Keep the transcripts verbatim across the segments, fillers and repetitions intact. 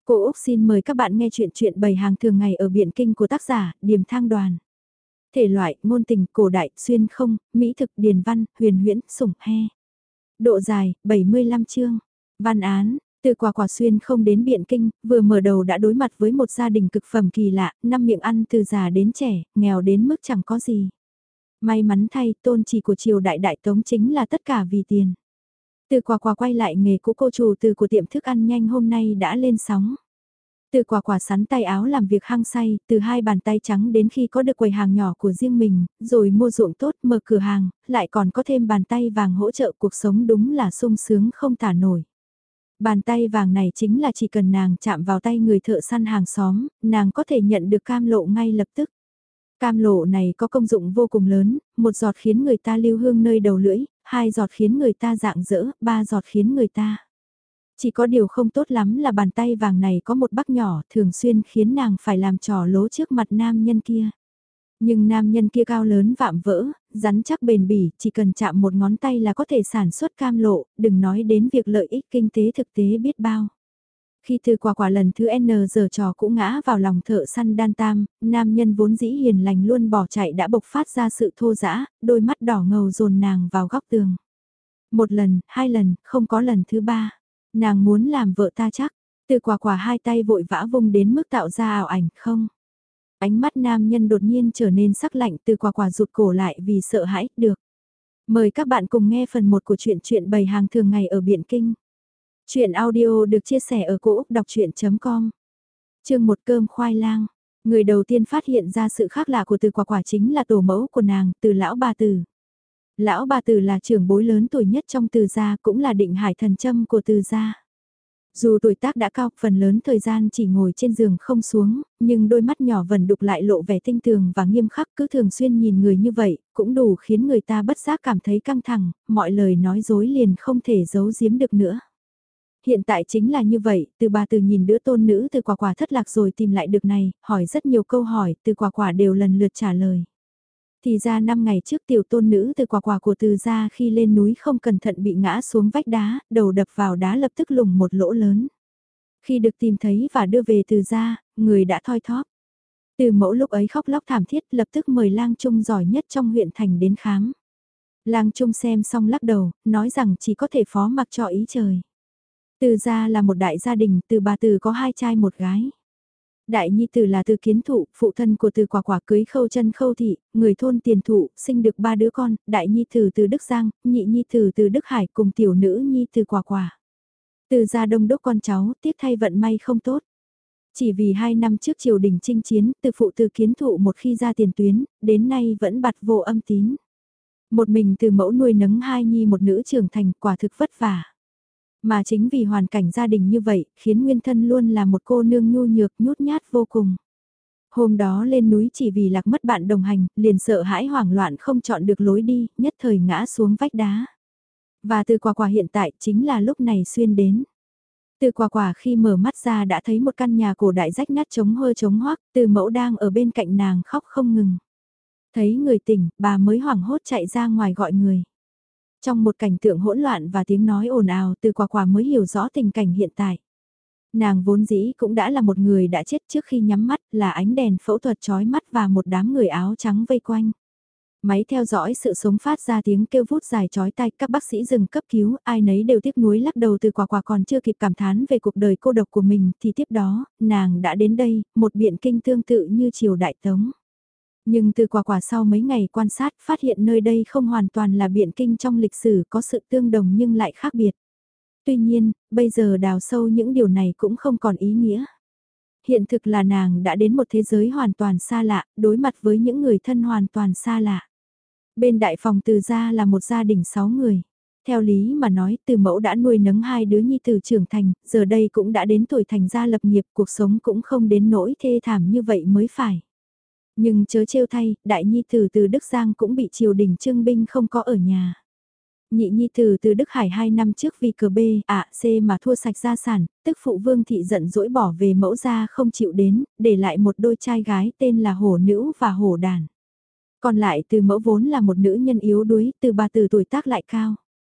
Cô Úc xin mời các bạn nghe chuyện truyện bày hàng thường ngày ở Biện Kinh của tác giả Điềm Thang Đoàn. Thể loại, ngôn tình, cổ đại, xuyên không, mỹ thực, điền văn, huyền huyễn, sủng, he. Độ dài, bảy mươi lăm chương. Văn án, từ Quả Quả xuyên không đến Biện Kinh, vừa mở đầu đã đối mặt với một gia đình cực phẩm kỳ lạ, năm miệng ăn từ già đến trẻ, nghèo đến mức chẳng có gì. May mắn thay, tôn chỉ của triều đại đại tống chính là tất cả vì tiền. Từ Quả Quả quay lại nghề cũ, cô chủ từ của tiệm thức ăn nhanh hôm nay đã lên sóng. Từ Quả Quả sắn tay áo làm việc hăng say, từ hai bàn tay trắng đến khi có được quầy hàng nhỏ của riêng mình, rồi mua ruộng tốt, mở cửa hàng, lại còn có thêm bàn tay vàng hỗ trợ, cuộc sống đúng là sung sướng không tả nổi. Bàn tay vàng này chính là chỉ cần nàng chạm vào tay người thợ săn hàng xóm, nàng có thể nhận được cam lộ ngay lập tức. Cam lộ này có công dụng vô cùng lớn, một giọt khiến người ta lưu hương nơi đầu lưỡi, hai giọt khiến người ta rạng rỡ, ba giọt khiến người ta. Chỉ có điều không tốt lắm là bàn tay vàng này có một bắc nhỏ thường xuyên khiến nàng phải làm trò lố trước mặt nam nhân kia. Nhưng nam nhân kia cao lớn vạm vỡ, rắn chắc bền bỉ, chỉ cần chạm một ngón tay là có thể sản xuất cam lộ, đừng nói đến việc lợi ích kinh tế thực tế biết bao. Khi Từ Quả Quả lần thứ N giờ trò cũng ngã vào lòng thợ săn đan tam, nam nhân vốn dĩ hiền lành luôn bỏ chạy đã bộc phát ra sự thô dã, đôi mắt đỏ ngầu dồn nàng vào góc tường. Một lần, hai lần, không có lần thứ ba. Nàng muốn làm vợ ta chắc, Từ Quả Quả hai tay vội vã vung đến mức tạo ra ảo ảnh không. Ánh mắt nam nhân đột nhiên trở nên sắc lạnh, Từ Quả Quả rụt cổ lại vì sợ hãi, được. Mời các bạn cùng nghe phần một của truyện truyện bày hàng thường ngày ở Biện Kinh. Chuyện audio được chia sẻ ở cỗ đọc chuyện com. Chương một cơm khoai lang. Người đầu tiên phát hiện ra sự khác lạ của Từ Quả Quả chính là tổ mẫu của nàng, Từ lão bà Từ. Lão bà Từ là trưởng bối lớn tuổi nhất trong Từ gia, cũng là định hải thần châm của Từ gia. Dù tuổi tác đã cao, phần lớn thời gian chỉ ngồi trên giường không xuống, nhưng đôi mắt nhỏ vẫn đục lại lộ vẻ tinh tường và nghiêm khắc, cứ thường xuyên nhìn người như vậy, cũng đủ khiến người ta bất giác cảm thấy căng thẳng, mọi lời nói dối liền không thể giấu giếm được nữa. Hiện tại chính là như vậy, Từ bà Từ nhìn đứa tôn nữ Từ Quả Quả thất lạc rồi tìm lại được này, hỏi rất nhiều câu hỏi, Từ Quả Quả đều lần lượt trả lời. Thì ra năm ngày trước tiểu tôn nữ Từ Quả Quả của Từ gia khi lên núi không cẩn thận bị ngã xuống vách đá, đầu đập vào đá lập tức lủng một lỗ lớn. Khi được tìm thấy và đưa về Từ gia, người đã thoi thóp. Từ mẫu lúc ấy khóc lóc thảm thiết, lập tức mời lang trung giỏi nhất trong huyện thành đến khám. Lang trung xem xong lắc đầu, nói rằng chỉ có thể phó mặc cho ý trời. Từ gia là một đại gia đình, Từ bà Từ có hai trai một gái. Đại nhi tử là Từ Kiến Thụ, phụ thân của Từ Quả Quả cưới Khâu Chân Khâu thị, người thôn Tiền Thụ, sinh được ba đứa con, đại nhi tử từ Đức Giang, nhị nhi tử từ Đức Hải cùng tiểu nữ nhi Từ Quả Quả. Từ gia đông đúc con cháu, tiếc thay vận may không tốt. Chỉ vì hai năm trước triều đình chinh chiến, Từ phụ Từ Kiến Thụ một khi ra tiền tuyến, đến nay vẫn bặt vô âm tín. Một mình Từ mẫu nuôi nấng hai nhi một nữ trưởng thành, quả thực vất vả. Mà chính vì hoàn cảnh gia đình như vậy, khiến nguyên thân luôn là một cô nương nhu nhược nhút nhát vô cùng. Hôm đó lên núi chỉ vì lạc mất bạn đồng hành, liền sợ hãi hoảng loạn không chọn được lối đi, nhất thời ngã xuống vách đá. Và Từ Quả Quả hiện tại chính là lúc này xuyên đến. Từ Quả Quả khi mở mắt ra đã thấy một căn nhà cổ đại rách nát trống hơ trống hoác, Từ mẫu đang ở bên cạnh nàng khóc không ngừng. Thấy người tỉnh, bà mới hoảng hốt chạy ra ngoài gọi người. Trong một cảnh tượng hỗn loạn và tiếng nói ồn ào, Từ Quả Quả mới hiểu rõ tình cảnh hiện tại. Nàng vốn dĩ cũng đã là một người đã chết trước khi nhắm mắt, là ánh đèn phẫu thuật chói mắt và một đám người áo trắng vây quanh. Máy theo dõi sự sống phát ra tiếng kêu vút dài chói tai, các bác sĩ dừng cấp cứu, ai nấy đều tiếc nuối lắc đầu. Từ Quả Quả còn chưa kịp cảm thán về cuộc đời cô độc của mình thì tiếp đó, nàng đã đến đây, một Biện Kinh tương tự như triều đại Tống. Nhưng Từ Quả Quả sau mấy ngày quan sát phát hiện nơi đây không hoàn toàn là Biện Kinh trong lịch sử, có sự tương đồng nhưng lại khác biệt. Tuy nhiên, bây giờ đào sâu những điều này cũng không còn ý nghĩa. Hiện thực là nàng đã đến một thế giới hoàn toàn xa lạ, đối mặt với những người thân hoàn toàn xa lạ. Bên đại phòng Từ gia là một gia đình sáu người. Theo lý mà nói, Từ mẫu đã nuôi nấng hai đứa nhi tử trưởng thành, giờ đây cũng đã đến tuổi thành gia lập nghiệp, cuộc sống cũng không đến nỗi thê thảm như vậy mới phải. Nhưng chớ trêu thay, đại nhi tử từ Đức Giang cũng bị triều đình trưng binh không có ở nhà. Nhị nhi tử từ Đức Hải hai năm trước vì cờ B, ạ, C mà thua sạch gia sản, tức phụ Vương thị giận dỗi bỏ về mẫu gia không chịu đến, để lại một đôi trai gái tên là Hổ Nữ và Hổ Đàn. Còn lại Từ mẫu vốn là một nữ nhân yếu đuối, Từ bà Từ tuổi tác lại cao.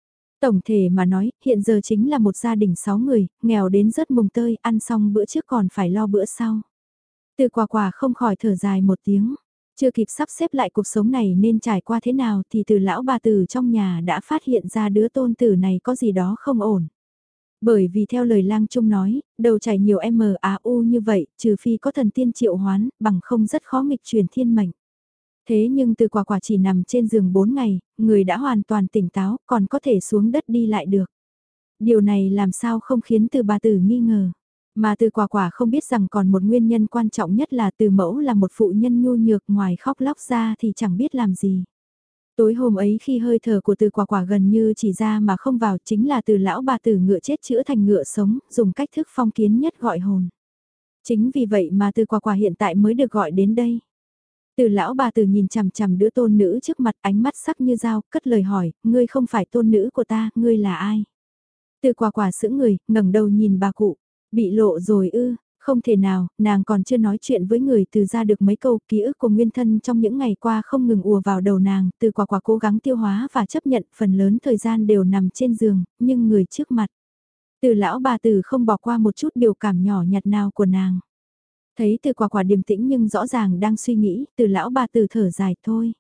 Tổng thể mà nói, hiện giờ chính là một gia đình sáu người, nghèo đến rớt mùng tơi, ăn xong bữa trước còn phải lo bữa sau. Từ quả quả không khỏi thở dài một tiếng. Chưa kịp sắp xếp lại cuộc sống này nên trải qua thế nào thì từ lão bà tử trong nhà đã phát hiện ra đứa tôn tử này có gì đó không ổn. Bởi vì theo lời lang trung nói, đầu chảy nhiều M A U như vậy, trừ phi có thần tiên triệu hoán, bằng không rất khó nghịch truyền thiên mệnh. Thế nhưng từ quả quả chỉ nằm trên giường bốn ngày, người đã hoàn toàn tỉnh táo, còn có thể xuống đất đi lại được. Điều này làm sao không khiến từ bà tử nghi ngờ. Mà từ quả quả không biết rằng còn một nguyên nhân quan trọng nhất là từ mẫu là một phụ nhân nhu nhược, ngoài khóc lóc ra thì chẳng biết làm gì. Tối hôm ấy khi hơi thở của từ quả quả gần như chỉ ra mà không vào, chính là từ lão bà tử ngựa chết chữa thành ngựa sống, dùng cách thức phong kiến nhất gọi hồn. Chính vì vậy mà từ quả quả hiện tại mới được gọi đến đây. Từ lão bà tử nhìn chằm chằm đứa tôn nữ trước mặt, ánh mắt sắc như dao, cất lời hỏi, ngươi không phải tôn nữ của ta, ngươi là ai? Từ quả quả sững người, ngẩng đầu nhìn bà cụ, bị lộ rồi ư, không thể nào, nàng còn chưa nói chuyện với người từ ra được mấy câu, ký ức của nguyên thân trong những ngày qua không ngừng ùa vào đầu nàng, từ quả quả cố gắng tiêu hóa và chấp nhận, phần lớn thời gian đều nằm trên giường, nhưng người trước mặt. Từ lão bà tử không bỏ qua một chút biểu cảm nhỏ nhặt nào của nàng. Thấy từ quả quả điềm tĩnh nhưng rõ ràng đang suy nghĩ, từ lão bà tử thở dài thôi.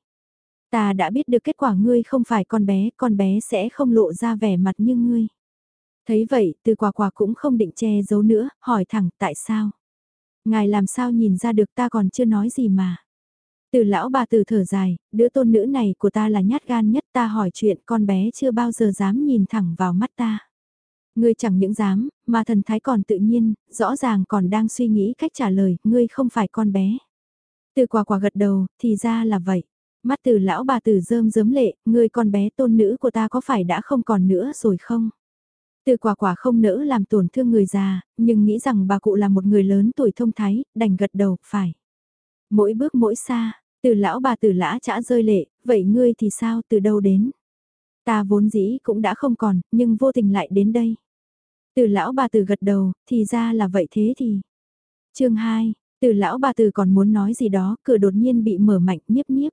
Ta đã biết được kết quả ngươi không phải con bé, con bé sẽ không lộ ra vẻ mặt như ngươi. Thấy vậy, từ quả quả cũng không định che giấu nữa, hỏi thẳng tại sao. Ngài làm sao nhìn ra được ta còn chưa nói gì mà. Từ lão bà tử thở dài, đứa tôn nữ này của ta là nhát gan nhất, ta hỏi chuyện con bé chưa bao giờ dám nhìn thẳng vào mắt ta. Ngươi chẳng những dám, mà thần thái còn tự nhiên, rõ ràng còn đang suy nghĩ cách trả lời, ngươi không phải con bé. Từ quả quả gật đầu, thì ra là vậy. Mắt từ lão bà tử rơm rớm lệ, ngươi con bé tôn nữ của ta có phải đã không còn nữa rồi không? Từ quả quả không nỡ làm tổn thương người già, nhưng nghĩ rằng bà cụ là một người lớn tuổi thông thái, đành gật đầu, phải. Mỗi bước mỗi xa, từ lão bà tử lã chã rơi lệ, vậy ngươi thì sao, từ đâu đến? Ta vốn dĩ cũng đã không còn, nhưng vô tình lại đến đây. Từ lão bà tử gật đầu, thì ra là vậy thế thì. chương hai, từ lão bà tử còn muốn nói gì đó, cửa đột nhiên bị mở mạnh, nhiếp nhiếp.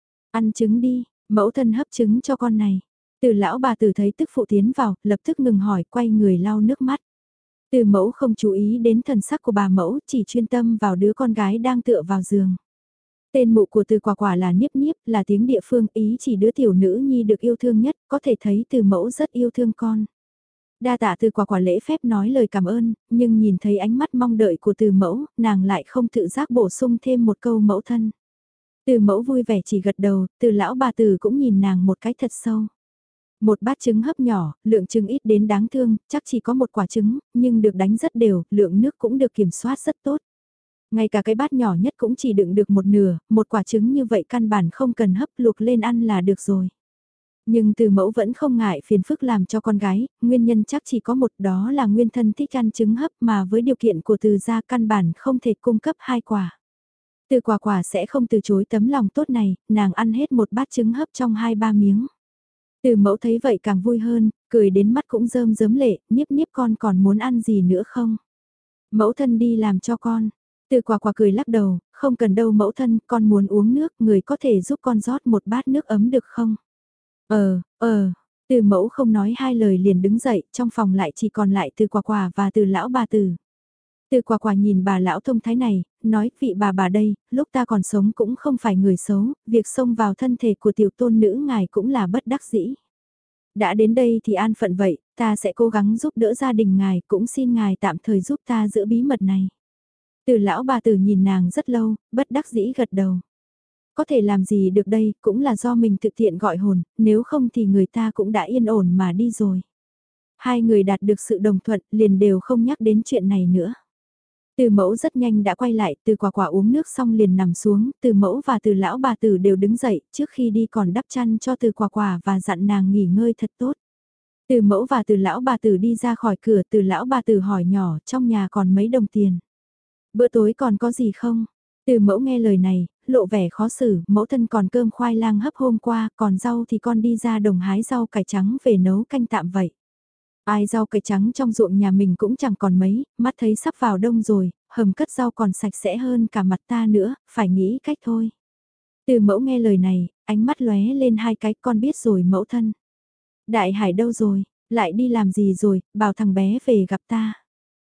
Ăn trứng đi, mẫu thân hấp trứng cho con này. Từ lão bà tử thấy tức phụ tiến vào, lập tức ngừng hỏi, quay người lau nước mắt. Từ mẫu không chú ý đến thần sắc của bà mẫu, chỉ chuyên tâm vào đứa con gái đang tựa vào giường. Tên mụ của từ quả quả là Niếp Niếp, là tiếng địa phương, ý chỉ đứa tiểu nữ nhi được yêu thương nhất, có thể thấy từ mẫu rất yêu thương con. Đa tạ từ quả quả lễ phép nói lời cảm ơn, nhưng nhìn thấy ánh mắt mong đợi của từ mẫu, nàng lại không tự giác bổ sung thêm một câu mẫu thân. Từ mẫu vui vẻ chỉ gật đầu, từ lão bà tử cũng nhìn nàng một cái thật sâu. Một bát trứng hấp nhỏ, lượng trứng ít đến đáng thương, chắc chỉ có một quả trứng, nhưng được đánh rất đều, lượng nước cũng được kiểm soát rất tốt. Ngay cả cái bát nhỏ nhất cũng chỉ đựng được một nửa, một quả trứng như vậy căn bản không cần hấp luộc lên ăn là được rồi. Nhưng từ mẫu vẫn không ngại phiền phức làm cho con gái, nguyên nhân chắc chỉ có một, đó là nguyên thân thích ăn trứng hấp mà với điều kiện của từ gia căn bản không thể cung cấp hai quả. Từ quả quả sẽ không từ chối tấm lòng tốt này, nàng ăn hết một bát trứng hấp trong hai ba miếng. Từ mẫu thấy vậy càng vui hơn, cười đến mắt cũng rơm rớm lệ, Niếp Niếp con còn muốn ăn gì nữa không? Mẫu thân đi làm cho con. Từ quả quả cười lắc đầu, không cần đâu mẫu thân, con muốn uống nước, người có thể giúp con rót một bát nước ấm được không? Ờ, ờ, từ mẫu không nói hai lời liền đứng dậy, trong phòng lại chỉ còn lại từ quả quả và từ lão bà tử. Từ quả quả nhìn bà lão thông thái này, nói vị bà bà đây, lúc ta còn sống cũng không phải người xấu, việc xông vào thân thể của tiểu tôn nữ ngài cũng là bất đắc dĩ. Đã đến đây thì an phận vậy, ta sẽ cố gắng giúp đỡ gia đình ngài, cũng xin ngài tạm thời giúp ta giữ bí mật này. Từ lão bà tử nhìn nàng rất lâu, bất đắc dĩ gật đầu. Có thể làm gì được đây, cũng là do mình thực tiện gọi hồn, nếu không thì người ta cũng đã yên ổn mà đi rồi. Hai người đạt được sự đồng thuận, liền đều không nhắc đến chuyện này nữa. Từ mẫu rất nhanh đã quay lại, từ quả quả uống nước xong liền nằm xuống, từ mẫu và từ lão bà tử đều đứng dậy, trước khi đi còn đắp chăn cho từ quả quả và dặn nàng nghỉ ngơi thật tốt. Từ mẫu và từ lão bà tử đi ra khỏi cửa, từ lão bà tử hỏi nhỏ, trong nhà còn mấy đồng tiền. Bữa tối còn có gì không? Từ mẫu nghe lời này, lộ vẻ khó xử, mẫu thân còn cơm khoai lang hấp hôm qua, còn rau thì con đi ra đồng hái rau cải trắng về nấu canh tạm vậy. Ai rau cải trắng trong ruộng nhà mình cũng chẳng còn mấy, mắt thấy sắp vào đông rồi, hầm cất rau còn sạch sẽ hơn cả mặt ta nữa, phải nghĩ cách thôi. Từ mẫu nghe lời này, ánh mắt lóe lên hai cái, con biết rồi mẫu thân. Đại Hải đâu rồi, lại đi làm gì rồi, bảo thằng bé về gặp ta.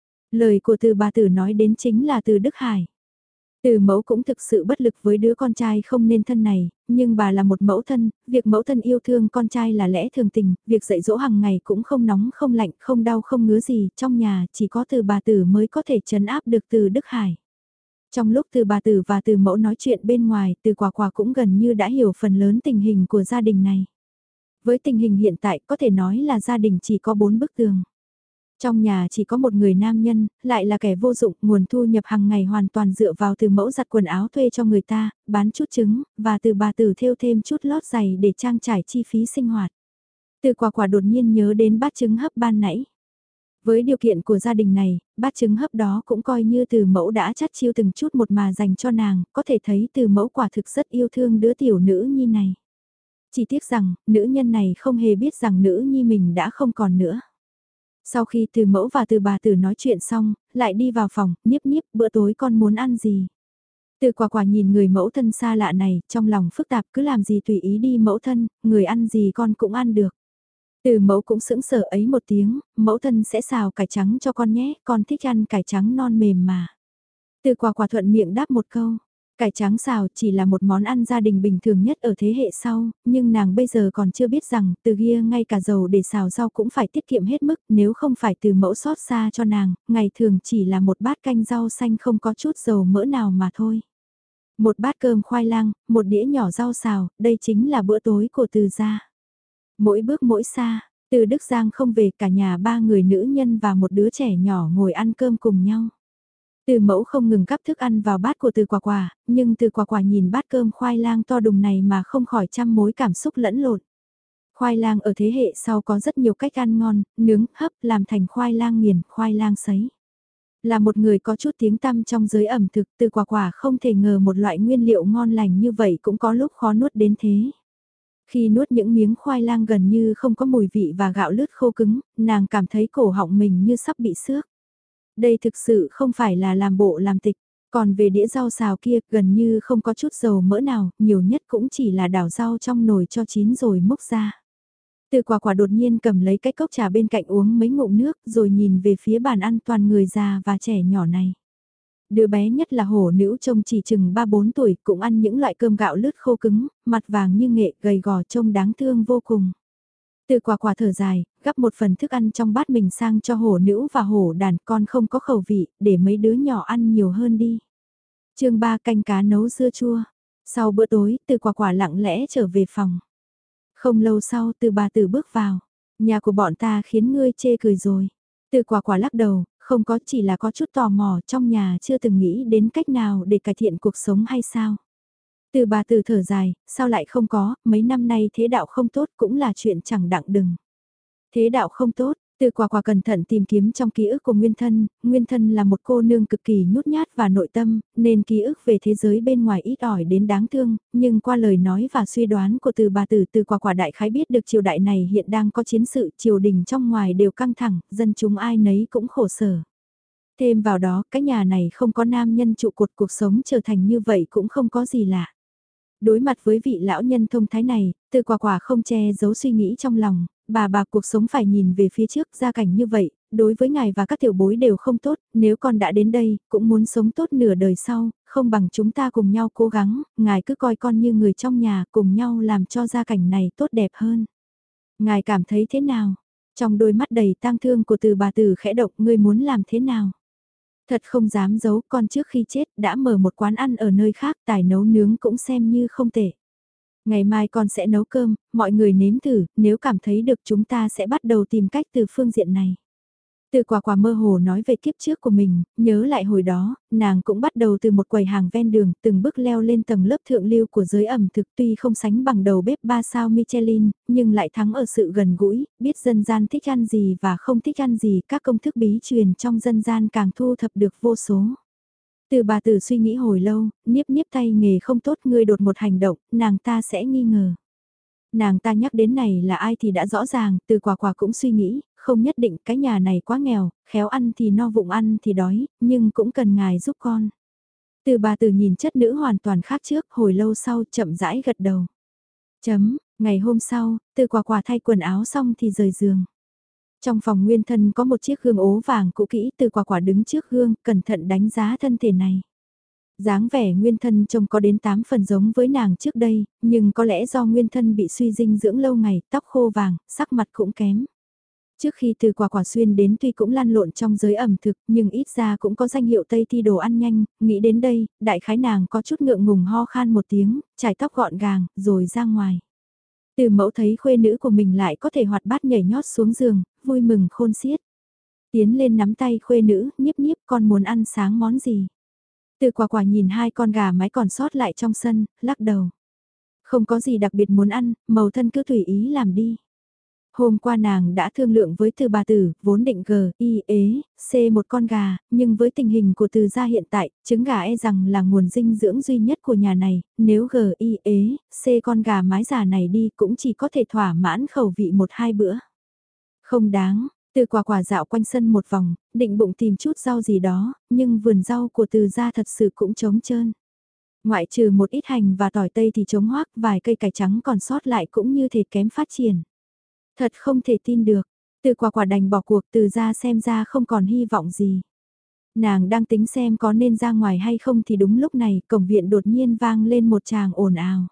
Lời của Từ bà tử nói đến chính là Từ Đức Hải. Từ mẫu cũng thực sự bất lực với đứa con trai không nên thân này, nhưng bà là một mẫu thân, việc mẫu thân yêu thương con trai là lẽ thường tình, việc dạy dỗ hàng ngày cũng không nóng không lạnh, không đau không ngứa gì, trong nhà chỉ có Từ bà tử mới có thể trấn áp được Từ Đức Hải. Trong lúc Từ bà tử và Từ mẫu nói chuyện bên ngoài, Từ quả quả cũng gần như đã hiểu phần lớn tình hình của gia đình này. Với tình hình hiện tại có thể nói là gia đình chỉ có bốn bức tường. Trong nhà chỉ có một người nam nhân, lại là kẻ vô dụng, nguồn thu nhập hàng ngày hoàn toàn dựa vào Từ mẫu giặt quần áo thuê cho người ta, bán chút trứng, và Từ bà tử thêu thêm chút lót giày để trang trải chi phí sinh hoạt. Từ quả quả đột nhiên nhớ đến bát trứng hấp ban nãy. Với điều kiện của gia đình này, bát trứng hấp đó cũng coi như Từ mẫu đã chắt chiêu từng chút một mà dành cho nàng, có thể thấy Từ mẫu quả thực rất yêu thương đứa tiểu nữ nhi này. Chỉ tiếc rằng, nữ nhân này không hề biết rằng nữ nhi mình đã không còn nữa. Sau khi Từ mẫu và Từ bà tử nói chuyện xong, lại đi vào phòng, Niếp Niếp, bữa tối con muốn ăn gì? Từ quả quả nhìn người mẫu thân xa lạ này, trong lòng phức tạp cứ làm gì tùy ý đi mẫu thân, người ăn gì con cũng ăn được. Từ mẫu cũng sững sờ ấy một tiếng, mẫu thân sẽ xào cải trắng cho con nhé, con thích ăn cải trắng non mềm mà. Từ quả quả thuận miệng đáp một câu. Cải trắng xào chỉ là một món ăn gia đình bình thường nhất ở thế hệ sau, nhưng nàng bây giờ còn chưa biết rằng từ kia ngay cả dầu để xào rau cũng phải tiết kiệm hết mức, nếu không phải Từ mẫu xót xa cho nàng, ngày thường chỉ là một bát canh rau xanh không có chút dầu mỡ nào mà thôi. Một bát cơm khoai lang, một đĩa nhỏ rau xào, đây chính là bữa tối của Từ gia. Mỗi bước mỗi xa, Từ Đức Giang không về, cả nhà ba người nữ nhân và một đứa trẻ nhỏ ngồi ăn cơm cùng nhau. Từ mẫu không ngừng gắp thức ăn vào bát của Từ quả quả, nhưng Từ quả quả nhìn bát cơm khoai lang to đùng này mà không khỏi trăm mối cảm xúc lẫn lộn. Khoai lang ở thế hệ sau có rất nhiều cách ăn ngon, nướng, hấp, làm thành khoai lang nghiền, khoai lang sấy. Là một người có chút tiếng tăm trong giới ẩm thực, Từ quả quả không thể ngờ một loại nguyên liệu ngon lành như vậy cũng có lúc khó nuốt đến thế. Khi nuốt những miếng khoai lang gần như không có mùi vị và gạo lứt khô cứng, nàng cảm thấy cổ họng mình như sắp bị xước. Đây thực sự không phải là làm bộ làm tịch, còn về đĩa rau xào kia gần như không có chút dầu mỡ nào, nhiều nhất cũng chỉ là đảo rau trong nồi cho chín rồi múc ra. Từ quả quả đột nhiên cầm lấy cái cốc trà bên cạnh uống mấy ngụm nước rồi nhìn về phía bàn ăn toàn người già và trẻ nhỏ này. Đứa bé nhất là hổ nữ trông chỉ chừng ba bốn tuổi cũng ăn những loại cơm gạo lứt khô cứng, mặt vàng như nghệ gầy gò trông đáng thương vô cùng. Từ quả quả thở dài, gắp một phần thức ăn trong bát mình sang cho hổ nữ và hổ đàn, con không có khẩu vị, để mấy đứa nhỏ ăn nhiều hơn đi. chương ba canh cá nấu dưa chua. Sau bữa tối, từ quả quả lặng lẽ trở về phòng. Không lâu sau, từ bà tử bước vào. Nhà của bọn ta khiến ngươi chê cười rồi. Từ quả quả lắc đầu, không có, chỉ là có chút tò mò, trong nhà chưa từng nghĩ đến cách nào để cải thiện cuộc sống hay sao. Từ bà tử thở dài, sao lại không có, mấy năm nay thế đạo không tốt cũng là chuyện chẳng đặng đừng. Thế đạo không tốt, Từ quả quả cẩn thận tìm kiếm trong ký ức của Nguyên Thân, Nguyên Thân là một cô nương cực kỳ nhút nhát và nội tâm, nên ký ức về thế giới bên ngoài ít ỏi đến đáng thương, nhưng qua lời nói và suy đoán của Từ bà tử, Từ quả quả đại khái biết được triều đại này hiện đang có chiến sự, triều đình trong ngoài đều căng thẳng, dân chúng ai nấy cũng khổ sở. Thêm vào đó, cái nhà này không có nam nhân trụ cột, cuộc sống trở thành như vậy cũng không có gì lạ. Đối mặt với vị lão nhân thông thái này, Từ quả quả không che giấu suy nghĩ trong lòng, bà bà cuộc sống phải nhìn về phía trước, gia cảnh như vậy, đối với ngài và các tiểu bối đều không tốt, nếu con đã đến đây, cũng muốn sống tốt nửa đời sau, không bằng chúng ta cùng nhau cố gắng, ngài cứ coi con như người trong nhà, cùng nhau làm cho gia cảnh này tốt đẹp hơn. Ngài cảm thấy thế nào? Trong đôi mắt đầy tang thương của Từ bà tử khẽ động, ngươi muốn làm thế nào? Thật không dám giấu, con trước khi chết đã mở một quán ăn ở nơi khác, tài nấu nướng cũng xem như không tệ. Ngày mai con sẽ nấu cơm, mọi người nếm thử, nếu cảm thấy được chúng ta sẽ bắt đầu tìm cách từ phương diện này. Từ quả quả mơ hồ nói về kiếp trước của mình, nhớ lại hồi đó, nàng cũng bắt đầu từ một quầy hàng ven đường, từng bước leo lên tầng lớp thượng lưu của giới ẩm thực, tuy không sánh bằng đầu bếp ba sao Michelin, nhưng lại thắng ở sự gần gũi, biết dân gian thích ăn gì và không thích ăn gì, các công thức bí truyền trong dân gian càng thu thập được vô số. Từ bà tử suy nghĩ hồi lâu, Niếp Niếp tay nghề không tốt, ngươi đột một hành động, nàng ta sẽ nghi ngờ. Nàng ta nhắc đến này là ai thì đã rõ ràng, Từ quả quả cũng suy nghĩ, không nhất định cái nhà này quá nghèo, khéo ăn thì no vụng ăn thì đói, nhưng cũng cần ngài giúp con. Từ bà tử nhìn chất nữ hoàn toàn khác trước, hồi lâu sau chậm rãi gật đầu. Chấm, Ngày hôm sau, Từ Quả Quả thay quần áo xong thì rời giường. Trong phòng nguyên thân có một chiếc gương ố vàng cũ kỹ, Từ Quả Quả đứng trước gương, cẩn thận đánh giá thân thể này. Dáng vẻ nguyên thân trông có đến tám phần giống với nàng trước đây, nhưng có lẽ do nguyên thân bị suy dinh dưỡng lâu ngày, tóc khô vàng, sắc mặt cũng kém. Trước khi Từ Quả Quả xuyên đến tuy cũng lăn lộn trong giới ẩm thực, nhưng ít ra cũng có danh hiệu Tây thi đồ ăn nhanh, nghĩ đến đây, đại khái nàng có chút ngượng ngùng ho khan một tiếng, chải tóc gọn gàng, rồi ra ngoài. Từ Mẫu thấy khuê nữ của mình lại có thể hoạt bát nhảy nhót xuống giường, vui mừng khôn xiết. Tiến lên nắm tay khuê nữ, nhiếp nhiếp con muốn ăn sáng món gì. Từ Quả Quả nhìn hai con gà mái còn sót lại trong sân, lắc đầu. Không có gì đặc biệt muốn ăn, màu thân cứ tùy ý làm đi. Hôm qua nàng đã thương lượng với Từ bà tử, vốn định g, y, ế, c một con gà, nhưng với tình hình của Từ gia hiện tại, trứng gà e rằng là nguồn dinh dưỡng duy nhất của nhà này, nếu g, y, ế, c con gà mái già này đi cũng chỉ có thể thỏa mãn khẩu vị một hai bữa. Không đáng, Từ Quả Quả dạo quanh sân một vòng, định bụng tìm chút rau gì đó, nhưng vườn rau của Từ gia thật sự cũng trống trơn. Ngoại trừ một ít hành và tỏi tây thì trống hoác, vài cây cải trắng còn sót lại cũng như thể kém phát triển. Thật không thể tin được, Từ Quả Quả đành bỏ cuộc, Từ ra xem ra không còn hy vọng gì. Nàng đang tính xem có nên ra ngoài hay không thì đúng lúc này cổng viện đột nhiên vang lên một tràng ồn ào.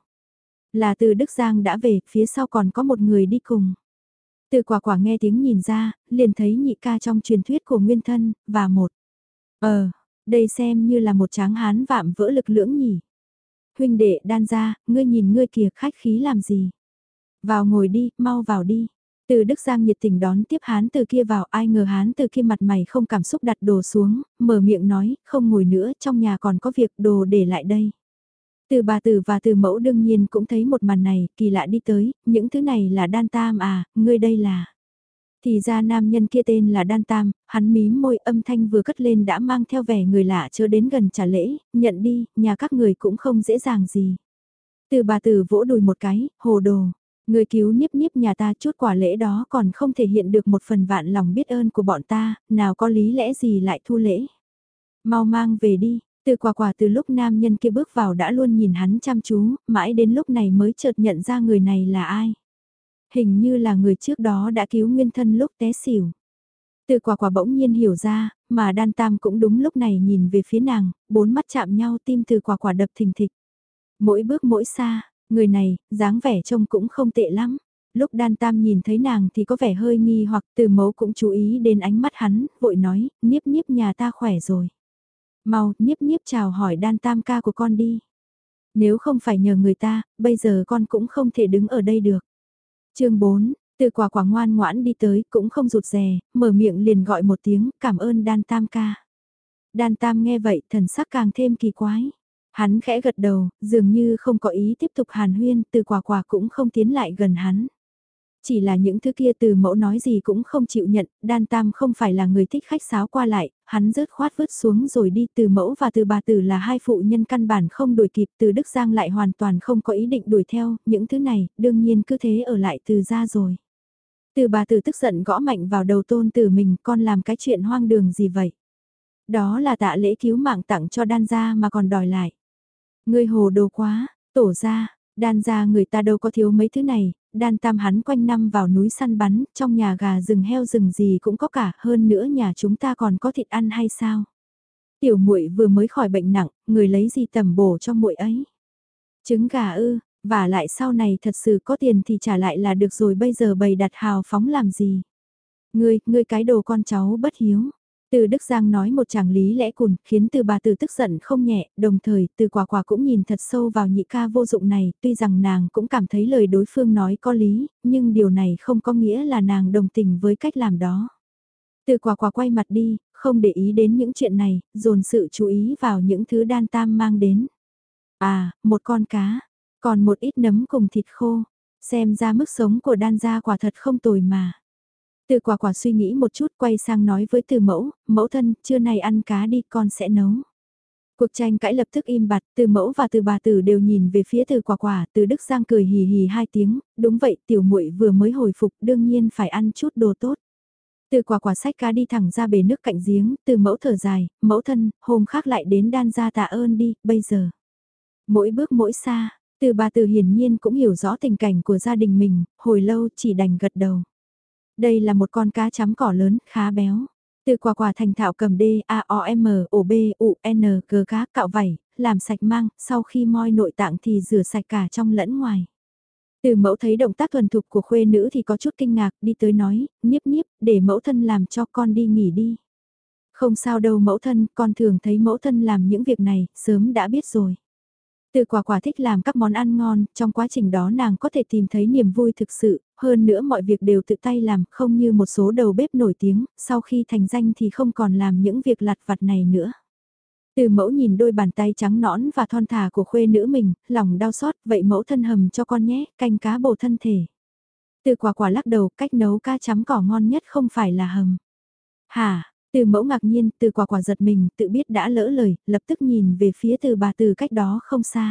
Là Từ Đức Giang đã về, phía sau còn có một người đi cùng. Từ Quả Quả nghe tiếng nhìn ra, liền thấy nhị ca trong truyền thuyết của nguyên thân, và một. Ờ, đây xem như là một tráng hán vạm vỡ lực lưỡng nhỉ. Huynh đệ Đan ra, ngươi nhìn ngươi kìa khách khí làm gì. Vào ngồi đi, mau vào đi. Từ Đức Giang nhiệt tình đón tiếp hán từ kia vào, ai ngờ hán từ kia mặt mày không cảm xúc đặt đồ xuống, mở miệng nói, không ngồi nữa, trong nhà còn có việc, đồ để lại đây. Từ bà Tử và Từ Mẫu đương nhiên cũng thấy một màn này, kỳ lạ đi tới, những thứ này là Đan Tam à, ngươi đây là. Thì ra nam nhân kia tên là Đan Tam, hắn mím môi, âm thanh vừa cất lên đã mang theo vẻ người lạ chớ đến gần trả lễ, nhận đi, nhà các người cũng không dễ dàng gì. Từ bà Tử vỗ đùi một cái, hồ đồ. Người cứu Niếp Niếp nhà ta, chút quả lễ đó còn không thể hiện được một phần vạn lòng biết ơn của bọn ta, nào có lý lẽ gì lại thu lễ. Mau mang về đi. Từ Quả Quả từ lúc nam nhân kia bước vào đã luôn nhìn hắn chăm chú, mãi đến lúc này mới chợt nhận ra người này là ai. Hình như là người trước đó đã cứu nguyên thân lúc té xỉu. Từ Quả Quả bỗng nhiên hiểu ra, mà Đan Tam cũng đúng lúc này nhìn về phía nàng, bốn mắt chạm nhau, tim Từ Quả Quả đập thình thịch. Mỗi bước mỗi xa, người này, dáng vẻ trông cũng không tệ lắm. Lúc Đan Tam nhìn thấy nàng thì có vẻ hơi nghi hoặc Từ Mẫu cũng chú ý đến ánh mắt hắn, vội nói, Niếp Niếp nhà ta khỏe rồi. Mau, Niếp Niếp chào hỏi Đan Tam ca của con đi. Nếu không phải nhờ người ta, bây giờ con cũng không thể đứng ở đây được. Chương bốn, Từ Quả Quả ngoan ngoãn đi tới, cũng không rụt rè, mở miệng liền gọi một tiếng, cảm ơn Đan Tam ca. Đan Tam nghe vậy, thần sắc càng thêm kỳ quái. Hắn khẽ gật đầu, dường như không có ý tiếp tục hàn huyên, Từ Quả Quả cũng không tiến lại gần hắn. Chỉ là những thứ kia Từ Mẫu nói gì cũng không chịu nhận, Đan Tam không phải là người thích khách sáo qua lại, hắn rớt khoát vứt xuống rồi đi. Từ Mẫu và Từ bà Tử là hai phụ nhân căn bản không đuổi kịp, Từ Đức Giang lại hoàn toàn không có ý định đuổi theo, những thứ này, đương nhiên cứ thế ở lại Từ gia rồi. Từ bà Tử tức giận gõ mạnh vào đầu tôn tử mình, con làm cái chuyện hoang đường gì vậy? Đó là tạ lễ cứu mạng tặng cho Đan gia mà còn đòi lại. Ngươi hồ đồ quá, tổ ra, Đan gia người ta đâu có thiếu mấy thứ này, Đan Tam hắn quanh năm vào núi săn bắn, trong nhà gà rừng heo rừng gì cũng có cả, hơn nữa nhà chúng ta còn có thịt ăn hay sao? Tiểu muội vừa mới khỏi bệnh nặng, người lấy gì tầm bổ cho muội ấy? Trứng gà ư, và lại sau này thật sự có tiền thì trả lại là được rồi, bây giờ bày đặt hào phóng làm gì? Ngươi, ngươi cái đồ con cháu bất hiếu. Từ Đức Giang nói một chàng lý lẽ cùn, khiến Từ bà Tử tức giận không nhẹ, đồng thời Từ Quả Quả cũng nhìn thật sâu vào nhị ca vô dụng này, tuy rằng nàng cũng cảm thấy lời đối phương nói có lý, nhưng điều này không có nghĩa là nàng đồng tình với cách làm đó. Từ Quả Quả quay mặt đi, không để ý đến những chuyện này, dồn sự chú ý vào những thứ Đan Tam mang đến. À, một con cá, còn một ít nấm cùng thịt khô, xem ra mức sống của Đan gia quả thật không tồi mà. Từ Quả Quả suy nghĩ một chút, quay sang nói với Từ Mẫu, mẫu thân, trưa nay ăn cá đi, con sẽ nấu. Cuộc tranh cãi lập tức im bặt, Từ Mẫu và Từ bà Tử đều nhìn về phía Từ Quả Quả, Từ Đức Giang cười hì hì hai tiếng, đúng vậy, tiểu muội vừa mới hồi phục, đương nhiên phải ăn chút đồ tốt. Từ Quả Quả xách cá đi thẳng ra bể nước cạnh giếng, Từ Mẫu thở dài, mẫu thân, hôm khác lại đến Đan gia tạ ơn đi, bây giờ. Mỗi bước mỗi xa, Từ bà Từ hiển nhiên cũng hiểu rõ tình cảnh của gia đình mình, hồi lâu chỉ đành gật đầu. Đây là một con cá chấm cỏ lớn, khá béo. Từ quả quả thành thạo cầm D, A, O, M, O, B, U, N, G cá, cạo vảy, làm sạch mang, sau khi moi nội tạng thì rửa sạch cả trong lẫn ngoài. Từ mẫu thấy động tác thuần thục của khuê nữ thì có chút kinh ngạc, đi tới nói, nhiếp nhiếp, để mẫu thân làm cho con đi nghỉ đi. Không sao đâu mẫu thân, con thường thấy mẫu thân làm những việc này, sớm đã biết rồi. Từ quả quả thích làm các món ăn ngon, trong quá trình đó nàng có thể tìm thấy niềm vui thực sự, hơn nữa mọi việc đều tự tay làm, không như một số đầu bếp nổi tiếng, sau khi thành danh thì không còn làm những việc lặt vặt này nữa. Từ mẫu nhìn đôi bàn tay trắng nõn và thon thả của khuê nữ mình, lòng đau xót, vậy mẫu thân hầm cho con nhé, canh cá bổ thân thể. Từ quả quả lắc đầu, cách nấu cá chấm cỏ ngon nhất không phải là hầm. Hả? Từ mẫu ngạc nhiên, từ quả quả giật mình, tự biết đã lỡ lời, lập tức nhìn về phía từ bà từ cách đó không xa.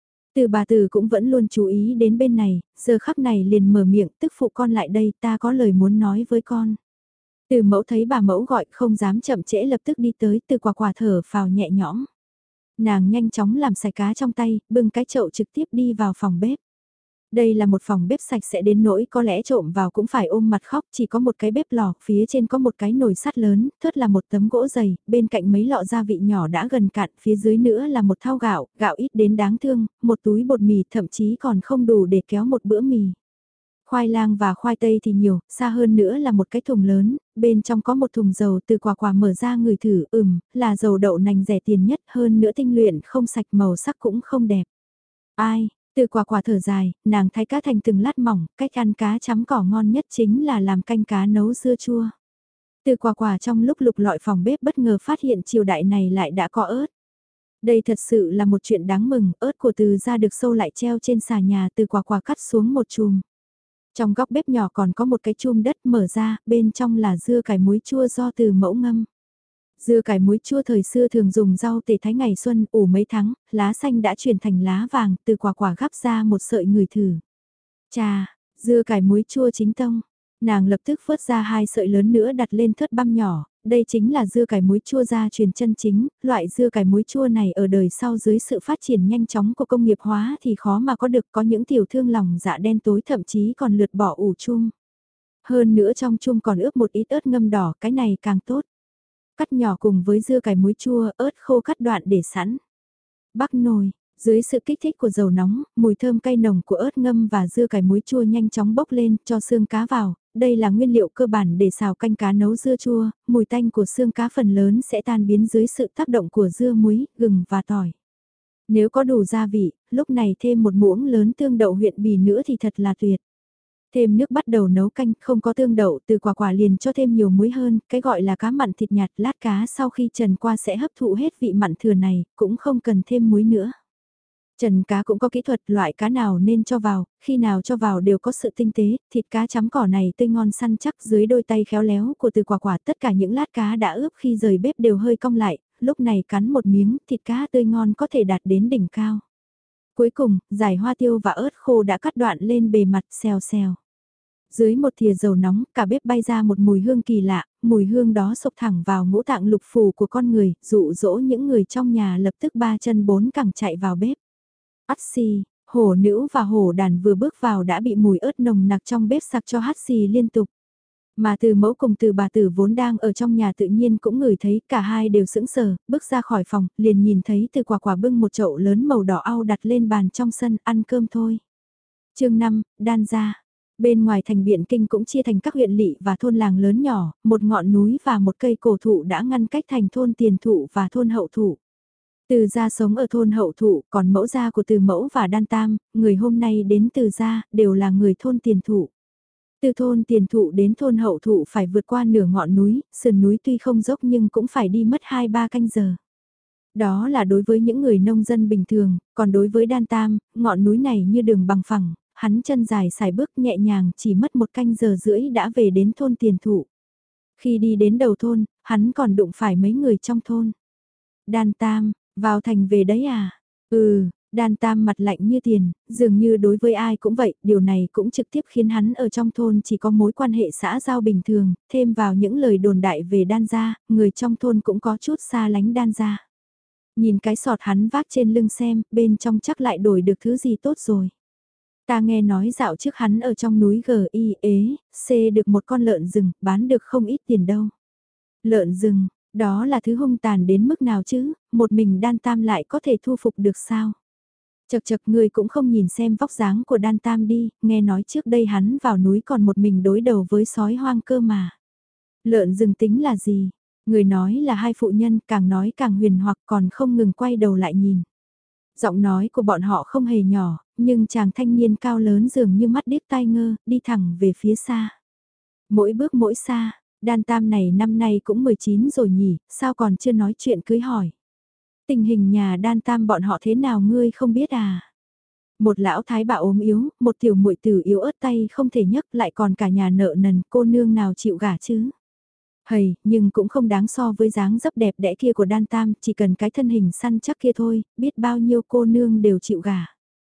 Từ bà từ cũng vẫn luôn chú ý đến bên này, giờ khắc này liền mở miệng, tức phụ con lại đây, ta có lời muốn nói với con. Từ mẫu thấy bà mẫu gọi không dám chậm trễ lập tức đi tới, từ quả quả thở phào nhẹ nhõm. Nàng nhanh chóng làm sạch cá trong tay, bưng cái chậu trực tiếp đi vào phòng bếp. Đây là một phòng bếp sạch sẽ đến nỗi có lẽ trộm vào cũng phải ôm mặt khóc, chỉ có một cái bếp lò, phía trên có một cái nồi sắt lớn, thớt là một tấm gỗ dày, bên cạnh mấy lọ gia vị nhỏ đã gần cạn, phía dưới nữa là một thau gạo, gạo ít đến đáng thương, một túi bột mì thậm chí còn không đủ để kéo một bữa mì. Khoai lang và khoai tây thì nhiều, xa hơn nữa là một cái thùng lớn, bên trong có một thùng dầu từ quả quả mở ra người thử, ừm, là dầu đậu nành rẻ tiền nhất hơn nữa tinh luyện không sạch màu sắc cũng không đẹp. Ai? Từ quả quả thở dài, nàng thái cá thành từng lát mỏng, cách ăn cá chấm cỏ ngon nhất chính là làm canh cá nấu dưa chua. Từ quả quả trong lúc lục lọi phòng bếp bất ngờ phát hiện triều đại này lại đã có ớt. Đây thật sự là một chuyện đáng mừng, ớt của từ ra được sâu lại treo trên xà nhà, từ quả quả cắt xuống một chùm. Trong góc bếp nhỏ còn có một cái chum đất mở ra, bên trong là dưa cải muối chua do từ mẫu ngâm. Dưa cải muối chua thời xưa thường dùng rau tể thái ngày xuân, ủ mấy tháng, lá xanh đã chuyển thành lá vàng, từ quả quả gắp ra một sợi người thử. Chà, dưa cải muối chua chính tông. Nàng lập tức vớt ra hai sợi lớn nữa đặt lên thớt băm nhỏ, đây chính là dưa cải muối chua gia truyền chân chính, loại dưa cải muối chua này ở đời sau dưới sự phát triển nhanh chóng của công nghiệp hóa thì khó mà có được, có những tiểu thương lòng dạ đen tối thậm chí còn lượt bỏ ủ chung. Hơn nữa trong chung còn ướp một ít ớt ngâm đỏ, cái này càng tốt. Cắt nhỏ cùng với dưa cải muối chua, ớt khô cắt đoạn để sẵn. Bắc nồi, dưới sự kích thích của dầu nóng, mùi thơm cay nồng của ớt ngâm và dưa cải muối chua nhanh chóng bốc lên, cho xương cá vào. Đây là nguyên liệu cơ bản để xào canh cá nấu dưa chua, mùi tanh của xương cá phần lớn sẽ tan biến dưới sự tác động của dưa muối, gừng và tỏi. Nếu có đủ gia vị, lúc này thêm một muỗng lớn tương đậu huyện bì nữa thì thật là tuyệt. Thêm nước bắt đầu nấu canh, không có tương đậu, từ quả quả liền cho thêm nhiều muối hơn, cái gọi là cá mặn thịt nhạt, lát cá sau khi trần qua sẽ hấp thụ hết vị mặn thừa này, cũng không cần thêm muối nữa. Trần cá cũng có kỹ thuật, loại cá nào nên cho vào, khi nào cho vào đều có sự tinh tế, thịt cá chấm cỏ này tươi ngon săn chắc dưới đôi tay khéo léo của từ quả quả, tất cả những lát cá đã ướp khi rời bếp đều hơi cong lại, lúc này cắn một miếng, thịt cá tươi ngon có thể đạt đến đỉnh cao. Cuối cùng, giải hoa tiêu và ớt khô đã cắt đoạn lên bề mặt xèo xèo. Dưới một thìa dầu nóng, cả bếp bay ra một mùi hương kỳ lạ, mùi hương đó sộc thẳng vào ngũ tạng lục phủ của con người, dụ dỗ những người trong nhà lập tức ba chân bốn cẳng chạy vào bếp. Ắt xì, hổ nữ và hổ đàn vừa bước vào đã bị mùi ớt nồng nặc trong bếp sặc cho hắt xì liên tục. Mà từ mẫu cùng từ bà tử vốn đang ở trong nhà tự nhiên cũng ngửi thấy cả hai đều sững sờ, bước ra khỏi phòng, liền nhìn thấy từ quả quả bưng một chậu lớn màu đỏ au đặt lên bàn trong sân ăn cơm thôi. chương năm, đan ra. Bên ngoài thành Biện Kinh cũng chia thành các huyện lỵ và thôn làng lớn nhỏ, một ngọn núi và một cây cổ thụ đã ngăn cách thành thôn tiền thụ và thôn hậu thụ. Từ gia sống ở thôn hậu thụ, còn mẫu gia của từ mẫu và đan tam, người hôm nay đến từ gia, đều là người thôn tiền thụ. Từ thôn tiền thụ đến thôn hậu thụ phải vượt qua nửa ngọn núi, sườn núi tuy không dốc nhưng cũng phải đi mất hai ba canh giờ. Đó là đối với những người nông dân bình thường, còn đối với đan tam, ngọn núi này như đường bằng phẳng, hắn chân dài xài bước nhẹ nhàng chỉ mất một canh giờ rưỡi đã về đến thôn tiền thụ. Khi đi đến đầu thôn, hắn còn đụng phải mấy người trong thôn. Đan tam, vào thành về đấy à? Ừ, đan tam mặt lạnh như tiền, dường như đối với ai cũng vậy, điều này cũng trực tiếp khiến hắn ở trong thôn chỉ có mối quan hệ xã giao bình thường, thêm vào những lời đồn đại về đan gia, người trong thôn cũng có chút xa lánh đan gia. Nhìn cái sọt hắn vác trên lưng xem, bên trong chắc lại đổi được thứ gì tốt rồi. Ta nghe nói dạo trước hắn ở trong núi G I ế, C được một con lợn rừng, bán được không ít tiền đâu. Lợn rừng, đó là thứ hung tàn đến mức nào chứ, một mình Đan Tam lại có thể thu phục được sao? Chật chật người cũng không nhìn xem vóc dáng của Đan Tam đi, nghe nói trước đây hắn vào núi còn một mình đối đầu với sói hoang cơ mà. Lợn rừng tính là gì? Người nói là hai phụ nhân càng nói càng huyền hoặc còn không ngừng quay đầu lại nhìn. Giọng nói của bọn họ không hề nhỏ, nhưng chàng thanh niên cao lớn dường như mắt điếc tai ngơ, đi thẳng về phía xa. Mỗi bước mỗi xa, Đan Tam này năm nay cũng mười chín rồi nhỉ, sao còn chưa nói chuyện cưới hỏi. Tình hình nhà Đan Tam bọn họ thế nào ngươi không biết à? Một lão thái bà ốm yếu, một tiểu muội tử yếu ớt tay không thể nhấc lại còn cả nhà nợ nần, cô nương nào chịu gả chứ? Hầy, nhưng cũng không đáng so với dáng dấp đẹp đẽ kia của Đan Tam, chỉ cần cái thân hình săn chắc kia thôi, biết bao nhiêu cô nương đều chịu gả.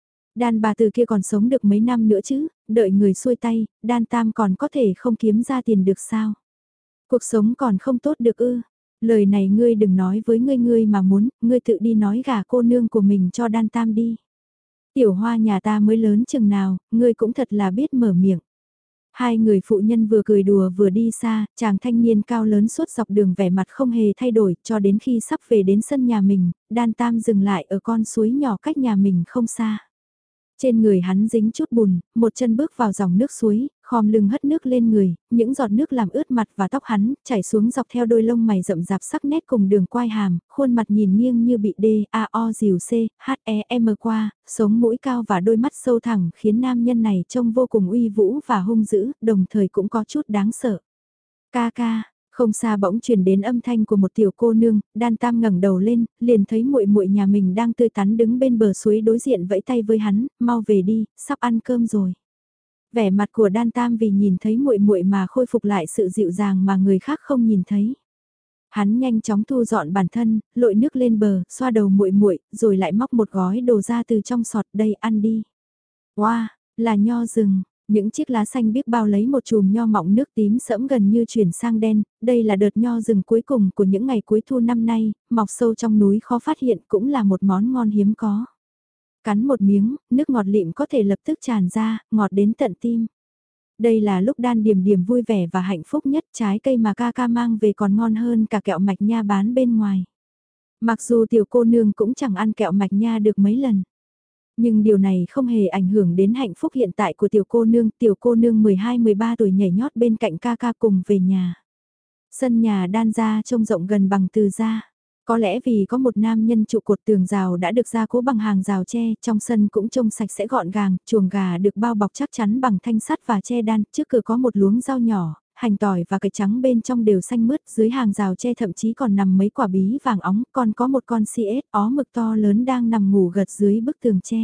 Đan bà từ kia còn sống được mấy năm nữa chứ, đợi người xuôi tay, Đan Tam còn có thể không kiếm ra tiền được sao? Cuộc sống còn không tốt được ư? Lời này ngươi đừng nói với ngươi ngươi mà muốn, ngươi tự đi nói gả cô nương của mình cho Đan Tam đi. Tiểu Hoa nhà ta mới lớn chừng nào, ngươi cũng thật là biết mở miệng. Hai người phụ nhân vừa cười đùa vừa đi xa, chàng thanh niên cao lớn suốt dọc đường vẻ mặt không hề thay đổi cho đến khi sắp về đến sân nhà mình, Đan Tam dừng lại ở con suối nhỏ cách nhà mình không xa. Trên người hắn dính chút bùn, một chân bước vào dòng nước suối, khom lưng hất nước lên người, những giọt nước làm ướt mặt và tóc hắn, chảy xuống dọc theo đôi lông mày rậm rạp sắc nét cùng đường quai hàm, khuôn mặt nhìn nghiêng như bị D, A, O, dìu C, H, E, M qua, sống mũi cao và đôi mắt sâu thẳng khiến nam nhân này trông vô cùng uy vũ và hung dữ, đồng thời cũng có chút đáng sợ. Ca ca. Không xa bỗng truyền đến âm thanh của một tiểu cô nương, Đan Tam ngẩng đầu lên, liền thấy muội muội nhà mình đang tươi tắn đứng bên bờ suối đối diện vẫy tay với hắn, mau về đi, sắp ăn cơm rồi. Vẻ mặt của Đan Tam vì nhìn thấy muội muội mà khôi phục lại sự dịu dàng mà người khác không nhìn thấy. Hắn nhanh chóng thu dọn bản thân, lội nước lên bờ, xoa đầu muội muội, rồi lại móc một gói đồ ra từ trong sọt, đây ăn đi. Wow, là nho rừng. Những chiếc lá xanh biếc bao lấy một chùm nho mọng nước tím sẫm gần như chuyển sang đen, đây là đợt nho rừng cuối cùng của những ngày cuối thu năm nay, mọc sâu trong núi khó phát hiện cũng là một món ngon hiếm có. Cắn một miếng, nước ngọt lịm có thể lập tức tràn ra, ngọt đến tận tim. Đây là lúc Đan Điềm Điềm vui vẻ và hạnh phúc nhất, trái cây mà ca ca mang về còn ngon hơn cả kẹo mạch nha bán bên ngoài. Mặc dù tiểu cô nương cũng chẳng ăn kẹo mạch nha được mấy lần. Nhưng điều này không hề ảnh hưởng đến hạnh phúc hiện tại của tiểu cô nương, tiểu cô nương mười hai mười ba tuổi nhảy nhót bên cạnh ca ca cùng về nhà. Sân nhà Đan ra trông rộng gần bằng từ ra. Có lẽ vì có một nam nhân trụ cột tường rào đã được gia cố bằng hàng rào tre, trong sân cũng trông sạch sẽ gọn gàng, chuồng gà được bao bọc chắc chắn bằng thanh sắt và tre đan, trước cửa có một luống rau nhỏ, hành tỏi và cải trắng bên trong đều xanh mướt, dưới hàng rào tre thậm chí còn nằm mấy quả bí vàng óng, còn có một con si ếch ó mực to lớn đang nằm ngủ gật dưới bức tường tre.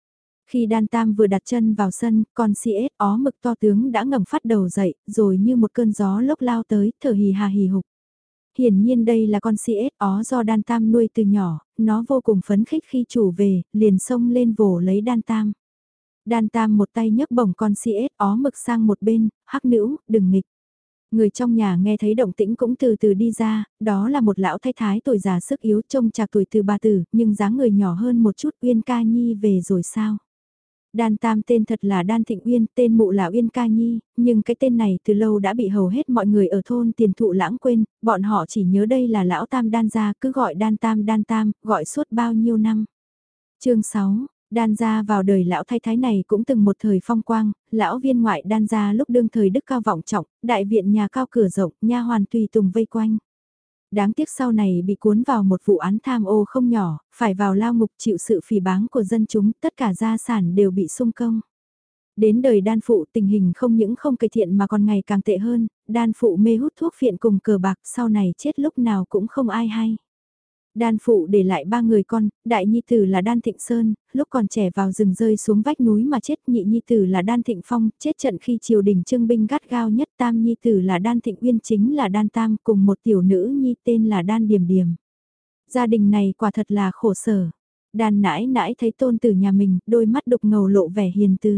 Khi Đan Tam vừa đặt chân vào sân, con si ếch ó mực to tướng đã ngẩng phát đầu dậy, rồi như một cơn gió lốc lao tới, thở hì hà hì hục. Hiển nhiên đây là con si ếch ó do Đan Tam nuôi từ nhỏ, nó vô cùng phấn khích khi chủ về, liền xông lên vồ lấy Đan Tam. Đan Tam một tay nhấc bổng con si ếch ó mực sang một bên, hắc nữ, đừng nghịch. Người trong nhà nghe thấy động tĩnh cũng từ từ đi ra, đó là một lão thái thái tuổi già sức yếu trông chạc tuổi từ bà tử, nhưng dáng người nhỏ hơn một chút. Uyên Ca Nhi về rồi sao? Đan Tam tên thật là Đan Thịnh Uyên, tên mụ là Uyên Ca Nhi, nhưng cái tên này từ lâu đã bị hầu hết mọi người ở thôn Tiền Thụ lãng quên, bọn họ chỉ nhớ đây là lão Tam Đan gia, cứ gọi Đan Tam Đan Tam, gọi suốt bao nhiêu năm. Chương sáu. Đan gia vào đời lão thái thái này cũng từng một thời phong quang, lão viên ngoại Đan gia lúc đương thời đức cao vọng trọng, đại viện nhà cao cửa rộng, nha hoàn tùy tùng vây quanh. Đáng tiếc sau này bị cuốn vào một vụ án tham ô không nhỏ, phải vào lao ngục chịu sự phỉ báng của dân chúng, tất cả gia sản đều bị sung công. Đến đời Đan phụ tình hình không những không cải thiện mà còn ngày càng tệ hơn, Đan phụ mê hút thuốc phiện cùng cờ bạc sau này chết lúc nào cũng không ai hay. Đan phụ để lại ba người con, đại nhi tử là Đan Thịnh Sơn, lúc còn trẻ vào rừng rơi xuống vách núi mà chết, nhị nhi tử là Đan Thịnh Phong, chết trận khi triều đình trưng binh gắt gao nhất, tam nhi tử là Đan Thịnh Uyên chính là Đan Tam cùng một tiểu nữ nhi tên là Đan Điềm Điềm. Gia đình này quả thật là khổ sở. Đan nãi nãi thấy tôn tử nhà mình, đôi mắt đục ngầu lộ vẻ hiền từ.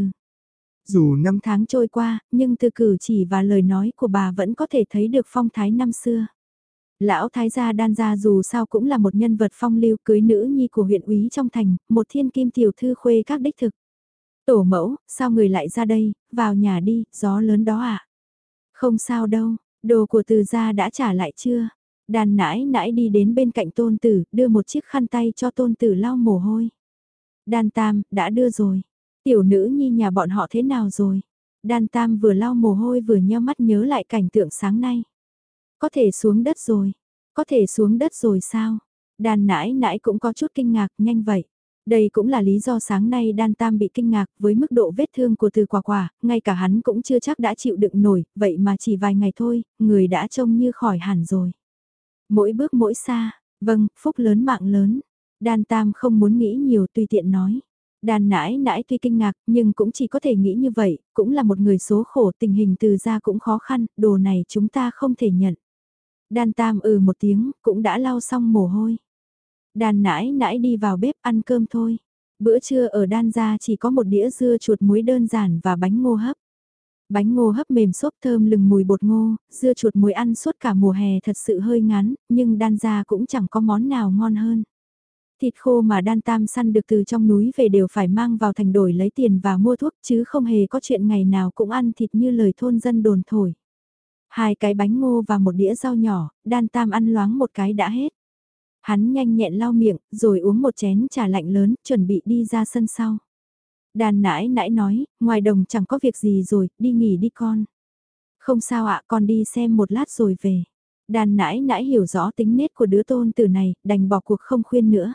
Dù năm tháng trôi qua, nhưng từ cử chỉ và lời nói của bà vẫn có thể thấy được phong thái năm xưa. Lão thái gia Đan gia dù sao cũng là một nhân vật phong lưu, cưới nữ nhi của huyện úy trong thành, một thiên kim tiểu thư khuê các đích thực. Tổ mẫu, sao người lại ra đây, vào nhà đi, gió lớn đó à? Không sao đâu, đồ của Từ gia đã trả lại chưa? Đàn nãi nãi đi đến bên cạnh tôn tử, đưa một chiếc khăn tay cho tôn tử lau mồ hôi. Đan Tam, đã đưa rồi. Tiểu nữ nhi nhà bọn họ thế nào rồi? Đan Tam vừa lau mồ hôi vừa nheo mắt nhớ lại cảnh tượng sáng nay. Có thể xuống đất rồi. Có thể xuống đất rồi sao? Đàn nãi nãi cũng có chút kinh ngạc, nhanh vậy. Đây cũng là lý do sáng nay Đan Tam bị kinh ngạc với mức độ vết thương của Từ Quả Quả, ngay cả hắn cũng chưa chắc đã chịu đựng nổi, vậy mà chỉ vài ngày thôi, người đã trông như khỏi hẳn rồi. Mỗi bước mỗi xa, vâng, phúc lớn mạng lớn. Đan Tam không muốn nghĩ nhiều tùy tiện nói. Đàn nãi nãi tuy kinh ngạc nhưng cũng chỉ có thể nghĩ như vậy, cũng là một người số khổ, tình hình Từ gia cũng khó khăn, đồ này chúng ta không thể nhận. Đan Tam ừ một tiếng, cũng đã lau xong mồ hôi. Đàn nãi nãi đi vào bếp ăn cơm thôi. Bữa trưa ở Đan gia chỉ có một đĩa dưa chuột muối đơn giản và bánh ngô hấp. Bánh ngô hấp mềm xốp thơm lừng mùi bột ngô, dưa chuột muối ăn suốt cả mùa hè thật sự hơi ngắn, nhưng Đan gia cũng chẳng có món nào ngon hơn. Thịt khô mà Đan Tam săn được từ trong núi về đều phải mang vào thành đổi lấy tiền và mua thuốc chứ không hề có chuyện ngày nào cũng ăn thịt như lời thôn dân đồn thổi. Hai cái bánh ngô và một đĩa rau nhỏ, Đan Tam ăn loáng một cái đã hết. Hắn nhanh nhẹn lau miệng, rồi uống một chén trà lạnh lớn, chuẩn bị đi ra sân sau. Đàn nãi nãi nói, ngoài đồng chẳng có việc gì rồi, đi nghỉ đi con. Không sao ạ, con đi xem một lát rồi về. Đàn nãi nãi hiểu rõ tính nết của đứa tôn tử này, đành bỏ cuộc không khuyên nữa.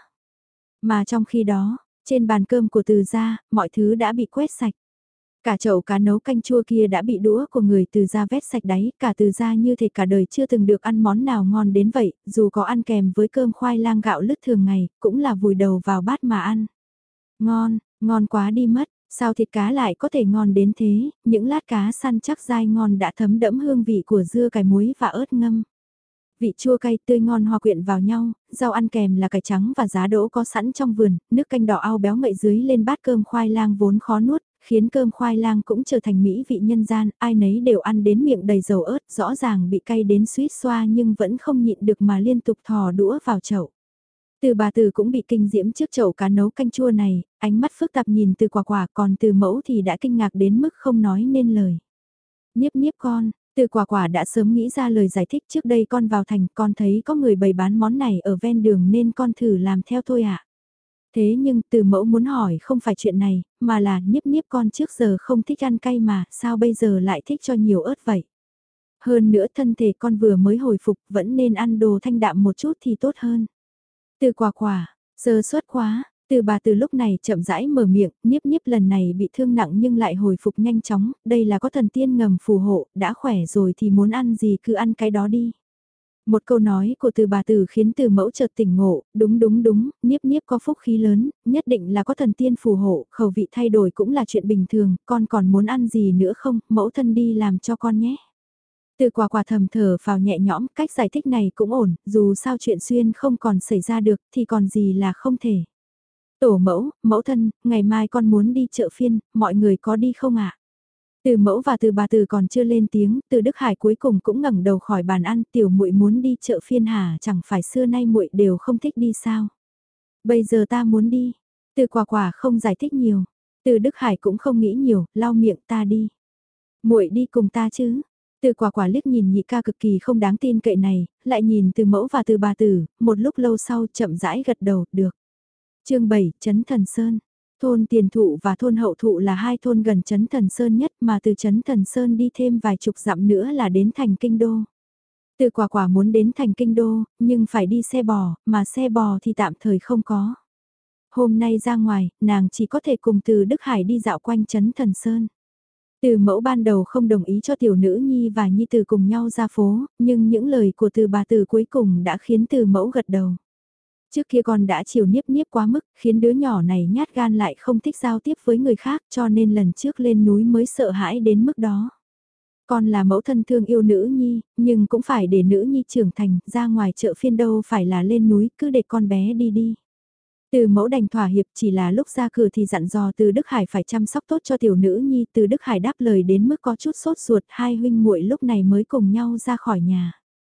Mà trong khi đó, trên bàn cơm của Từ gia, mọi thứ đã bị quét sạch. Cả chậu cá nấu canh chua kia đã bị đũa của người Từ gia vét sạch đáy, cả Từ gia như thể cả đời chưa từng được ăn món nào ngon đến vậy, dù có ăn kèm với cơm khoai lang gạo lứt thường ngày, cũng là vùi đầu vào bát mà ăn. Ngon, ngon quá đi mất, sao thịt cá lại có thể ngon đến thế, những lát cá săn chắc dai ngon đã thấm đẫm hương vị của dưa cải muối và ớt ngâm. Vị chua cay tươi ngon hòa quyện vào nhau, rau ăn kèm là cải trắng và giá đỗ có sẵn trong vườn, nước canh đỏ ao béo ngậy dưới lên bát cơm khoai lang vốn khó nuốt, khiến cơm khoai lang cũng trở thành mỹ vị nhân gian, ai nấy đều ăn đến miệng đầy dầu ớt, rõ ràng bị cay đến suýt xoa nhưng vẫn không nhịn được mà liên tục thò đũa vào chậu. Từ bà Từ cũng bị kinh diễm trước chậu cá nấu canh chua này, ánh mắt phức tạp nhìn Từ Quả Quả, còn Từ Mẫu thì đã kinh ngạc đến mức không nói nên lời. Niếp niếp con, Từ Quả Quả đã sớm nghĩ ra lời giải thích, trước đây con vào thành, con thấy có người bày bán món này ở ven đường nên con thử làm theo thôi ạ. À. Thế nhưng Từ Mẫu muốn hỏi không phải chuyện này, mà là Niếp niếp con trước giờ không thích ăn cay mà, sao bây giờ lại thích cho nhiều ớt vậy? Hơn nữa thân thể con vừa mới hồi phục, vẫn nên ăn đồ thanh đạm một chút thì tốt hơn. Từ Quả Quả, sơ suất quá. Từ bà Từ lúc này chậm rãi mở miệng, Niếp niếp lần này bị thương nặng nhưng lại hồi phục nhanh chóng, đây là có thần tiên ngầm phù hộ, đã khỏe rồi thì muốn ăn gì cứ ăn cái đó đi. Một câu nói của Từ bà Từ khiến Từ Mẫu chợt tỉnh ngộ, đúng đúng đúng, Niếp niếp có phúc khí lớn, nhất định là có thần tiên phù hộ, khẩu vị thay đổi cũng là chuyện bình thường, con còn muốn ăn gì nữa không, mẫu thân đi làm cho con nhé. Từ Quả Quả thầm thở phào nhẹ nhõm, cách giải thích này cũng ổn, dù sao chuyện xuyên không còn xảy ra được thì còn gì là không thể. Tổ mẫu, mẫu thân, ngày mai con muốn đi chợ phiên, mọi người có đi không ạ? À? Từ mẫu và từ bà Từ còn chưa lên tiếng, từ Đức Hải cuối cùng cũng ngẩng đầu khỏi bàn ăn, tiểu muội muốn đi chợ phiên hả, chẳng phải xưa nay muội đều không thích đi sao? Bây giờ ta muốn đi. Từ Quả Quả không giải thích nhiều, từ Đức Hải cũng không nghĩ nhiều, lau miệng ta đi. Muội đi cùng ta chứ? Từ Quả Quả liếc nhìn nhị ca cực kỳ không đáng tin cậy này, lại nhìn từ mẫu và từ bà Tử, một lúc lâu sau chậm rãi gật đầu, được. Chương bảy, Trấn Thần Sơn. Thôn Tiền Thụ và thôn Hậu Thụ là hai thôn gần Trấn Thần Sơn nhất mà từ Trấn Thần Sơn đi thêm vài chục dặm nữa là đến thành Kinh Đô. Từ Quả Quả muốn đến thành Kinh Đô, nhưng phải đi xe bò, mà xe bò thì tạm thời không có. Hôm nay ra ngoài, nàng chỉ có thể cùng từ Đức Hải đi dạo quanh Trấn Thần Sơn. Từ mẫu ban đầu không đồng ý cho tiểu nữ nhi và nhi tử cùng nhau ra phố, nhưng những lời của từ bà Từ cuối cùng đã khiến từ mẫu gật đầu. Trước kia con đã chiều Niếp Niếp quá mức, khiến đứa nhỏ này nhát gan lại không thích giao tiếp với người khác cho nên lần trước lên núi mới sợ hãi đến mức đó. Con là mẫu thân thương yêu nữ nhi, nhưng cũng phải để nữ nhi trưởng thành, ra ngoài chợ phiên đâu phải là lên núi, cứ để con bé đi đi. Từ mẫu đành thỏa hiệp, chỉ là lúc ra cửa thì dặn dò từ Đức Hải phải chăm sóc tốt cho tiểu nữ nhi, từ Đức Hải đáp lời đến mức có chút sốt ruột, hai huynh muội lúc này mới cùng nhau ra khỏi nhà.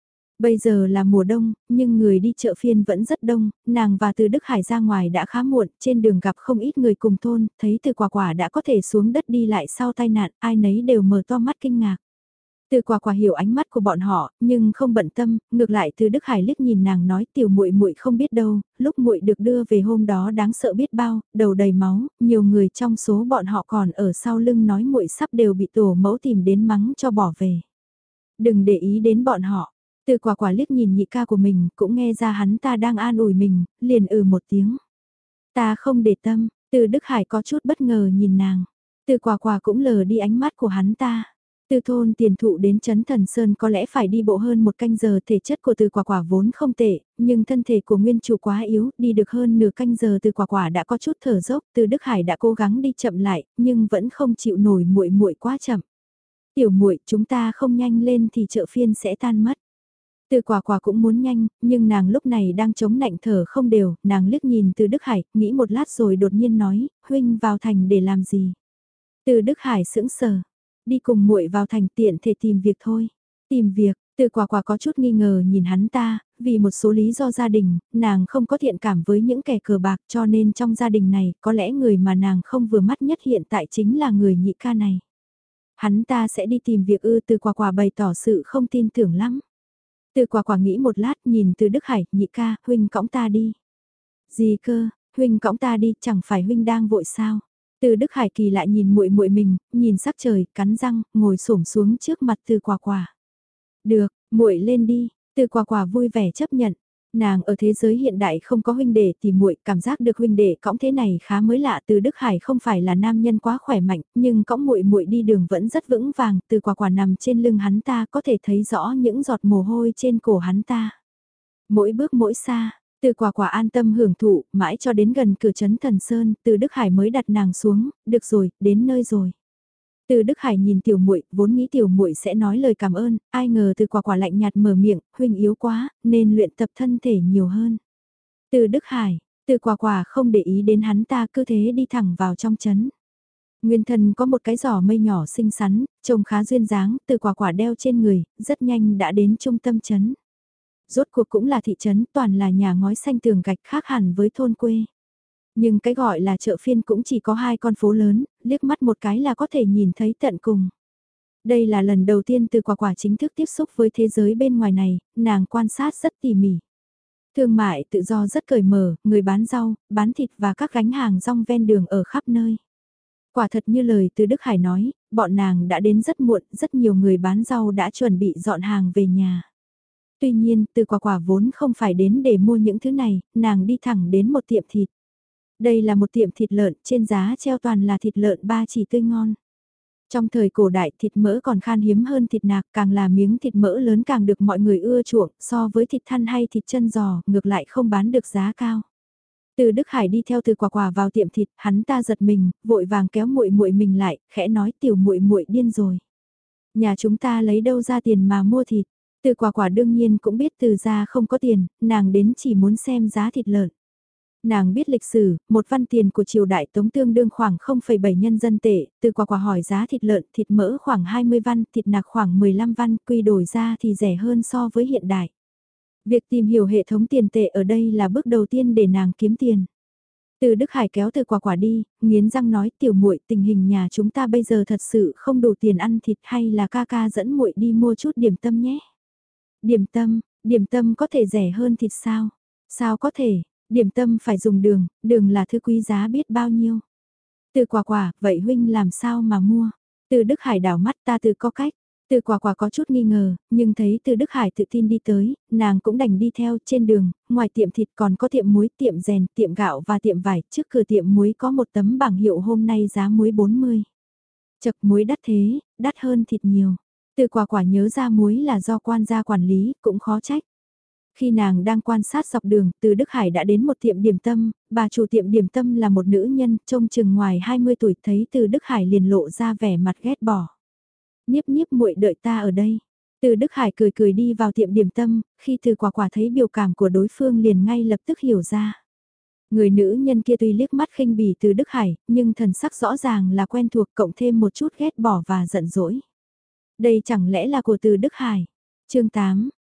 Bây giờ là mùa đông, nhưng người đi chợ phiên vẫn rất đông, nàng và Từ Đức Hải ra ngoài đã khá muộn, trên đường gặp không ít người cùng thôn, thấy Từ Quả Quả đã có thể xuống đất đi lại sau tai nạn, ai nấy đều mở to mắt kinh ngạc. Từ Quả Quả hiểu ánh mắt của bọn họ, nhưng không bận tâm, ngược lại Từ Đức Hải liếc nhìn nàng nói tiểu muội muội không biết đâu, lúc muội được đưa về hôm đó đáng sợ biết bao, đầu đầy máu, nhiều người trong số bọn họ còn ở sau lưng nói muội sắp đều bị tổ mẫu tìm đến mắng cho bỏ về. Đừng để ý đến bọn họ. Từ Quả Quả liếc nhìn nhị ca của mình, cũng nghe ra hắn ta đang an ủi mình, liền ừ một tiếng. Ta không để tâm, Từ Đức Hải có chút bất ngờ nhìn nàng. Từ Quả Quả cũng lờ đi ánh mắt của hắn ta. Từ thôn Tiền Thụ đến Trấn Thần Sơn có lẽ phải đi bộ hơn một canh giờ, thể chất của Từ Quả Quả vốn không tệ, nhưng thân thể của nguyên chủ quá yếu, đi được hơn nửa canh giờ Từ Quả Quả đã có chút thở dốc, Từ Đức Hải đã cố gắng đi chậm lại, nhưng vẫn không chịu nổi muội muội quá chậm. Tiểu muội, chúng ta không nhanh lên thì chợ phiên sẽ tan mất. Từ Quả Quả cũng muốn nhanh, nhưng nàng lúc này đang chống nạnh thở không đều, nàng liếc nhìn Từ Đức Hải, nghĩ một lát rồi đột nhiên nói, huynh vào thành để làm gì? Từ Đức Hải sững sờ, đi cùng muội vào thành tiện thể tìm việc thôi. Tìm việc, Từ Quả Quả có chút nghi ngờ nhìn hắn ta, vì một số lý do gia đình, nàng không có thiện cảm với những kẻ cờ bạc cho nên trong gia đình này có lẽ người mà nàng không vừa mắt nhất hiện tại chính là người nhị ca này. Hắn ta sẽ đi tìm việc ư? Từ Quả Quả bày tỏ sự không tin tưởng lắm. Từ Quả Quả nghĩ một lát nhìn Từ Đức Hải, nhị ca, huynh cõng ta đi. Gì cơ, huynh cõng ta đi, chẳng phải huynh đang vội sao? Từ Đức Hải kỳ lại nhìn muội muội mình, nhìn sắc trời, cắn răng, ngồi xổm xuống trước mặt Từ Quả Quả. Được, muội lên đi, Từ Quả Quả vui vẻ chấp nhận. Nàng ở thế giới hiện đại không có huynh đệ thì muội cảm giác được huynh đệ cõng thế này khá mới lạ. Từ Đức Hải không phải là nam nhân quá khỏe mạnh, nhưng cõng muội muội đi đường vẫn rất vững vàng. Từ Quả Quả nằm trên lưng hắn ta có thể thấy rõ những giọt mồ hôi trên cổ hắn ta. Mỗi bước mỗi xa, Từ Quả Quả an tâm hưởng thụ, mãi cho đến gần cửa trấn Thần Sơn, Từ Đức Hải mới đặt nàng xuống. Được rồi, đến nơi rồi. Từ Đức Hải nhìn tiểu muội, vốn nghĩ tiểu muội sẽ nói lời cảm ơn, ai ngờ Từ Quả Quả lạnh nhạt mở miệng, huynh yếu quá, nên luyện tập thân thể nhiều hơn. Từ Đức Hải, Từ Quả Quả không để ý đến hắn ta, cứ thế đi thẳng vào trong trấn. Nguyên thân có một cái giỏ mây nhỏ xinh xắn, trông khá duyên dáng, Từ Quả Quả đeo trên người, rất nhanh đã đến trung tâm trấn. Rốt cuộc cũng là thị trấn, toàn là nhà ngói xanh tường gạch, khác hẳn với thôn quê. Nhưng cái gọi là chợ phiên cũng chỉ có hai con phố lớn, liếc mắt một cái là có thể nhìn thấy tận cùng. Đây là lần đầu tiên Từ Quả Quả chính thức tiếp xúc với thế giới bên ngoài này, nàng quan sát rất tỉ mỉ. Thương mại tự do rất cởi mở, người bán rau, bán thịt và các gánh hàng rong ven đường ở khắp nơi. Quả thật như lời Từ Đức Hải nói, bọn nàng đã đến rất muộn, rất nhiều người bán rau đã chuẩn bị dọn hàng về nhà. Tuy nhiên, Từ Quả Quả vốn không phải đến để mua những thứ này, nàng đi thẳng đến một tiệm thịt. Đây là một tiệm thịt lợn, trên giá treo toàn là thịt lợn ba chỉ tươi ngon. Trong thời cổ đại thịt mỡ còn khan hiếm hơn thịt nạc, càng là miếng thịt mỡ lớn càng được mọi người ưa chuộng, so với thịt thăn hay thịt chân giò, ngược lại không bán được giá cao. Từ Đức Hải đi theo Từ Quả Quả vào tiệm thịt, hắn ta giật mình, vội vàng kéo muội muội mình lại, khẽ nói tiểu muội muội điên rồi. Nhà chúng ta lấy đâu ra tiền mà mua thịt? Từ Quả Quả đương nhiên cũng biết Từ gia không có tiền, nàng đến chỉ muốn xem giá thịt lợn. Nàng biết lịch sử, một văn tiền của triều đại Tống tương đương khoảng không phẩy bảy nhân dân tệ, Từ Quả Quả hỏi giá thịt lợn, thịt mỡ khoảng hai mươi văn, thịt nạc khoảng mười lăm văn, quy đổi ra thì rẻ hơn so với hiện đại. Việc tìm hiểu hệ thống tiền tệ ở đây là bước đầu tiên để nàng kiếm tiền. Từ Đức Hải kéo Từ Quả Quả đi, nghiến răng nói tiểu muội, tình hình nhà chúng ta bây giờ thật sự không đủ tiền ăn thịt, hay là ca ca dẫn muội đi mua chút điểm tâm nhé. Điểm tâm, điểm tâm có thể rẻ hơn thịt sao? Sao có thể? Điểm tâm phải dùng đường, đường là thứ quý giá biết bao nhiêu. Từ Quả Quả, vậy huynh làm sao mà mua? Từ Đức Hải đảo mắt, ta tự có cách. Từ Quả Quả có chút nghi ngờ, nhưng thấy Từ Đức Hải tự tin đi tới, nàng cũng đành đi theo. Trên đường, ngoài tiệm thịt còn có tiệm muối, tiệm rèn, tiệm gạo và tiệm vải. Trước cửa tiệm muối có một tấm bảng hiệu hôm nay giá muối bốn mươi. Chật, muối đắt thế, đắt hơn thịt nhiều. Từ Quả Quả nhớ ra muối là do quan gia quản lý, cũng khó trách. Khi nàng đang quan sát dọc đường, Từ Đức Hải đã đến một tiệm điểm tâm, bà chủ tiệm điểm tâm là một nữ nhân, trông chừng ngoài hai mươi tuổi, thấy Từ Đức Hải liền lộ ra vẻ mặt ghét bỏ. Nhiếp nhiếp muội đợi ta ở đây. Từ Đức Hải cười cười đi vào tiệm điểm tâm, khi Từ Quả Quả thấy biểu cảm của đối phương liền ngay lập tức hiểu ra. Người nữ nhân kia tuy liếc mắt khinh bỉ Từ Đức Hải, nhưng thần sắc rõ ràng là quen thuộc, cộng thêm một chút ghét bỏ và giận dỗi. Đây chẳng lẽ là của Từ Đức Hải? Chương tám.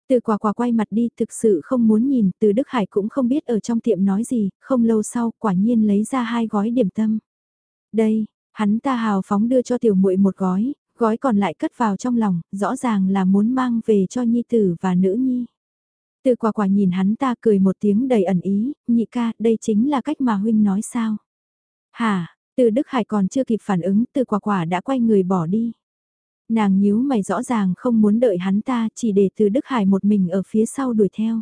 Từ Quả Quả quay mặt đi, thực sự không muốn nhìn, Từ Đức Hải cũng không biết ở trong tiệm nói gì, không lâu sau quả nhiên lấy ra hai gói điểm tâm. Đây, hắn ta hào phóng đưa cho tiểu muội một gói, gói còn lại cất vào trong lòng, rõ ràng là muốn mang về cho nhi tử và nữ nhi. Từ Quả Quả nhìn hắn ta cười một tiếng đầy ẩn ý, nhị ca, đây chính là cách mà huynh nói sao? Hả, Từ Đức Hải còn chưa kịp phản ứng, Từ Quả Quả đã quay người bỏ đi. Nàng nhíu mày rõ ràng không muốn đợi hắn ta, chỉ để Từ Đức Hải một mình ở phía sau đuổi theo.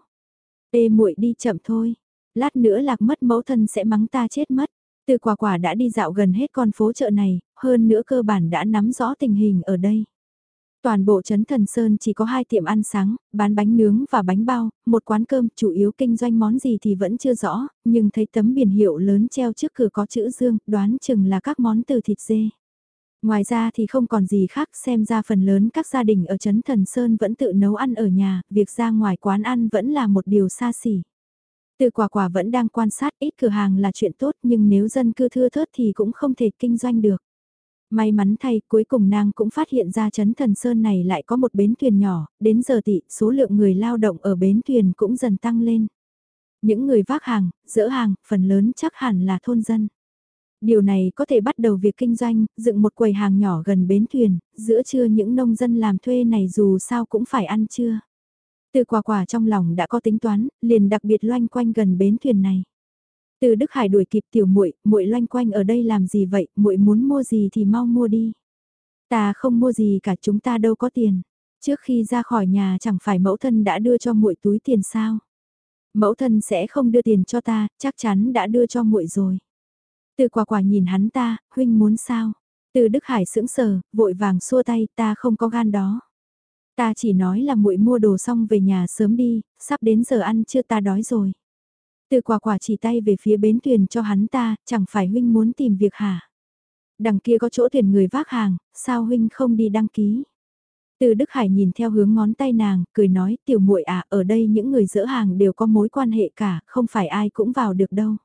Ê muội đi chậm thôi, lát nữa lạc mất mẫu thân sẽ mắng ta chết mất. Từ Quả Quả đã đi dạo gần hết con phố chợ này, hơn nữa cơ bản đã nắm rõ tình hình ở đây. Toàn bộ trấn Thần Sơn chỉ có hai tiệm ăn sáng, bán bánh nướng và bánh bao, một quán cơm chủ yếu kinh doanh món gì thì vẫn chưa rõ, nhưng thấy tấm biển hiệu lớn treo trước cửa có chữ Dương, đoán chừng là các món từ thịt dê. Ngoài ra thì không còn gì khác, xem ra phần lớn các gia đình ở trấn Thần Sơn vẫn tự nấu ăn ở nhà, việc ra ngoài quán ăn vẫn là một điều xa xỉ. Từ Quả Quả vẫn đang quan sát, ít cửa hàng là chuyện tốt nhưng nếu dân cư thưa thớt thì cũng không thể kinh doanh được. May mắn thay, cuối cùng nàng cũng phát hiện ra trấn Thần Sơn này lại có một bến thuyền nhỏ, đến giờ tị, số lượng người lao động ở bến thuyền cũng dần tăng lên. Những người vác hàng, dỡ hàng, phần lớn chắc hẳn là thôn dân. Điều này có thể bắt đầu việc kinh doanh, dựng một quầy hàng nhỏ gần bến thuyền, giữa trưa những nông dân làm thuê này dù sao cũng phải ăn trưa. Từ Quả Quả trong lòng đã có tính toán, liền đặc biệt loanh quanh gần bến thuyền này. Từ Đức Hải đuổi kịp tiểu muội, muội loanh quanh ở đây làm gì vậy, muội muốn mua gì thì mau mua đi. Ta không mua gì cả, chúng ta đâu có tiền. Trước khi ra khỏi nhà chẳng phải mẫu thân đã đưa cho muội túi tiền sao? Mẫu thân sẽ không đưa tiền cho ta, chắc chắn đã đưa cho muội rồi. Từ Quả Quả nhìn hắn ta, huynh muốn sao? Từ Đức Hải sững sờ, vội vàng xua tay, ta không có gan đó. Ta chỉ nói là muội mua đồ xong về nhà sớm đi, sắp đến giờ ăn trưa ta đói rồi. Từ Quả Quả chỉ tay về phía bến thuyền cho hắn ta, chẳng phải huynh muốn tìm việc hả? Đằng kia có chỗ thuyền người vác hàng, sao huynh không đi đăng ký? Từ Đức Hải nhìn theo hướng ngón tay nàng, cười nói, tiểu muội à, ở đây những người dỡ hàng đều có mối quan hệ cả, không phải ai cũng vào được đâu.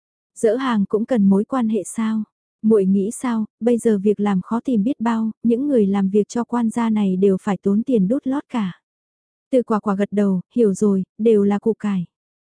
Dỡ hàng cũng cần mối quan hệ sao? Muội nghĩ sao, bây giờ việc làm khó tìm biết bao, những người làm việc cho quan gia này đều phải tốn tiền đút lót cả. Từ Quả Quả gật đầu, hiểu rồi, đều là củ cải.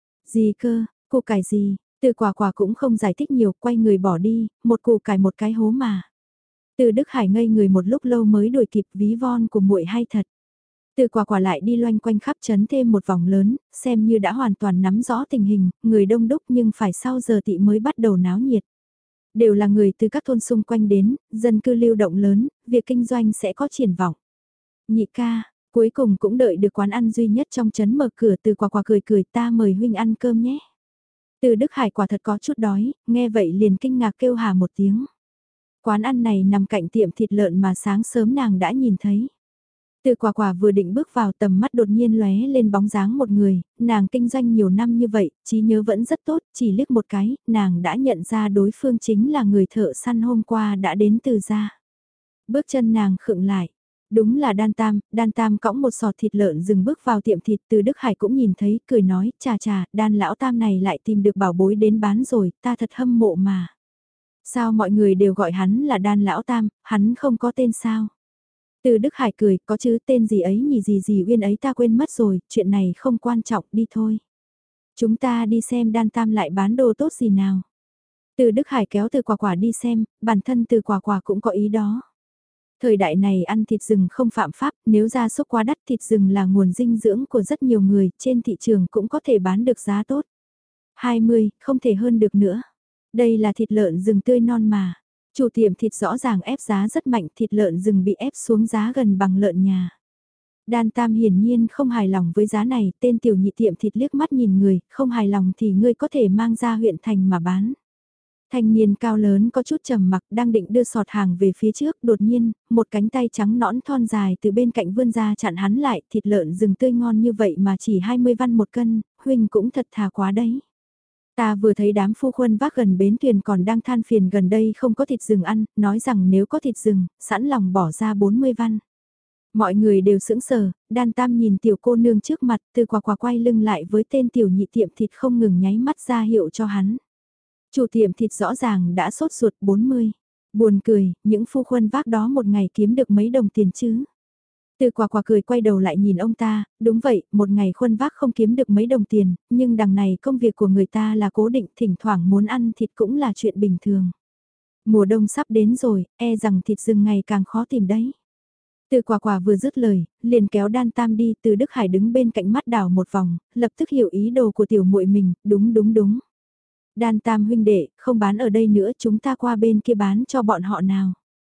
Gì cơ, củ cải gì? Từ Quả Quả cũng không giải thích nhiều, quay người bỏ đi, một củ cải một cái hố mà. Từ Đức Hải ngây người một lúc lâu mới đuổi kịp, ví von của muội hay thật. Từ Quả Quả lại đi loanh quanh khắp trấn thêm một vòng lớn, xem như đã hoàn toàn nắm rõ tình hình, người đông đúc nhưng phải sau giờ tị mới bắt đầu náo nhiệt. Đều là người từ các thôn xung quanh đến, dân cư lưu động lớn, việc kinh doanh sẽ có triển vọng. Nhị ca, cuối cùng cũng đợi được quán ăn duy nhất trong trấn mở cửa. Từ Quả Quả cười cười, ta mời huynh ăn cơm nhé. Từ Đức Hải quả thật có chút đói, nghe vậy liền kinh ngạc kêu hà một tiếng. Quán ăn này nằm cạnh tiệm thịt lợn mà sáng sớm nàng đã nhìn thấy. Từ Quả Quả vừa định bước vào, tầm mắt đột nhiên lóe lên bóng dáng một người, nàng kinh doanh nhiều năm như vậy, trí nhớ vẫn rất tốt, chỉ liếc một cái, nàng đã nhận ra đối phương chính là người thợ săn hôm qua đã đến từ gia. Bước chân nàng khựng lại. Đúng là Đan Tam, Đan Tam cõng một sọt thịt lợn dừng bước vào tiệm thịt. Từ Đức Hải cũng nhìn thấy, cười nói, chà chà, Đan lão Tam này lại tìm được bảo bối đến bán rồi, ta thật hâm mộ mà. Sao mọi người đều gọi hắn là Đan lão Tam, hắn không có tên sao? Từ Đức Hải cười, có chứ, tên gì ấy nhỉ, gì gì Uyên ấy ta quên mất rồi, chuyện này không quan trọng, đi thôi. Chúng ta đi xem Đan Tam lại bán đồ tốt gì nào. Từ Đức Hải kéo Từ Quả Quả đi xem, bản thân Từ Quả Quả cũng có ý đó. Thời đại này ăn thịt rừng không phạm pháp, nếu gia súc quá đắt, thịt rừng là nguồn dinh dưỡng của rất nhiều người, trên thị trường cũng có thể bán được giá tốt. hai mươi, không thể hơn được nữa. Đây là thịt lợn rừng tươi non mà. Chủ tiệm thịt rõ ràng ép giá rất mạnh, thịt lợn rừng bị ép xuống giá gần bằng lợn nhà. Đan Tam hiển nhiên không hài lòng với giá này, tên tiểu nhị tiệm thịt liếc mắt nhìn người, không hài lòng thì ngươi có thể mang ra huyện thành mà bán. Thanh niên cao lớn có chút trầm mặc đang định đưa sọt hàng về phía trước, đột nhiên, một cánh tay trắng nõn thon dài từ bên cạnh vươn ra chặn hắn lại, thịt lợn rừng tươi ngon như vậy mà chỉ hai mươi văn một cân, huynh cũng thật thà quá đấy. Ta vừa thấy đám phu khuân vác gần bến thuyền còn đang than phiền gần đây không có thịt rừng ăn, nói rằng nếu có thịt rừng, sẵn lòng bỏ ra bốn mươi văn. Mọi người đều sững sờ, Đan Tam nhìn tiểu cô nương trước mặt, Từ Quả Quả quay lưng lại với tên tiểu nhị tiệm thịt không ngừng nháy mắt ra hiệu cho hắn. Chủ tiệm thịt rõ ràng đã sốt ruột bốn mươi. Buồn cười, những phu khuân vác đó một ngày kiếm được mấy đồng tiền chứ. Từ quả quả cười quay đầu lại nhìn ông ta, đúng vậy, một ngày khuân vác không kiếm được mấy đồng tiền, nhưng đằng này công việc của người ta là cố định, thỉnh thoảng muốn ăn thịt cũng là chuyện bình thường. Mùa đông sắp đến rồi, e rằng thịt rừng ngày càng khó tìm đấy. Từ quả quả vừa dứt lời, liền kéo Đan Tam đi, Từ Đức Hải đứng bên cạnh mắt đảo một vòng, lập tức hiểu ý đồ của tiểu muội mình, đúng đúng đúng. Đan Tam huynh đệ, không bán ở đây nữa, chúng ta qua bên kia bán cho bọn họ nào.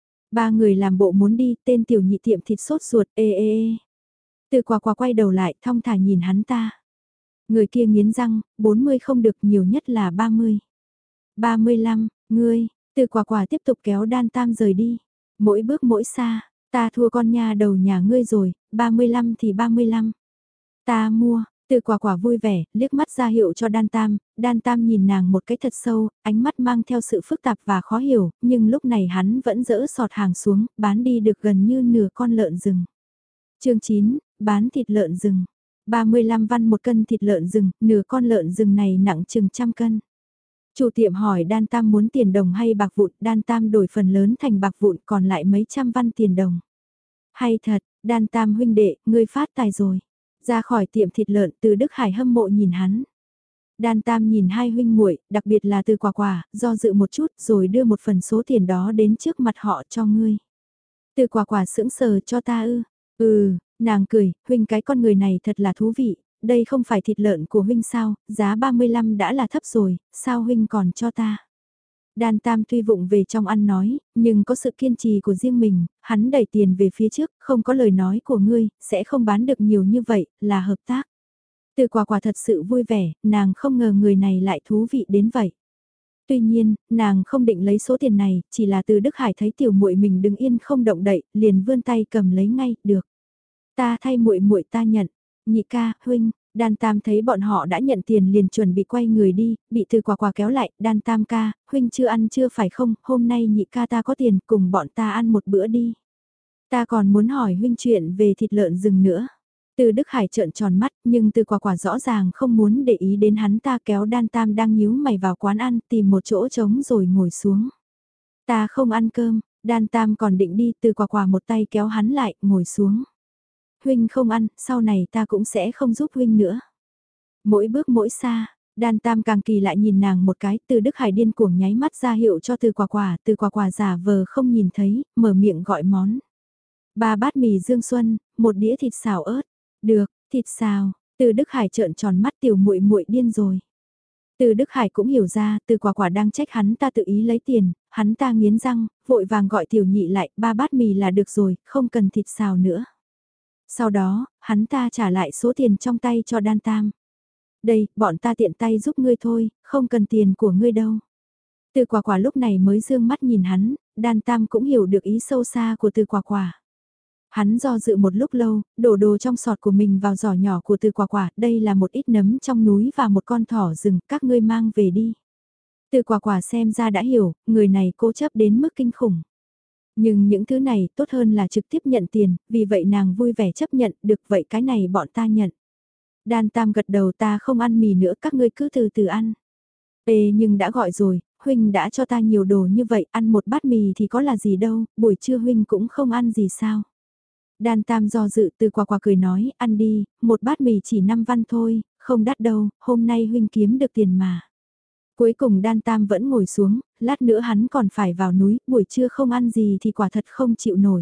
Ba người làm bộ muốn đi, tên tiểu nhị tiệm thịt sốt ruột, ê ê ê. Từ quả quả quay đầu lại, thong thả nhìn hắn ta. Người kia nghiến răng, bốn mươi không được, nhiều nhất là ba mươi. ba mươi lăm, ngươi, từ quả quả tiếp tục kéo Đan Tam rời đi. Mỗi bước mỗi xa, ta thua con nha đầu nhà ngươi rồi, ba mươi lăm thì ba mươi lăm. Ta mua, từ quả quả vui vẻ, liếc mắt ra hiệu cho Đan Tam, Đan Tam nhìn nàng một cái thật sâu, ánh mắt mang theo sự phức tạp và khó hiểu, nhưng lúc này hắn vẫn dỡ sọt hàng xuống, bán đi được gần như nửa con lợn rừng. Chương chín, bán thịt lợn rừng. ba mươi lăm văn một cân thịt lợn rừng, nửa con lợn rừng này nặng chừng trăm cân. Chủ tiệm hỏi Đan Tam muốn tiền đồng hay bạc vụn, Đan Tam đổi phần lớn thành bạc vụn còn lại mấy trăm văn tiền đồng. Hay thật, Đan Tam huynh đệ, ngươi phát tài rồi. Ra khỏi tiệm thịt lợn, Từ Đức Hải hâm mộ nhìn hắn. Đan Tam nhìn hai huynh muội, đặc biệt là Từ quả quả, do dự một chút rồi đưa một phần số tiền đó đến trước mặt họ cho ngươi. Từ quả quả sững sờ cho ta ư. Ừ, nàng cười, huynh cái con người này thật là thú vị, đây không phải thịt lợn của huynh sao, giá ba mươi lăm đã là thấp rồi, sao huynh còn cho ta. Đan Tam tuy vụng về trong ăn nói, nhưng có sự kiên trì của riêng mình, hắn đẩy tiền về phía trước, không có lời nói của ngươi, sẽ không bán được nhiều như vậy, là hợp tác. Từ quả quả thật sự vui vẻ, nàng không ngờ người này lại thú vị đến vậy. Tuy nhiên, nàng không định lấy số tiền này, chỉ là Từ Đức Hải thấy tiểu muội mình đứng yên không động đậy, liền vươn tay cầm lấy ngay, được. Ta thay muội muội ta nhận, nhị ca, huynh. Đan Tam thấy bọn họ đã nhận tiền liền chuẩn bị quay người đi, bị Từ quả quả kéo lại, Đan Tam ca, huynh chưa ăn chưa phải không, hôm nay nhị ca ta có tiền, cùng bọn ta ăn một bữa đi. Ta còn muốn hỏi huynh chuyện về thịt lợn rừng nữa. Từ Đức Hải trợn tròn mắt, nhưng Từ quả quả rõ ràng không muốn để ý đến hắn, ta kéo Đan Tam đang nhíu mày vào quán ăn, tìm một chỗ trống rồi ngồi xuống. Ta không ăn cơm, Đan Tam còn định đi, Từ quả quả một tay kéo hắn lại, ngồi xuống. Huynh không ăn, sau này ta cũng sẽ không giúp huynh nữa. Mỗi bước mỗi xa, Đan Tam càng kỳ lại nhìn nàng một cái, Từ Đức Hải điên cuồng nháy mắt ra hiệu cho Từ quả quả, Từ quả quả giả vờ không nhìn thấy, mở miệng gọi món. Ba bát mì Dương Xuân, một đĩa thịt xào ớt. Được, thịt xào, Từ Đức Hải trợn tròn mắt, tiểu muội muội điên rồi. Từ Đức Hải cũng hiểu ra, Từ quả quả đang trách hắn ta tự ý lấy tiền, hắn ta nghiến răng, vội vàng gọi tiểu nhị lại, ba bát mì là được rồi, không cần thịt xào nữa. Sau đó, hắn ta trả lại số tiền trong tay cho Đan Tam. Đây, bọn ta tiện tay giúp ngươi thôi, không cần tiền của ngươi đâu. Từ quả quả lúc này mới dương mắt nhìn hắn, Đan Tam cũng hiểu được ý sâu xa của từ quả quả. Hắn do dự một lúc lâu, đổ đồ trong sọt của mình vào giỏ nhỏ của từ quả quả, đây là một ít nấm trong núi và một con thỏ rừng, các ngươi mang về đi. Từ quả quả xem ra đã hiểu, người này cố chấp đến mức kinh khủng. Nhưng những thứ này tốt hơn là trực tiếp nhận tiền, vì vậy nàng vui vẻ chấp nhận, được vậy cái này bọn ta nhận. Đan Tam gật đầu, ta không ăn mì nữa, các ngươi cứ từ từ ăn. Ê nhưng đã gọi rồi, huynh đã cho ta nhiều đồ như vậy, ăn một bát mì thì có là gì đâu, buổi trưa huynh cũng không ăn gì sao. Đan Tam do dự, từ quả quả cười nói, ăn đi, một bát mì chỉ năm văn thôi, không đắt đâu, hôm nay huynh kiếm được tiền mà. Cuối cùng Đan Tam vẫn ngồi xuống, lát nữa hắn còn phải vào núi, buổi trưa không ăn gì thì quả thật không chịu nổi.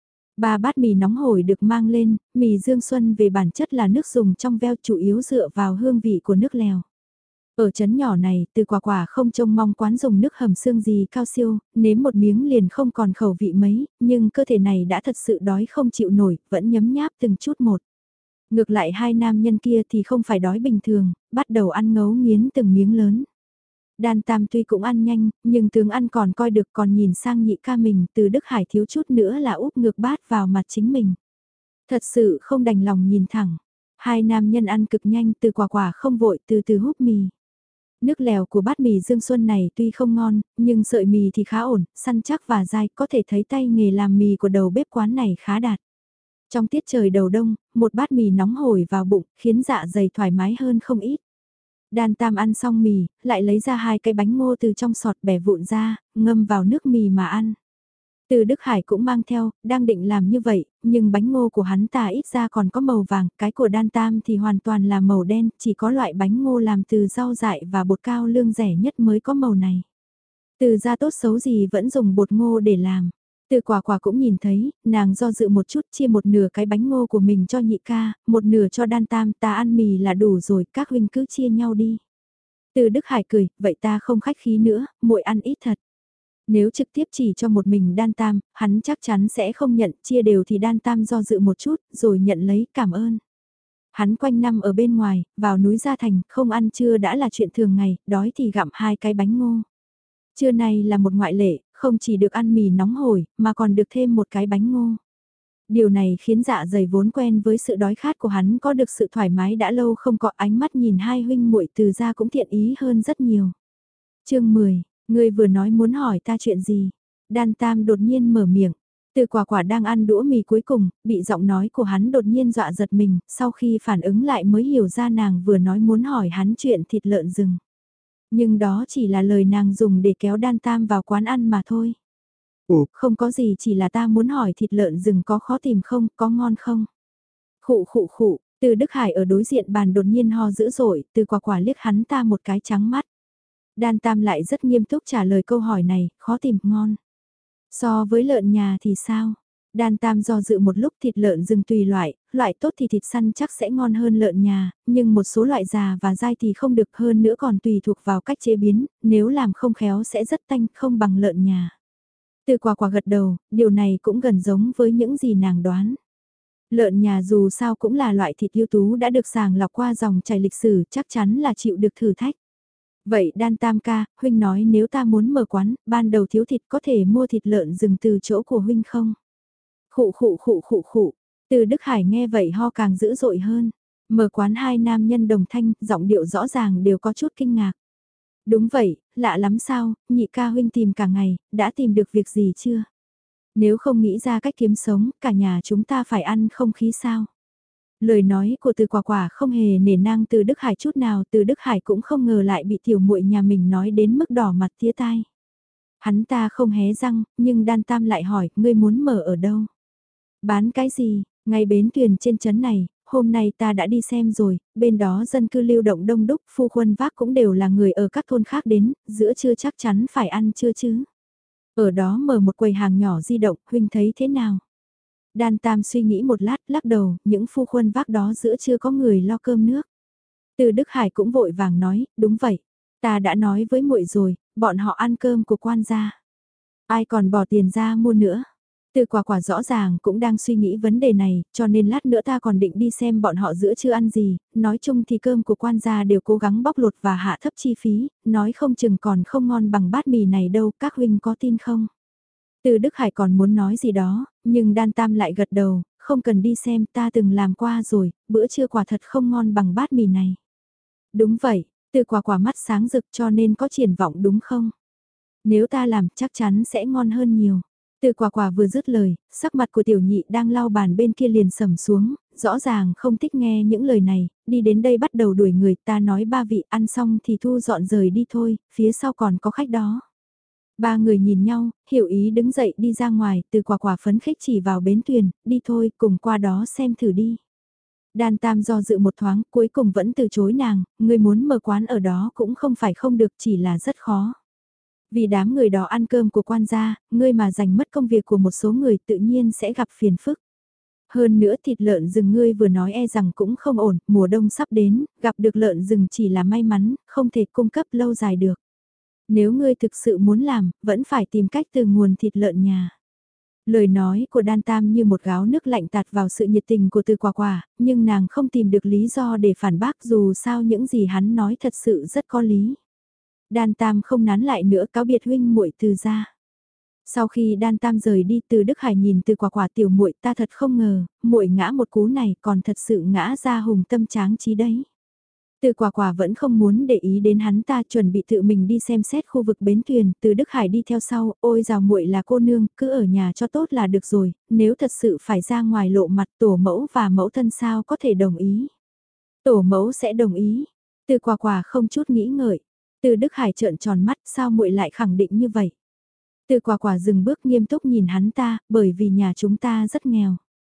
Ba bát mì nóng hổi được mang lên, mì Dương Xuân về bản chất là nước dùng trong veo, chủ yếu dựa vào hương vị của nước lèo. Ở chấn nhỏ này, từ quả quả không trông mong quán dùng nước hầm xương gì cao siêu, nếm một miếng liền không còn khẩu vị mấy, nhưng cơ thể này đã thật sự đói không chịu nổi, vẫn nhấm nháp từng chút một. Ngược lại hai nam nhân kia thì không phải đói bình thường, bắt đầu ăn ngấu nghiến từng miếng lớn. Đan Tam tuy cũng ăn nhanh, nhưng tướng ăn còn coi được, còn nhìn sang nhị ca mình, từ Đức Hải thiếu chút nữa là úp ngược bát vào mặt chính mình. Thật sự không đành lòng nhìn thẳng. Hai nam nhân ăn cực nhanh, từ quả quả không vội, từ từ húp mì. Nước lèo của bát mì Dương Xuân này tuy không ngon, nhưng sợi mì thì khá ổn, săn chắc và dai, có thể thấy tay nghề làm mì của đầu bếp quán này khá đạt. Trong tiết trời đầu đông, một bát mì nóng hổi vào bụng, khiến dạ dày thoải mái hơn không ít. Đan Tam ăn xong mì, lại lấy ra hai cái bánh ngô từ trong sọt bẻ vụn ra, ngâm vào nước mì mà ăn. Từ Đức Hải cũng mang theo, đang định làm như vậy, nhưng bánh ngô của hắn ta ít ra còn có màu vàng, cái của Đan Tam thì hoàn toàn là màu đen, chỉ có loại bánh ngô làm từ rau dại và bột cao lương rẻ nhất mới có màu này. Từ gia tốt xấu gì vẫn dùng bột ngô để làm. Từ quả quả cũng nhìn thấy, nàng do dự một chút chia một nửa cái bánh ngô của mình cho nhị ca, một nửa cho Đan Tam, ta ăn mì là đủ rồi, các huynh cứ chia nhau đi. Từ Đức Hải cười, vậy ta không khách khí nữa, muội ăn ít thật. Nếu trực tiếp chỉ cho một mình Đan Tam, hắn chắc chắn sẽ không nhận, chia đều thì Đan Tam do dự một chút, rồi nhận lấy, cảm ơn. Hắn quanh năm ở bên ngoài, vào núi Gia Thành, không ăn trưa đã là chuyện thường ngày, đói thì gặm hai cái bánh ngô. Trưa này là một ngoại lệ, không chỉ được ăn mì nóng hổi, mà còn được thêm một cái bánh ngô. Điều này khiến dạ dày vốn quen với sự đói khát của hắn có được sự thoải mái đã lâu không có, ánh mắt nhìn hai huynh muội Từ gia cũng thiện ý hơn rất nhiều. Chương mười, ngươi vừa nói muốn hỏi ta chuyện gì? Đan Tam đột nhiên mở miệng. Từ quả quả đang ăn đũa mì cuối cùng, bị giọng nói của hắn đột nhiên dọa giật mình, sau khi phản ứng lại mới hiểu ra nàng vừa nói muốn hỏi hắn chuyện thịt lợn rừng. Nhưng đó chỉ là lời nàng dùng để kéo Đan Tam vào quán ăn mà thôi. Ủa, không có gì, chỉ là ta muốn hỏi thịt lợn rừng có khó tìm không, có ngon không? Khụ khụ khụ, Từ Đức Hải ở đối diện bàn đột nhiên ho dữ dội, Từ quả quả liếc hắn ta một cái trắng mắt. Đan Tam lại rất nghiêm túc trả lời câu hỏi này, khó tìm, ngon. So với lợn nhà thì sao? Đan Tam do dự một lúc, thịt lợn rừng tùy loại, loại tốt thì thịt săn chắc sẽ ngon hơn lợn nhà, nhưng một số loại già và dai thì không được, hơn nữa còn tùy thuộc vào cách chế biến, nếu làm không khéo sẽ rất tanh, không bằng lợn nhà. Từ quả quả gật đầu, điều này cũng gần giống với những gì nàng đoán. Lợn nhà dù sao cũng là loại thịt ưu tú đã được sàng lọc qua dòng chảy lịch sử, chắc chắn là chịu được thử thách. Vậy Đan Tam ca, huynh nói nếu ta muốn mở quán, ban đầu thiếu thịt có thể mua thịt lợn rừng từ chỗ của huynh không? Khụ khụ khụ khụ khụ, Từ Đức Hải nghe vậy ho càng dữ dội hơn. Mở quán, hai nam nhân đồng thanh, giọng điệu rõ ràng đều có chút kinh ngạc. Đúng vậy, lạ lắm sao, nhị ca huynh tìm cả ngày, đã tìm được việc gì chưa? Nếu không nghĩ ra cách kiếm sống, cả nhà chúng ta phải ăn không khí sao? Lời nói của Từ quả quả không hề nể nang Từ Đức Hải chút nào, Từ Đức Hải cũng không ngờ lại bị tiểu muội nhà mình nói đến mức đỏ mặt tía tai. Hắn ta không hé răng, nhưng Đan Tam lại hỏi, ngươi muốn mở ở đâu? Bán cái gì? Ngay bến thuyền trên trấn này, hôm nay ta đã đi xem rồi, bên đó dân cư lưu động đông đúc, phu khuân vác cũng đều là người ở các thôn khác đến, giữa trưa chắc chắn phải ăn trưa chứ. Ở đó mở một quầy hàng nhỏ di động, huynh thấy thế nào? Đan Tam suy nghĩ một lát, lắc đầu, những phu khuân vác đó giữa trưa có người lo cơm nước. Từ Đức Hải cũng vội vàng nói, đúng vậy, ta đã nói với muội rồi, bọn họ ăn cơm của quan gia. Ai còn bỏ tiền ra mua nữa? Từ quả quả rõ ràng cũng đang suy nghĩ vấn đề này, cho nên lát nữa ta còn định đi xem bọn họ giữa trưa ăn gì, nói chung thì cơm của quan gia đều cố gắng bóc lột và hạ thấp chi phí, nói không chừng còn không ngon bằng bát mì này đâu, các huynh có tin không? Từ Đức Hải còn muốn nói gì đó, nhưng Đan Tam lại gật đầu, không cần đi xem, ta từng làm qua rồi, bữa trưa quả thật không ngon bằng bát mì này. Đúng vậy, Từ quả quả mắt sáng rực, cho nên có triển vọng đúng không? Nếu ta làm chắc chắn sẽ ngon hơn nhiều. Từ quả quả vừa dứt lời, sắc mặt của tiểu nhị đang lau bàn bên kia liền sầm xuống, rõ ràng không thích nghe những lời này, đi đến đây bắt đầu đuổi người, ta nói ba vị ăn xong thì thu dọn rời đi thôi, phía sau còn có khách đó. Ba người nhìn nhau, hiểu ý đứng dậy đi ra ngoài, từ quả quả phấn khích chỉ vào bến thuyền, đi thôi, cùng qua đó xem thử đi. Đan Tam do dự một thoáng, cuối cùng vẫn từ chối nàng, người muốn mở quán ở đó cũng không phải không được, chỉ là rất khó. Vì đám người đó ăn cơm của quan gia, ngươi mà giành mất công việc của một số người tự nhiên sẽ gặp phiền phức. Hơn nữa thịt lợn rừng ngươi vừa nói e rằng cũng không ổn, mùa đông sắp đến, gặp được lợn rừng chỉ là may mắn, không thể cung cấp lâu dài được. Nếu ngươi thực sự muốn làm, vẫn phải tìm cách từ nguồn thịt lợn nhà. Lời nói của Đan Tam như một gáo nước lạnh tạt vào sự nhiệt tình của Từ quả quả, nhưng nàng không tìm được lý do để phản bác, dù sao những gì hắn nói thật sự rất có lý. Đan Tam không nán lại nữa, cáo biệt huynh muội Từ gia. Sau khi Đan Tam rời đi, Từ Đức Hải nhìn Từ quả quả, tiểu muội, ta thật không ngờ, muội ngã một cú này còn thật sự ngã ra hùng tâm tráng trí đấy. Từ quả quả vẫn không muốn để ý đến hắn ta, chuẩn bị tự mình đi xem xét khu vực bến thuyền, Từ Đức Hải đi theo sau, ôi rào muội là cô nương, cứ ở nhà cho tốt là được rồi, nếu thật sự phải ra ngoài lộ mặt, tổ mẫu và mẫu thân sao có thể đồng ý. Tổ mẫu sẽ đồng ý. Từ quả quả không chút nghĩ ngợi. Từ Đức Hải trợn tròn mắt, sao muội lại khẳng định như vậy? Từ Quả Quả dừng bước nghiêm túc nhìn hắn ta, bởi vì nhà chúng ta rất nghèo.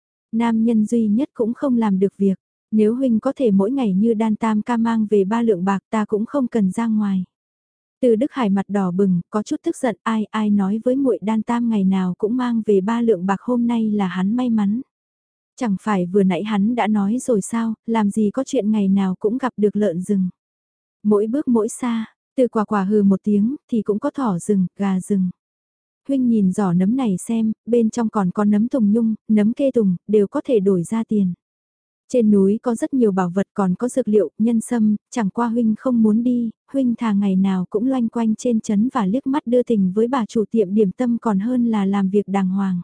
Nam nhân duy nhất cũng không làm được việc, nếu huynh có thể mỗi ngày như đan tam ca mang về ba lượng bạc ta cũng không cần ra ngoài. Từ Đức Hải mặt đỏ bừng, có chút tức giận, ai ai nói với muội đan tam ngày nào cũng mang về ba lượng bạc, hôm nay là hắn may mắn. Chẳng phải vừa nãy hắn đã nói rồi sao, làm gì có chuyện ngày nào cũng gặp được lợn rừng. Mỗi bước mỗi xa, Từ Quả Quả hừ một tiếng, thì cũng có thỏ rừng, gà rừng. Huynh nhìn giỏ nấm này xem, bên trong còn có nấm tùng nhung, nấm kê tùng, đều có thể đổi ra tiền. Trên núi có rất nhiều bảo vật, còn có dược liệu, nhân sâm, chẳng qua huynh không muốn đi, huynh thà ngày nào cũng loanh quanh trên chấn và liếc mắt đưa tình với bà chủ tiệm điểm tâm còn hơn là làm việc đàng hoàng.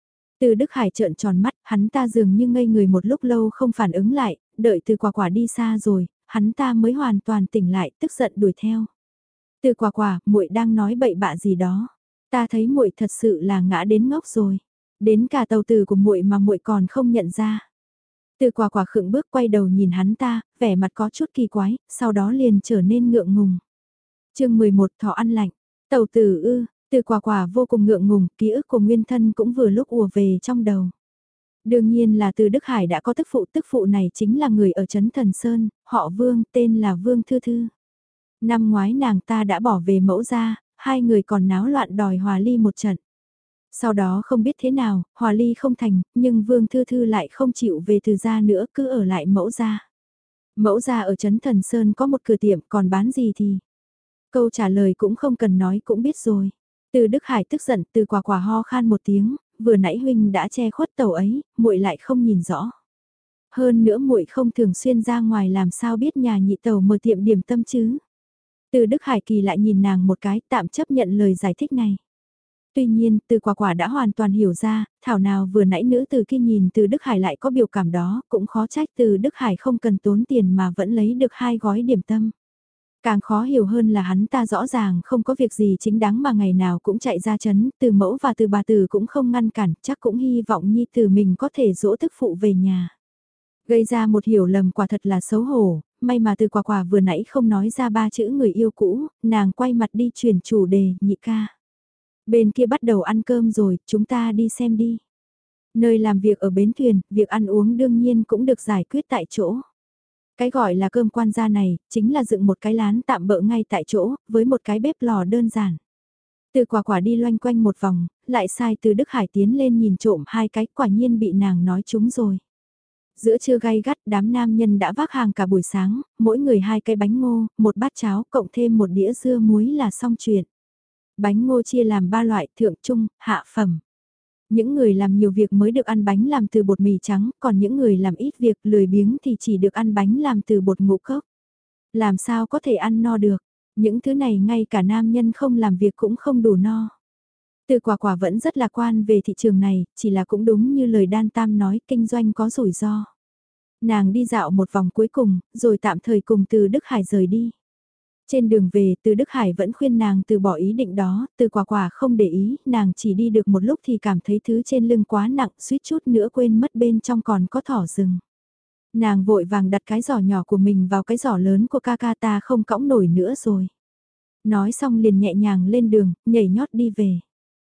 Từ Đức Hải trợn tròn mắt, hắn ta dường như ngây người một lúc lâu không phản ứng lại, đợi Từ Quả Quả đi xa rồi, hắn ta mới hoàn toàn tỉnh lại, tức giận đuổi theo. Từ Quả Quả, muội đang nói bậy bạ gì đó? Ta thấy muội thật sự là ngã đến ngốc rồi. Đến cả tàu từ của muội mà muội còn không nhận ra. Từ Quả Quả khựng bước quay đầu nhìn hắn ta, vẻ mặt có chút kỳ quái, sau đó liền trở nên ngượng ngùng. Chương mười một Thỏ ăn lạnh. Tàu tử ư? Từ Quả Quả vô cùng ngượng ngùng, ký ức của nguyên thân cũng vừa lúc ùa về trong đầu. Đương nhiên là Từ Đức Hải đã có tức phụ, tức phụ này chính là người ở trấn Thần Sơn, họ Vương, tên là Vương Thư Thư. Năm ngoái nàng ta đã bỏ về mẫu gia, hai người còn náo loạn đòi hòa ly một trận. Sau đó không biết thế nào, hòa ly không thành, nhưng Vương Thư Thư lại không chịu về Từ gia nữa, cứ ở lại mẫu gia. Mẫu gia ở trấn Thần Sơn có một cửa tiệm, còn bán gì thì... Câu trả lời cũng không cần nói cũng biết rồi. Từ Đức Hải tức giận, Từ Quả Quả ho khan một tiếng, vừa nãy huynh đã che khuất tàu ấy, muội lại không nhìn rõ. Hơn nữa muội không thường xuyên ra ngoài, làm sao biết nhà nhị tàu mở tiệm điểm tâm chứ? Từ Đức Hải kỳ lại nhìn nàng một cái, tạm chấp nhận lời giải thích này. Tuy nhiên, Từ Quả Quả đã hoàn toàn hiểu ra, thảo nào vừa nãy nữ từ kia nhìn Từ Đức Hải lại có biểu cảm đó, cũng khó trách Từ Đức Hải không cần tốn tiền mà vẫn lấy được hai gói điểm tâm. Càng khó hiểu hơn là hắn ta rõ ràng không có việc gì chính đáng mà ngày nào cũng chạy ra chấn, Từ mẫu và Từ bà Từ cũng không ngăn cản, chắc cũng hy vọng nhi tử mình có thể dỗ tức phụ về nhà. Gây ra một hiểu lầm quả thật là xấu hổ, may mà Từ Quả Quả vừa nãy không nói ra ba chữ người yêu cũ, nàng quay mặt đi chuyển chủ đề, nhị ca. Bên kia bắt đầu ăn cơm rồi, chúng ta đi xem đi. Nơi làm việc ở bến thuyền, việc ăn uống đương nhiên cũng được giải quyết tại chỗ. Cái gọi là cơm quan gia này, chính là dựng một cái lán tạm bợ ngay tại chỗ, với một cái bếp lò đơn giản. Từ Quả Quả đi loanh quanh một vòng, lại sai Từ Đức Hải tiến lên nhìn trộm hai cái, quả nhiên bị nàng nói trúng rồi. Giữa trưa gay gắt, đám nam nhân đã vác hàng cả buổi sáng, mỗi người hai cái bánh ngô, một bát cháo, cộng thêm một đĩa dưa muối là xong chuyện. Bánh ngô chia làm ba loại, thượng trung, hạ phẩm. Những người làm nhiều việc mới được ăn bánh làm từ bột mì trắng, còn những người làm ít việc lười biếng thì chỉ được ăn bánh làm từ bột ngũ cốc. Làm sao có thể ăn no được, những thứ này ngay cả nam nhân không làm việc cũng không đủ no. Từ Quả Quả vẫn rất lạc quan về thị trường này, chỉ là cũng đúng như lời Đan Tam nói, kinh doanh có rủi ro. Nàng đi dạo một vòng cuối cùng, rồi tạm thời cùng Từ Đức Hải rời đi. Trên đường về, Từ Đức Hải vẫn khuyên nàng từ bỏ ý định đó, Từ Quả Quả không để ý, nàng chỉ đi được một lúc thì cảm thấy thứ trên lưng quá nặng, suýt chút nữa quên mất bên trong còn có thỏ rừng. Nàng vội vàng đặt cái giỏ nhỏ của mình vào cái giỏ lớn của ca ca, ta không cõng nổi nữa rồi. Nói xong liền nhẹ nhàng lên đường, nhảy nhót đi về.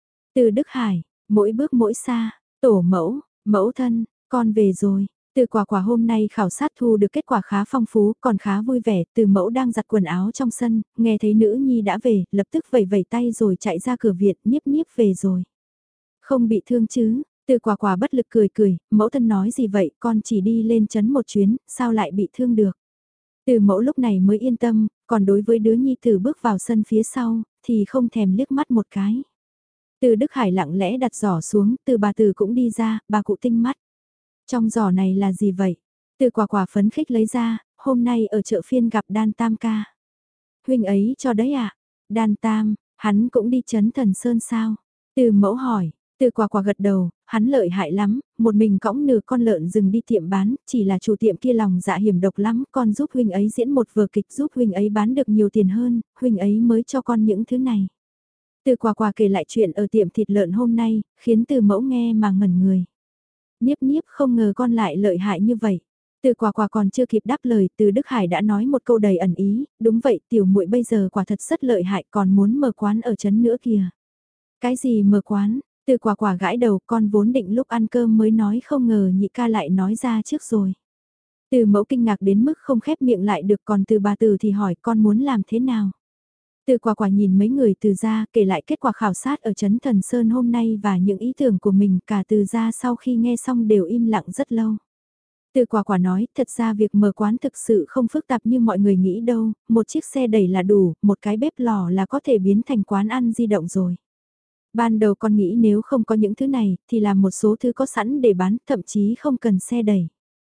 Từ Đức Hải, mỗi bước mỗi xa, tổ mẫu, mẫu thân, con về rồi. Từ Quả Quả hôm nay khảo sát thu được kết quả khá phong phú, còn khá vui vẻ, Từ mẫu đang giặt quần áo trong sân, nghe thấy nữ nhi đã về, lập tức vẩy vẩy tay rồi chạy ra cửa viện, nhiếp nhiếp về rồi. Không bị thương chứ? Từ Quả Quả bất lực cười cười, mẫu thân nói gì vậy, con chỉ đi lên trấn một chuyến, sao lại bị thương được? Từ mẫu lúc này mới yên tâm, còn đối với đứa nhi tử bước vào sân phía sau, thì không thèm liếc mắt một cái. Từ Đức Hải lặng lẽ đặt giỏ xuống, Từ bà Từ cũng đi ra, bà cụ tinh mắt. Trong giỏ này là gì vậy? Từ Quả Quả phấn khích lấy ra, hôm nay ở chợ phiên gặp Đan Tam ca. Huynh ấy cho đấy ạ. À? Đan Tam, hắn cũng đi trấn Thần Sơn sao? Từ mẫu hỏi, Từ Quả Quả gật đầu, hắn lợi hại lắm, một mình cõng nửa con lợn rừng đi tiệm bán, chỉ là chủ tiệm kia lòng dạ hiểm độc lắm, con giúp huynh ấy diễn một vở kịch giúp huynh ấy bán được nhiều tiền hơn, huynh ấy mới cho con những thứ này. Từ Quả Quả kể lại chuyện ở tiệm thịt lợn hôm nay, khiến Từ mẫu nghe mà ngẩn người. Niếp niếp không ngờ con lại lợi hại như vậy. Từ Quả Quả còn chưa kịp đáp lời, Từ Đức Hải đã nói một câu đầy ẩn ý, đúng vậy, tiểu muội bây giờ quả thật rất lợi hại, còn muốn mở quán ở trấn nữa kìa. Cái gì mở quán? Từ quả quả gãi đầu, con vốn định lúc ăn cơm mới nói, không ngờ nhị ca lại nói ra trước rồi. Từ mẫu kinh ngạc đến mức không khép miệng lại được, còn từ bà từ thì hỏi con muốn làm thế nào. Từ quả quả nhìn mấy người từ gia kể lại kết quả khảo sát ở Trấn Thần Sơn hôm nay và những ý tưởng của mình, cả từ gia sau khi nghe xong đều im lặng rất lâu. Từ quả quả nói, thật ra việc mở quán thực sự không phức tạp như mọi người nghĩ đâu, một chiếc xe đẩy là đủ, một cái bếp lò là có thể biến thành quán ăn di động rồi. Ban đầu con nghĩ nếu không có những thứ này, thì làm một số thứ có sẵn để bán, thậm chí không cần xe đẩy.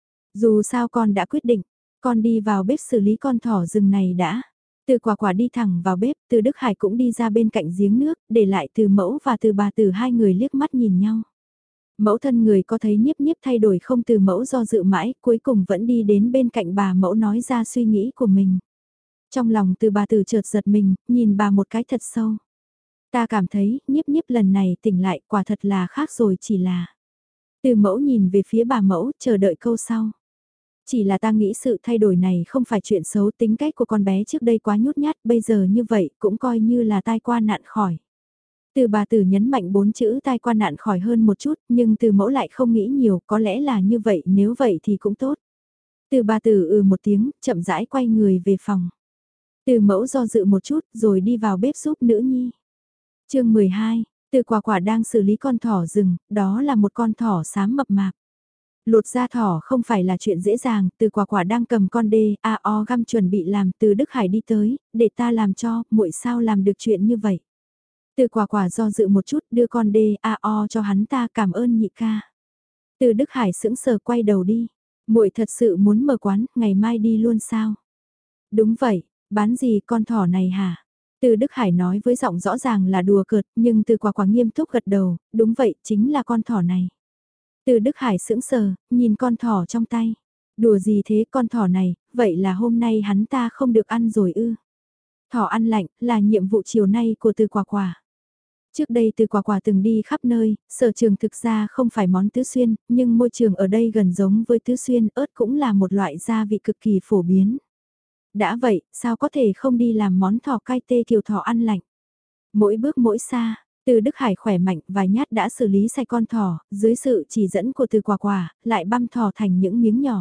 Dù sao con đã quyết định, con đi vào bếp xử lý con thỏ rừng này đã. Từ quả quả đi thẳng vào bếp, từ Đức Hải cũng đi ra bên cạnh giếng nước, để lại từ mẫu và từ bà từ hai người liếc mắt nhìn nhau. Mẫu thân người có thấy Niếp Niếp thay đổi không, từ mẫu do dự mãi, cuối cùng vẫn đi đến bên cạnh bà mẫu nói ra suy nghĩ của mình. Trong lòng từ bà từ chợt giật mình, nhìn bà một cái thật sâu. Ta cảm thấy, Niếp Niếp lần này tỉnh lại quả thật là khác rồi, chỉ là. Từ mẫu nhìn về phía bà mẫu, chờ đợi câu sau. Chỉ là ta nghĩ sự thay đổi này không phải chuyện xấu, tính cách của con bé trước đây quá nhút nhát, bây giờ như vậy cũng coi như là tai qua nạn khỏi. Từ bà tử nhấn mạnh bốn chữ tai qua nạn khỏi hơn một chút, nhưng từ mẫu lại không nghĩ nhiều, có lẽ là như vậy, nếu vậy thì cũng tốt. Từ bà tử ừ một tiếng, chậm rãi quay người về phòng. Từ mẫu do dự một chút, rồi đi vào bếp giúp nữ nhi. chương mười hai, từ quả quả đang xử lý con thỏ rừng, đó là một con thỏ xám mập mạp. Lột da thỏ không phải là chuyện dễ dàng, từ quả quả đang cầm con đê, a o găm chuẩn bị làm, từ Đức Hải đi tới, để ta làm cho, muội sao làm được chuyện như vậy. Từ quả quả do dự một chút, đưa con đê, a o cho hắn, ta cảm ơn nhị ca. Từ Đức Hải sững sờ quay đầu đi, muội thật sự muốn mở quán, ngày mai đi luôn sao? Đúng vậy, bán gì con thỏ này hả? Từ Đức Hải nói với giọng rõ ràng là đùa cợt, nhưng từ quả quả nghiêm túc gật đầu, đúng vậy, chính là con thỏ này. Từ Đức Hải sững sờ, nhìn con thỏ trong tay. Đùa gì thế con thỏ này, vậy là hôm nay hắn ta không được ăn rồi ư. Thỏ ăn lạnh là nhiệm vụ chiều nay của từ quả quả. Trước đây từ quả quả từng đi khắp nơi, sở trường thực ra không phải món tứ xuyên, nhưng môi trường ở đây gần giống với tứ xuyên, ớt cũng là một loại gia vị cực kỳ phổ biến. Đã vậy, sao có thể không đi làm món thỏ cay tê kiểu thỏ ăn lạnh. Mỗi bước mỗi xa, từ Đức Hải khỏe mạnh vài nhát đã xử lý sạch con thỏ, dưới sự chỉ dẫn của từ quả quả, lại băm thỏ thành những miếng nhỏ.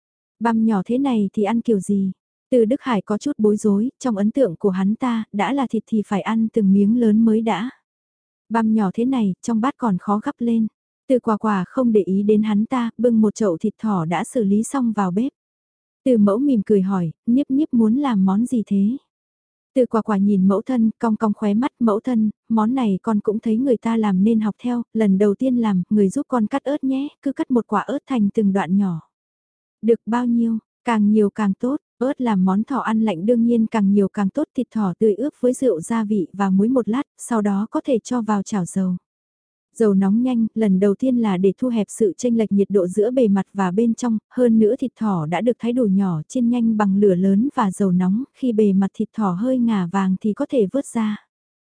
Băm nhỏ thế này thì ăn kiểu gì? Từ Đức Hải có chút bối rối, trong ấn tượng của hắn ta, đã là thịt thì phải ăn từng miếng lớn mới đã. Băm nhỏ thế này, trong bát còn khó gắp lên. Từ quả quả không để ý đến hắn ta, bưng một chậu thịt thỏ đã xử lý xong vào bếp. Từ mẫu mỉm cười hỏi, Niếp Niếp muốn làm món gì thế? Từ quả quả nhìn mẫu thân, cong cong khóe mắt, mẫu thân, món này con cũng thấy người ta làm nên học theo, lần đầu tiên làm, người giúp con cắt ớt nhé, cứ cắt một quả ớt thành từng đoạn nhỏ. Được bao nhiêu, càng nhiều càng tốt, ớt làm món thỏ ăn lạnh đương nhiên càng nhiều càng tốt, thịt thỏ tươi ướp với rượu gia vị và muối một lát, sau đó có thể cho vào chảo dầu. Dầu nóng nhanh, lần đầu tiên là để thu hẹp sự chênh lệch nhiệt độ giữa bề mặt và bên trong, hơn nữa thịt thỏ đã được thái đủ nhỏ chiên nhanh bằng lửa lớn và dầu nóng, khi bề mặt thịt thỏ hơi ngả vàng thì có thể vớt ra.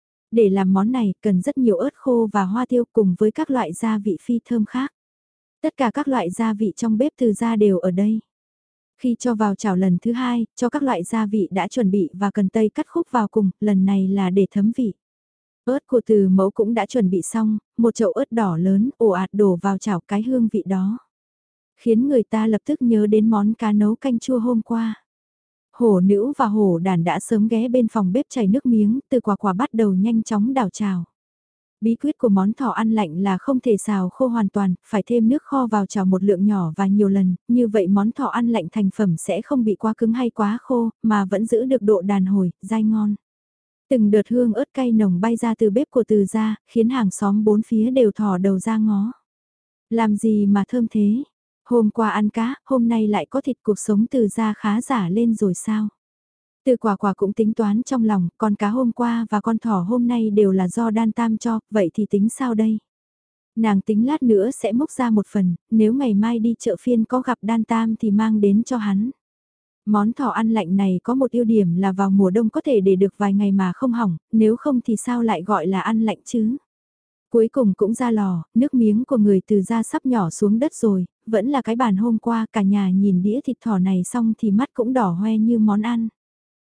Để làm món này, cần rất nhiều ớt khô và hoa tiêu cùng với các loại gia vị phi thơm khác. Tất cả các loại gia vị trong bếp từ gia đều ở đây. Khi cho vào chảo lần thứ hai, cho các loại gia vị đã chuẩn bị và cần tây cắt khúc vào cùng, lần này là để thấm vị. Ớt của từ mẫu cũng đã chuẩn bị xong, một chậu ớt đỏ lớn ồ ạt đổ vào chảo, cái hương vị đó. Khiến người ta lập tức nhớ đến món cá nấu canh chua hôm qua. Hổ nữ và hổ đàn đã sớm ghé bên phòng bếp chảy nước miếng, từ quả quả bắt đầu nhanh chóng đảo chảo. Bí quyết của món thỏ ăn lạnh là không thể xào khô hoàn toàn, phải thêm nước kho vào chảo một lượng nhỏ và nhiều lần, như vậy món thỏ ăn lạnh thành phẩm sẽ không bị quá cứng hay quá khô, mà vẫn giữ được độ đàn hồi, dai ngon. Từng đợt hương ớt cay nồng bay ra từ bếp của từ gia, khiến hàng xóm bốn phía đều thò đầu ra ngó. Làm gì mà thơm thế? Hôm qua ăn cá, hôm nay lại có thịt, cuộc sống từ gia khá giả lên rồi sao? Từ quả quả cũng tính toán trong lòng, con cá hôm qua và con thỏ hôm nay đều là do đan tam cho, vậy thì tính sao đây? Nàng tính lát nữa sẽ múc ra một phần, nếu ngày mai đi chợ phiên có gặp đan tam thì mang đến cho hắn. Món thỏ ăn lạnh này có một ưu điểm là vào mùa đông có thể để được vài ngày mà không hỏng, nếu không thì sao lại gọi là ăn lạnh chứ? Cuối cùng cũng ra lò, nước miếng của người từ ra sắp nhỏ xuống đất rồi, vẫn là cái bàn hôm qua cả nhà nhìn đĩa thịt thỏ này xong thì mắt cũng đỏ hoe như món ăn.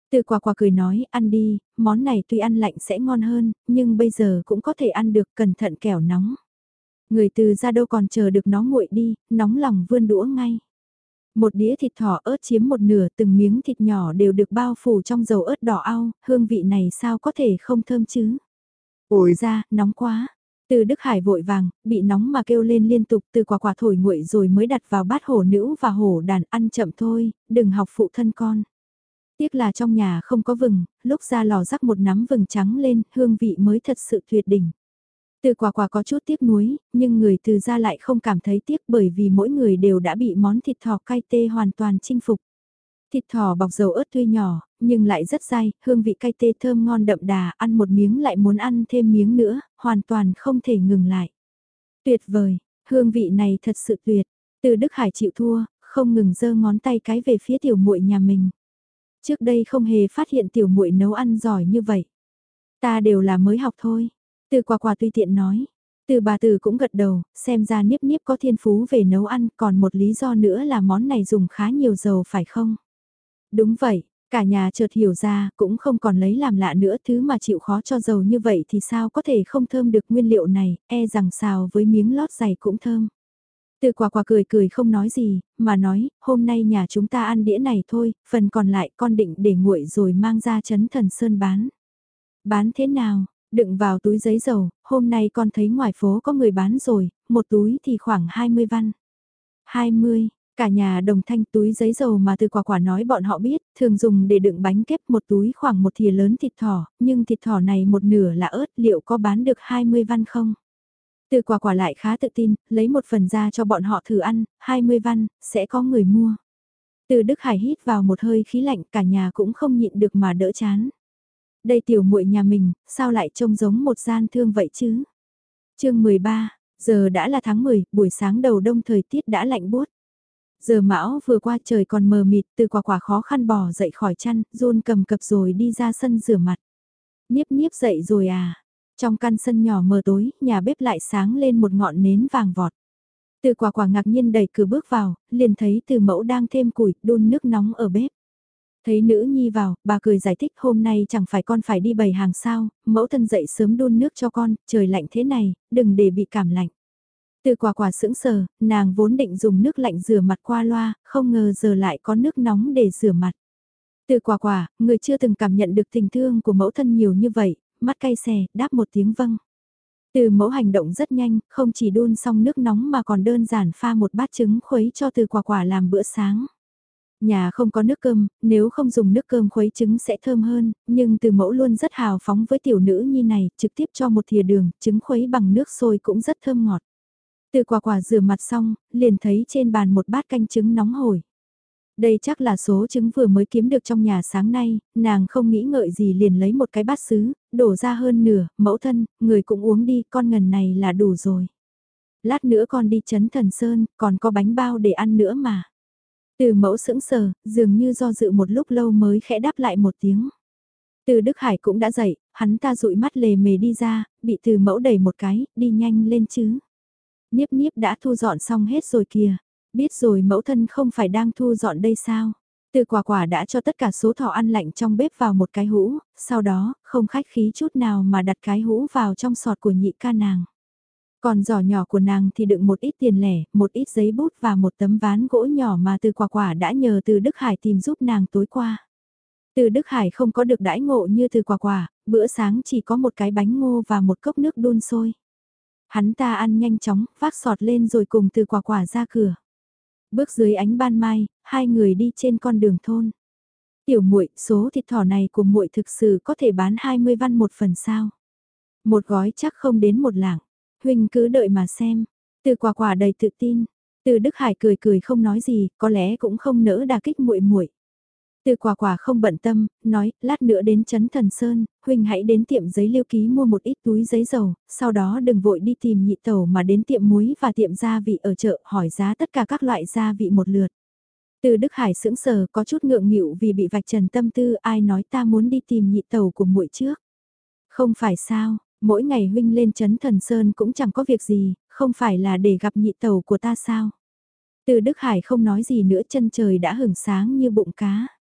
Từ Quả Quả cười nói, ăn đi, món này tuy ăn lạnh sẽ ngon hơn, nhưng bây giờ cũng có thể ăn được, cẩn thận kẻo nóng. Người Từ ra đâu còn chờ được nó nguội đi, nóng lòng vươn đũa ngay. Một đĩa thịt thỏ ớt chiếm một nửa, từng miếng thịt nhỏ đều được bao phủ trong dầu ớt đỏ au, hương vị này sao có thể không thơm chứ? Ôi ra, nóng quá. Từ Đức Hải vội vàng, bị nóng mà kêu lên liên tục, Từ Quả Quả thổi nguội rồi mới đặt vào bát hổ nữ và hổ đàn, ăn chậm thôi, đừng học phụ thân con. Tiếc là trong nhà không có vừng, lúc ra lò rắc một nắm vừng trắng lên, hương vị mới thật sự tuyệt đỉnh. Từ Quả Quả có chút tiếc nuối, nhưng người Từ ra lại không cảm thấy tiếc bởi vì mỗi người đều đã bị món thịt thỏ cay tê hoàn toàn chinh phục. Thịt thỏ bọc dầu ớt tuy nhỏ, nhưng lại rất dai, hương vị cay tê thơm ngon đậm đà, ăn một miếng lại muốn ăn thêm miếng nữa, hoàn toàn không thể ngừng lại. Tuyệt vời, hương vị này thật sự tuyệt. Từ Đức Hải chịu thua, không ngừng giơ ngón tay cái về phía tiểu muội nhà mình. Trước đây không hề phát hiện tiểu muội nấu ăn giỏi như vậy. Ta đều là mới học thôi. Từ Quả Quả tùy tiện nói. Từ bà Từ cũng gật đầu, xem ra Niếp Niếp có thiên phú về nấu ăn, còn một lý do nữa là món này dùng khá nhiều dầu phải không? Đúng vậy, cả nhà chợt hiểu ra, cũng không còn lấy làm lạ nữa, thứ mà chịu khó cho dầu như vậy thì sao có thể không thơm được nguyên liệu này, e rằng xào với miếng lót dày cũng thơm. Từ Quả Quả cười cười không nói gì, mà nói, hôm nay nhà chúng ta ăn đĩa này thôi, phần còn lại con định để nguội rồi mang ra Trấn Thần Sơn bán. Bán thế nào? Đựng vào túi giấy dầu, hôm nay con thấy ngoài phố có người bán rồi, một túi thì khoảng hai mươi văn. hai mươi, cả nhà đồng thanh túi giấy dầu mà Từ Quả Quả nói bọn họ biết, thường dùng để đựng bánh kép một túi khoảng một thìa lớn thịt thỏ, nhưng thịt thỏ này một nửa là ớt, liệu có bán được hai mươi văn không? Từ Quả Quả lại khá tự tin, lấy một phần ra cho bọn họ thử ăn, hai mươi văn, sẽ có người mua. Từ Đức Hải hít vào một hơi khí lạnh, cả nhà cũng không nhịn được mà đỡ chán. Đây tiểu muội nhà mình, sao lại trông giống một gian thương vậy chứ? Chương mười ba, giờ đã là tháng mười, buổi sáng đầu đông thời tiết đã lạnh buốt. Giờ mão vừa qua trời còn mờ mịt, Từ Quả Quả khó khăn bò dậy khỏi chăn, run cầm cập rồi đi ra sân rửa mặt. Niếp Niếp dậy rồi à? Trong căn sân nhỏ mờ tối, nhà bếp lại sáng lên một ngọn nến vàng vọt. Từ Quả Quả ngạc nhiên đẩy cửa bước vào, liền thấy Từ Mẫu đang thêm củi, đun nước nóng ở bếp. Thấy nữ nhi vào, bà cười giải thích hôm nay chẳng phải con phải đi bày hàng sao, mẫu thân dậy sớm đun nước cho con, trời lạnh thế này, đừng để bị cảm lạnh. Từ Quả Quả sững sờ, nàng vốn định dùng nước lạnh rửa mặt qua loa, không ngờ giờ lại có nước nóng để rửa mặt. Từ Quả Quả, người chưa từng cảm nhận được tình thương của mẫu thân nhiều như vậy, mắt cay xè, đáp một tiếng vâng. Từ Mẫu hành động rất nhanh, không chỉ đun xong nước nóng mà còn đơn giản pha một bát trứng khuấy cho Từ Quả Quả làm bữa sáng. Nhà không có nước cơm, nếu không dùng nước cơm khuấy trứng sẽ thơm hơn, nhưng Từ Mẫu luôn rất hào phóng với tiểu nữ nhi này, trực tiếp cho một thìa đường, trứng khuấy bằng nước sôi cũng rất thơm ngọt. Từ Quả Quả rửa mặt xong, liền thấy trên bàn một bát canh trứng nóng hổi. Đây chắc là số trứng vừa mới kiếm được trong nhà sáng nay, nàng không nghĩ ngợi gì liền lấy một cái bát sứ, đổ ra hơn nửa, mẫu thân, người cũng uống đi, con ngần này là đủ rồi. Lát nữa con đi Trấn Thần Sơn, còn có bánh bao để ăn nữa mà. Từ Mẫu sững sờ, dường như do dự một lúc lâu mới khẽ đáp lại một tiếng. Từ Đức Hải cũng đã dậy, hắn ta dụi mắt lề mề đi ra, bị Từ Mẫu đẩy một cái, đi nhanh lên chứ. Niếp Niếp đã thu dọn xong hết rồi kìa. Biết rồi mẫu thân không phải đang thu dọn đây sao? Từ Quả Quả đã cho tất cả số thỏ ăn lạnh trong bếp vào một cái hũ, sau đó, không khách khí chút nào mà đặt cái hũ vào trong sọt của nhị ca nàng. Còn giỏ nhỏ của nàng thì đựng một ít tiền lẻ, một ít giấy bút và một tấm ván gỗ nhỏ mà Từ Quả Quả đã nhờ Từ Đức Hải tìm giúp nàng tối qua. Từ Đức Hải không có được đãi ngộ như Từ Quả Quả, bữa sáng chỉ có một cái bánh ngô và một cốc nước đun sôi. Hắn ta ăn nhanh chóng, vác sọt lên rồi cùng Từ Quả Quả ra cửa. Bước dưới ánh ban mai, hai người đi trên con đường thôn. Tiểu muội, số thịt thỏ này của muội thực sự có thể bán hai mươi văn một phần sao? Một gói chắc không đến một lạng. Huynh cứ đợi mà xem. Từ Quả Quả đầy tự tin. Từ Đức Hải cười cười không nói gì, có lẽ cũng không nỡ đả kích muội muội. Từ Quả Quả không bận tâm, nói, lát nữa đến Trấn Thần Sơn, huynh hãy đến tiệm giấy lưu ký mua một ít túi giấy dầu, sau đó đừng vội đi tìm nhị tẩu mà đến tiệm muối và tiệm gia vị ở chợ hỏi giá tất cả các loại gia vị một lượt. Từ Đức Hải sững sờ có chút ngượng nghịu vì bị vạch trần tâm tư, ai nói ta muốn đi tìm nhị tẩu của muội trước. Không phải sao, mỗi ngày huynh lên Trấn Thần Sơn cũng chẳng có việc gì, không phải là để gặp nhị tẩu của ta sao. Từ Đức Hải không nói gì nữa, chân trời đã hửng sáng như bụng cá.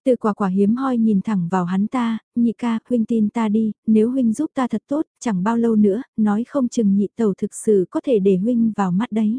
Từ quả quả hiếm hoi nhìn thẳng vào hắn ta, nhị ca, huynh tin ta đi, nếu huynh giúp ta thật tốt, chẳng bao lâu nữa, nói không chừng nhị tẩu thực sự có thể để huynh vào mắt đấy.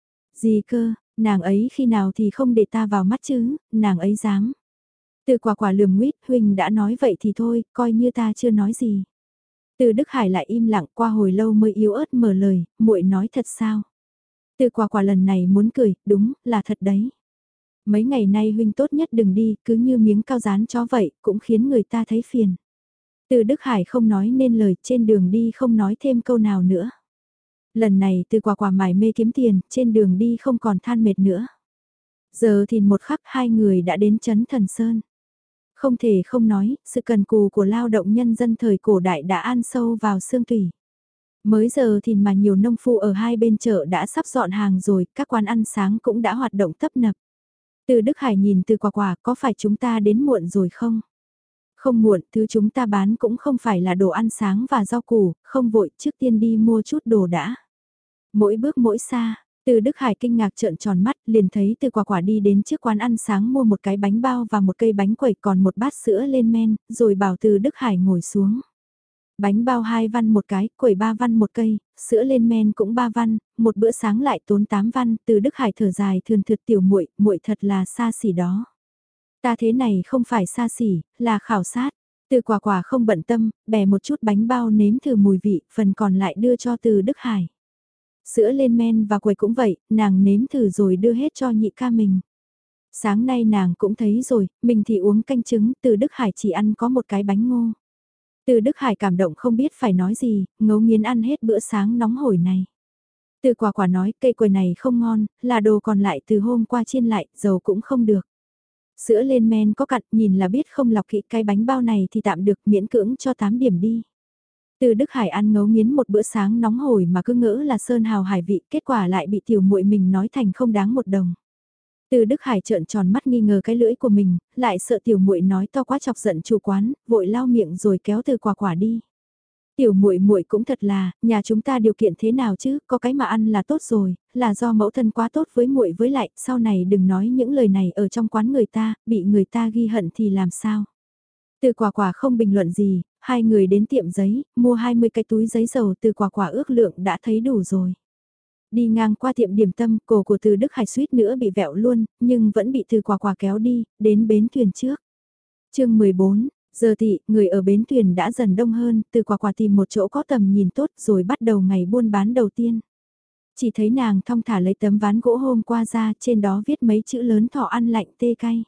Gì cơ, nàng ấy khi nào thì không để ta vào mắt chứ, nàng ấy dám. Từ quả quả lườm nguyết, huynh đã nói vậy thì thôi, coi như ta chưa nói gì. Từ Đức Hải lại im lặng qua hồi lâu mới yếu ớt mở lời, muội nói thật sao? Từ quả quả lần này muốn cười, đúng, là thật đấy. Mấy ngày nay huynh tốt nhất đừng đi, cứ như miếng cao dán chó vậy, cũng khiến người ta thấy phiền. Từ Đức Hải không nói nên lời, trên đường đi không nói thêm câu nào nữa. Lần này từ quả quả mải mê kiếm tiền, trên đường đi không còn than mệt nữa. Giờ thì một khắc hai người đã đến Trấn Thần Sơn. Không thể không nói, sự cần cù của lao động nhân dân thời cổ đại đã ăn sâu vào xương tủy. Mới giờ thì mà nhiều nông phu ở hai bên chợ đã sắp dọn hàng rồi, các quán ăn sáng cũng đã hoạt động tấp nập. Từ Đức Hải nhìn từ quả quả, có phải chúng ta đến muộn rồi không? Không muộn, thứ chúng ta bán cũng không phải là đồ ăn sáng và rau củ, không vội, trước tiên đi mua chút đồ đã. Mỗi bước mỗi xa, từ Đức Hải kinh ngạc trợn tròn mắt, liền thấy từ quả quả đi đến trước quán ăn sáng mua một cái bánh bao và một cây bánh quẩy còn một bát sữa lên men, rồi bảo từ Đức Hải ngồi xuống. Bánh bao hai văn một cái, quẩy ba văn một cây, sữa lên men cũng ba văn, một bữa sáng lại tốn tám văn, từ Đức Hải thở dài thườn thượt tiểu muội, muội thật là xa xỉ đó. Ta thế này không phải xa xỉ, là khảo sát. Từ quả quả không bận tâm, bẻ một chút bánh bao nếm thử mùi vị, phần còn lại đưa cho từ Đức Hải. Sữa lên men và quẩy cũng vậy, nàng nếm thử rồi đưa hết cho nhị ca mình. Sáng nay nàng cũng thấy rồi, mình thì uống canh trứng, từ Đức Hải chỉ ăn có một cái bánh ngô. Từ Đức Hải cảm động không biết phải nói gì, ngấu nghiến ăn hết bữa sáng nóng hổi này. Từ quả quả nói cây quầy này không ngon, là đồ còn lại từ hôm qua chiên lại, dầu cũng không được. Sữa lên men có cặn, nhìn là biết không lọc kỹ, cái bánh bao này thì tạm được, miễn cưỡng cho tám điểm đi. Từ Đức Hải ăn ngấu nghiến một bữa sáng nóng hổi mà cứ ngỡ là sơn hào hải vị, kết quả lại bị tiểu muội mình nói thành không đáng một đồng. Từ Đức Hải trợn tròn mắt nghi ngờ cái lưỡi của mình, lại sợ tiểu muội nói to quá chọc giận chủ quán, vội lau miệng rồi kéo từ quả quả đi. Tiểu muội muội cũng thật là, nhà chúng ta điều kiện thế nào chứ, có cái mà ăn là tốt rồi, là do mẫu thân quá tốt với muội, với lại, sau này đừng nói những lời này ở trong quán người ta, bị người ta ghi hận thì làm sao. Từ quả quả không bình luận gì, hai người đến tiệm giấy, mua hai mươi cái túi giấy dầu, từ quả quả ước lượng đã thấy đủ rồi. Đi ngang qua tiệm điểm tâm, cổ của từ Đức Hải suýt nữa bị vẹo luôn, nhưng vẫn bị từ quả quả kéo đi, đến bến thuyền trước. chương mười bốn, giờ thị, người ở bến thuyền đã dần đông hơn, từ quả quả tìm một chỗ có tầm nhìn tốt rồi bắt đầu ngày buôn bán đầu tiên. Chỉ thấy nàng thong thả lấy tấm ván gỗ hôm qua ra, trên đó viết mấy chữ lớn thỏ ăn lạnh tê cay.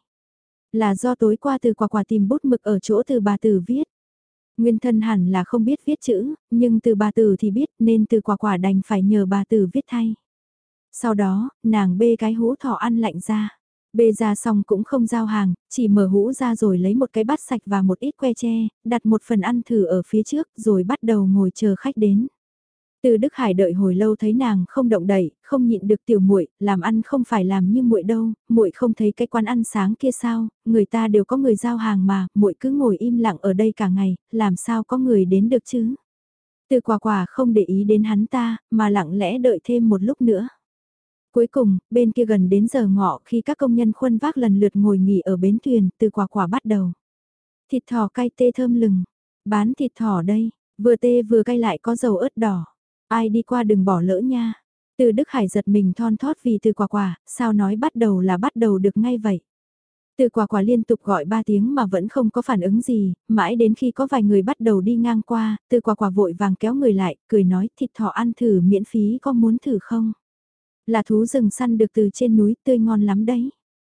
Là do tối qua từ quả quả tìm bút mực ở chỗ từ bà Tử viết. Nguyên thân hẳn là không biết viết chữ, nhưng từ bà Tử thì biết nên từ quả quả đành phải nhờ bà Tử viết thay. Sau đó, nàng bê cái hũ thỏ ăn lạnh ra. Bê ra xong cũng không giao hàng, chỉ mở hũ ra rồi lấy một cái bát sạch và một ít que tre, đặt một phần ăn thử ở phía trước rồi bắt đầu ngồi chờ khách đến. Từ Đức Hải đợi hồi lâu thấy nàng không động đậy, không nhịn được tiểu muội, làm ăn không phải làm như muội đâu, muội không thấy cái quán ăn sáng kia sao, người ta đều có người giao hàng mà, muội cứ ngồi im lặng ở đây cả ngày, làm sao có người đến được chứ? Từ quả quả không để ý đến hắn ta, mà lặng lẽ đợi thêm một lúc nữa. Cuối cùng, bên kia gần đến giờ ngọ khi các công nhân khuân vác lần lượt ngồi nghỉ ở bến thuyền, từ quả quả bắt đầu. Thịt thỏ cay tê thơm lừng, bán thịt thỏ đây, vừa tê vừa cay lại có dầu ớt đỏ. Ai đi qua đừng bỏ lỡ nha. Từ Đức Hải giật mình thon thót vì từ quả quả, sao nói bắt đầu là bắt đầu được ngay vậy. Từ quả quả liên tục gọi ba tiếng mà vẫn không có phản ứng gì, mãi đến khi có vài người bắt đầu đi ngang qua, từ quả quả vội vàng kéo người lại, cười nói thịt thỏ ăn thử miễn phí có muốn thử không? Là thú rừng săn được từ trên núi tươi ngon lắm đấy.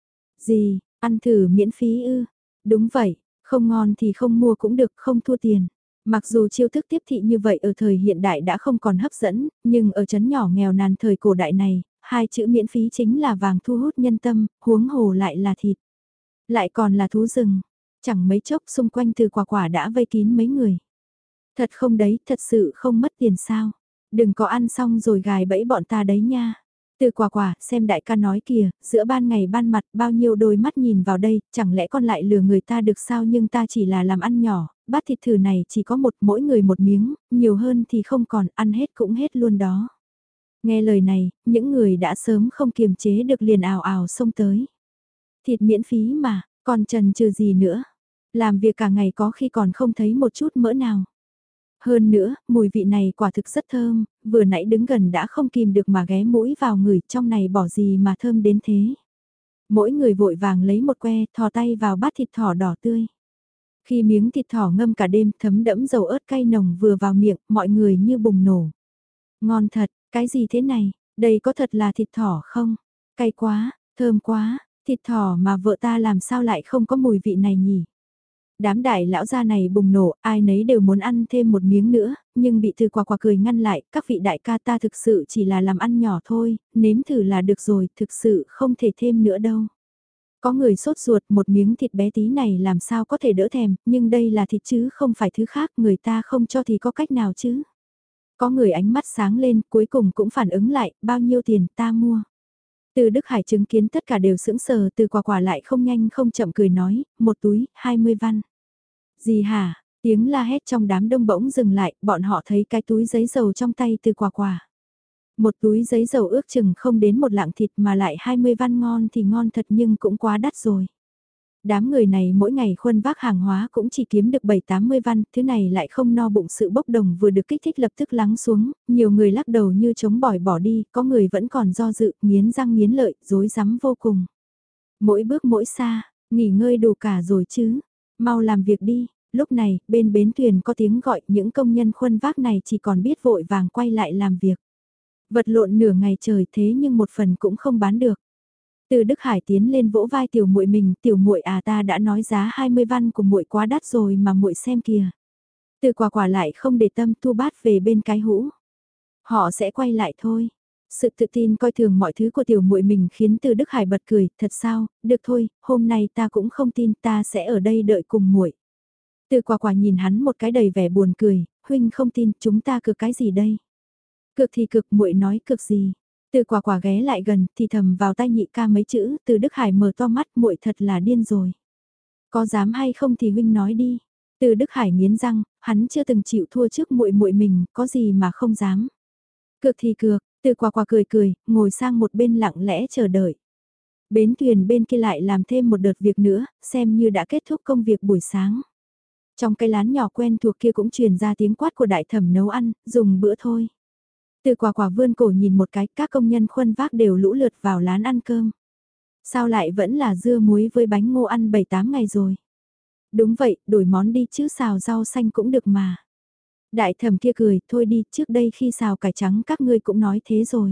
Gì, ăn thử miễn phí ư? Đúng vậy, không ngon thì không mua cũng được, không thua tiền. Mặc dù chiêu thức tiếp thị như vậy ở thời hiện đại đã không còn hấp dẫn, nhưng ở chấn nhỏ nghèo nàn thời cổ đại này, hai chữ miễn phí chính là vàng thu hút nhân tâm, huống hồ lại là thịt. Lại còn là thú rừng, chẳng mấy chốc xung quanh từ quả quả đã vây kín mấy người. Thật không đấy, thật sự không mất tiền sao. Đừng có ăn xong rồi gài bẫy bọn ta đấy nha. Từ quả quả, xem đại ca nói kìa, giữa ban ngày ban mặt bao nhiêu đôi mắt nhìn vào đây, chẳng lẽ con lại lừa người ta được sao, nhưng ta chỉ là làm ăn nhỏ, bát thịt thử này chỉ có một, mỗi người một miếng, nhiều hơn thì không còn, ăn hết cũng hết luôn đó. Nghe lời này, những người đã sớm không kiềm chế được liền ào ào xông tới. Thịt miễn phí mà, Còn chần chừ gì nữa? Làm việc cả ngày có khi còn không thấy một chút mỡ nào. Hơn nữa, mùi vị này quả thực rất thơm, vừa nãy đứng gần đã không kìm được mà ghé mũi vào ngửi, trong này bỏ gì mà thơm đến thế. Mỗi người vội vàng lấy một que, thò tay vào bát thịt thỏ đỏ tươi. Khi miếng thịt thỏ ngâm cả đêm thấm đẫm dầu ớt cay nồng vừa vào miệng, mọi người như bùng nổ. Ngon thật, cái gì thế này, đây có thật là thịt thỏ không? Cay quá, thơm quá, thịt thỏ mà vợ ta làm sao lại không có mùi vị này nhỉ? Đám đại lão gia này bùng nổ, ai nấy đều muốn ăn thêm một miếng nữa, nhưng bị Từ Quả Quả cười ngăn lại, các vị đại ca ta thực sự chỉ là làm ăn nhỏ thôi, nếm thử là được rồi, thực sự không thể thêm nữa đâu. Có người sốt ruột một miếng thịt bé tí này làm sao có thể đỡ thèm, nhưng đây là thịt chứ không phải thứ khác, người ta không cho thì có cách nào chứ. Có người ánh mắt sáng lên, cuối cùng cũng phản ứng lại, bao nhiêu tiền ta mua. Từ Đức Hải chứng kiến tất cả đều sững sờ, Từ Quả Quả lại không nhanh không chậm cười nói, một túi, hai mươi văn. Gì hả? Tiếng la hét trong đám đông bỗng dừng lại, bọn họ thấy cái túi giấy dầu trong tay Từ Quả Quả. Một túi giấy dầu ước chừng không đến một lạng thịt mà lại hai mươi văn ngon thì ngon thật nhưng cũng quá đắt rồi. Đám người này mỗi ngày khuân vác hàng hóa cũng chỉ kiếm được bảy tám mươi văn, thứ này lại không no bụng, sự bốc đồng vừa được kích thích lập tức lắng xuống, nhiều người lắc đầu như chống bỏi bỏ đi, có người vẫn còn do dự, nghiến răng nghiến lợi, rối rắm vô cùng. Mỗi bước mỗi xa, nghỉ ngơi đủ cả rồi chứ, mau làm việc đi, lúc này, bên bến thuyền có tiếng gọi, những công nhân khuân vác này chỉ còn biết vội vàng quay lại làm việc. Vật lộn nửa ngày trời thế nhưng một phần cũng không bán được. Từ Đức Hải tiến lên vỗ vai tiểu muội mình, tiểu muội à ta đã nói giá hai mươi văn của muội quá đắt rồi mà muội xem kìa. Từ Quả Quả lại không để tâm thu bát về bên cái hũ. Họ sẽ quay lại thôi. Sự tự tin coi thường mọi thứ của tiểu muội mình khiến Từ Đức Hải bật cười, thật sao, được thôi, hôm nay ta cũng không tin, ta sẽ ở đây đợi cùng muội. Từ Quả Quả nhìn hắn một cái đầy vẻ buồn cười, huynh không tin, chúng ta cược cái gì đây? Cực thì cực, muội nói cực gì? Từ Quả Quả ghé lại gần, thì thầm vào tai nhị ca mấy chữ, Từ Đức Hải mở to mắt, muội thật là điên rồi. Có dám hay không thì huynh nói đi. Từ Đức Hải nghiến răng, hắn chưa từng chịu thua trước muội muội mình, có gì mà không dám. Cược thì cược, Từ Quả Quả cười cười, ngồi sang một bên lặng lẽ chờ đợi. Bến thuyền bên kia lại làm thêm một đợt việc nữa, xem như đã kết thúc công việc buổi sáng. Trong cái lán nhỏ quen thuộc kia cũng truyền ra tiếng quát của đại thẩm nấu ăn, dùng bữa thôi. Từ Quả Quả vươn cổ nhìn một cái, các công nhân khuân vác đều lũ lượt vào lán ăn cơm. Sao lại vẫn là dưa muối với bánh ngô ăn bảy tám ngày rồi? Đúng vậy, đổi món đi chứ xào rau xanh cũng được mà. Đại thẩm kia cười, thôi đi, trước đây khi xào cải trắng các ngươi cũng nói thế rồi.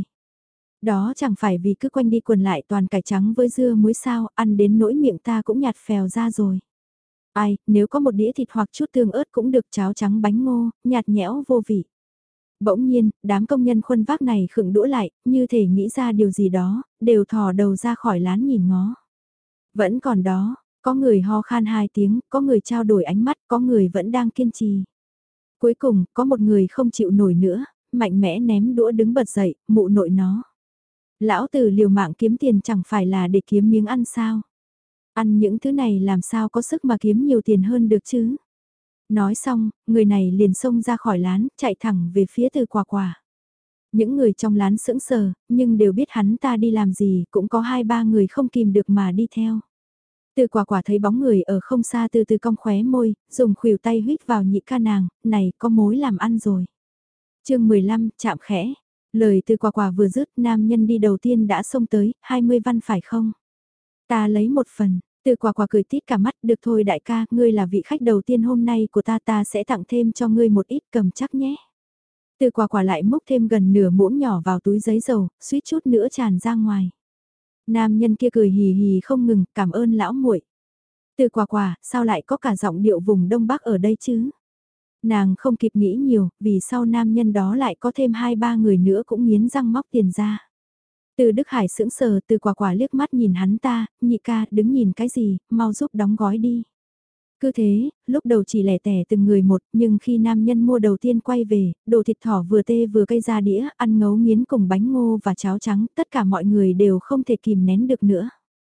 Đó chẳng phải vì cứ quanh đi quần lại toàn cải trắng với dưa muối sao, ăn đến nỗi miệng ta cũng nhạt phèo ra rồi. Ai, nếu có một đĩa thịt hoặc chút tương ớt cũng được, cháo trắng bánh ngô, nhạt nhẽo vô vị. Bỗng nhiên, đám công nhân khuân vác này khựng đũa lại, như thể nghĩ ra điều gì đó, đều thò đầu ra khỏi lán nhìn ngó. Vẫn còn đó, có người ho khan hai tiếng, có người trao đổi ánh mắt, có người vẫn đang kiên trì. Cuối cùng, có một người không chịu nổi nữa, mạnh mẽ ném đũa đứng bật dậy, mụ nội nó. Lão tử liều mạng kiếm tiền chẳng phải là để kiếm miếng ăn sao. Ăn những thứ này làm sao có sức mà kiếm nhiều tiền hơn được chứ. Nói xong, người này liền xông ra khỏi lán, chạy thẳng về phía Từ Quả Quả. Những người trong lán sững sờ, nhưng đều biết hắn ta đi làm gì, cũng có hai ba người không kìm được mà đi theo. Từ Quả Quả thấy bóng người ở không xa từ từ cong khóe môi, dùng khuỷu tay huýt vào nhị ca nàng, này có mối làm ăn rồi. chương mười lăm, chạm khẽ. Lời Từ Quả Quả vừa dứt, nam nhân đi đầu tiên đã xông tới, hai mươi văn phải không? Ta lấy một phần. Từ Quả Quả cười tít cả mắt, được thôi đại ca, ngươi là vị khách đầu tiên hôm nay của ta, ta sẽ tặng thêm cho ngươi một ít, cầm chắc nhé. Từ Quả Quả lại múc thêm gần nửa muỗng nhỏ vào túi giấy dầu, suýt chút nữa tràn ra ngoài. Nam nhân kia cười hì hì không ngừng, cảm ơn lão muội. Từ Quả Quả, sao lại có cả giọng điệu vùng Đông Bắc ở đây chứ? Nàng không kịp nghĩ nhiều, vì sau nam nhân đó lại có thêm hai ba người nữa cũng nghiến răng móc tiền ra. Từ Đức Hải sững sờ, Từ Quả Quả liếc mắt nhìn hắn ta, nhị ca, đứng nhìn cái gì, mau giúp đóng gói đi. Cứ thế, lúc đầu chỉ lẻ tẻ từng người một, nhưng khi nam nhân mua đầu tiên quay về, đồ thịt thỏ vừa tê vừa cây ra đĩa, ăn ngấu nghiến cùng bánh ngô và cháo trắng, tất cả mọi người đều không thể kìm nén được nữa.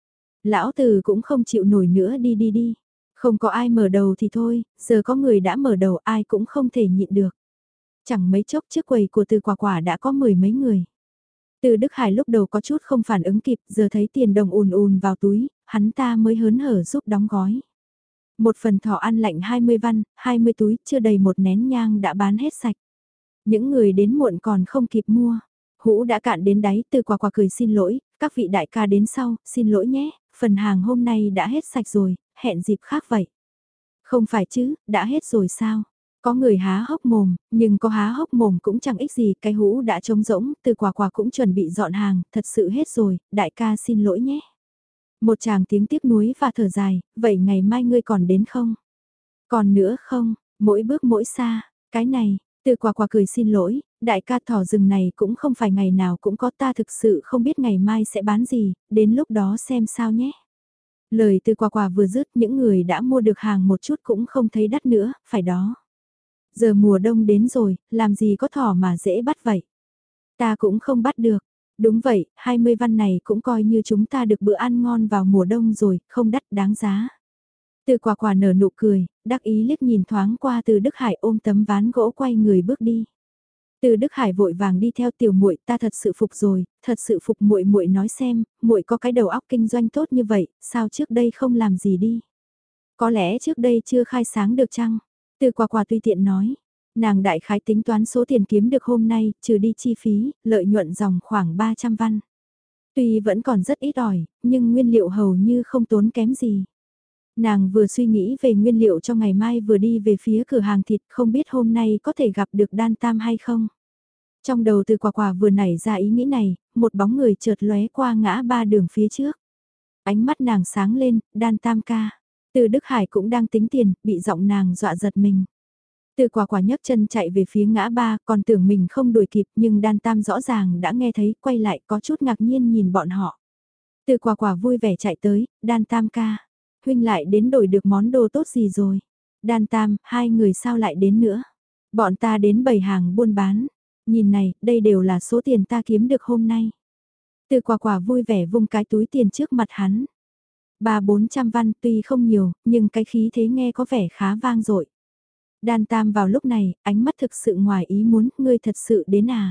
Lão Từ cũng không chịu nổi nữa, đi đi đi. Không có ai mở đầu thì thôi, giờ có người đã mở đầu ai cũng không thể nhịn được. Chẳng mấy chốc trước quầy của Từ Quả Quả đã có mười mấy người. Từ Đức Hải lúc đầu có chút không phản ứng kịp, giờ thấy tiền đồng ùn ùn vào túi, hắn ta mới hớn hở giúp đóng gói. Một phần thỏ ăn lạnh hai mươi văn, hai mươi túi, chưa đầy một nén nhang đã bán hết sạch. Những người đến muộn còn không kịp mua. Hũ đã cạn đến đáy, Từ Quả Quả cười xin lỗi, các vị đại ca đến sau, xin lỗi nhé, phần hàng hôm nay đã hết sạch rồi, hẹn dịp khác vậy. Không phải chứ, đã hết rồi sao? Có người há hốc mồm, nhưng có há hốc mồm cũng chẳng ích gì, cái hũ đã trống rỗng, Từ Quả Quả cũng chuẩn bị dọn hàng, thật sự hết rồi, đại ca xin lỗi nhé. Một chàng tiếng tiếc nuối và thở dài, vậy ngày mai ngươi còn đến không? Còn nữa không, mỗi bước mỗi xa, cái này, Từ Quả Quả cười xin lỗi, đại ca thỏ rừng này cũng không phải ngày nào cũng có, ta thực sự không biết ngày mai sẽ bán gì, đến lúc đó xem sao nhé. Lời Từ Quả Quả vừa dứt, những người đã mua được hàng một chút cũng không thấy đắt nữa, phải đó. Giờ mùa đông đến rồi, làm gì có thỏ mà dễ bắt vậy. Ta cũng không bắt được. Đúng vậy, hai mươi văn này cũng coi như chúng ta được bữa ăn ngon vào mùa đông rồi, không đắt đáng giá. Từ Quả Quả nở nụ cười, đắc ý liếc nhìn thoáng qua Từ Đức Hải ôm tấm ván gỗ quay người bước đi. Từ Đức Hải vội vàng đi theo tiểu muội, ta thật sự phục rồi, thật sự phục muội muội nói xem, muội có cái đầu óc kinh doanh tốt như vậy, sao trước đây không làm gì đi? Có lẽ trước đây chưa khai sáng được chăng? Từ Quả Quả tùy tiện nói. Nàng đại khái tính toán số tiền kiếm được hôm nay, trừ đi chi phí, lợi nhuận dòng khoảng ba trăm văn. Tuy vẫn còn rất ít ỏi, nhưng nguyên liệu hầu như không tốn kém gì. Nàng vừa suy nghĩ về nguyên liệu cho ngày mai vừa đi về phía cửa hàng thịt, không biết hôm nay có thể gặp được Đan Tam hay không. Trong đầu Từ Quả Quả vừa nảy ra ý nghĩ này, một bóng người chợt lóe qua ngã ba đường phía trước. Ánh mắt nàng sáng lên, Đan Tam ca. Từ Đức Hải cũng đang tính tiền, bị giọng nàng dọa giật mình. Từ Quả Quả nhấc chân chạy về phía ngã ba, còn tưởng mình không đuổi kịp, nhưng Đan Tam rõ ràng đã nghe thấy, quay lại có chút ngạc nhiên nhìn bọn họ. Từ Quả Quả vui vẻ chạy tới, Đan Tam ca. Huynh lại đến đổi được món đồ tốt gì rồi? Đan Tam, hai người sao lại đến nữa? Bọn ta đến bày hàng buôn bán. Nhìn này, đây đều là số tiền ta kiếm được hôm nay. Từ Quả Quả vui vẻ vung cái túi tiền trước mặt hắn. Ba bốn trăm văn tuy không nhiều, nhưng cái khí thế nghe có vẻ khá vang dội. Đan Tam vào lúc này, ánh mắt thực sự ngoài ý muốn, ngươi thật sự đến à?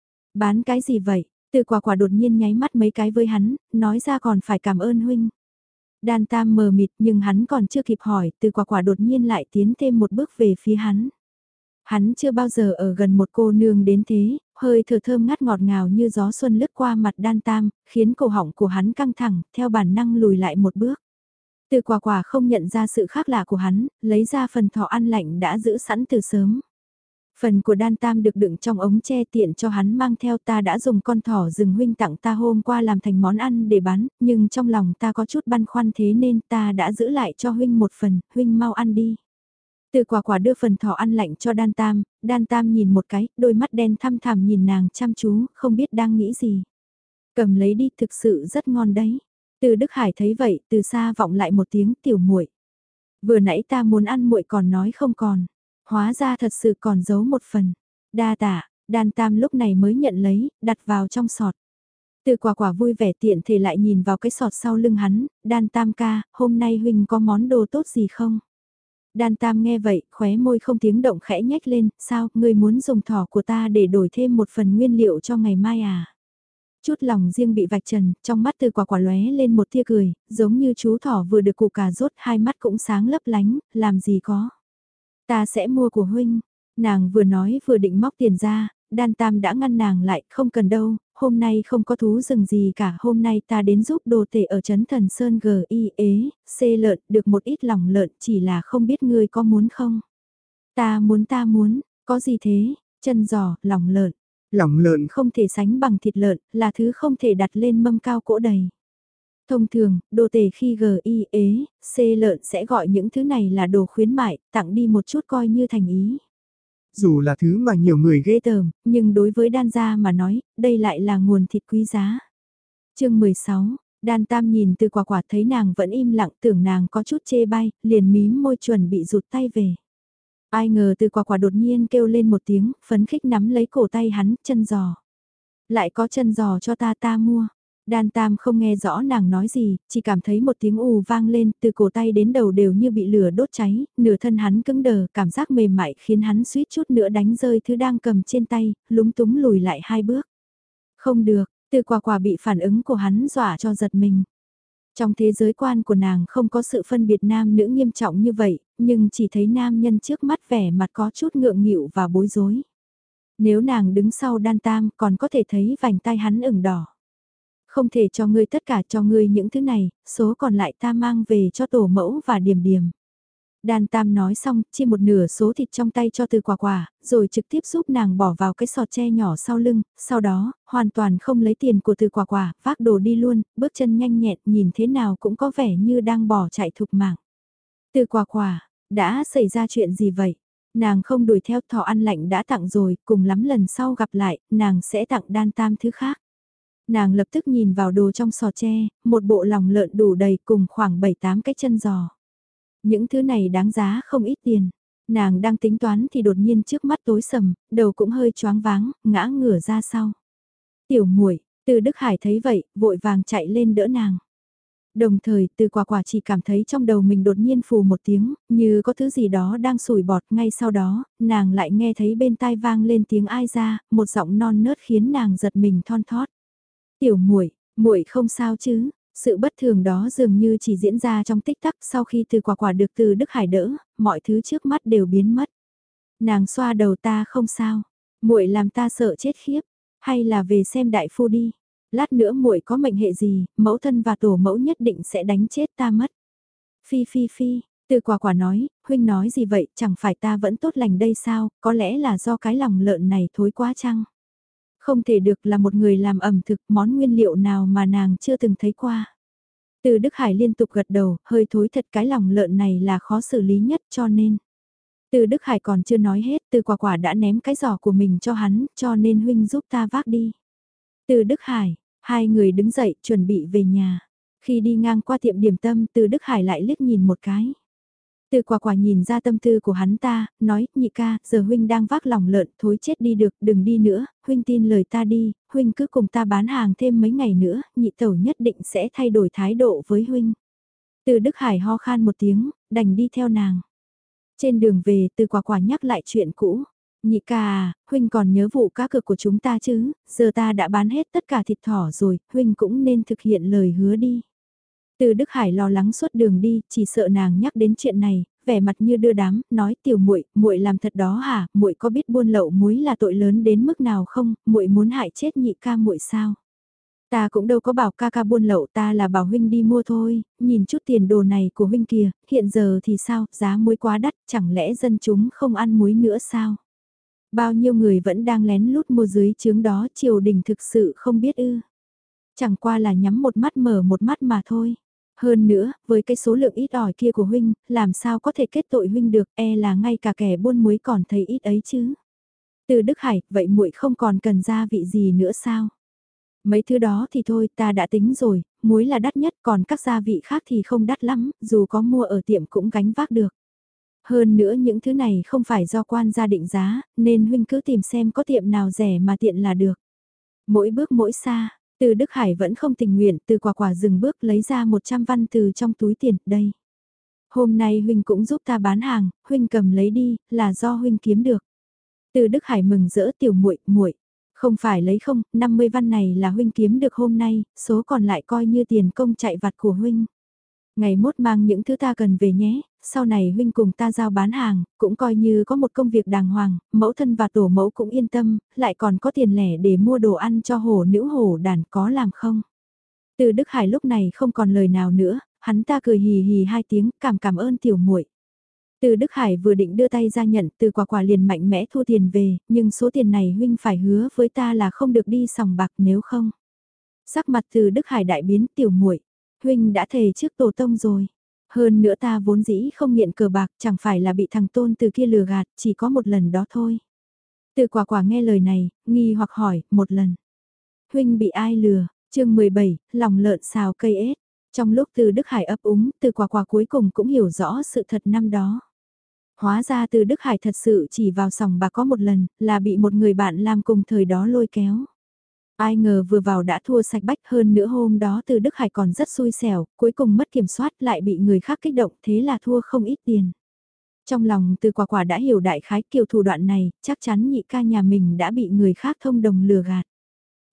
Bán cái gì vậy? Từ Quả Quả đột nhiên nháy mắt mấy cái với hắn, nói ra còn phải cảm ơn huynh. Đan Tam mờ mịt nhưng hắn còn chưa kịp hỏi, Từ Quả Quả đột nhiên lại tiến thêm một bước về phía hắn. Hắn chưa bao giờ ở gần một cô nương đến thế, hơi thở thơm ngát ngọt ngào như gió xuân lướt qua mặt Đan Tam, khiến cổ họng của hắn căng thẳng, theo bản năng lùi lại một bước. Từ Quả Quả không nhận ra sự khác lạ của hắn, lấy ra phần thỏ ăn lạnh đã giữ sẵn từ sớm. Phần của Đan Tam được đựng trong ống tre tiện cho hắn mang theo, ta đã dùng con thỏ rừng huynh tặng ta hôm qua làm thành món ăn để bán, nhưng trong lòng ta có chút băn khoăn thế nên ta đã giữ lại cho huynh một phần, huynh mau ăn đi. Từ Quả Quả đưa phần thỏ ăn lạnh cho Đan Tam, Đan Tam nhìn một cái, đôi mắt đen thăm thẳm nhìn nàng chăm chú, không biết đang nghĩ gì. Cầm lấy đi, thực sự rất ngon đấy. Từ Đức Hải thấy vậy, từ xa vọng lại một tiếng tiểu muội. Vừa nãy ta muốn ăn muội còn nói không còn, hóa ra thật sự còn giấu một phần. Đa tạ, Đan Tam lúc này mới nhận lấy, đặt vào trong sọt. Từ Quả Quả vui vẻ tiện thể lại nhìn vào cái sọt sau lưng hắn, Đan Tam ca, hôm nay huynh có món đồ tốt gì không? Đan Tam nghe vậy, khóe môi không tiếng động khẽ nhếch lên, sao, ngươi muốn dùng thỏ của ta để đổi thêm một phần nguyên liệu cho ngày mai à? Chút lòng riêng bị vạch trần, trong mắt Từ Quả Quả lóe lên một tia cười, giống như chú thỏ vừa được củ cà rốt, hai mắt cũng sáng lấp lánh, làm gì có. Ta sẽ mua của huynh. Nàng vừa nói vừa định móc tiền ra, Đan Tam đã ngăn nàng lại, không cần đâu, hôm nay không có thú rừng gì cả, hôm nay ta đến giúp đồ tể ở Trấn Thần Sơn G I ế, C lợn, được một ít lòng lợn, chỉ là không biết ngươi có muốn không? Ta muốn ta muốn, có gì thế, chân giò, lòng lợn. Lòng lợn không thể sánh bằng thịt lợn, là thứ không thể đặt lên mâm cao cỗ đầy. Thông thường, đồ tể khi G I ế, C lợn sẽ gọi những thứ này là đồ khuyến mại, tặng đi một chút coi như thành ý. Dù là thứ mà nhiều người ghê tởm, nhưng đối với Đan gia mà nói, đây lại là nguồn thịt quý giá. Chương mười sáu, Đan Tam nhìn Từ Quả Quả thấy nàng vẫn im lặng, tưởng nàng có chút chê bai, liền mím môi chuẩn bị rụt tay về. Ai ngờ Từ Quả Quả đột nhiên kêu lên một tiếng, phấn khích nắm lấy cổ tay hắn, chân giò. Lại có chân giò cho ta ta mua. Đan Tam không nghe rõ nàng nói gì, chỉ cảm thấy một tiếng ù vang lên, từ cổ tay đến đầu đều như bị lửa đốt cháy, nửa thân hắn cứng đờ, cảm giác mềm mại khiến hắn suýt chút nữa đánh rơi thứ đang cầm trên tay, lúng túng lùi lại hai bước. Không được, Từ Quả Quả bị phản ứng của hắn dọa cho giật mình. Trong thế giới quan của nàng không có sự phân biệt nam nữ nghiêm trọng như vậy, nhưng chỉ thấy nam nhân trước mắt vẻ mặt có chút ngượng nghịu và bối rối. Nếu nàng đứng sau Đan Tam còn có thể thấy vành tay hắn ửng đỏ. Không thể cho ngươi tất cả, cho ngươi những thứ này, số còn lại ta mang về cho tổ mẫu và Điềm Điềm. Đan Tam nói xong, chia một nửa số thịt trong tay cho Từ Quả Quả, rồi trực tiếp giúp nàng bỏ vào cái sọt tre nhỏ sau lưng, sau đó, hoàn toàn không lấy tiền của Từ Quả Quả, vác đồ đi luôn, bước chân nhanh nhẹn, nhìn thế nào cũng có vẻ như đang bỏ chạy thục mạng. Từ Quả Quả, đã xảy ra chuyện gì vậy? Nàng không đuổi theo, thỏ ăn lạnh đã tặng rồi, cùng lắm lần sau gặp lại, nàng sẽ tặng Đan Tam thứ khác. Nàng lập tức nhìn vào đồ trong sọt tre, một bộ lòng lợn đủ đầy cùng khoảng bảy tám cái chân giò. Những thứ này đáng giá không ít tiền. Nàng đang tính toán thì đột nhiên trước mắt tối sầm, đầu cũng hơi choáng váng, ngã ngửa ra sau. Tiểu muội, Từ Đức Hải thấy vậy, vội vàng chạy lên đỡ nàng. Đồng thời, Từ Quả Quả chỉ cảm thấy trong đầu mình đột nhiên phù một tiếng, như có thứ gì đó đang sủi bọt. Ngay sau đó, nàng lại nghe thấy bên tai vang lên tiếng ai ra, một giọng non nớt khiến nàng giật mình thon thót. Tiểu muội, muội không sao chứ? Sự bất thường đó dường như chỉ diễn ra trong tích tắc, sau khi Từ Quả Quả được Từ Đức Hải đỡ, mọi thứ trước mắt đều biến mất. Nàng xoa đầu, ta không sao, muội làm ta sợ chết khiếp, hay là về xem đại phu đi. Lát nữa muội có mệnh hệ gì, mẫu thân và tổ mẫu nhất định sẽ đánh chết ta mất. Phi phi phi, Từ Quả Quả nói, huynh nói gì vậy, chẳng phải ta vẫn tốt lành đây sao, có lẽ là do cái lòng lợn này thối quá chăng? Không thể được, là một người làm ẩm thực, món nguyên liệu nào mà nàng chưa từng thấy qua. Từ Đức Hải liên tục gật đầu, hơi thối thật, cái lòng lợn này là khó xử lý nhất cho nên. Từ Đức Hải còn chưa nói hết, Từ Quả Quả đã ném cái giỏ của mình cho hắn, cho nên huynh giúp ta vác đi. Từ Đức Hải, hai người đứng dậy chuẩn bị về nhà. Khi đi ngang qua tiệm điểm tâm, Từ Đức Hải lại liếc nhìn một cái. Từ Quả Quả nhìn ra tâm tư của hắn ta, nói, nhị ca, giờ huynh đang vác lòng lợn, thối chết đi được, đừng đi nữa, huynh tin lời ta đi, huynh cứ cùng ta bán hàng thêm mấy ngày nữa, nhị tẩu nhất định sẽ thay đổi thái độ với huynh. Từ Đức Hải ho khan một tiếng, đành đi theo nàng. Trên đường về, Từ Quả Quả nhắc lại chuyện cũ. Nhị ca à, huynh còn nhớ vụ cá cược của chúng ta chứ, giờ ta đã bán hết tất cả thịt thỏ rồi, huynh cũng nên thực hiện lời hứa đi. Từ Đức Hải lo lắng suốt đường đi, chỉ sợ nàng nhắc đến chuyện này, vẻ mặt như đưa đám, nói tiểu muội, muội làm thật đó hả, muội có biết buôn lậu muối là tội lớn đến mức nào không, muội muốn hại chết nhị ca muội sao? Ta cũng đâu có bảo ca ca buôn lậu, ta là bảo huynh đi mua thôi, nhìn chút tiền đồ này của huynh kìa, hiện giờ thì sao, giá muối quá đắt, chẳng lẽ dân chúng không ăn muối nữa sao? Bao nhiêu người vẫn đang lén lút mua dưới chướng đó, triều đình thực sự không biết ư? Chẳng qua là nhắm một mắt mở một mắt mà thôi. Hơn nữa, với cái số lượng ít ỏi kia của huynh, làm sao có thể kết tội huynh được, e là ngay cả kẻ buôn muối còn thấy ít ấy chứ. Từ Đức Hải, vậy muội không còn cần gia vị gì nữa sao? Mấy thứ đó thì thôi, ta đã tính rồi, muối là đắt nhất, còn các gia vị khác thì không đắt lắm, dù có mua ở tiệm cũng gánh vác được. Hơn nữa những thứ này không phải do quan gia định giá, nên huynh cứ tìm xem có tiệm nào rẻ mà tiện là được. Mỗi bước mỗi xa, Từ Đức Hải vẫn không tình nguyện, Từ Quả Quả dừng bước lấy ra một trăm văn từ trong túi tiền, đây. Hôm nay huynh cũng giúp ta bán hàng, huynh cầm lấy đi, là do huynh kiếm được. Từ Đức Hải mừng rỡ, tiểu muội, muội, không phải lấy không, năm mươi văn này là huynh kiếm được hôm nay, số còn lại coi như tiền công chạy vặt của huynh. Ngày mốt mang những thứ ta cần về nhé, sau này huynh cùng ta giao bán hàng, cũng coi như có một công việc đàng hoàng, mẫu thân và tổ mẫu cũng yên tâm, lại còn có tiền lẻ để mua đồ ăn cho hổ nữ hổ đàn, có làm không? Từ Đức Hải lúc này không còn lời nào nữa, hắn ta cười hì hì hai tiếng, cảm cảm ơn tiểu muội. Từ Đức Hải vừa định đưa tay ra nhận, Từ Quả Quả liền mạnh mẽ thu tiền về, nhưng số tiền này huynh phải hứa với ta là không được đi sòng bạc, nếu không. Sắc mặt Từ Đức Hải đại biến, tiểu muội, huynh đã thề trước tổ tông rồi. Hơn nữa ta vốn dĩ không nghiện cờ bạc, chẳng phải là bị thằng Tôn từ kia lừa gạt, chỉ có một lần đó thôi. Từ Quả Quả nghe lời này, nghi hoặc hỏi, một lần. Huynh bị ai lừa? Chương mười bảy, lòng lợn xào cây ếch. Trong lúc Từ Đức Hải ấp úng, Từ Quả Quả cuối cùng cũng hiểu rõ sự thật năm đó. Hóa ra Từ Đức Hải thật sự chỉ vào sòng bạc có một lần, là bị một người bạn làm cùng thời đó lôi kéo. Ai ngờ vừa vào đã thua sạch bách, hơn nữa hôm đó Từ Đức Hải còn rất xui xẻo, cuối cùng mất kiểm soát lại bị người khác kích động, thế là thua không ít tiền. Trong lòng Từ Quả Quả đã hiểu đại khái kiểu thủ đoạn này, chắc chắn nhị ca nhà mình đã bị người khác thông đồng lừa gạt.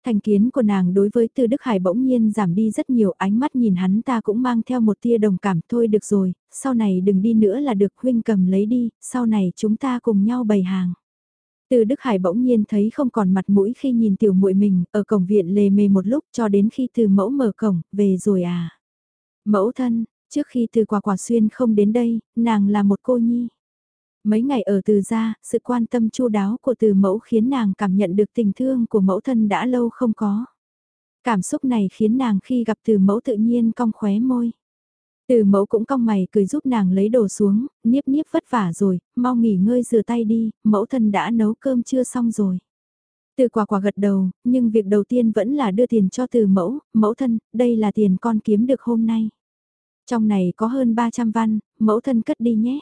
Thành kiến của nàng đối với Từ Đức Hải bỗng nhiên giảm đi rất nhiều, ánh mắt nhìn hắn ta cũng mang theo một tia đồng cảm. Thôi được rồi, sau này đừng đi nữa là được, huynh cầm lấy đi, sau này chúng ta cùng nhau bày hàng. Từ Đức Hải bỗng nhiên thấy không còn mặt mũi khi nhìn tiểu muội mình, ở cổng viện lề mề một lúc cho đến khi Từ mẫu mở cổng, về rồi à. Mẫu thân, trước khi Từ Quả Quả Xuyên không đến đây, nàng là một cô nhi. Mấy ngày ở Từ gia, sự quan tâm chu đáo của Từ mẫu khiến nàng cảm nhận được tình thương của mẫu thân đã lâu không có. Cảm xúc này khiến nàng khi gặp Từ mẫu tự nhiên cong khóe môi. Từ mẫu cũng cong mày cười giúp nàng lấy đồ xuống, niếp niếp vất vả rồi, mau nghỉ ngơi rửa tay đi, mẫu thân đã nấu cơm chưa xong rồi. Từ Quả Quả gật đầu, nhưng việc đầu tiên vẫn là đưa tiền cho Từ mẫu, mẫu thân, đây là tiền con kiếm được hôm nay. Trong này có hơn ba trăm văn, mẫu thân cất đi nhé.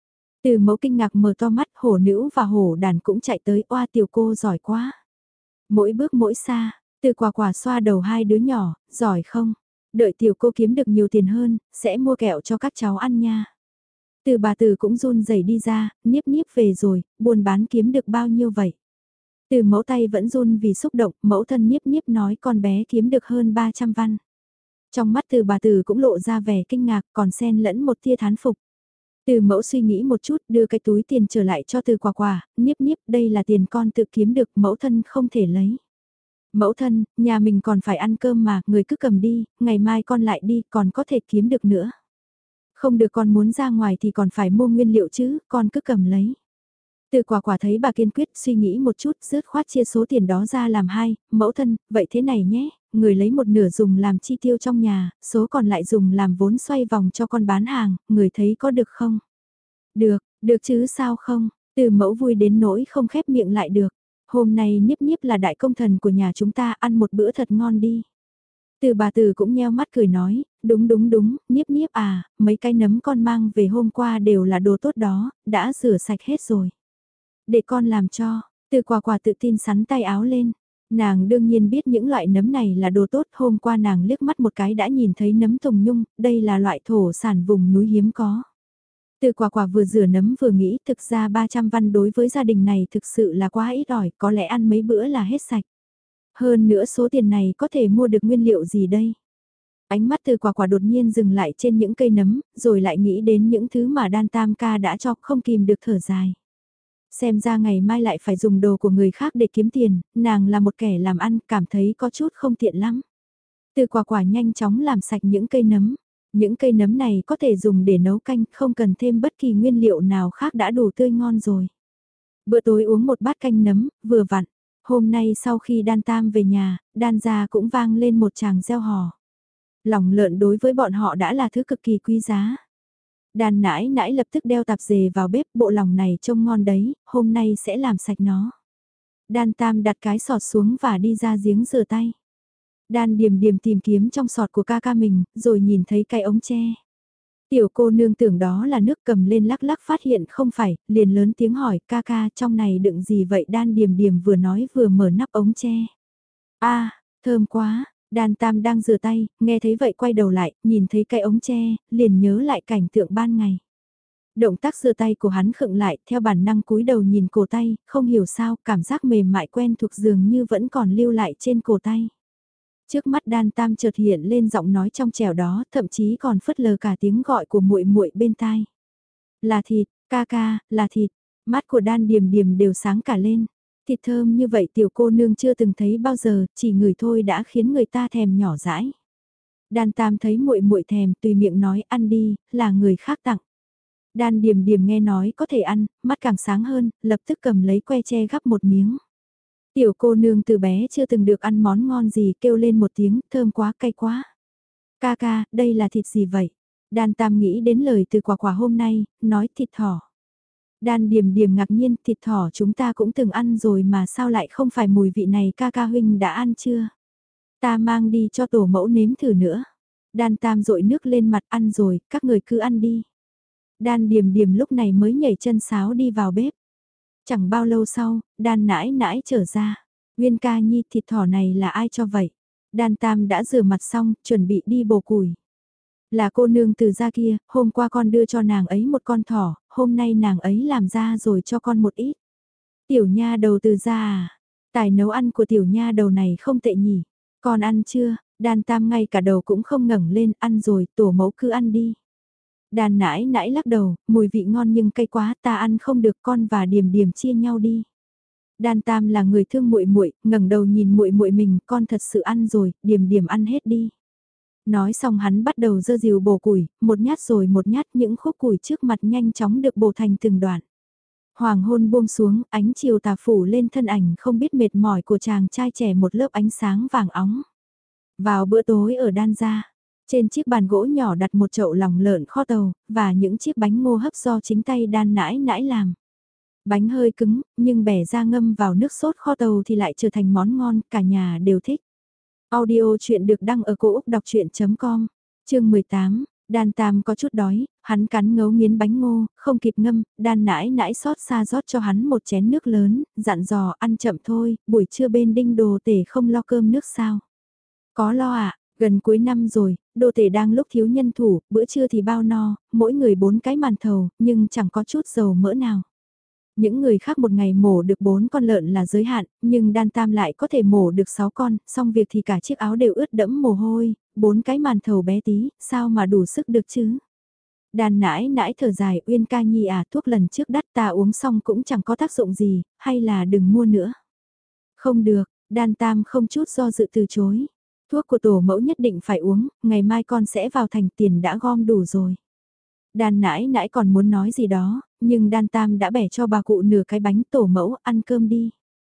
Từ mẫu kinh ngạc mở to mắt, hổ nữ và hổ đàn cũng chạy tới, oa tiểu cô giỏi quá. Mỗi bước mỗi xa, Từ Quả Quả xoa đầu hai đứa nhỏ, giỏi không? Đợi tiểu cô kiếm được nhiều tiền hơn, sẽ mua kẹo cho các cháu ăn nha. Từ bà Từ cũng run rẩy đi ra, niếp niếp về rồi, buôn bán kiếm được bao nhiêu vậy? Từ mẫu tay vẫn run vì xúc động, mẫu thân niếp niếp nói con bé kiếm được hơn ba trăm văn. Trong mắt Từ bà Từ cũng lộ ra vẻ kinh ngạc, còn xen lẫn một tia thán phục. Từ mẫu suy nghĩ một chút, đưa cái túi tiền trở lại cho Từ Quả Quả, niếp niếp đây là tiền con tự kiếm được, mẫu thân không thể lấy. Mẫu thân, nhà mình còn phải ăn cơm mà, người cứ cầm đi, ngày mai con lại đi, còn có thể kiếm được nữa. Không được, con muốn ra ngoài thì còn phải mua nguyên liệu chứ, con cứ cầm lấy. Từ Quả Quả thấy bà kiên quyết, suy nghĩ một chút, rớt khoát chia số tiền đó ra làm hai, mẫu thân, vậy thế này nhé, người lấy một nửa dùng làm chi tiêu trong nhà, số còn lại dùng làm vốn xoay vòng cho con bán hàng, người thấy có được không? Được, được chứ sao không, Từ mẫu vui đến nỗi không khép miệng lại được. Hôm nay niếp niếp là đại công thần của nhà chúng ta, ăn một bữa thật ngon đi. Từ bà Từ cũng nheo mắt cười nói, đúng đúng đúng, niếp niếp à, mấy cái nấm con mang về hôm qua đều là đồ tốt đó, đã rửa sạch hết rồi. Để con làm cho, Từ Quả Quả tự tin sắn tay áo lên. Nàng đương nhiên biết những loại nấm này là đồ tốt, hôm qua nàng liếc mắt một cái đã nhìn thấy nấm tùng nhung, đây là loại thổ sản vùng núi hiếm có. Từ Quả Quả vừa rửa nấm vừa nghĩ thực ra ba trăm văn đối với gia đình này thực sự là quá ít ỏi, có lẽ ăn mấy bữa là hết sạch. Hơn nữa số tiền này có thể mua được nguyên liệu gì đây? Ánh mắt Từ Quả Quả đột nhiên dừng lại trên những cây nấm, rồi lại nghĩ đến những thứ mà Đan Tam ca đã cho, không kìm được thở dài. Xem ra ngày mai lại phải dùng đồ của người khác để kiếm tiền, nàng là một kẻ làm ăn, cảm thấy có chút không tiện lắm. Từ Quả Quả nhanh chóng làm sạch những cây nấm. Những cây nấm này có thể dùng để nấu canh, không cần thêm bất kỳ nguyên liệu nào khác đã đủ tươi ngon rồi. Bữa tối uống một bát canh nấm, vừa vặn. Hôm nay sau khi Đan Tam về nhà, Đan gia cũng vang lên một tràng reo hò. Lòng lợn đối với bọn họ đã là thứ cực kỳ quý giá. Đan nãi nãi lập tức đeo tạp dề vào bếp, bộ lòng này trông ngon đấy, hôm nay sẽ làm sạch nó. Đan Tam đặt cái sọt xuống và đi ra giếng rửa tay. Đan Điềm Điềm tìm kiếm trong sọt của ca ca mình, rồi nhìn thấy cái ống tre. Tiểu cô nương tưởng đó là nước, cầm lên lắc lắc phát hiện không phải, liền lớn tiếng hỏi ca ca trong này đựng gì vậy. Đan Điềm Điềm vừa nói vừa mở nắp ống tre. A, thơm quá. Đan Tam đang rửa tay, nghe thấy vậy quay đầu lại, nhìn thấy cái ống tre, liền nhớ lại cảnh tượng ban ngày. Động tác rửa tay của hắn khựng lại, theo bản năng cúi đầu nhìn cổ tay, không hiểu sao, cảm giác mềm mại quen thuộc dường như vẫn còn lưu lại trên cổ tay. Trước mắt Đan Tam chợt hiện lên giọng nói trong trẻo đó, thậm chí còn phớt lờ cả tiếng gọi của muội muội bên tai. Là thịt, ca ca, là thịt. Mắt của Đan Điềm Điềm đều sáng cả lên. Thịt thơm như vậy tiểu cô nương chưa từng thấy bao giờ, chỉ ngửi thôi đã khiến người ta thèm nhỏ dãi. Đan Tam thấy muội muội thèm, tùy miệng nói ăn đi, là người khác tặng. Đan Điềm Điềm nghe nói có thể ăn, mắt càng sáng hơn, lập tức cầm lấy que tre gắp một miếng. Tiểu cô nương từ bé chưa từng được ăn món ngon gì, kêu lên một tiếng, thơm quá, cay quá. Ca ca, đây là thịt gì vậy? Đan Tam nghĩ đến lời từ Quả Quả hôm nay, nói thịt thỏ. Đan Điềm Điềm ngạc nhiên, thịt thỏ chúng ta cũng từng ăn rồi mà sao lại không phải mùi vị này, ca ca huynh đã ăn chưa? Ta mang đi cho tổ mẫu nếm thử nữa. Đan Tam dội nước lên mặt, ăn rồi, các người cứ ăn đi. Đan Điềm Điềm lúc này mới nhảy chân sáo đi vào bếp. Chẳng bao lâu sau, Đan nãi nãi trở ra. Nguyên ca nhi, thịt thỏ này là ai cho vậy? Đan Tam đã rửa mặt xong, chuẩn bị đi bổ củi. Là cô nương từ gia kia, hôm qua con đưa cho nàng ấy một con thỏ, hôm nay nàng ấy làm ra rồi cho con một ít. Tiểu nha đầu từ gia à? Tài nấu ăn của tiểu nha đầu này không tệ nhỉ. Con ăn chưa? Đan Tam ngay cả đầu cũng không ngẩng lên, ăn rồi, tổ mẫu cứ ăn đi. Đan nãi nãi lắc đầu, mùi vị ngon nhưng cay quá, ta ăn không được, con và Điềm Điềm chia nhau đi. Đan Tam là người thương muội muội, ngẩng đầu nhìn muội muội mình, con thật sự ăn rồi, Điềm Điềm ăn hết đi. Nói xong hắn bắt đầu giơ rìu bổ củi, một nhát rồi một nhát, những khúc củi trước mặt nhanh chóng được bổ thành từng đoạn. Hoàng hôn buông xuống, ánh chiều tà phủ lên thân ảnh không biết mệt mỏi của chàng trai trẻ một lớp ánh sáng vàng óng. Vào bữa tối ở Đan gia, trên chiếc bàn gỗ nhỏ đặt một chậu lòng lợn kho tàu, và những chiếc bánh ngô hấp do chính tay Đan nãi nãi làm. Bánh hơi cứng, nhưng bẻ ra ngâm vào nước sốt kho tàu thì lại trở thành món ngon, cả nhà đều thích. Audio chuyện được đăng ở cổ Úc đọc chuyện com, chương mười tám. Đan Tam có chút đói, hắn cắn ngấu nghiến bánh ngô, không kịp ngâm, Đan nãi nãi xót xa rót cho hắn một chén nước lớn, dặn dò ăn chậm thôi, buổi trưa bên đinh đồ tể không lo cơm nước sao. Có lo ạ, à, gần cuối năm rồi, đồ tể đang lúc thiếu nhân thủ, bữa trưa thì bao no, mỗi người bốn cái màn thầu, nhưng chẳng có chút dầu mỡ nào. Những người khác một ngày mổ được bốn con lợn là giới hạn, nhưng Đan Tam lại có thể mổ được sáu con, xong việc thì cả chiếc áo đều ướt đẫm mồ hôi, bốn cái màn thầu bé tí, sao mà đủ sức được chứ? Đan nãi nãi thở dài, Uyên ca nhi à, thuốc lần trước đắt ta uống xong cũng chẳng có tác dụng gì, hay là đừng mua nữa. Không được, Đan Tam không chút do dự từ chối. Thuốc của tổ mẫu nhất định phải uống, ngày mai con sẽ vào thành, tiền đã gom đủ rồi. Đan nãi nãi còn muốn nói gì đó, nhưng Đan Tam đã bẻ cho bà cụ nửa cái bánh, tổ mẫu ăn cơm đi.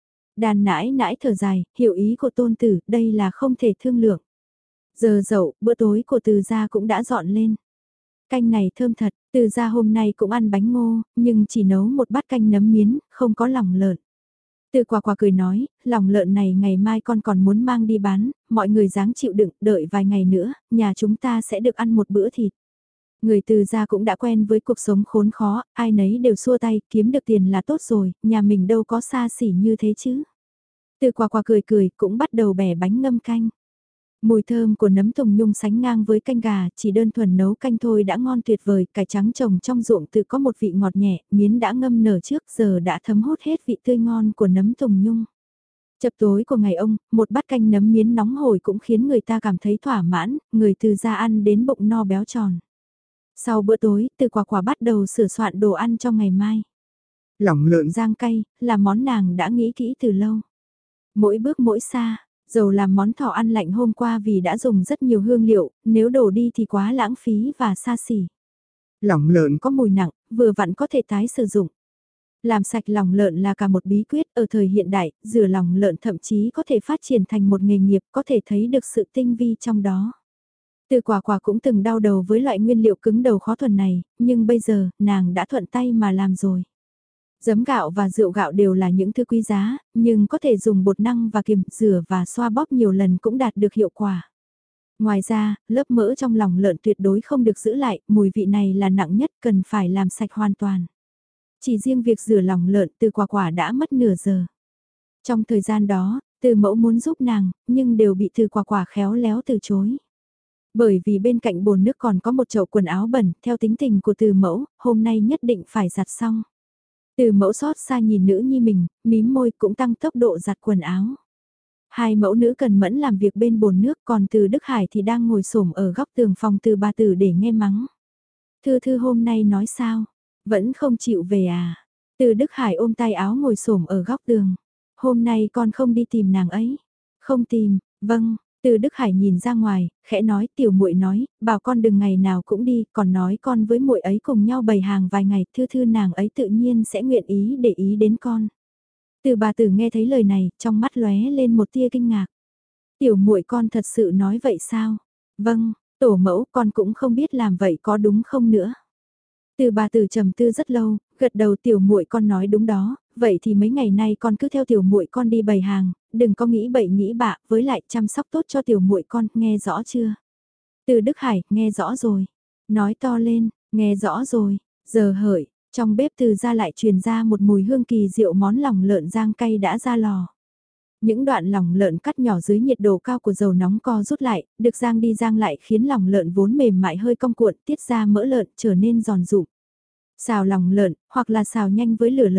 Đan nãi nãi thở dài, hiểu ý của tôn tử, đây là không thể thương lượng. Giờ dậu, bữa tối của Từ gia cũng đã dọn lên. Canh này thơm thật, Từ gia hôm nay cũng ăn bánh ngô, nhưng chỉ nấu một bát canh nấm miến, không có lòng lợn. Từ Quả Quả cười nói, lòng lợn này ngày mai con còn muốn mang đi bán, mọi người dáng chịu đựng, đợi vài ngày nữa, nhà chúng ta sẽ được ăn một bữa thịt. Người Từ gia cũng đã quen với cuộc sống khốn khó, ai nấy đều xua tay, kiếm được tiền là tốt rồi, nhà mình đâu có xa xỉ như thế chứ. Từ Quả Quả cười cười, cũng bắt đầu bẻ bánh ngâm canh. Mùi thơm của nấm tùng nhung sánh ngang với canh gà, chỉ đơn thuần nấu canh thôi đã ngon tuyệt vời, cải trắng trồng trong ruộng tự có một vị ngọt nhẹ, miến đã ngâm nở trước giờ đã thấm hút hết vị tươi ngon của nấm tùng nhung. Chập tối của ngày ông, một bát canh nấm miến nóng hổi cũng khiến người ta cảm thấy thỏa mãn, người Từ gia ăn đến bụng no béo tròn. Sau bữa tối, Từ Quả Quả bắt đầu sửa soạn đồ ăn cho ngày mai. Lòng lợn rang cay, là món nàng đã nghĩ kỹ từ lâu. Mỗi bước mỗi xa, dầu làm món thỏ ăn lạnh hôm qua vì đã dùng rất nhiều hương liệu, nếu đổ đi thì quá lãng phí và xa xỉ. Lòng lợn có mùi nặng, vừa vặn có thể tái sử dụng. Làm sạch lòng lợn là cả một bí quyết, ở thời hiện đại, rửa lòng lợn thậm chí có thể phát triển thành một nghề nghiệp, có thể thấy được sự tinh vi trong đó. Từ Quả Quả cũng từng đau đầu với loại nguyên liệu cứng đầu khó thuần này, nhưng bây giờ, nàng đã thuận tay mà làm rồi. Giấm gạo và rượu gạo đều là những thứ quý giá, nhưng có thể dùng bột năng và kiềm, rửa và xoa bóp nhiều lần cũng đạt được hiệu quả. Ngoài ra, lớp mỡ trong lòng lợn tuyệt đối không được giữ lại, mùi vị này là nặng nhất, cần phải làm sạch hoàn toàn. Chỉ riêng việc rửa lòng lợn Từ Quả Quả đã mất nửa giờ. Trong thời gian đó, Từ Mẫu muốn giúp nàng, nhưng đều bị Từ Quả Quả khéo léo từ chối. Bởi vì bên cạnh bồn nước còn có một chậu quần áo bẩn, theo tính tình của Từ Mẫu, hôm nay nhất định phải giặt xong. Từ Mẫu xót xa nhìn nữ nhi mình, mím môi cũng tăng tốc độ giặt quần áo. Hai mẫu nữ cần mẫn làm việc bên bồn nước, còn Từ Đức Hải thì đang ngồi xổm ở góc tường phòng Từ bà Tử để nghe mắng. Thư Thư hôm nay nói sao? Vẫn không chịu về à? Từ Đức Hải ôm tay áo ngồi xổm ở góc tường. Hôm nay con không đi tìm nàng ấy. Không tìm, vâng. Từ Đức Hải nhìn ra ngoài, khẽ nói, tiểu muội nói, bảo con đừng ngày nào cũng đi, còn nói con với muội ấy cùng nhau bày hàng vài ngày, Thư Thư nàng ấy tự nhiên sẽ nguyện ý để ý đến con. Từ bà Tử nghe thấy lời này, trong mắt lóe lên một tia kinh ngạc. Tiểu muội con thật sự nói vậy sao? Vâng, tổ mẫu con cũng không biết làm vậy có đúng không nữa. Từ bà Tử trầm tư rất lâu, gật đầu, tiểu muội con nói đúng đó, vậy thì mấy ngày nay con cứ theo tiểu muội con đi bày hàng, đừng có nghĩ bậy nghĩ bạ, với lại chăm sóc tốt cho tiểu muội con, nghe rõ chưa? Từ Đức Hải, nghe rõ rồi. Nói to lên, nghe rõ rồi. Giờ hợi, trong bếp Từ ra lại truyền ra một mùi hương kỳ diệu, món lòng lợn rang cay đã ra lò. Những đoạn lòng lợn cắt nhỏ dưới nhiệt độ cao của dầu nóng co rút lại, được rang đi rang lại khiến lòng lợn vốn mềm mại hơi cong cuộn, tiết ra mỡ lợn trở nên giòn rụm. Xào lòng lợn, hoặc là xào nhanh với lửa lớn,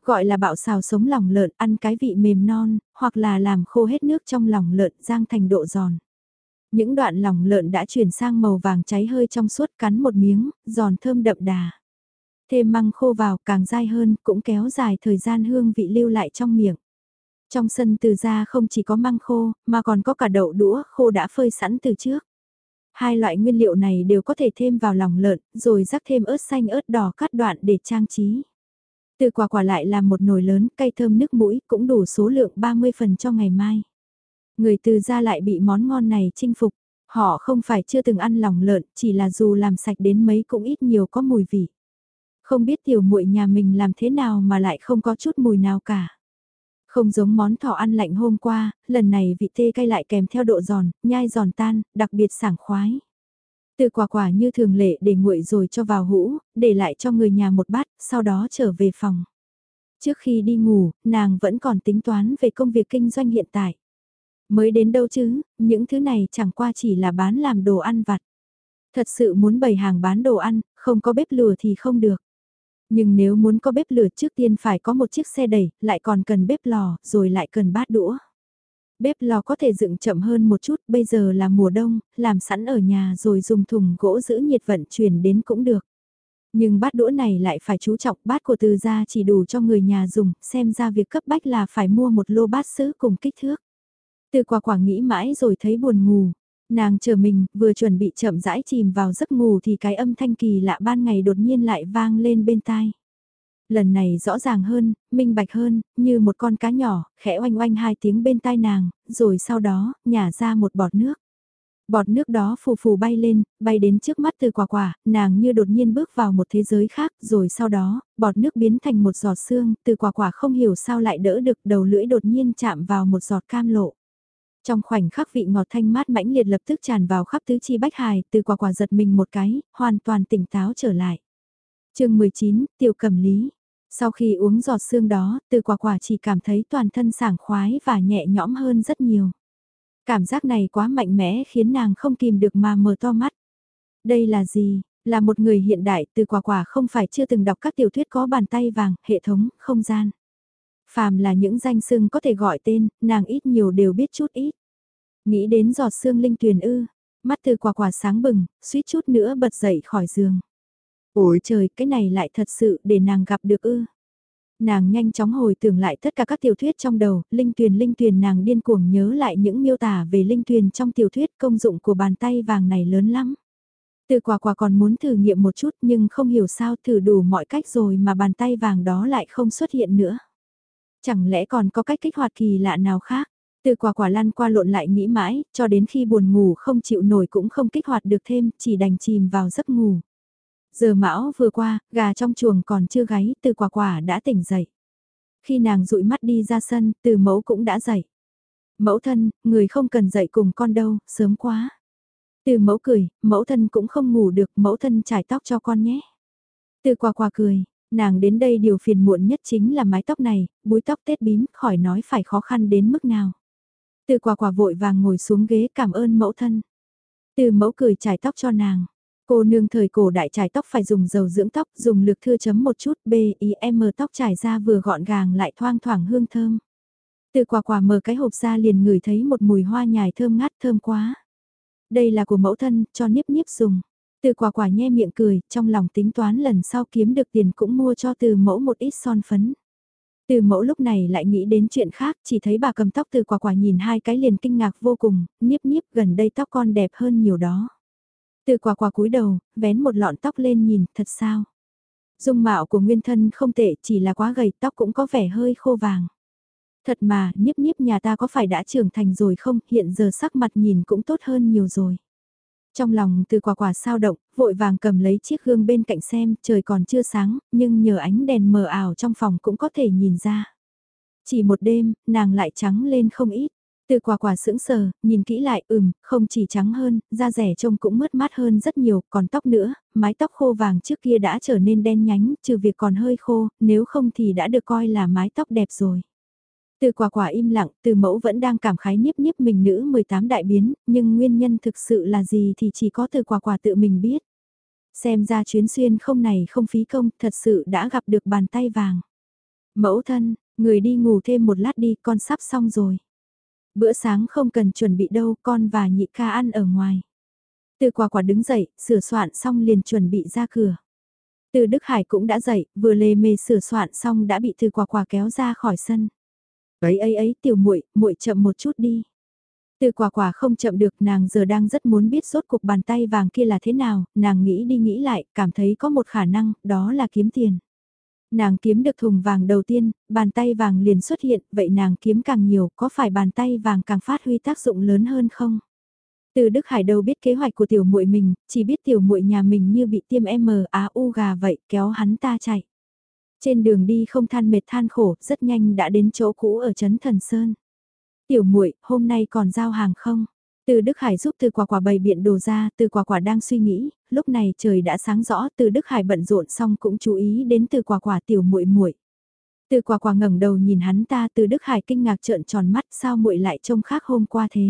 Gọi là bạo xào sống lòng lợn, ăn cái vị mềm non, hoặc là làm khô hết nước trong lòng lợn rang thành độ giòn. Những đoạn lòng lợn đã chuyển sang màu vàng cháy hơi trong suốt, cắn một miếng, giòn thơm đậm đà. Thêm măng khô vào càng dai hơn, cũng kéo dài thời gian hương vị lưu lại trong miệng. Trong sân Từ gia không chỉ có măng khô, mà còn có cả đậu đũa khô đã phơi sẵn từ trước. Hai loại nguyên liệu này đều có thể thêm vào lòng lợn, rồi rắc thêm ớt xanh ớt đỏ cắt đoạn để trang trí. Từ quả quả lại làm một nồi lớn, cay thơm nước mũi, cũng đủ số lượng ba mươi phần cho ngày mai. Người Từ gia lại bị món ngon này chinh phục. Họ không phải chưa từng ăn lòng lợn, chỉ là dù làm sạch đến mấy cũng ít nhiều có mùi vị. Không biết tiểu muội nhà mình làm thế nào mà lại không có chút mùi nào cả. Không giống món thỏ ăn lạnh hôm qua, lần này vị tê cay lại kèm theo độ giòn, nhai giòn tan, đặc biệt sảng khoái. Từ quả quả như thường lệ để nguội rồi cho vào hũ, để lại cho người nhà một bát, sau đó trở về phòng. Trước khi đi ngủ, nàng vẫn còn tính toán về công việc kinh doanh hiện tại. Mới đến đâu chứ, những thứ này chẳng qua chỉ là bán làm đồ ăn vặt. Thật sự muốn bày hàng bán đồ ăn, không có bếp lửa thì không được. Nhưng nếu muốn có bếp lửa trước tiên phải có một chiếc xe đẩy, lại còn cần bếp lò, rồi lại cần bát đũa. Bếp lò có thể dựng chậm hơn một chút, bây giờ là mùa đông, làm sẵn ở nhà rồi dùng thùng gỗ giữ nhiệt vận chuyển đến cũng được. Nhưng bát đũa này lại phải chú trọng, bát của Từ gia chỉ đủ cho người nhà dùng, xem ra việc cấp bách là phải mua một lô bát sứ cùng kích thước. Từ quả quả nghĩ mãi rồi thấy buồn ngủ. Nàng chờ mình, vừa chuẩn bị chậm rãi chìm vào giấc ngủ thì cái âm thanh kỳ lạ ban ngày đột nhiên lại vang lên bên tai. Lần này rõ ràng hơn, minh bạch hơn, như một con cá nhỏ, khẽ oanh oanh hai tiếng bên tai nàng, rồi sau đó, nhả ra một bọt nước. Bọt nước đó phù phù bay lên, bay đến trước mắt Từ quả quả, nàng như đột nhiên bước vào một thế giới khác, rồi sau đó, bọt nước biến thành một giọt sương, Từ quả quả không hiểu sao lại đỡ được, đầu lưỡi đột nhiên chạm vào một giọt cam lộ. Trong khoảnh khắc vị ngọt thanh mát mãnh liệt lập tức tràn vào khắp tứ chi bách hài, Từ quả quả giật mình một cái, hoàn toàn tỉnh táo trở lại. chương mười chín, Tiểu Cẩm Lý. Sau khi uống giọt sương đó, Từ quả quả chỉ cảm thấy toàn thân sảng khoái và nhẹ nhõm hơn rất nhiều. Cảm giác này quá mạnh mẽ khiến nàng không kìm được mà mở to mắt. Đây là gì? Là một người hiện đại, Từ quả quả không phải chưa từng đọc các tiểu thuyết có bàn tay vàng, hệ thống, không gian. Phàm là những danh xưng có thể gọi tên, nàng ít nhiều đều biết chút ít. Nghĩ đến giọt sương linh tuyền ư, mắt Từ quả quả sáng bừng, suýt chút nữa bật dậy khỏi giường. Ôi trời, cái này lại thật sự để nàng gặp được ư. Nàng nhanh chóng hồi tưởng lại tất cả các tiểu thuyết trong đầu, linh tuyền linh tuyền nàng điên cuồng nhớ lại những miêu tả về linh tuyền trong tiểu thuyết, công dụng của bàn tay vàng này lớn lắm. Từ quả quả còn muốn thử nghiệm một chút nhưng không hiểu sao thử đủ mọi cách rồi mà bàn tay vàng đó lại không xuất hiện nữa. Chẳng lẽ còn có cách kích hoạt kỳ lạ nào khác? Từ quả quả lăn qua lộn lại nghĩ mãi, cho đến khi buồn ngủ không chịu nổi cũng không kích hoạt được thêm, chỉ đành chìm vào giấc ngủ. Giờ mão vừa qua, gà trong chuồng còn chưa gáy, Từ quả quả đã tỉnh dậy. Khi nàng dụi mắt đi ra sân, Từ mẫu cũng đã dậy. Mẫu thân, người không cần dậy cùng con đâu, sớm quá. Từ mẫu cười, mẫu thân cũng không ngủ được, mẫu thân chải tóc cho con nhé. Từ quả quả cười, nàng đến đây điều phiền muộn nhất chính là mái tóc này, búi tóc tết bím, khỏi nói phải khó khăn đến mức nào. Từ quả quả vội vàng ngồi xuống ghế cảm ơn mẫu thân. Từ mẫu cười chải tóc cho nàng. Cô nương thời cổ đại chải tóc phải dùng dầu dưỡng tóc, dùng lược thưa chấm một chút, B I M tóc chải ra vừa gọn gàng lại thoang thoảng hương thơm. Từ quả quả mở cái hộp ra liền ngửi thấy một mùi hoa nhài thơm ngát thơm quá. Đây là của mẫu thân, cho Niếp Niếp dùng. Từ quả quả nhe miệng cười, trong lòng tính toán lần sau kiếm được tiền cũng mua cho từ mẫu một ít son phấn. Từ mẫu lúc này lại nghĩ đến chuyện khác, chỉ thấy bà cầm tóc từ quả quả nhìn hai cái liền kinh ngạc vô cùng, Niếp Niếp gần đây tóc con đẹp hơn nhiều đó. Từ quả quả cúi đầu, vén một lọn tóc lên nhìn, thật sao? Dung mạo của nguyên thân không tệ, chỉ là quá gầy, tóc cũng có vẻ hơi khô vàng. Thật mà, Niếp Niếp nhà ta có phải đã trưởng thành rồi không, hiện giờ sắc mặt nhìn cũng tốt hơn nhiều rồi. Trong lòng Từ quả quả sao động, vội vàng cầm lấy chiếc gương bên cạnh xem, trời còn chưa sáng, nhưng nhờ ánh đèn mờ ảo trong phòng cũng có thể nhìn ra. Chỉ một đêm, nàng lại trắng lên không ít. Từ quả quả sững sờ, nhìn kỹ lại, ừm, không chỉ trắng hơn, da rẻ trông cũng mướt mát hơn rất nhiều, còn tóc nữa, mái tóc khô vàng trước kia đã trở nên đen nhánh, trừ việc còn hơi khô, nếu không thì đã được coi là mái tóc đẹp rồi. Từ quả quả im lặng, từ mẫu vẫn đang cảm khái Niếp Niếp mình nữ mười tám đại biến, nhưng nguyên nhân thực sự là gì thì chỉ có từ quả quả tự mình biết. Xem ra chuyến xuyên không này không phí công, thật sự đã gặp được bàn tay vàng. Mẫu thân, người đi ngủ thêm một lát đi, con sắp xong rồi. Bữa sáng không cần chuẩn bị đâu, con và nhị ca ăn ở ngoài. Từ quả quả đứng dậy, sửa soạn xong liền chuẩn bị ra cửa. Từ Đức Hải cũng đã dậy, vừa lề mề sửa soạn xong đã bị Từ quả quả kéo ra khỏi sân. Ấy ấy ấy, tiểu muội, muội chậm một chút đi. Từ quả quả không chậm được, nàng giờ đang rất muốn biết rốt cuộc bàn tay vàng kia là thế nào, nàng nghĩ đi nghĩ lại, cảm thấy có một khả năng, đó là kiếm tiền. Nàng kiếm được thùng vàng đầu tiên, bàn tay vàng liền xuất hiện, vậy nàng kiếm càng nhiều, có phải bàn tay vàng càng phát huy tác dụng lớn hơn không? Từ Đức Hải đâu biết kế hoạch của tiểu muội mình, chỉ biết tiểu muội nhà mình như bị tiêm M A U gà vậy, kéo hắn ta chạy. Trên đường đi không than mệt than khổ, rất nhanh đã đến chỗ cũ ở trấn Thần Sơn. Tiểu muội, hôm nay còn giao hàng không? Từ Đức Hải giúp Từ Quả Quả bày biện đồ ra, Từ Quả Quả đang suy nghĩ, lúc này trời đã sáng rõ, Từ Đức Hải bận rộn xong cũng chú ý đến Từ Quả Quả tiểu muội muội. Từ Quả Quả ngẩng đầu nhìn hắn ta, Từ Đức Hải kinh ngạc trợn tròn mắt, sao muội lại trông khác hôm qua thế?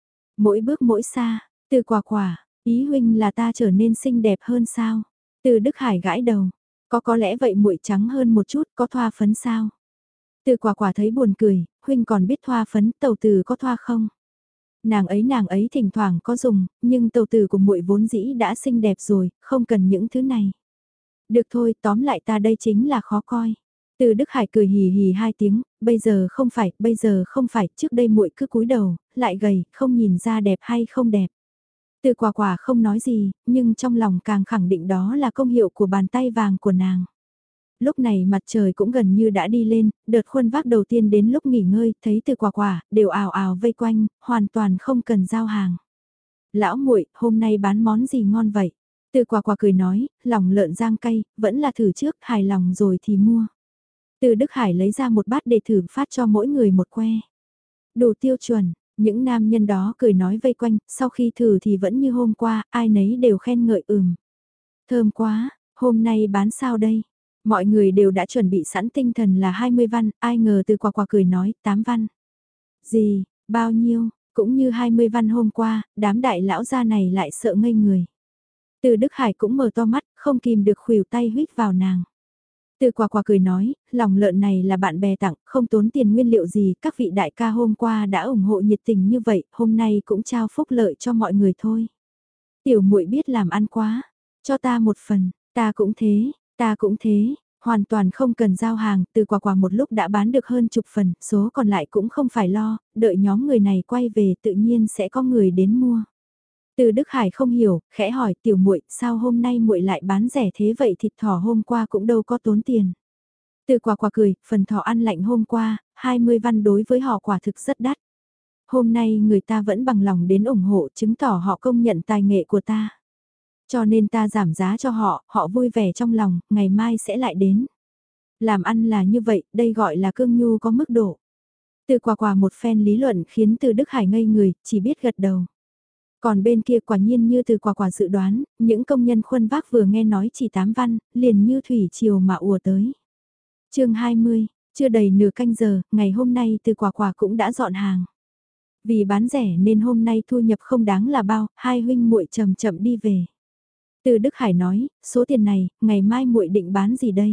Mỗi bước mỗi xa, Từ Quả Quả, ý huynh là ta trở nên xinh đẹp hơn sao? Từ Đức Hải gãi đầu, có có lẽ vậy muội trắng hơn một chút, có thoa phấn sao? Từ Quả Quả thấy buồn cười, huynh còn biết thoa phấn, tàu từ có thoa không? Nàng ấy nàng ấy thỉnh thoảng có dùng, nhưng tàu từ của muội vốn dĩ đã xinh đẹp rồi, không cần những thứ này. Được thôi, tóm lại ta đây chính là khó coi. Từ Đức Hải cười hì hì hai tiếng, bây giờ không phải, bây giờ không phải, trước đây muội cứ cúi đầu, lại gầy, không nhìn ra đẹp hay không đẹp. Từ Quả Quả không nói gì, nhưng trong lòng càng khẳng định đó là công hiệu của bàn tay vàng của nàng. Lúc này mặt trời cũng gần như đã đi lên, đợt khuân vác đầu tiên đến lúc nghỉ ngơi, thấy Từ Quả Quả, đều ào ào vây quanh, hoàn toàn không cần giao hàng. Lão muội, hôm nay bán món gì ngon vậy? Từ Quả Quả cười nói, lòng lợn rang cay, vẫn là thử trước, hài lòng rồi thì mua. Từ Đức Hải lấy ra một bát để thử phát cho mỗi người một que. Đủ tiêu chuẩn, những nam nhân đó cười nói vây quanh, sau khi thử thì vẫn như hôm qua, ai nấy đều khen ngợi ừm. Thơm quá, hôm nay bán sao đây? Mọi người đều đã chuẩn bị sẵn tinh thần là hai mươi văn, ai ngờ Từ Quả Quả cười nói tám văn. Gì, bao nhiêu, cũng như hai mươi văn hôm qua, đám đại lão gia này lại sợ ngây người. Từ Đức Hải cũng mở to mắt, không kìm được khuỷu tay huýt vào nàng. Từ Quả Quả cười nói, lòng lợn này là bạn bè tặng, không tốn tiền nguyên liệu gì, các vị đại ca hôm qua đã ủng hộ nhiệt tình như vậy, hôm nay cũng trao phúc lợi cho mọi người thôi. Tiểu muội biết làm ăn quá, cho ta một phần, ta cũng thế, ta cũng thế, hoàn toàn không cần giao hàng, Từ Quả Quả một lúc đã bán được hơn chục phần, số còn lại cũng không phải lo, đợi nhóm người này quay về tự nhiên sẽ có người đến mua. Từ Đức Hải không hiểu, khẽ hỏi tiểu muội, sao hôm nay muội lại bán rẻ thế vậy, thịt thỏ hôm qua cũng đâu có tốn tiền. Từ Quả Quả cười, phần thỏ ăn lạnh hôm qua, hai mươi văn đối với họ quả thực rất đắt. Hôm nay người ta vẫn bằng lòng đến ủng hộ, chứng tỏ họ công nhận tài nghệ của ta. Cho nên ta giảm giá cho họ, họ vui vẻ trong lòng, ngày mai sẽ lại đến. Làm ăn là như vậy, đây gọi là cương nhu có mức độ. Từ Quả Quả một phen lý luận khiến Từ Đức Hải ngây người, chỉ biết gật đầu. Còn bên kia quả nhiên như Từ Quả Quả dự đoán, những công nhân khuân vác vừa nghe nói chỉ tám văn, liền như thủy triều mà ùa tới. chương hai mươi, chưa đầy nửa canh giờ, ngày hôm nay Từ Quả Quả cũng đã dọn hàng. Vì bán rẻ nên hôm nay thu nhập không đáng là bao, hai huynh muội chậm chậm đi về. Từ Đức Hải nói, số tiền này, ngày mai muội định bán gì đây?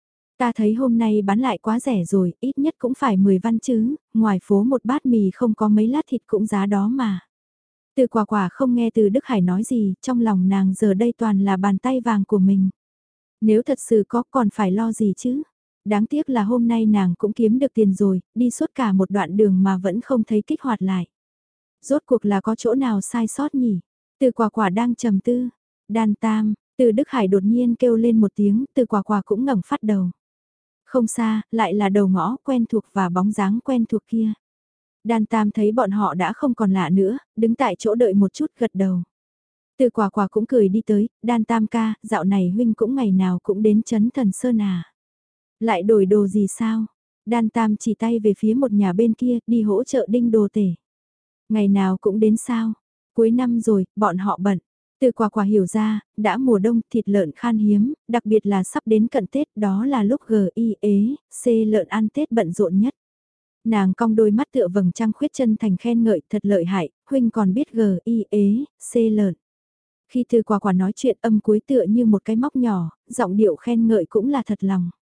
Ta thấy hôm nay bán lại quá rẻ rồi, ít nhất cũng phải mười văn chứ, ngoài phố một bát mì không có mấy lát thịt cũng giá đó mà. Từ Quả Quả không nghe Từ Đức Hải nói gì, trong lòng nàng giờ đây toàn là bàn tay vàng của mình. Nếu thật sự có còn phải lo gì chứ? Đáng tiếc là hôm nay nàng cũng kiếm được tiền rồi, đi suốt cả một đoạn đường mà vẫn không thấy kích hoạt lại. Rốt cuộc là có chỗ nào sai sót nhỉ? Từ Quả Quả đang trầm tư. Đan Tam, Từ Đức Hải đột nhiên kêu lên một tiếng, Từ Quả Quả cũng ngẩng phát đầu. Không xa, lại là đầu ngõ quen thuộc và bóng dáng quen thuộc kia. Đan Tam thấy bọn họ đã không còn lạ nữa, đứng tại chỗ đợi một chút gật đầu. Từ Quả Quả cũng cười đi tới, Đan Tam ca, dạo này huynh cũng ngày nào cũng đến Trấn Thần Sơn à. Lại đổi đồ gì sao? Đan Tam chỉ tay về phía một nhà bên kia, đi hỗ trợ đinh đồ tể. Ngày nào cũng đến sao? Cuối năm rồi, bọn họ bận. Từ Quả Quả hiểu ra, đã mùa đông thịt lợn khan hiếm, đặc biệt là sắp đến cận Tết, đó là lúc G I ế, C lợn ăn Tết bận rộn nhất. Nàng cong đôi mắt tựa vầng trăng khuyết chân thành khen ngợi thật lợi hại, huynh còn biết G I ế, C lợn. Khi Từ Quả Quả nói chuyện âm cuối tựa như một cái móc nhỏ, giọng điệu khen ngợi cũng là thật lòng.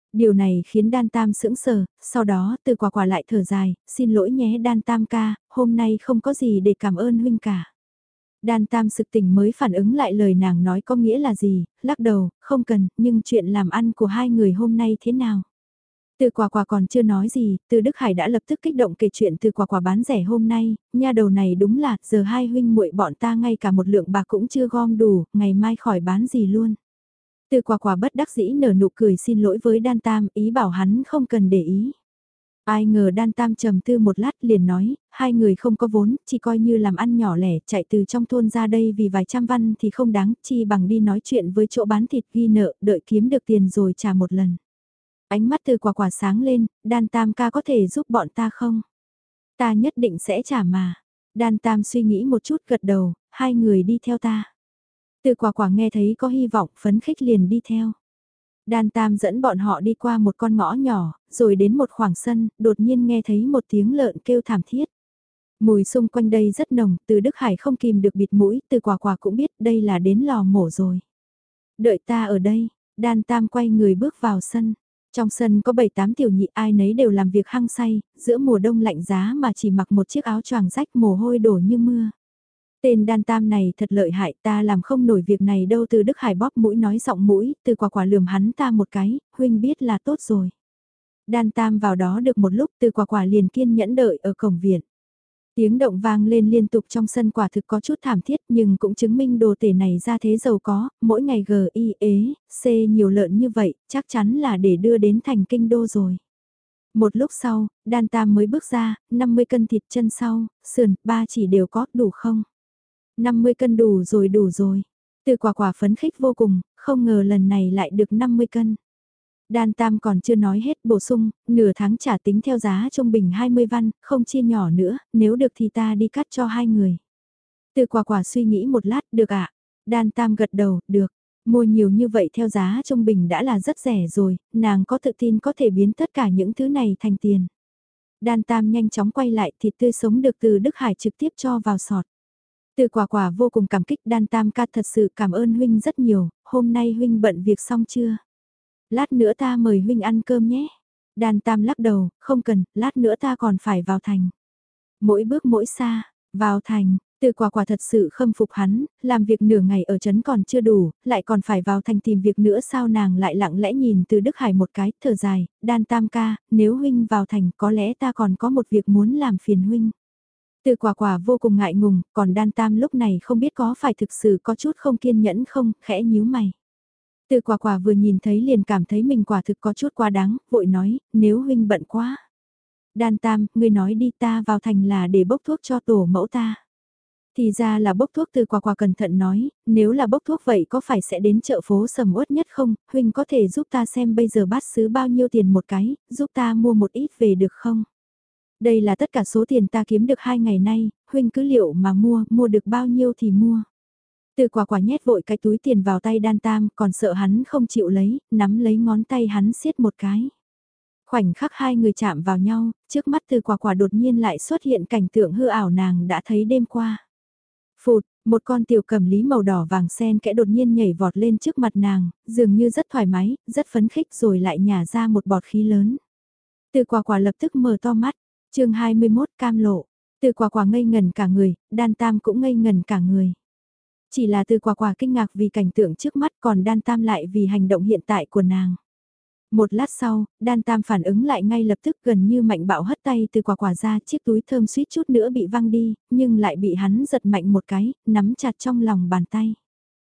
Điều này khiến Đan Tam sững sờ, sau đó Từ Quả Quả lại thở dài, xin lỗi nhé Đan Tam ca, hôm nay không có gì để cảm ơn huynh cả. Đan Tam sực tỉnh mới phản ứng lại lời nàng nói có nghĩa là gì, lắc đầu, không cần, nhưng chuyện làm ăn của hai người hôm nay thế nào? Từ Quả Quả còn chưa nói gì, Từ Đức Hải đã lập tức kích động kể chuyện Từ Quả Quả bán rẻ hôm nay, nha đầu này đúng là, giờ hai huynh muội bọn ta ngay cả một lượng bạc cũng chưa gom đủ, ngày mai khỏi bán gì luôn. Từ Quả Quả bất đắc dĩ nở nụ cười xin lỗi với Đan Tam, ý bảo hắn không cần để ý. Ai ngờ Đan Tam trầm tư một lát liền nói, hai người không có vốn, chỉ coi như làm ăn nhỏ lẻ, chạy từ trong thôn ra đây vì vài trăm văn thì không đáng, chi bằng đi nói chuyện với chỗ bán thịt ghi nợ, đợi kiếm được tiền rồi trả một lần. Ánh mắt Từ Quả Quả sáng lên, Đan Tam ca có thể giúp bọn ta không? Ta nhất định sẽ trả mà. Đan Tam suy nghĩ một chút gật đầu, hai người đi theo ta. Từ Quả Quả nghe thấy có hy vọng, phấn khích liền đi theo. Đan Tam dẫn bọn họ đi qua một con ngõ nhỏ, rồi đến một khoảng sân, đột nhiên nghe thấy một tiếng lợn kêu thảm thiết. Mùi xung quanh đây rất nồng, Từ Đức Hải không kìm được bịt mũi, Từ Quả Quả cũng biết đây là đến lò mổ rồi. Đợi ta ở đây, Đan Tam quay người bước vào sân. Trong sân có bảy tám tiểu nhị ai nấy đều làm việc hăng say, giữa mùa đông lạnh giá mà chỉ mặc một chiếc áo choàng rách mồ hôi đổ như mưa. Tên Đan Tam này thật lợi hại, ta làm không nổi việc này đâu. Từ Đức Hải bóp mũi nói giọng mũi, Từ Quả Quả lườm hắn ta một cái, huynh biết là tốt rồi. Đan Tam vào đó được một lúc, Từ Quả Quả liền kiên nhẫn đợi ở cổng viện. Tiếng động vang lên liên tục trong sân, quả thực có chút thảm thiết nhưng cũng chứng minh đồ tể này ra thế giàu có, mỗi ngày G I ế, C nhiều lợn như vậy, chắc chắn là để đưa đến thành kinh đô rồi. Một lúc sau, Đan Tam mới bước ra, năm mươi cân thịt chân sau, sườn, ba chỉ đều có, đủ không? năm mươi cân đủ rồi đủ rồi. Từ Quả Quả phấn khích vô cùng, không ngờ lần này lại được năm mươi cân. Đan Tam còn chưa nói hết bổ sung, nửa tháng trả tính theo giá trung bình hai mươi văn, không chia nhỏ nữa, nếu được thì ta đi cắt cho hai người. Từ Quả Quả suy nghĩ một lát, được ạ. À? Đan Tam gật đầu, được. Mua nhiều như vậy theo giá trung bình đã là rất rẻ rồi, nàng có tự tin có thể biến tất cả những thứ này thành tiền. Đan Tam nhanh chóng quay lại, thịt tươi sống được Từ Đức Hải trực tiếp cho vào sọt. Từ Quả Quả vô cùng cảm kích, Đan Tam ca thật sự cảm ơn huynh rất nhiều, hôm nay huynh bận việc xong chưa? Lát nữa ta mời huynh ăn cơm nhé. Đan Tam lắc đầu, không cần, lát nữa ta còn phải vào thành. Mỗi bước mỗi xa, vào thành, Từ Quả Quả thật sự khâm phục hắn, làm việc nửa ngày ở trấn còn chưa đủ, lại còn phải vào thành tìm việc nữa, sao nàng lại lặng lẽ nhìn Từ Đức Hải một cái, thở dài, Đan Tam ca, nếu huynh vào thành có lẽ ta còn có một việc muốn làm phiền huynh. Từ Quả Quả vô cùng ngại ngùng, còn Đan Tam lúc này không biết có phải thực sự có chút không kiên nhẫn không, khẽ nhíu mày. Từ Quả Quả vừa nhìn thấy liền cảm thấy mình quả thực có chút quá đáng, vội nói, nếu huynh bận quá. Đan Tam, ngươi nói đi, ta vào thành là để bốc thuốc cho tổ mẫu ta. Thì ra là bốc thuốc. Từ Quả Quả cẩn thận nói, nếu là bốc thuốc vậy có phải sẽ đến chợ phố sầm uất nhất không, huynh có thể giúp ta xem bây giờ bát sứ bao nhiêu tiền một cái, giúp ta mua một ít về được không? Đây là tất cả số tiền ta kiếm được hai ngày nay, huynh cứ liệu mà mua, mua được bao nhiêu thì mua. Từ Quả Quả nhét vội cái túi tiền vào tay Đan Tam, còn sợ hắn không chịu lấy, nắm lấy ngón tay hắn siết một cái. Khoảnh khắc hai người chạm vào nhau, trước mắt Từ Quả Quả đột nhiên lại xuất hiện cảnh tượng hư ảo nàng đã thấy đêm qua. Phụt, một con tiểu cẩm lý màu đỏ vàng sen kẽ đột nhiên nhảy vọt lên trước mặt nàng, dường như rất thoải mái, rất phấn khích rồi lại nhả ra một bọt khí lớn. Từ Quả Quả lập tức mở to mắt, chương hai mươi mốt cam lộ. Từ Quả Quả ngây ngần cả người, Đan Tam cũng ngây ngần cả người. Chỉ là Từ Quả Quả kinh ngạc vì cảnh tượng trước mắt, còn Đan Tam lại vì hành động hiện tại của nàng. Một lát sau, Đan Tam phản ứng lại ngay lập tức, gần như mạnh bạo hất tay Từ Quả Quả ra, chiếc túi thơm suýt chút nữa bị văng đi, nhưng lại bị hắn giật mạnh một cái, nắm chặt trong lòng bàn tay.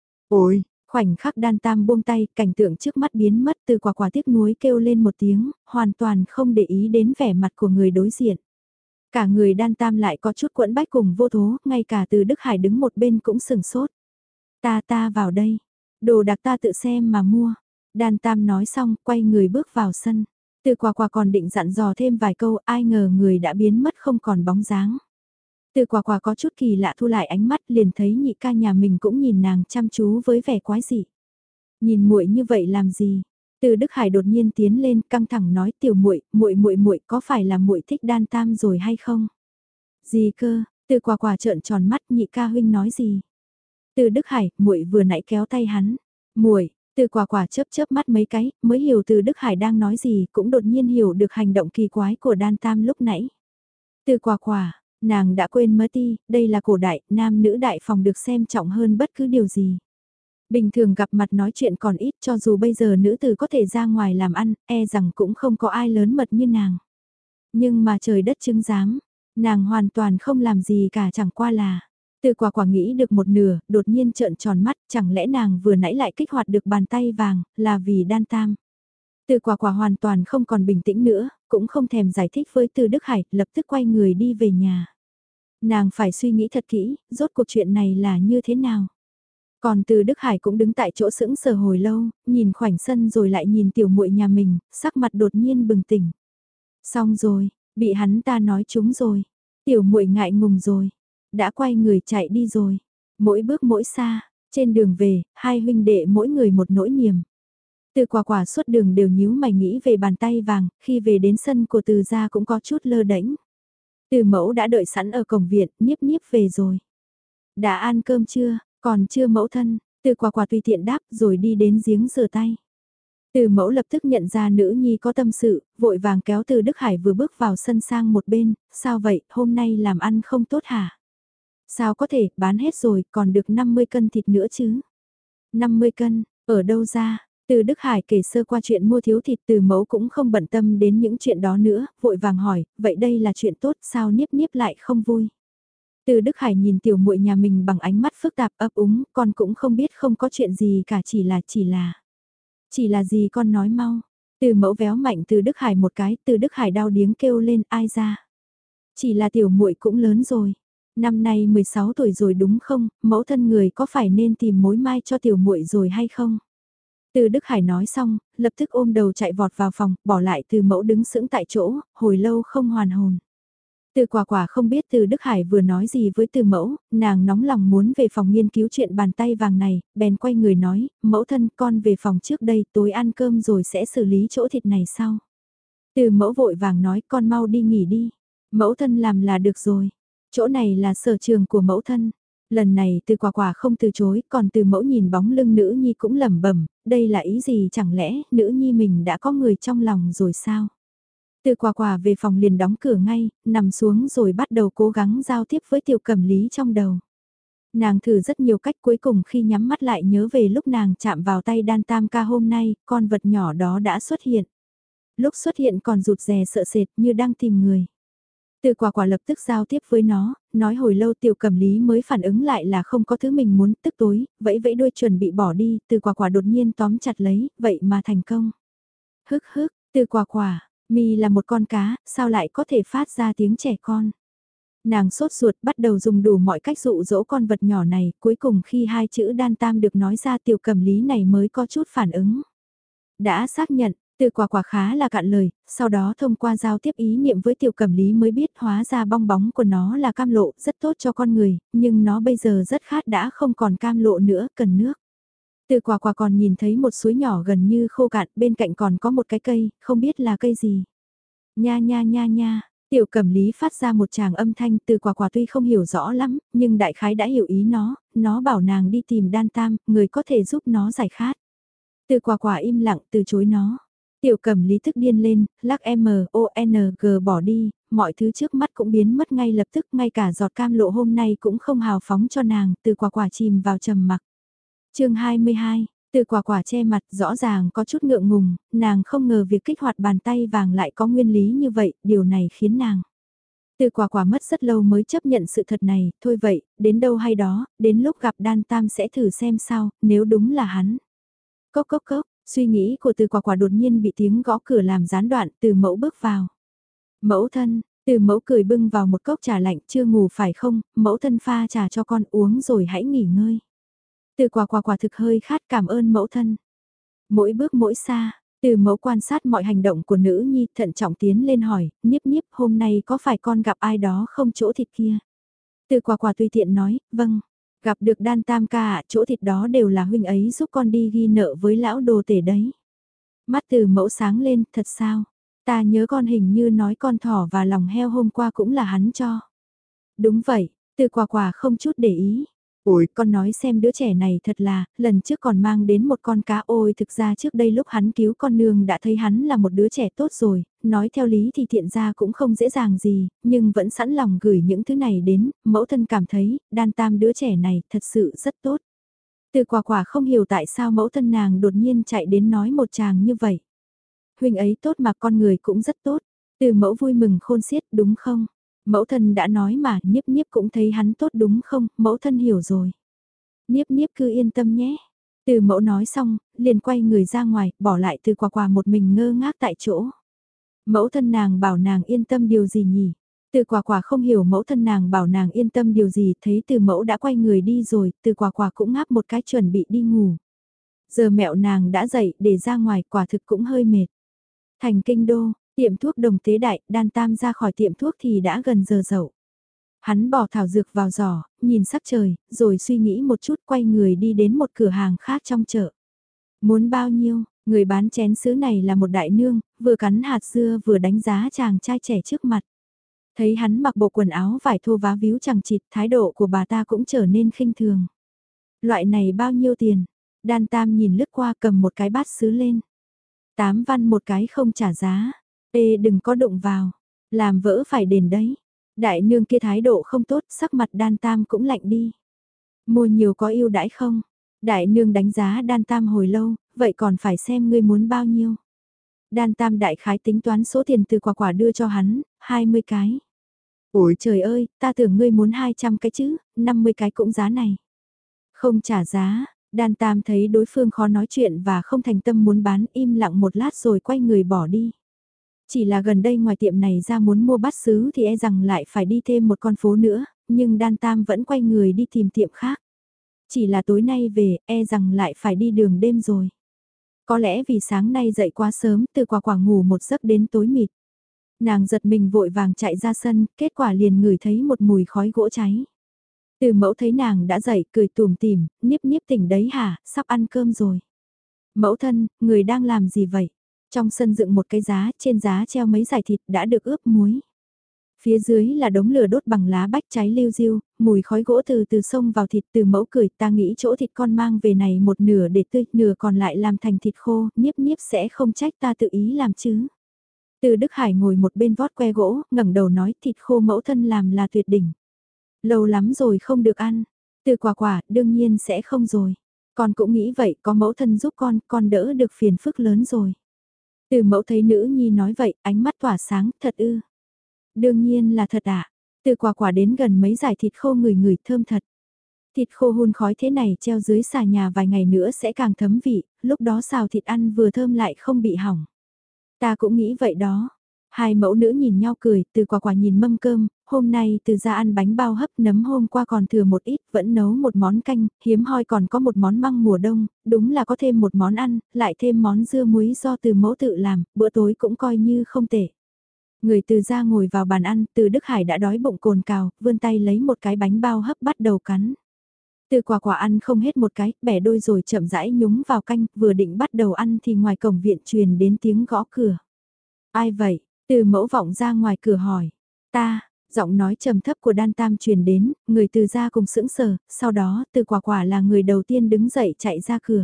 Ôi! Khoảnh khắc Đan Tam buông tay, cảnh tượng trước mắt biến mất. Từ Quả Quả tiếc nuối kêu lên một tiếng, hoàn toàn không để ý đến vẻ mặt của người đối diện. Cả người Đan Tam lại có chút quẫn bách cùng vô thố, ngay cả Từ Đức Hải đứng một bên cũng sừng sốt. Ta ta vào đây, đồ đặc ta tự xem mà mua. Đan Tam nói xong, quay người bước vào sân. Từ Quả Quả còn định dặn dò thêm vài câu, ai ngờ người đã biến mất không còn bóng dáng. Từ Quả Quả có chút kỳ lạ thu lại ánh mắt, liền thấy nhị ca nhà mình cũng nhìn nàng chăm chú với vẻ quái dị. Nhìn muội như vậy làm gì? Từ Đức Hải đột nhiên tiến lên, căng thẳng nói, tiểu muội, muội muội muội có phải là muội thích Đan Tam rồi hay không? Gì cơ? Từ Quả Quả trợn tròn mắt, nhị ca huynh nói gì? Từ Đức Hải, muội vừa nãy kéo tay hắn. Muội, Từ quả quả chớp chớp mắt mấy cái, mới hiểu từ Đức Hải đang nói gì, cũng đột nhiên hiểu được hành động kỳ quái của Đan Tam lúc nãy. Từ quả quả, nàng đã quên mất đi, đây là cổ đại, nam nữ đại phòng được xem trọng hơn bất cứ điều gì. Bình thường gặp mặt nói chuyện còn ít, cho dù bây giờ nữ tử có thể ra ngoài làm ăn, e rằng cũng không có ai lớn mật như nàng. Nhưng mà trời đất chứng giám, nàng hoàn toàn không làm gì cả, chẳng qua là. Từ quả quả nghĩ được một nửa, đột nhiên trợn tròn mắt, chẳng lẽ nàng vừa nãy lại kích hoạt được bàn tay vàng, là vì Đan Tam. Từ quả quả hoàn toàn không còn bình tĩnh nữa, cũng không thèm giải thích với Từ Đức Hải, lập tức quay người đi về nhà. Nàng phải suy nghĩ thật kỹ, rốt cuộc chuyện này là như thế nào. Còn Từ Đức Hải cũng đứng tại chỗ sững sờ hồi lâu, nhìn khoảnh sân rồi lại nhìn tiểu muội nhà mình, sắc mặt đột nhiên bừng tỉnh. Xong rồi, bị hắn ta nói trúng rồi. Tiểu muội ngại ngùng rồi, đã quay người chạy đi rồi. Mỗi bước mỗi xa, trên đường về, hai huynh đệ mỗi người một nỗi niềm. Từ quả quả suốt đường đều nhíu mày nghĩ về bàn tay vàng, khi về đến sân của Từ gia cũng có chút lơ đễnh. Từ mẫu đã đợi sẵn ở cổng viện, nhiếp nhiếp về rồi. Đã ăn cơm chưa, còn chưa mẫu thân, Từ quả quả tùy tiện đáp rồi đi đến giếng rửa tay. Từ mẫu lập tức nhận ra nữ nhi có tâm sự, vội vàng kéo Từ Đức Hải vừa bước vào sân sang một bên, sao vậy, hôm nay làm ăn không tốt hả? Sao có thể, bán hết rồi, còn được năm mươi cân thịt nữa chứ? năm mươi cân, ở đâu ra? Từ Đức Hải kể sơ qua chuyện mua thiếu thịt, Từ mẫu cũng không bận tâm đến những chuyện đó nữa, vội vàng hỏi, vậy đây là chuyện tốt, sao Niếp Niếp lại không vui? Từ Đức Hải nhìn tiểu muội nhà mình bằng ánh mắt phức tạp ấp úng, con cũng không biết không có chuyện gì cả, chỉ là chỉ là. Chỉ là gì con nói mau. Từ mẫu véo mạnh Từ Đức Hải một cái, Từ Đức Hải đau điếng kêu lên, ai ra? Chỉ là tiểu muội cũng lớn rồi. Năm nay mười sáu tuổi rồi đúng không, mẫu thân người có phải nên tìm mối mai cho tiểu muội rồi hay không? Từ Đức Hải nói xong, lập tức ôm đầu chạy vọt vào phòng, bỏ lại Từ mẫu đứng sững tại chỗ, hồi lâu không hoàn hồn. Từ quả quả không biết Từ Đức Hải vừa nói gì với Từ mẫu, nàng nóng lòng muốn về phòng nghiên cứu chuyện bàn tay vàng này, bèn quay người nói, mẫu thân con về phòng trước đây, tối ăn cơm rồi sẽ xử lý chỗ thịt này sau. Từ mẫu vội vàng nói con mau đi nghỉ đi, mẫu thân làm là được rồi, chỗ này là sở trường của mẫu thân. Lần này Từ quả quả không từ chối, còn Từ mẫu nhìn bóng lưng nữ nhi cũng lẩm bẩm, đây là ý gì, chẳng lẽ nữ nhi mình đã có người trong lòng rồi sao? Từ quả quả về phòng liền đóng cửa ngay, nằm xuống rồi bắt đầu cố gắng giao tiếp với Tiểu Cẩm Lý trong đầu. Nàng thử rất nhiều cách, cuối cùng khi nhắm mắt lại nhớ về lúc nàng chạm vào tay Đan Tam ca hôm nay, con vật nhỏ đó đã xuất hiện. Lúc xuất hiện còn rụt rè sợ sệt như đang tìm người. Từ quả quả lập tức giao tiếp với nó, nói hồi lâu Tiểu Cẩm Lý mới phản ứng lại là không có thứ mình muốn, tức tối, vẫy vẫy đuôi chuẩn bị bỏ đi, từ quả quả đột nhiên tóm chặt lấy, vậy mà thành công. Hức hức, từ quả quả. Mi là một con cá, sao lại có thể phát ra tiếng trẻ con? Nàng sốt ruột bắt đầu dùng đủ mọi cách dụ dỗ con vật nhỏ này, cuối cùng khi hai chữ Đan Tam được nói ra Tiểu Cẩm Lý này mới có chút phản ứng. Đã xác nhận, Từ quả quả khá là cạn lời, sau đó thông qua giao tiếp ý niệm với Tiểu Cẩm Lý mới biết hóa ra bong bóng của nó là cam lộ, rất tốt cho con người, nhưng nó bây giờ rất khát đã không còn cam lộ nữa, cần nước. Từ quả quả còn nhìn thấy một suối nhỏ gần như khô cạn, bên cạnh còn có một cái cây, không biết là cây gì. Nha nha nha nha, Tiểu Cẩm Lý phát ra một tràng âm thanh, Từ quả quả tuy không hiểu rõ lắm, nhưng đại khái đã hiểu ý nó, nó bảo nàng đi tìm Đan Tam, người có thể giúp nó giải khát. Từ quả quả im lặng từ chối nó. Tiểu Cẩm Lý tức điên lên, lắc M O N G bỏ đi, mọi thứ trước mắt cũng biến mất ngay lập tức, ngay cả giọt cam lộ hôm nay cũng không hào phóng cho nàng, Từ quả quả chìm vào trầm mặc. Chương hai mươi hai, Từ quả quả che mặt, rõ ràng có chút ngượng ngùng, nàng không ngờ việc kích hoạt bàn tay vàng lại có nguyên lý như vậy, điều này khiến nàng. Từ quả quả mất rất lâu mới chấp nhận sự thật này, thôi vậy, đến đâu hay đó, đến lúc gặp Đan Tam sẽ thử xem sao, nếu đúng là hắn. Cốc cốc cốc, suy nghĩ của Từ quả quả đột nhiên bị tiếng gõ cửa làm gián đoạn, Từ mẫu bước vào. Mẫu thân, Từ mẫu cười bưng vào một cốc trà lạnh, chưa ngủ phải không, mẫu thân pha trà cho con uống rồi hãy nghỉ ngơi. Từ quả quả quả thực hơi khát, cảm ơn mẫu thân. Mỗi bước mỗi xa, Từ mẫu quan sát mọi hành động của nữ nhi, thận trọng tiến lên hỏi, Niếp Niếp hôm nay có phải con gặp ai đó không chỗ thịt kia? Từ quả quả tùy tiện nói, vâng. Gặp được Đan Tam ca ạ, chỗ thịt đó đều là huynh ấy giúp con đi ghi nợ với lão đồ tể đấy. Mắt Từ mẫu sáng lên, thật sao? Ta nhớ con hình như nói con thỏ và lòng heo hôm qua cũng là hắn cho. Đúng vậy, Từ quả quả không chút để ý. Ôi, con nói xem đứa trẻ này thật là, lần trước còn mang đến một con cá ôi, thực ra trước đây lúc hắn cứu con nương đã thấy hắn là một đứa trẻ tốt rồi, nói theo lý thì thiện ra cũng không dễ dàng gì, nhưng vẫn sẵn lòng gửi những thứ này đến, mẫu thân cảm thấy, đan tam đứa trẻ này thật sự rất tốt. Từ quả quả không hiểu tại sao mẫu thân nàng đột nhiên chạy đến nói một chàng như vậy. Huynh ấy tốt mà con người cũng rất tốt, từ mẫu vui mừng khôn xiết đúng không? Mẫu thân đã nói mà, Niếp Niếp cũng thấy hắn tốt đúng không, mẫu thân hiểu rồi. Niếp Niếp cứ yên tâm nhé. Từ mẫu nói xong, liền quay người ra ngoài, bỏ lại từ quả quả một mình ngơ ngác tại chỗ. Mẫu thân nàng bảo nàng yên tâm điều gì nhỉ? Từ quả quả không hiểu mẫu thân nàng bảo nàng yên tâm điều gì, thấy từ mẫu đã quay người đi rồi, từ quả quả cũng ngáp một cái chuẩn bị đi ngủ. Giờ mẹo nàng đã dậy để ra ngoài, quả thực cũng hơi mệt. Thành kinh đô, tiệm thuốc Đồng Tế Đại, Đan Tam ra khỏi tiệm thuốc thì đã gần giờ dậu. Hắn bỏ thảo dược vào giỏ, nhìn sắc trời, rồi suy nghĩ một chút quay người đi đến một cửa hàng khác trong chợ. Muốn bao nhiêu, người bán chén sứ này là một đại nương, vừa cắn hạt dưa vừa đánh giá chàng trai trẻ trước mặt. Thấy hắn mặc bộ quần áo vải thô vá víu chẳng chịt, thái độ của bà ta cũng trở nên khinh thường. Loại này bao nhiêu tiền? Đan Tam nhìn lướt qua cầm một cái bát sứ lên. Tám văn một cái không trả giá. Ê đừng có đụng vào. Làm vỡ phải đền đấy. Đại nương kia thái độ không tốt, sắc mặt Đan Tam cũng lạnh đi. Mua nhiều có ưu đãi không? Đại nương đánh giá Đan Tam hồi lâu, vậy còn phải xem ngươi muốn bao nhiêu. Đan Tam đại khái tính toán số tiền từ quả quả đưa cho hắn, hai mươi cái. Ôi trời ơi, ta tưởng ngươi muốn hai trăm cái chứ, năm mươi cái cũng giá này. Không trả giá, Đan Tam thấy đối phương khó nói chuyện và không thành tâm muốn bán, im lặng một lát rồi quay người bỏ đi. Chỉ là gần đây ngoài tiệm này ra muốn mua bát sứ thì e rằng lại phải đi thêm một con phố nữa, nhưng Đan Tam vẫn quay người đi tìm tiệm khác. Chỉ là tối nay về, e rằng lại phải đi đường đêm rồi. Có lẽ vì sáng nay dậy quá sớm, từ quả quả ngủ một giấc đến tối mịt. Nàng giật mình vội vàng chạy ra sân, kết quả liền ngửi thấy một mùi khói gỗ cháy. Từ mẫu thấy nàng đã dậy, cười tùm tìm, Niếp Niếp tỉnh đấy hả, sắp ăn cơm rồi. Mẫu thân, người đang làm gì vậy? Trong sân dựng một cái giá, trên giá treo mấy dải thịt đã được ướp muối. Phía dưới là đống lửa đốt bằng lá bách cháy liu riu, mùi khói gỗ từ từ xông vào thịt. Từ mẫu cười, ta nghĩ chỗ thịt con mang về này một nửa để tươi, nửa còn lại làm thành thịt khô, Niếp Niếp sẽ không trách ta tự ý làm chứ. Từ Đức Hải ngồi một bên vót que gỗ, ngẩng đầu nói thịt khô mẫu thân làm là tuyệt đỉnh. Lâu lắm rồi không được ăn. Từ quả quả, đương nhiên sẽ không rồi. Con cũng nghĩ vậy, có mẫu thân giúp con, con đỡ được phiền phức lớn rồi. Từ mẫu thấy nữ nhi nói vậy, ánh mắt tỏa sáng, thật ư. Đương nhiên là thật ạ. À. Từ quả quả đến gần mấy dải thịt khô ngửi ngửi thơm thật. Thịt khô hun khói thế này treo dưới xà nhà vài ngày nữa sẽ càng thấm vị, lúc đó xào thịt ăn vừa thơm lại không bị hỏng. Ta cũng nghĩ vậy đó. Hai mẫu nữ nhìn nhau cười, từ quả quả nhìn mâm cơm, hôm nay từ ra ăn bánh bao hấp nấm hôm qua còn thừa một ít, vẫn nấu một món canh, hiếm hoi còn có một món măng mùa đông, đúng là có thêm một món ăn, lại thêm món dưa muối do từ mẫu tự làm, bữa tối cũng coi như không tệ. Người từ ra ngồi vào bàn ăn, từ Đức Hải đã đói bụng cồn cào, vươn tay lấy một cái bánh bao hấp bắt đầu cắn. Từ quả quả ăn không hết một cái, bẻ đôi rồi chậm rãi nhúng vào canh, vừa định bắt đầu ăn thì ngoài cổng viện truyền đến tiếng gõ cửa. Ai vậy? Từ mẫu vọng ra ngoài cửa hỏi. Ta, giọng nói trầm thấp của Đan Tam truyền đến, người từ ra cùng sững sờ, sau đó từ quả quả là người đầu tiên đứng dậy chạy ra cửa.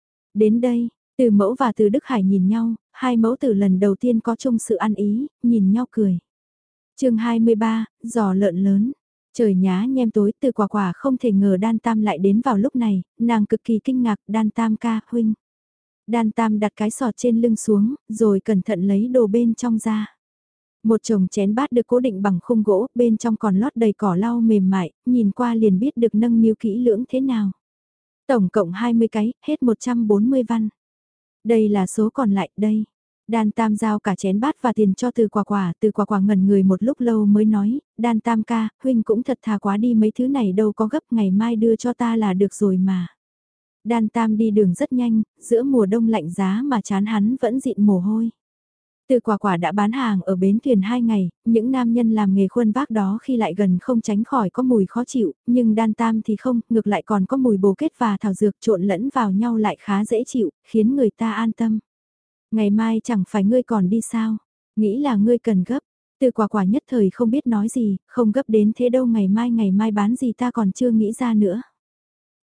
Đến đây, từ mẫu và từ Đức Hải nhìn nhau, hai mẫu tử lần đầu tiên có chung sự ăn ý, nhìn nhau cười. chương hai mươi ba, giò lợn lớn. Trời nhá nhem tối, từ quả quả không thể ngờ Đan Tam lại đến vào lúc này, nàng cực kỳ kinh ngạc. Đan Tam ca, huynh. Đan Tam đặt cái sọt trên lưng xuống, rồi cẩn thận lấy đồ bên trong ra. Một chồng chén bát được cố định bằng khung gỗ, bên trong còn lót đầy cỏ lau mềm mại, nhìn qua liền biết được nâng niu kỹ lưỡng thế nào. Tổng cộng hai mươi cái, hết một trăm bốn mươi văn. Đây là số còn lại, đây. Đan Tam giao cả chén bát và tiền cho từ quả quả, từ quả quả ngẩn người một lúc lâu mới nói, Đan Tam ca, huynh cũng thật thà quá đi, mấy thứ này đâu có gấp, ngày mai đưa cho ta là được rồi mà. Đan Tam đi đường rất nhanh, giữa mùa đông lạnh giá mà chán hắn vẫn dịn mồ hôi. Từ quả quả đã bán hàng ở bến thuyền hai ngày, những nam nhân làm nghề khuân vác đó khi lại gần không tránh khỏi có mùi khó chịu, nhưng Đan Tam thì không, ngược lại còn có mùi bồ kết và thảo dược trộn lẫn vào nhau lại khá dễ chịu, khiến người ta an tâm. Ngày mai chẳng phải ngươi còn đi sao, nghĩ là ngươi cần gấp. Từ quả quả nhất thời không biết nói gì, không gấp đến thế đâu, ngày mai ngày mai bán gì ta còn chưa nghĩ ra nữa.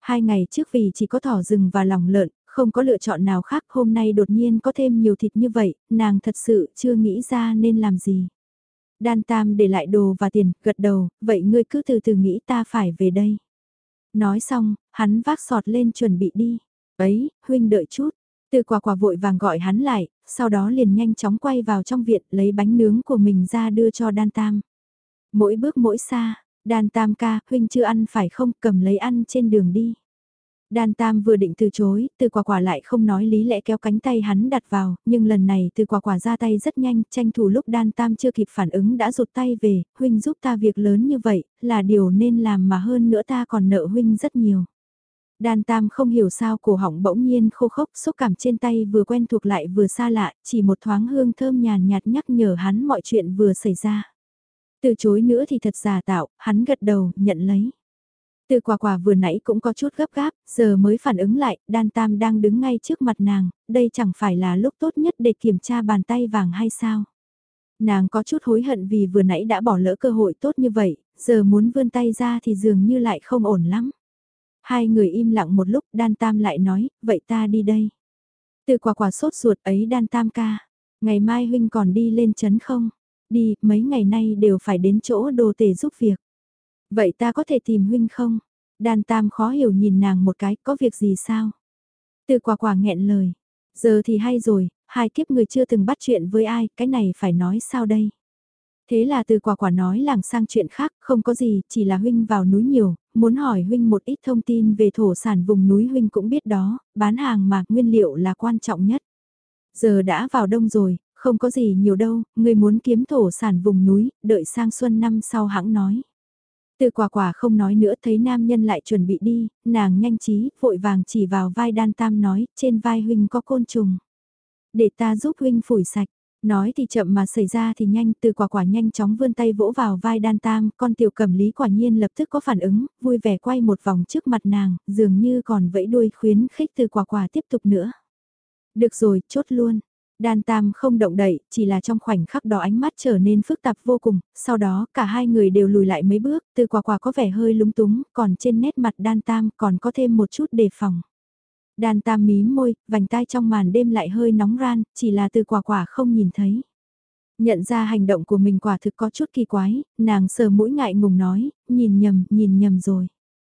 Hai ngày trước vì chỉ có thỏ rừng và lòng lợn, không có lựa chọn nào khác, hôm nay đột nhiên có thêm nhiều thịt như vậy, nàng thật sự chưa nghĩ ra nên làm gì. Đan Tam để lại đồ và tiền, gật đầu, vậy ngươi cứ từ từ nghĩ, ta phải về đây. Nói xong, hắn vác sọt lên chuẩn bị đi. Ấy, huynh đợi chút. Từ Quả Quả vội vàng gọi hắn lại, sau đó liền nhanh chóng quay vào trong viện lấy bánh nướng của mình ra đưa cho Đan Tam. Mỗi bước mỗi xa, Đan Tam ca, huynh chưa ăn phải không, cầm lấy ăn trên đường đi. Đan Tam vừa định từ chối, Từ Quả Quả lại không nói lý lẽ kéo cánh tay hắn đặt vào, nhưng lần này Từ Quả Quả ra tay rất nhanh, tranh thủ lúc Đan Tam chưa kịp phản ứng đã rụt tay về, huynh giúp ta việc lớn như vậy, là điều nên làm mà hơn nữa ta còn nợ huynh rất nhiều. Đan Tam không hiểu sao cổ họng bỗng nhiên khô khốc, xúc cảm trên tay vừa quen thuộc lại vừa xa lạ, chỉ một thoáng hương thơm nhàn nhạt nhắc nhở hắn mọi chuyện vừa xảy ra. Từ chối nữa thì thật giả tạo, hắn gật đầu, nhận lấy. Từ Quả Quả vừa nãy cũng có chút gấp gáp, giờ mới phản ứng lại, Đan Tam đang đứng ngay trước mặt nàng, đây chẳng phải là lúc tốt nhất để kiểm tra bàn tay vàng hay sao? Nàng có chút hối hận vì vừa nãy đã bỏ lỡ cơ hội tốt như vậy, giờ muốn vươn tay ra thì dường như lại không ổn lắm. Hai người im lặng một lúc, Đan Tam lại nói, vậy ta đi đây. Từ Quả Quả sốt ruột ấy, Đan Tam ca, ngày mai huynh còn đi lên trấn không? Đi, mấy ngày nay đều phải đến chỗ đồ tể giúp việc. Vậy ta có thể tìm huynh không? Đan Tam khó hiểu nhìn nàng một cái, có việc gì sao? Từ Quả Quả nghẹn lời. Giờ thì hay rồi, hai kiếp người chưa từng bắt chuyện với ai, cái này phải nói sao đây? Thế là Từ Quả Quả nói làng sang chuyện khác, không có gì, chỉ là huynh vào núi nhiều, muốn hỏi huynh một ít thông tin về thổ sản vùng núi, huynh cũng biết đó, bán hàng mà nguyên liệu là quan trọng nhất. Giờ đã vào đông rồi, không có gì nhiều đâu, người muốn kiếm thổ sản vùng núi, đợi sang xuân năm sau hãng nói. Từ Quả Quả không nói nữa, thấy nam nhân lại chuẩn bị đi, nàng nhanh trí, vội vàng chỉ vào vai Đan Tam nói, trên vai huynh có côn trùng. Để ta giúp huynh phủi sạch, nói thì chậm mà xảy ra thì nhanh. Từ Quả Quả nhanh chóng vươn tay vỗ vào vai Đan Tam, con tiểu cẩm lý quả nhiên lập tức có phản ứng, vui vẻ quay một vòng trước mặt nàng, dường như còn vẫy đuôi khuyến khích Từ Quả Quả tiếp tục nữa. Được rồi, chốt luôn. Đan Tam không động đậy, chỉ là trong khoảnh khắc đó ánh mắt trở nên phức tạp vô cùng, sau đó cả hai người đều lùi lại mấy bước, Từ Quả Quả có vẻ hơi lúng túng, còn trên nét mặt Đan Tam còn có thêm một chút đề phòng. Đan Tam mím môi, vành tai trong màn đêm lại hơi nóng ran, chỉ là Từ Quả Quả không nhìn thấy. Nhận ra hành động của mình quả thực có chút kỳ quái, nàng sờ mũi ngại ngùng nói, nhìn nhầm, nhìn nhầm rồi.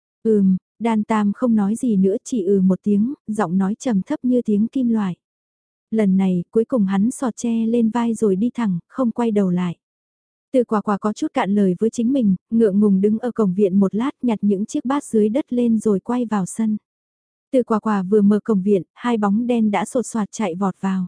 Ừm, Đan Tam không nói gì nữa, chỉ ừ một tiếng, giọng nói trầm thấp như tiếng kim loại. Lần này, cuối cùng hắn sọt che lên vai rồi đi thẳng, không quay đầu lại. Từ Quả Quả có chút cạn lời với chính mình, ngượng ngùng đứng ở cổng viện một lát, nhặt những chiếc bát dưới đất lên rồi quay vào sân. Từ Quả Quả vừa mở cổng viện, hai bóng đen đã sột soạt chạy vọt vào.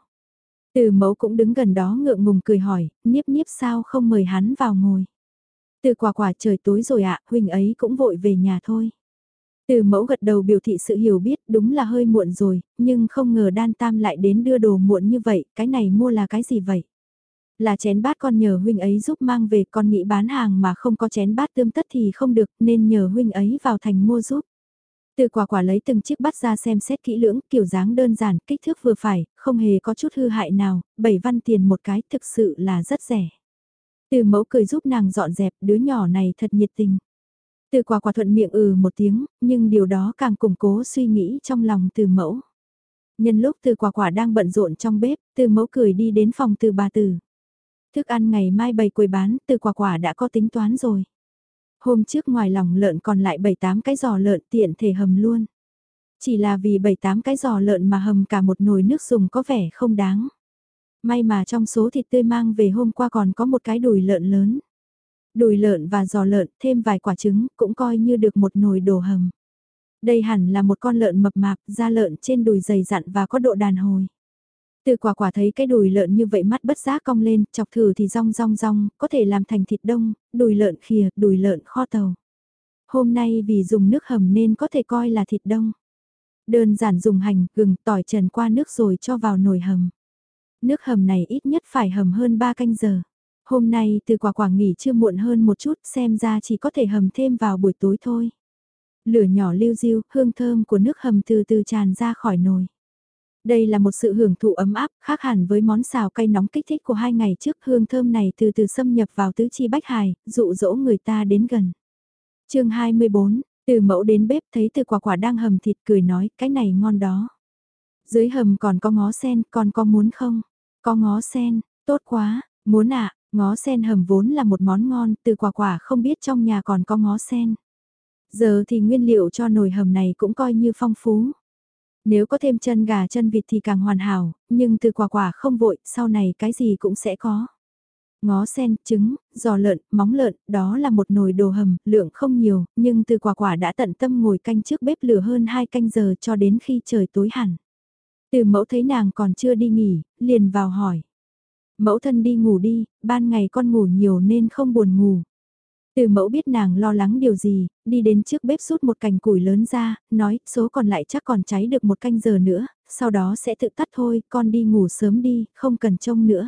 Từ Mẫu cũng đứng gần đó ngượng ngùng cười hỏi, Niếp Niếp sao không mời hắn vào ngồi. Từ Quả Quả, trời tối rồi ạ, huynh ấy cũng vội về nhà thôi. Từ Mẫu gật đầu biểu thị sự hiểu biết, đúng là hơi muộn rồi, nhưng không ngờ Đan Tam lại đến đưa đồ muộn như vậy, cái này mua là cái gì vậy? Là chén bát con nhờ huynh ấy giúp mang về, con nghĩ bán hàng mà không có chén bát tươm tất thì không được, nên nhờ huynh ấy vào thành mua giúp. Từ Quả Quả lấy từng chiếc bát ra xem xét kỹ lưỡng, kiểu dáng đơn giản, kích thước vừa phải, không hề có chút hư hại nào, bảy văn tiền một cái, thực sự là rất rẻ. Từ Mẫu cười giúp nàng dọn dẹp, đứa nhỏ này thật nhiệt tình. Từ Quả Quả thuận miệng ừ một tiếng, nhưng điều đó càng củng cố suy nghĩ trong lòng Từ Mẫu. Nhân lúc Từ Quả Quả đang bận rộn trong bếp, Từ Mẫu cười đi đến phòng Từ bà Từ. Thức ăn ngày mai bày quầy bán, Từ Quả Quả đã có tính toán rồi. Hôm trước ngoài lòng lợn còn lại bảy tám cái giò lợn tiện thể hầm luôn. Chỉ là vì bảy tám cái giò lợn mà hầm cả một nồi nước dùng có vẻ không đáng. May mà trong số thịt tươi mang về hôm qua còn có một cái đùi lợn lớn. Đùi lợn và giò lợn thêm vài quả trứng cũng coi như được một nồi đồ hầm. Đây hẳn là một con lợn mập mạp, da lợn trên đùi dày dặn và có độ đàn hồi. Từ Quả Quả thấy cái đùi lợn như vậy mắt bất giác cong lên, chọc thử thì rong rong rong, có thể làm thành thịt đông, đùi lợn khìa, đùi lợn kho tàu. Hôm nay vì dùng nước hầm nên có thể coi là thịt đông. Đơn giản dùng hành, gừng, tỏi trần qua nước rồi cho vào nồi hầm. Nước hầm này ít nhất phải hầm hơn ba canh giờ. Hôm nay Từ Quả Quả nghỉ trưa muộn hơn một chút, xem ra chỉ có thể hầm thêm vào buổi tối thôi. Lửa nhỏ liu riu, hương thơm của nước hầm từ từ tràn ra khỏi nồi. Đây là một sự hưởng thụ ấm áp, khác hẳn với món xào cay nóng kích thích của hai ngày trước. Hương thơm này từ từ xâm nhập vào tứ chi bách hài, dụ dỗ người ta đến gần. Chương hai mươi bốn, Từ mẫu đến bếp thấy từ quả quả đang hầm thịt cười nói cái này ngon đó. Dưới hầm còn có ngó sen, con có muốn không? Có ngó sen, tốt quá, muốn ạ, ngó sen hầm vốn là một món ngon, từ quả quả không biết trong nhà còn có ngó sen. Giờ thì nguyên liệu cho nồi hầm này cũng coi như phong phú. Nếu có thêm chân gà chân vịt thì càng hoàn hảo, nhưng từ quả quả không vội, sau này cái gì cũng sẽ có. Ngó sen, trứng, giò lợn, móng lợn, đó là một nồi đồ hầm, lượng không nhiều, nhưng từ quả quả đã tận tâm ngồi canh trước bếp lửa hơn hai canh giờ cho đến khi trời tối hẳn. Từ mẫu thấy nàng còn chưa đi nghỉ, liền vào hỏi. Mẫu thân đi ngủ đi, ban ngày con ngủ nhiều nên không buồn ngủ. Từ mẫu biết nàng lo lắng điều gì, đi đến trước bếp rút một cành củi lớn ra, nói số còn lại chắc còn cháy được một canh giờ nữa, sau đó sẽ tự tắt thôi, con đi ngủ sớm đi, không cần trông nữa.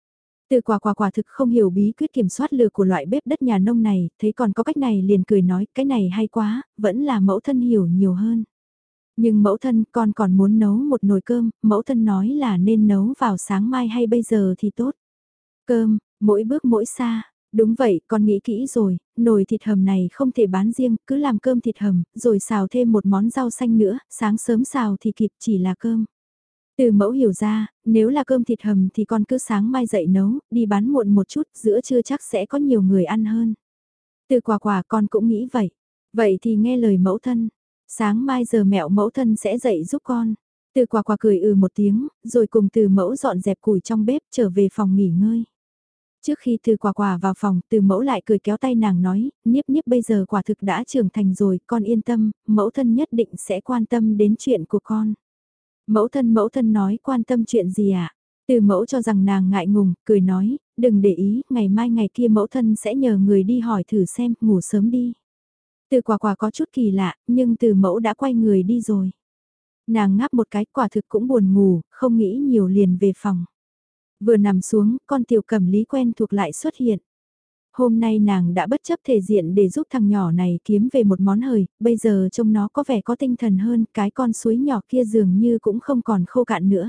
Từ quả quả quả thực không hiểu bí quyết kiểm soát lửa của loại bếp đất nhà nông này, thấy còn có cách này liền cười nói, cái này hay quá, vẫn là mẫu thân hiểu nhiều hơn. Nhưng mẫu thân con còn muốn nấu một nồi cơm, mẫu thân nói là nên nấu vào sáng mai hay bây giờ thì tốt. Cơm, mỗi bước mỗi xa, đúng vậy con nghĩ kỹ rồi, nồi thịt hầm này không thể bán riêng, cứ làm cơm thịt hầm, rồi xào thêm một món rau xanh nữa, sáng sớm xào thì kịp chỉ là cơm. Từ mẫu hiểu ra, nếu là cơm thịt hầm thì con cứ sáng mai dậy nấu, đi bán muộn một chút, giữa trưa chắc sẽ có nhiều người ăn hơn. Từ quả quả con cũng nghĩ vậy. Vậy thì nghe lời mẫu thân. Sáng mai giờ mẹo mẫu thân sẽ dậy giúp con. Từ quả quả cười ừ một tiếng, rồi cùng từ mẫu dọn dẹp củi trong bếp trở về phòng nghỉ ngơi. Trước khi từ quả quả vào phòng, từ mẫu lại cười kéo tay nàng nói, Niếp Niếp bây giờ quả thực đã trưởng thành rồi, con yên tâm, mẫu thân nhất định sẽ quan tâm đến chuyện của con. Mẫu thân mẫu thân nói quan tâm chuyện gì ạ? À? Từ mẫu cho rằng nàng ngại ngùng, cười nói, đừng để ý, ngày mai ngày kia mẫu thân sẽ nhờ người đi hỏi thử xem, ngủ sớm đi. Từ quả quả có chút kỳ lạ, nhưng từ mẫu đã quay người đi rồi. Nàng ngáp một cái quả thực cũng buồn ngủ, không nghĩ nhiều liền về phòng. Vừa nằm xuống, con tiểu cẩm lý quen thuộc lại xuất hiện. Hôm nay nàng đã bất chấp thể diện để giúp thằng nhỏ này kiếm về một món hời, bây giờ trông nó có vẻ có tinh thần hơn, cái con suối nhỏ kia dường như cũng không còn khô cạn nữa.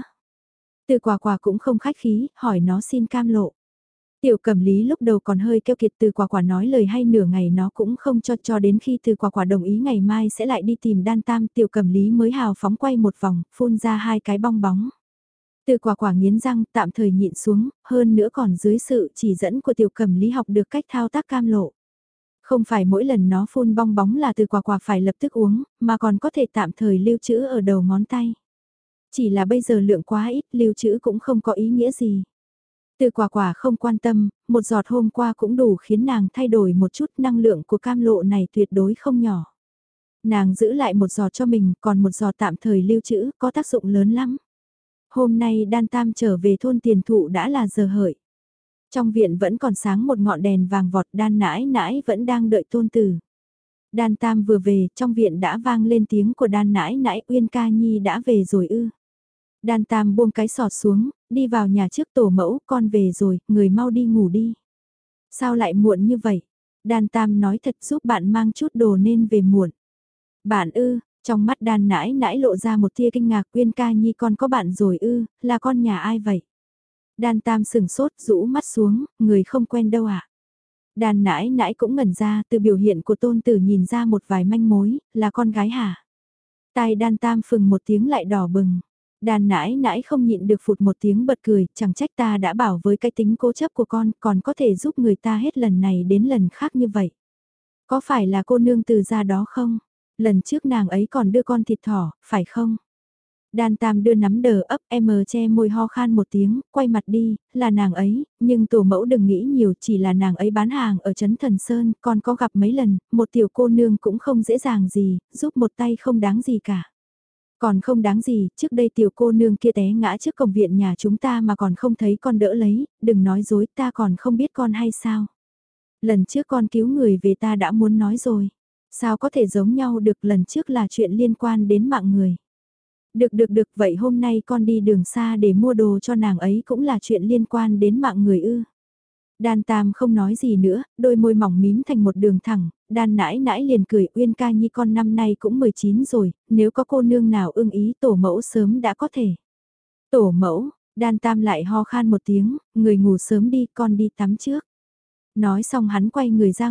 Từ quả quả cũng không khách khí, hỏi nó xin cam lộ. Tiểu cẩm lý lúc đầu còn hơi keo kiệt, từ quả quả nói lời hay nửa ngày nó cũng không cho, cho đến khi từ quả quả đồng ý ngày mai sẽ lại đi tìm đan tam, tiểu cẩm lý mới hào phóng quay một vòng, phun ra hai cái bong bóng. Từ quả quả nghiến răng tạm thời nhịn xuống, hơn nữa còn dưới sự chỉ dẫn của tiểu cẩm lý học được cách thao tác cam lộ. Không phải mỗi lần nó phun bong bóng là từ quả quả phải lập tức uống, mà còn có thể tạm thời lưu trữ ở đầu ngón tay. Chỉ là bây giờ lượng quá ít, lưu trữ cũng không có ý nghĩa gì. Từ quả quả không quan tâm, một giọt hôm qua cũng đủ khiến nàng thay đổi một chút, năng lượng của cam lộ này tuyệt đối không nhỏ. Nàng giữ lại một giọt cho mình, còn một giọt tạm thời lưu trữ, có tác dụng lớn lắm. Hôm nay đan tam trở về thôn tiền thụ đã là giờ hợi. Trong viện vẫn còn sáng một ngọn đèn vàng vọt, đan nãi nãi vẫn đang đợi tôn tử. Đan tam vừa về, trong viện đã vang lên tiếng của đan nãi nãi, Uyên ca nhi đã về rồi ư. Đan tam buông cái sọt xuống, đi vào nhà trước, tổ mẫu, con về rồi, người mau đi ngủ đi. Sao lại muộn như vậy? Đan tam nói thật, giúp bạn mang chút đồ nên về muộn. Bạn ư? Trong mắt đan nãi nãi lộ ra một tia kinh ngạc, Uyên ca nhi con có bạn rồi ư, là con nhà ai vậy? Đan tam sừng sốt, rũ mắt xuống, người không quen đâu ạ. À? Đan nãi nãi cũng ngẩn ra, từ biểu hiện của tôn tử nhìn ra một vài manh mối, là con gái hả? Tai đan tam phừng một tiếng lại đỏ bừng. Đan nãi nãi không nhịn được phụt một tiếng bật cười, chẳng trách ta đã bảo với cái tính cố chấp của con, còn có thể giúp người ta hết lần này đến lần khác như vậy. Có phải là cô nương từ gia đó không? Lần trước nàng ấy còn đưa con thịt thỏ, phải không? Đan tam đưa nắm đờ ấp, em che môi ho khan một tiếng, quay mặt đi, là nàng ấy, nhưng tổ mẫu đừng nghĩ nhiều, chỉ là nàng ấy bán hàng ở Trấn Thần Sơn, con có gặp mấy lần, một tiểu cô nương cũng không dễ dàng gì, giúp một tay không đáng gì cả. Còn không đáng gì, trước đây tiểu cô nương kia té ngã trước cổng viện nhà chúng ta mà còn không thấy con đỡ lấy, đừng nói dối, ta còn không biết con hay sao. Lần trước con cứu người về ta đã muốn nói rồi. Sao có thể giống nhau được, lần trước là chuyện liên quan đến mạng người. Được được được, vậy hôm nay con đi đường xa để mua đồ cho nàng ấy cũng là chuyện liên quan đến mạng người ư. Đan tam không nói gì nữa, đôi môi mỏng mím thành một đường thẳng, đan nãi nãi liền cười, Uyên ca nhi con năm nay cũng mười chín rồi, nếu có cô nương nào ưng ý tổ mẫu sớm đã có thể. Tổ mẫu, đan tam lại ho khan một tiếng, người ngủ sớm đi, con đi tắm trước. Nói xong hắn quay người ra ngoài,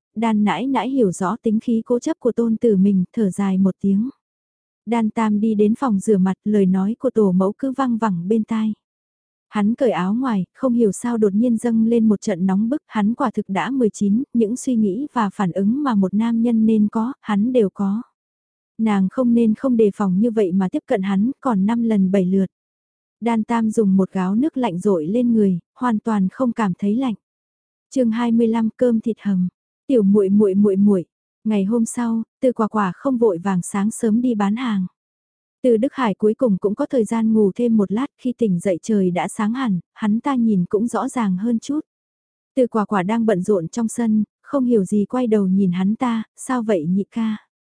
Đan nãi nãi hiểu rõ tính khí cố chấp của tôn tử mình, thở dài một tiếng. Đan Tam đi đến phòng rửa mặt, lời nói của tổ mẫu cứ văng vẳng bên tai. Hắn cởi áo ngoài, không hiểu sao đột nhiên dâng lên một trận nóng bức, hắn quả thực đã mười chín, những suy nghĩ và phản ứng mà một nam nhân nên có, hắn đều có. Nàng không nên không đề phòng như vậy mà tiếp cận hắn, còn năm lần bảy lượt. Đan Tam dùng một gáo nước lạnh rội lên người, hoàn toàn không cảm thấy lạnh. Chương hai mươi lăm cơm thịt hầm. Tiểu muội muội muội muội. Ngày hôm sau, Từ Quả Quả không vội vàng sáng sớm đi bán hàng. Từ Đức Hải cuối cùng cũng có thời gian ngủ thêm một lát, khi tỉnh dậy trời đã sáng hẳn, hắn ta nhìn cũng rõ ràng hơn chút. Từ Quả Quả đang bận rộn trong sân, không hiểu gì quay đầu nhìn hắn ta, sao vậy nhị ca?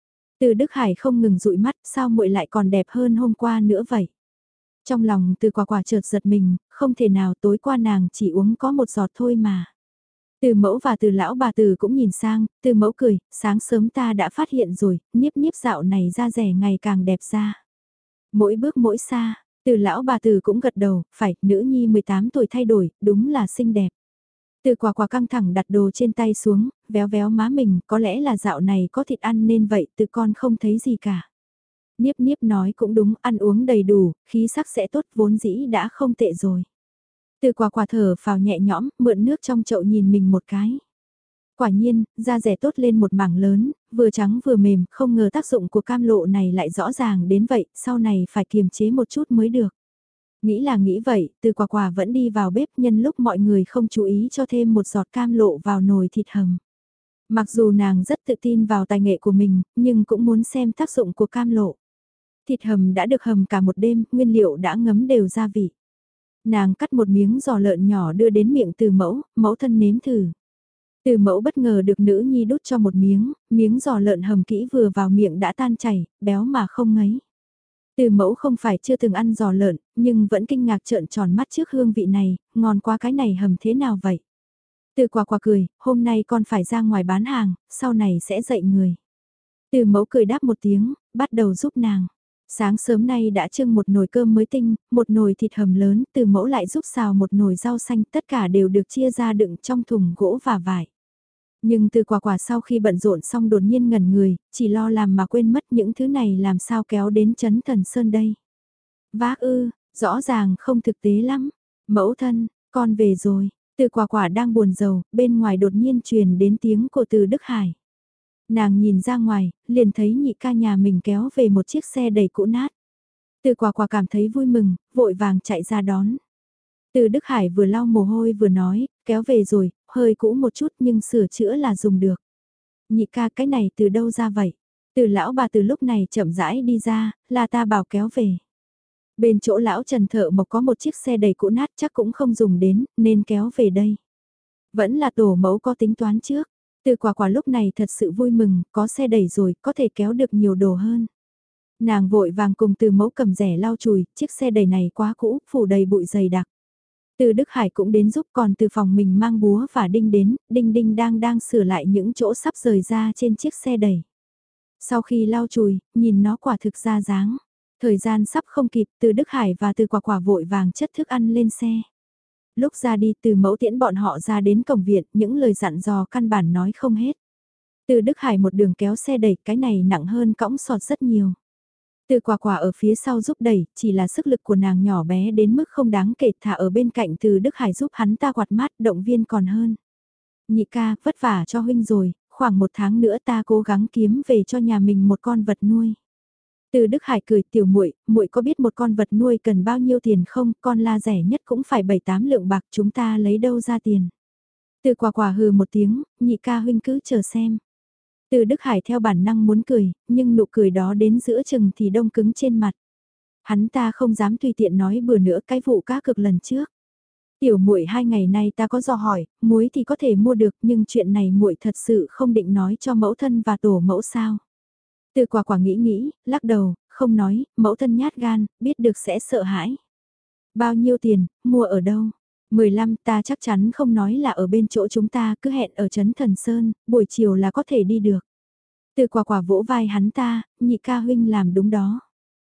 Từ Đức Hải không ngừng dụi mắt, sao muội lại còn đẹp hơn hôm qua nữa vậy? Trong lòng Từ Quả Quả chợt giật mình, không thể nào, tối qua nàng chỉ uống có một giọt thôi mà. Từ mẫu và từ lão bà từ cũng nhìn sang, từ mẫu cười, sáng sớm ta đã phát hiện rồi, Niếp Niếp dạo này da rẻ ngày càng đẹp ra. Mỗi bước mỗi xa, từ lão bà từ cũng gật đầu, phải, nữ nhi mười tám tuổi thay đổi, đúng là xinh đẹp. Từ Quả Quả căng thẳng đặt đồ trên tay xuống, véo véo má mình, có lẽ là dạo này có thịt ăn nên vậy, từ con không thấy gì cả. Niếp Niếp nói cũng đúng, ăn uống đầy đủ, khí sắc sẽ tốt, vốn dĩ đã không tệ rồi. Từ Quả Quả thở phào nhẹ nhõm, mượn nước trong chậu nhìn mình một cái. Quả nhiên, da rẻ tốt lên một mảng lớn, vừa trắng vừa mềm, không ngờ tác dụng của cam lộ này lại rõ ràng đến vậy, sau này phải kiềm chế một chút mới được. Nghĩ là nghĩ vậy, Từ Quả Quả vẫn đi vào bếp nhân lúc mọi người không chú ý cho thêm một giọt cam lộ vào nồi thịt hầm. Mặc dù nàng rất tự tin vào tài nghệ của mình, nhưng cũng muốn xem tác dụng của cam lộ. Thịt hầm đã được hầm cả một đêm, nguyên liệu đã ngấm đều gia vị. Nàng cắt một miếng giò lợn nhỏ đưa đến miệng Từ mẫu, mẫu thân nếm thử. Từ mẫu bất ngờ được nữ nhi đút cho một miếng, miếng giò lợn hầm kỹ vừa vào miệng đã tan chảy, béo mà không ngấy. Từ mẫu không phải chưa từng ăn giò lợn, nhưng vẫn kinh ngạc trợn tròn mắt trước hương vị này, ngon quá, cái này hầm thế nào vậy? Từ Quả Quả cười, hôm nay con phải ra ngoài bán hàng, sau này sẽ dạy người. Từ mẫu cười đáp một tiếng, bắt đầu giúp nàng. Sáng sớm nay đã trưng một nồi cơm mới tinh, một nồi thịt hầm lớn, từ mẫu lại giúp xào một nồi rau xanh, tất cả đều được chia ra đựng trong thùng gỗ và vải. Nhưng Từ Quả Quả sau khi bận rộn xong đột nhiên ngẩn người, chỉ lo làm mà quên mất những thứ này làm sao kéo đến Trấn Thần Sơn đây. Vác ư, rõ ràng không thực tế lắm. Mẫu thân, con về rồi. Từ Quả Quả đang buồn rầu, bên ngoài đột nhiên truyền đến tiếng của Từ Đức Hải. Nàng nhìn ra ngoài, liền thấy nhị ca nhà mình kéo về một chiếc xe đầy cũ nát. Từ Quả Quả cảm thấy vui mừng, vội vàng chạy ra đón. Từ Đức Hải vừa lau mồ hôi vừa nói, kéo về rồi, hơi cũ một chút nhưng sửa chữa là dùng được. Nhị ca, cái này từ đâu ra vậy? Từ lão bà từ lúc này chậm rãi đi ra, là ta bảo kéo về. Bên chỗ lão Trần Thợ Mộc có một chiếc xe đầy cũ nát chắc cũng không dùng đến, nên kéo về đây. Vẫn là tổ mẫu có tính toán trước. Từ Quả Quả lúc này thật sự vui mừng, có xe đẩy rồi, có thể kéo được nhiều đồ hơn. Nàng vội vàng cùng Từ mẫu cầm rẻ lau chùi, chiếc xe đẩy này quá cũ, phủ đầy bụi dày đặc. Từ Đức Hải cũng đến giúp, còn từ phòng mình mang búa và đinh đến, đinh đinh đang đang sửa lại những chỗ sắp rời ra trên chiếc xe đẩy. Sau khi lau chùi, nhìn nó quả thực ra dáng. Thời gian sắp không kịp, Từ Đức Hải và Từ Quả Quả vội vàng chất thức ăn lên xe. Lúc ra đi, Từ mẫu tiễn bọn họ ra đến cổng viện, những lời dặn dò căn bản nói không hết. Từ Đức Hải một đường kéo xe đẩy, cái này nặng hơn cõng sọt rất nhiều. Từ Quả Quả ở phía sau giúp đẩy, chỉ là sức lực của nàng nhỏ bé đến mức không đáng kể, thả ở bên cạnh Từ Đức Hải giúp hắn ta quạt mát, động viên còn hơn. Nhị ca, vất vả cho huynh rồi, khoảng một tháng nữa ta cố gắng kiếm về cho nhà mình một con vật nuôi. Từ Đức Hải cười, tiểu muội, muội có biết một con vật nuôi cần bao nhiêu tiền không? Con la rẻ nhất cũng phải bảy tám lượng bạc, chúng ta lấy đâu ra tiền? Từ Quả Quả hừ một tiếng, nhị ca huynh cứ chờ xem. Từ Đức Hải theo bản năng muốn cười, nhưng nụ cười đó đến giữa chừng thì đông cứng trên mặt. Hắn ta không dám tùy tiện nói bừa nữa cái vụ cá cược lần trước. Tiểu muội hai ngày nay ta có dò hỏi, muối thì có thể mua được, nhưng chuyện này muội thật sự không định nói cho mẫu thân và tổ mẫu sao? Từ Quả Quả nghĩ nghĩ, lắc đầu, không nói, mẫu thân nhát gan, biết được sẽ sợ hãi. Bao nhiêu tiền, mua ở đâu? mười lăm, ta chắc chắn không nói là ở bên chỗ chúng ta, cứ hẹn ở Trấn Thần Sơn, buổi chiều là có thể đi được. Từ Quả Quả vỗ vai hắn ta, nhị ca huynh làm đúng đó.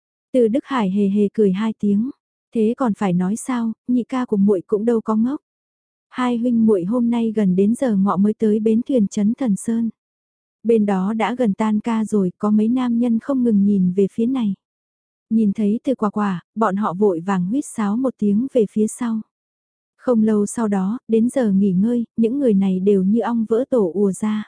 Từ Đức Hải hề hề cười hai tiếng, thế còn phải nói sao, nhị ca của muội cũng đâu có ngốc. Hai huynh muội hôm nay gần đến giờ ngọ mới tới bến thuyền trấn Thần Sơn. Bên đó đã gần tan ca rồi, có mấy nam nhân không ngừng nhìn về phía này. Nhìn thấy Từ Quả Quả, bọn họ vội vàng huýt sáo một tiếng về phía sau. Không lâu sau đó, đến giờ nghỉ ngơi, những người này đều như ong vỡ tổ ùa ra.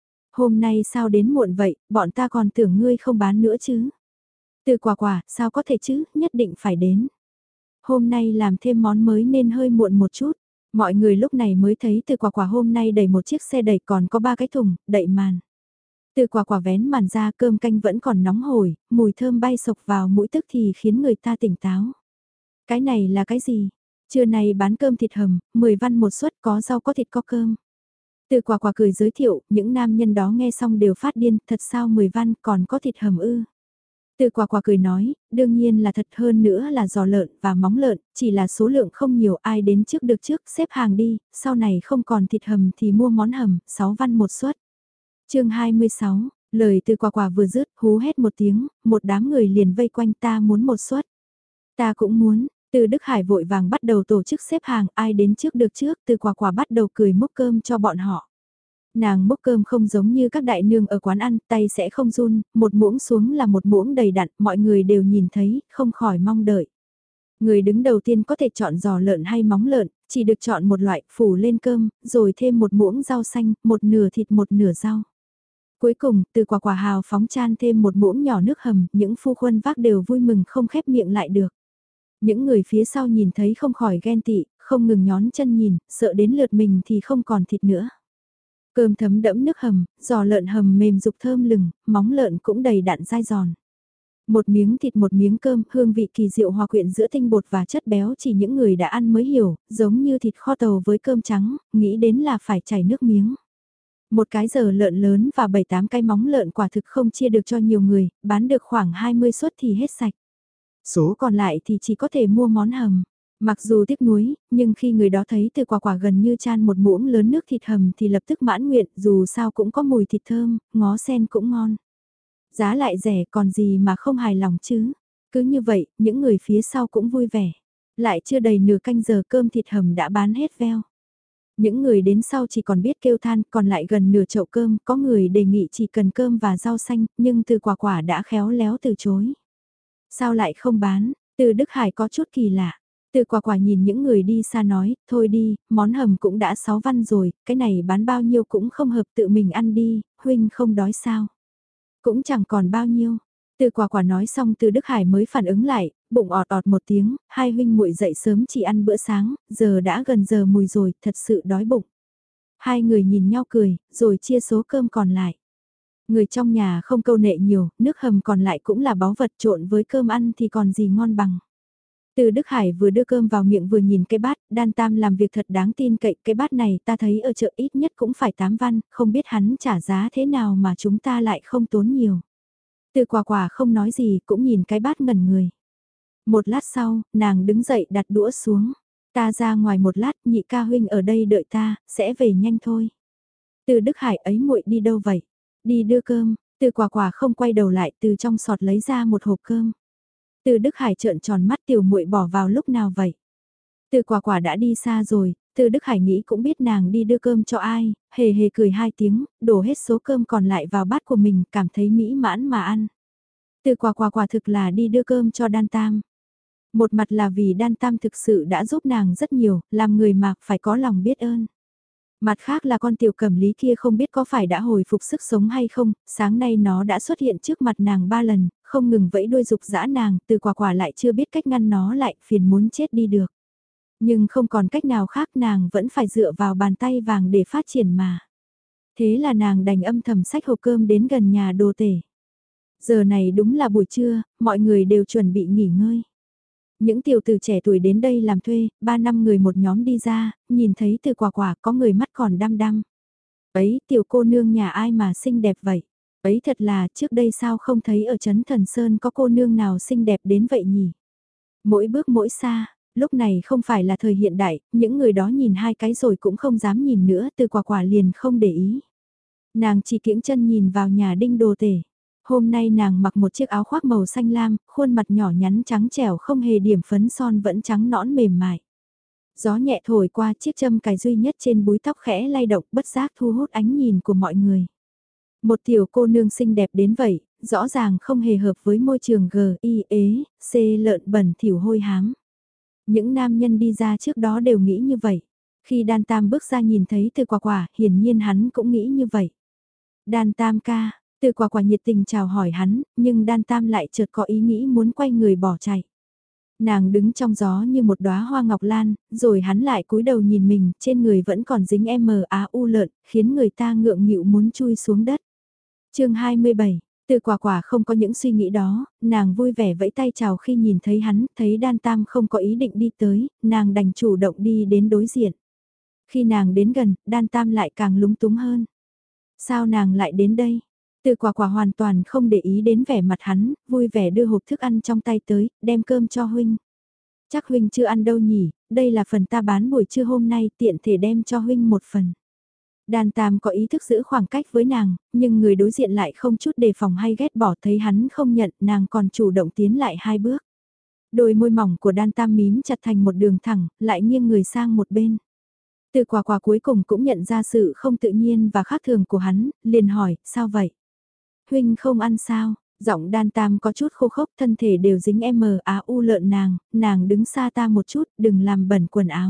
Hôm nay sao đến muộn vậy, bọn ta còn tưởng ngươi không bán nữa chứ. Từ Quả Quả, sao có thể chứ, nhất định phải đến. Hôm nay làm thêm món mới nên hơi muộn một chút. Mọi người lúc này mới thấy Từ Quả Quả hôm nay đẩy một chiếc xe đẩy còn có ba cái thùng, đậy màn. Từ Quả Quả vén màn ra, cơm canh vẫn còn nóng hổi, mùi thơm bay sộc vào mũi tức thì khiến người ta tỉnh táo. Cái này là cái gì? Trưa nay bán cơm thịt hầm, mười văn một suất, có rau có thịt có cơm. Từ Quả Quả cười giới thiệu, những nam nhân đó nghe xong đều phát điên, thật sao mười văn còn có thịt hầm ư? Từ Quả Quả cười nói, đương nhiên là thật, hơn nữa là giò lợn và móng lợn, chỉ là số lượng không nhiều, ai đến trước được trước, xếp hàng đi, sau này không còn thịt hầm thì mua món hầm, sáu văn một suất. Chương hai mươi sáu, lời Từ Quả Quả vừa dứt, hú hét một tiếng, một đám người liền vây quanh, ta muốn một suất. Ta cũng muốn. Từ Đức Hải vội vàng bắt đầu tổ chức xếp hàng, ai đến trước được trước, Từ Quả Quả bắt đầu cười múc cơm cho bọn họ. Nàng múc cơm không giống như các đại nương ở quán ăn, tay sẽ không run, một muỗng xuống là một muỗng đầy đặn, mọi người đều nhìn thấy, không khỏi mong đợi. Người đứng đầu tiên có thể chọn giò lợn hay móng lợn, chỉ được chọn một loại, phủ lên cơm, rồi thêm một muỗng rau xanh, một nửa thịt một nửa rau. Cuối cùng, Từ Quả Quả hào phóng chan thêm một muỗng nhỏ nước hầm, những phu khuân vác đều vui mừng không khép miệng lại được. Những người phía sau nhìn thấy không khỏi ghen tị, không ngừng nhón chân nhìn, sợ đến lượt mình thì không còn thịt nữa. Cơm thấm đẫm nước hầm, giò lợn hầm mềm rục thơm lừng, móng lợn cũng đầy đặn dai giòn. Một miếng thịt một miếng cơm, hương vị kỳ diệu hòa quyện giữa tinh bột và chất béo chỉ những người đã ăn mới hiểu, giống như thịt kho tàu với cơm trắng, nghĩ đến là phải chảy nước miếng. Một cái giò lợn lớn và bảy tám cái móng lợn quả thực không chia được cho nhiều người, bán được khoảng hai mươi suất thì hết sạch. Số còn lại thì chỉ có thể mua món hầm. Mặc dù tiếc nuối, nhưng khi người đó thấy Từ Quả Quả gần như chan một muỗng lớn nước thịt hầm thì lập tức mãn nguyện, dù sao cũng có mùi thịt thơm, ngó sen cũng ngon. Giá lại rẻ còn gì mà không hài lòng chứ. Cứ như vậy, những người phía sau cũng vui vẻ. Lại chưa đầy nửa canh giờ cơm thịt hầm đã bán hết veo. Những người đến sau chỉ còn biết kêu than, còn lại gần nửa chậu cơm, có người đề nghị chỉ cần cơm và rau xanh, nhưng Từ Quả Quả đã khéo léo từ chối. Sao lại không bán? Từ Đức Hải có chút kỳ lạ. Từ Quả Quả nhìn những người đi xa nói, thôi đi, món hầm cũng đã sáu văn rồi, cái này bán bao nhiêu cũng không hợp, tự mình ăn đi, huynh không đói sao? Cũng chẳng còn bao nhiêu. Từ Quả Quả nói xong Từ Đức Hải mới phản ứng lại, bụng ọt ọt một tiếng, hai huynh muội dậy sớm chỉ ăn bữa sáng, giờ đã gần giờ mùi rồi, thật sự đói bụng. Hai người nhìn nhau cười, rồi chia số cơm còn lại. Người trong nhà không câu nệ nhiều, nước hầm còn lại cũng là báu vật, trộn với cơm ăn thì còn gì ngon bằng. Từ Đức Hải vừa đưa cơm vào miệng vừa nhìn cái bát, Đan Tam làm việc thật đáng tin cậy, cái bát này ta thấy ở chợ ít nhất cũng phải tám văn, không biết hắn trả giá thế nào mà chúng ta lại không tốn nhiều. Từ Quả Quả không nói gì, cũng nhìn cái bát ngẩn người. Một lát sau, nàng đứng dậy đặt đũa xuống. Ta ra ngoài một lát, nhị ca huynh ở đây đợi ta, sẽ về nhanh thôi. Từ Đức Hải ấy muội đi đâu vậy? Đi đưa cơm. Từ Quả Quả không quay đầu lại, từ trong sọt lấy ra một hộp cơm. Từ Đức Hải trợn tròn mắt, tiểu muội bỏ vào lúc nào vậy? Từ Quả Quả đã đi xa rồi, Từ Đức Hải nghĩ cũng biết nàng đi đưa cơm cho ai, hề hề cười hai tiếng, đổ hết số cơm còn lại vào bát của mình, cảm thấy mỹ mãn mà ăn. Từ Quả Quả quả thực là đi đưa cơm cho Đan Tam. Một mặt là vì Đan Tam thực sự đã giúp nàng rất nhiều, làm người mà phải có lòng biết ơn. Mặt khác là con tiểu cẩm lý kia không biết có phải đã hồi phục sức sống hay không, sáng nay nó đã xuất hiện trước mặt nàng ba lần, không ngừng vẫy đuôi dục dã nàng, Từ Quả Quả lại chưa biết cách ngăn nó lại, phiền muốn chết đi được. Nhưng không còn cách nào khác, nàng vẫn phải dựa vào bàn tay vàng để phát triển mà. Thế là nàng đành âm thầm xách hộp cơm đến gần nhà đồ tể. Giờ này đúng là buổi trưa, mọi người đều chuẩn bị nghỉ ngơi. Những tiểu tử trẻ tuổi đến đây làm thuê, ba năm người một nhóm đi ra, nhìn thấy Từ Quả Quả có người mắt còn đăm đăm. Ấy, tiểu cô nương nhà ai mà xinh đẹp vậy? Ấy thật là trước đây sao không thấy ở Trấn Thần Sơn có cô nương nào xinh đẹp đến vậy nhỉ? Mỗi bước mỗi xa, lúc này không phải là thời hiện đại, những người đó nhìn hai cái rồi cũng không dám nhìn nữa, Từ Quả Quả liền không để ý. Nàng chỉ kiễng chân nhìn vào nhà đinh đồ tể. Hôm nay nàng mặc một chiếc áo khoác màu xanh lam, khuôn mặt nhỏ nhắn trắng trẻo không hề điểm phấn son vẫn trắng nõn mềm mại. Gió nhẹ thổi qua, chiếc châm cài duy nhất trên búi tóc khẽ lay động, bất giác thu hút ánh nhìn của mọi người. Một tiểu cô nương xinh đẹp đến vậy, rõ ràng không hề hợp với môi trường G, I, ế, C lợn bẩn thỉu hôi hám. Những nam nhân đi ra trước đó đều nghĩ như vậy. Khi Đan Tam bước ra nhìn thấy Từ Quả Quả, hiển nhiên hắn cũng nghĩ như vậy. Đan Tam ca, Từ Quả Quả nhiệt tình chào hỏi hắn, nhưng Đan Tam lại chợt có ý nghĩ muốn quay người bỏ chạy. Nàng đứng trong gió như một đóa hoa ngọc lan, rồi hắn lại cúi đầu nhìn mình, trên người vẫn còn dính M A U lợn, khiến người ta ngượng nghịu muốn chui xuống đất. Chương hai mươi bảy, Từ Quả Quả không có những suy nghĩ đó, nàng vui vẻ vẫy tay chào khi nhìn thấy hắn, thấy Đan Tam không có ý định đi tới, nàng đành chủ động đi đến đối diện. Khi nàng đến gần, Đan Tam lại càng lúng túng hơn. Sao nàng lại đến đây? Từ Quả Quả hoàn toàn không để ý đến vẻ mặt hắn, vui vẻ đưa hộp thức ăn trong tay tới, đem cơm cho huynh. Chắc huynh chưa ăn đâu nhỉ, đây là phần ta bán buổi trưa hôm nay, tiện thể đem cho huynh một phần. Đan Tam có ý thức giữ khoảng cách với nàng, nhưng người đối diện lại không chút đề phòng hay ghét bỏ, thấy hắn không nhận, nàng còn chủ động tiến lại hai bước. Đôi môi mỏng của Đan Tam mím chặt thành một đường thẳng, lại nghiêng người sang một bên. Từ Quả Quả cuối cùng cũng nhận ra sự không tự nhiên và khác thường của hắn, liền hỏi, sao vậy? Huynh không ăn sao? Giọng Đan Tam có chút khô khốc, thân thể đều dính M A U lợn nàng, nàng đứng xa ta một chút, đừng làm bẩn quần áo.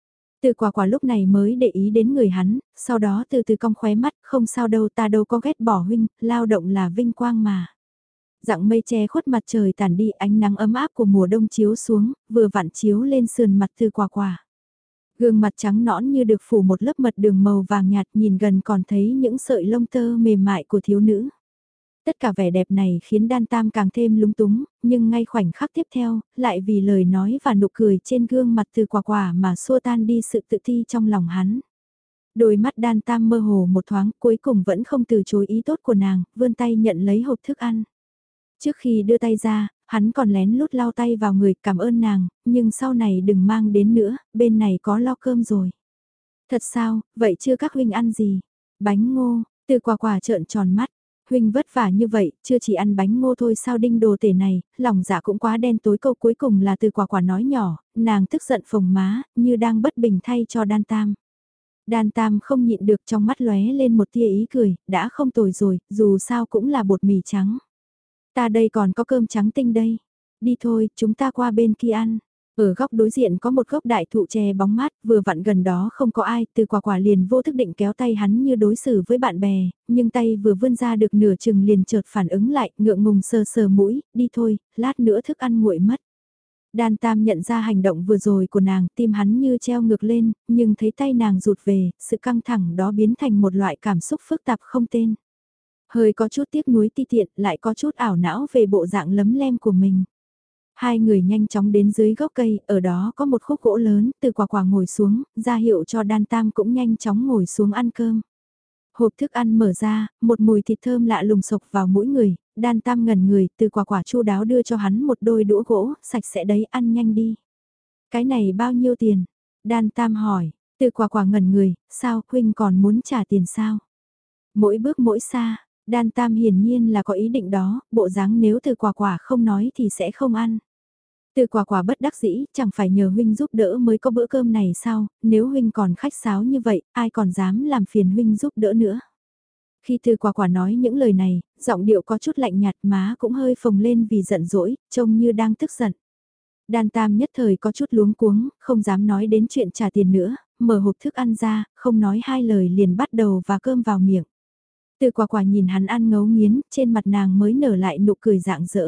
Từ Quả Quả lúc này mới để ý đến người hắn, sau đó từ từ cong khóe mắt, không sao đâu, ta đâu có ghét bỏ huynh, lao động là vinh quang mà. Dặng mây che khuất mặt trời tàn đi, ánh nắng ấm áp của mùa đông chiếu xuống, vừa vặn chiếu lên sườn mặt Từ Quả Quả. Gương mặt trắng nõn như được phủ một lớp mật đường màu vàng nhạt, nhìn gần còn thấy những sợi lông tơ mềm mại của thiếu nữ. Tất cả vẻ đẹp này khiến Đan Tam càng thêm lúng túng, nhưng ngay khoảnh khắc tiếp theo, lại vì lời nói và nụ cười trên gương mặt Từ Quả Quả mà xua tan đi sự tự ti trong lòng hắn. Đôi mắt Đan Tam mơ hồ một thoáng, cuối cùng vẫn không từ chối ý tốt của nàng, vươn tay nhận lấy hộp thức ăn. Trước khi đưa tay ra, hắn còn lén lút lau tay vào người, cảm ơn nàng, nhưng sau này đừng mang đến nữa, bên này có lo cơm rồi. Thật sao, vậy chưa các huynh ăn gì? Bánh ngô, Từ Quả Quả trợn tròn mắt. Huynh vất vả như vậy, chưa chỉ ăn bánh ngô thôi sao đinh đồ tể này, lòng dạ cũng quá đen tối, câu cuối cùng là Từ Quả Quả nói nhỏ, nàng tức giận phồng má, như đang bất bình thay cho Đan Tam. Đan Tam không nhịn được, trong mắt lóe lên một tia ý cười, đã không tồi rồi, dù sao cũng là bột mì trắng. Ta đây còn có cơm trắng tinh đây. Đi thôi, chúng ta qua bên kia ăn. Ở góc đối diện có một gốc đại thụ che bóng mát, vừa vặn gần đó không có ai, Từ Quả Quả liền vô thức định kéo tay hắn như đối xử với bạn bè, nhưng tay vừa vươn ra được nửa chừng liền chợt phản ứng lại, ngượng ngùng sờ sờ mũi, đi thôi, lát nữa thức ăn nguội mất. Đan Tam nhận ra hành động vừa rồi của nàng, tim hắn như treo ngược lên, nhưng thấy tay nàng rụt về, sự căng thẳng đó biến thành một loại cảm xúc phức tạp không tên. Hơi có chút tiếc nuối ti tiện, lại có chút ảo não về bộ dạng lấm lem của mình. Hai người nhanh chóng đến dưới gốc cây, ở đó có một khúc gỗ lớn, Từ Quả Quả ngồi xuống, ra hiệu cho Đan Tam cũng nhanh chóng ngồi xuống ăn cơm. Hộp thức ăn mở ra, một mùi thịt thơm lạ lùng sộc vào mũi người, Đan Tam ngẩn người, Từ Quả Quả chu đáo đưa cho hắn một đôi đũa gỗ, sạch sẽ đấy, ăn nhanh đi. Cái này bao nhiêu tiền? Đan Tam hỏi, Từ Quả Quả ngẩn người, sao, huynh còn muốn trả tiền sao? Mỗi bước mỗi xa, Đan Tam hiển nhiên là có ý định đó, bộ dáng nếu Từ Quả Quả không nói thì sẽ không ăn. Từ Quả Quả bất đắc dĩ, chẳng phải nhờ huynh giúp đỡ mới có bữa cơm này sao, nếu huynh còn khách sáo như vậy, ai còn dám làm phiền huynh giúp đỡ nữa. Khi Từ Quả Quả nói những lời này, giọng điệu có chút lạnh nhạt, má cũng hơi phồng lên vì giận dỗi, trông như đang tức giận. Đan Tam nhất thời có chút luống cuống, không dám nói đến chuyện trả tiền nữa, mở hộp thức ăn ra, không nói hai lời liền bắt đầu và cơm vào miệng. Từ Quả Quả nhìn hắn ăn ngấu nghiến, trên mặt nàng mới nở lại nụ cười rạng rỡ.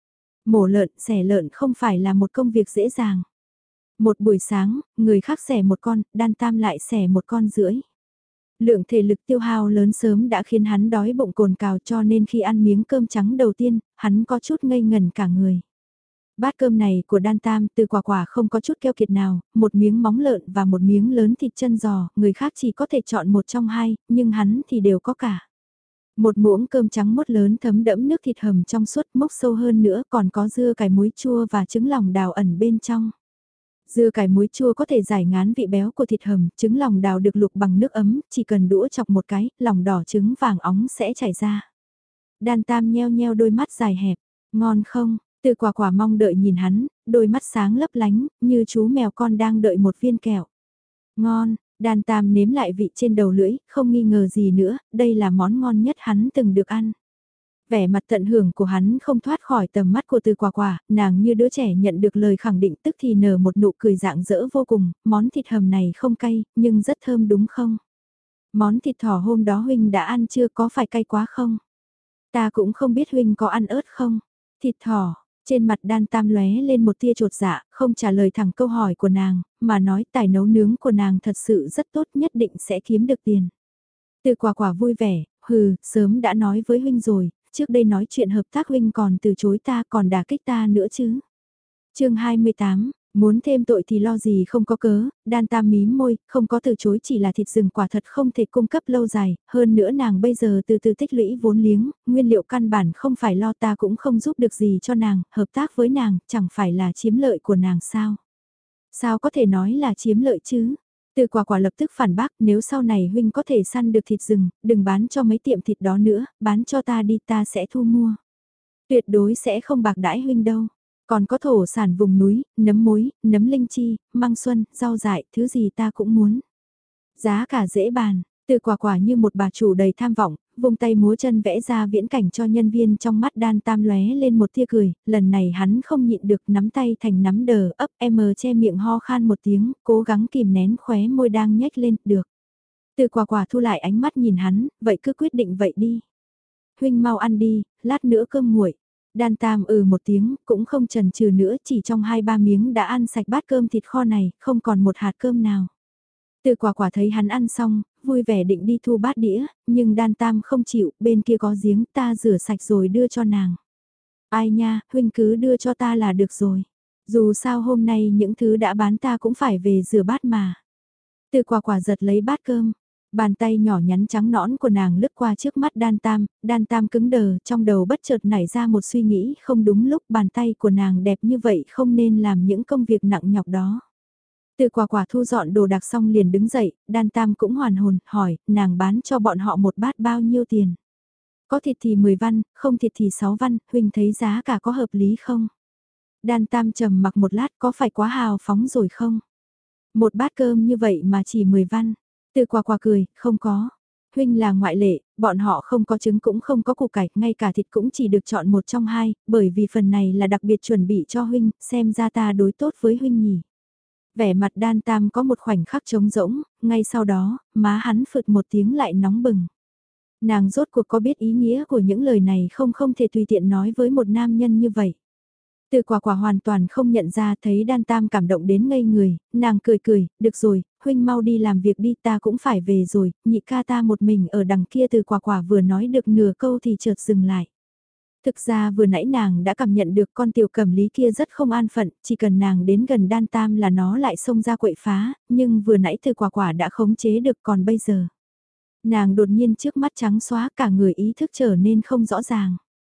Mổ lợn, xẻ lợn không phải là một công việc dễ dàng. Một buổi sáng, người khác xẻ một con, Đan Tam lại xẻ một con rưỡi. Lượng thể lực tiêu hao lớn sớm đã khiến hắn đói bụng cồn cào, cho nên khi ăn miếng cơm trắng đầu tiên, hắn có chút ngây ngần cả người. Bát cơm này của Đan Tam, Từ Quả Quả không có chút keo kiệt nào, một miếng móng lợn và một miếng lớn thịt chân giò, người khác chỉ có thể chọn một trong hai, nhưng hắn thì đều có cả. Một muỗng cơm trắng mốt lớn thấm đẫm nước thịt hầm trong suốt, mốc sâu hơn nữa còn có dưa cải muối chua và trứng lòng đào ẩn bên trong. Dưa cải muối chua có thể giải ngán vị béo của thịt hầm, trứng lòng đào được luộc bằng nước ấm, chỉ cần đũa chọc một cái, lòng đỏ trứng vàng óng sẽ chảy ra. Đan Tam nheo nheo đôi mắt dài hẹp, ngon không? Từ quả quả mong đợi nhìn hắn, đôi mắt sáng lấp lánh, như chú mèo con đang đợi một viên kẹo. Ngon, Đan Tam nếm lại vị trên đầu lưỡi, không nghi ngờ gì nữa, đây là món ngon nhất hắn từng được ăn. Vẻ mặt tận hưởng của hắn không thoát khỏi tầm mắt của Từ Quả Quả, nàng như đứa trẻ nhận được lời khẳng định tức thì nở một nụ cười rạng rỡ vô cùng, món thịt hầm này không cay, nhưng rất thơm đúng không? Món thịt thỏ hôm đó huynh đã ăn chưa, có phải cay quá không? Ta cũng không biết huynh có ăn ớt không? Thịt thỏ, trên mặt Đan Tam lóe lên một tia chột dạ, không trả lời thẳng câu hỏi của nàng, mà nói tài nấu nướng của nàng thật sự rất tốt, nhất định sẽ kiếm được tiền. Từ Quả Quả vui vẻ, hừ, sớm đã nói với huynh rồi, trước đây nói chuyện hợp tác huynh còn từ chối ta, còn đả kích ta nữa chứ. Chương hai mươi tám, muốn thêm tội thì lo gì không có cớ, Đan Tam mím môi, không có từ chối, chỉ là thịt rừng quả thật không thể cung cấp lâu dài, hơn nữa nàng bây giờ từ từ tích lũy vốn liếng, nguyên liệu căn bản không phải lo, ta cũng không giúp được gì cho nàng, hợp tác với nàng, chẳng phải là chiếm lợi của nàng sao? Sao có thể nói là chiếm lợi chứ? Từ Quả Quả lập tức phản bác, nếu sau này huynh có thể săn được thịt rừng, đừng bán cho mấy tiệm thịt đó nữa, bán cho ta đi, ta sẽ thu mua. Tuyệt đối sẽ không bạc đãi huynh đâu. Còn có thổ sản vùng núi, nấm mối, nấm linh chi, măng xuân, rau dại, thứ gì ta cũng muốn. Giá cả dễ bàn, Từ Quả Quả như một bà chủ đầy tham vọng, vùng tay múa chân vẽ ra viễn cảnh cho nhân viên, trong mắt Đan Tam lóe lên một tia cười, lần này hắn không nhịn được, nắm tay thành nắm đờ, ấp em che miệng ho khan một tiếng, cố gắng kìm nén khóe môi đang nhếch lên, được. Từ Quả Quả thu lại ánh mắt nhìn hắn, vậy cứ quyết định vậy đi. Huynh mau ăn đi, lát nữa cơm nguội. Đan Tam ừ một tiếng, cũng không chần chừ nữa, chỉ trong hai ba miếng đã ăn sạch bát cơm thịt kho này, không còn một hạt cơm nào. Từ Quả Quả thấy hắn ăn xong, vui vẻ định đi thu bát đĩa, nhưng Đan Tam không chịu, bên kia có giếng, ta rửa sạch rồi đưa cho nàng. Ai nha, huynh cứ đưa cho ta là được rồi. Dù sao hôm nay những thứ đã bán ta cũng phải về rửa bát mà. Từ Quả Quả giật lấy bát cơm, bàn tay nhỏ nhắn trắng nõn của nàng lướt qua trước mắt Đan Tam, Đan Tam cứng đờ, trong đầu bất chợt nảy ra một suy nghĩ không đúng lúc, bàn tay của nàng đẹp như vậy không nên làm những công việc nặng nhọc đó. Từ Quả Quả thu dọn đồ đạc xong liền đứng dậy, Đan Tam cũng hoàn hồn, hỏi, nàng bán cho bọn họ một bát bao nhiêu tiền? Có thịt thì mười văn, không thịt thì sáu văn, huynh thấy giá cả có hợp lý không? Đan Tam trầm mặc một lát, có phải quá hào phóng rồi không? Một bát cơm như vậy mà chỉ mười văn. Từ Quả Quả cười, không có. Huynh là ngoại lệ, bọn họ không có trứng cũng không có củ cải, ngay cả thịt cũng chỉ được chọn một trong hai, bởi vì phần này là đặc biệt chuẩn bị cho huynh, xem ra ta đối tốt với huynh nhỉ. Vẻ mặt Đan Tam có một khoảnh khắc trống rỗng, ngay sau đó, má hắn phượt một tiếng lại nóng bừng. Nàng rốt cuộc có biết ý nghĩa của những lời này không, không thể tùy tiện nói với một nam nhân như vậy. Từ Quả Quả hoàn toàn không nhận ra, thấy Đan Tam cảm động đến ngây người, nàng cười cười, được rồi, huynh mau đi làm việc đi, ta cũng phải về rồi, nhị ca ta một mình ở đằng kia. Từ Quả Quả vừa nói được nửa câu thì chợt dừng lại. Thực ra vừa nãy nàng đã cảm nhận được con tiểu cẩm lý kia rất không an phận, chỉ cần nàng đến gần Đan Tam là nó lại xông ra quậy phá, nhưng vừa nãy Từ Quả Quả đã khống chế được, còn bây giờ. Nàng đột nhiên trước mắt trắng xóa, cả người ý thức trở nên không rõ ràng.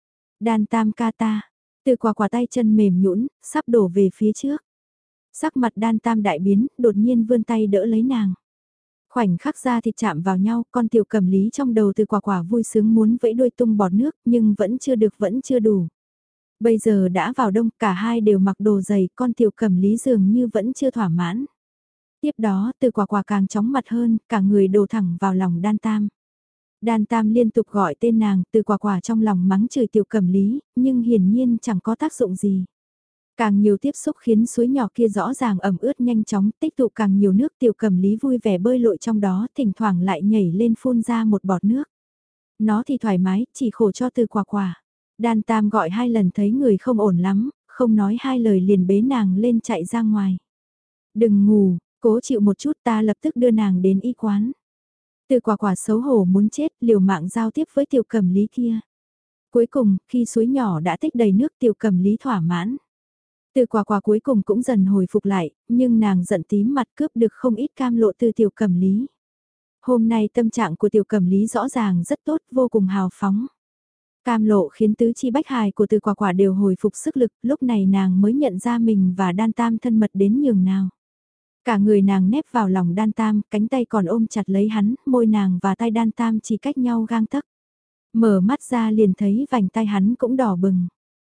Đan Tam ca ta. Từ Quả Quả tay chân mềm nhũn, sắp đổ về phía trước. Sắc mặt Đan Tam đại biến, đột nhiên vươn tay đỡ lấy nàng. Khoảnh khắc ra thịt chạm vào nhau, con tiểu cẩm lý trong đầu Từ Quả Quả vui sướng muốn vẫy đuôi tung bọt nước, nhưng vẫn chưa được, vẫn chưa đủ. Bây giờ đã vào đông, cả hai đều mặc đồ dày, con tiểu cẩm lý dường như vẫn chưa thỏa mãn. Tiếp đó, Từ Quả Quả càng chóng mặt hơn, cả người đổ thẳng vào lòng Đan Tam. Đan Tam liên tục gọi tên nàng, Từ Quả Quả trong lòng mắng chửi tiểu cẩm lý, nhưng hiển nhiên chẳng có tác dụng gì. Càng nhiều tiếp xúc khiến suối nhỏ kia rõ ràng ẩm ướt nhanh chóng, tích tụ càng nhiều nước, tiểu cẩm lý vui vẻ bơi lội trong đó, thỉnh thoảng lại nhảy lên phun ra một bọt nước. Nó thì thoải mái, chỉ khổ cho Từ Quả Quả. Đan Tam gọi hai lần thấy người không ổn lắm, không nói hai lời liền bế nàng lên chạy ra ngoài. Đừng ngủ, cố chịu một chút, ta lập tức đưa nàng đến y quán. Từ Quả Quả xấu hổ muốn chết, liều mạng giao tiếp với tiểu cẩm lý kia. Cuối cùng, khi suối nhỏ đã tích đầy nước, tiểu cẩm lý thỏa mãn. Từ Quả Quả cuối cùng cũng dần hồi phục lại, nhưng nàng giận tím mặt, cướp được không ít cam lộ từ tiểu cẩm lý. Hôm nay tâm trạng của tiểu cẩm lý rõ ràng rất tốt, vô cùng hào phóng. Cam lộ khiến tứ chi bách hài của Từ Quả Quả đều hồi phục sức lực, lúc này nàng mới nhận ra mình và Đan Tam thân mật đến nhường nào. Cả người nàng nép vào lòng Đan Tam, cánh tay còn ôm chặt lấy hắn, môi nàng và tay Đan Tam chỉ cách nhau gang tấc. Mở mắt ra liền thấy vành tay hắn cũng đỏ bừng.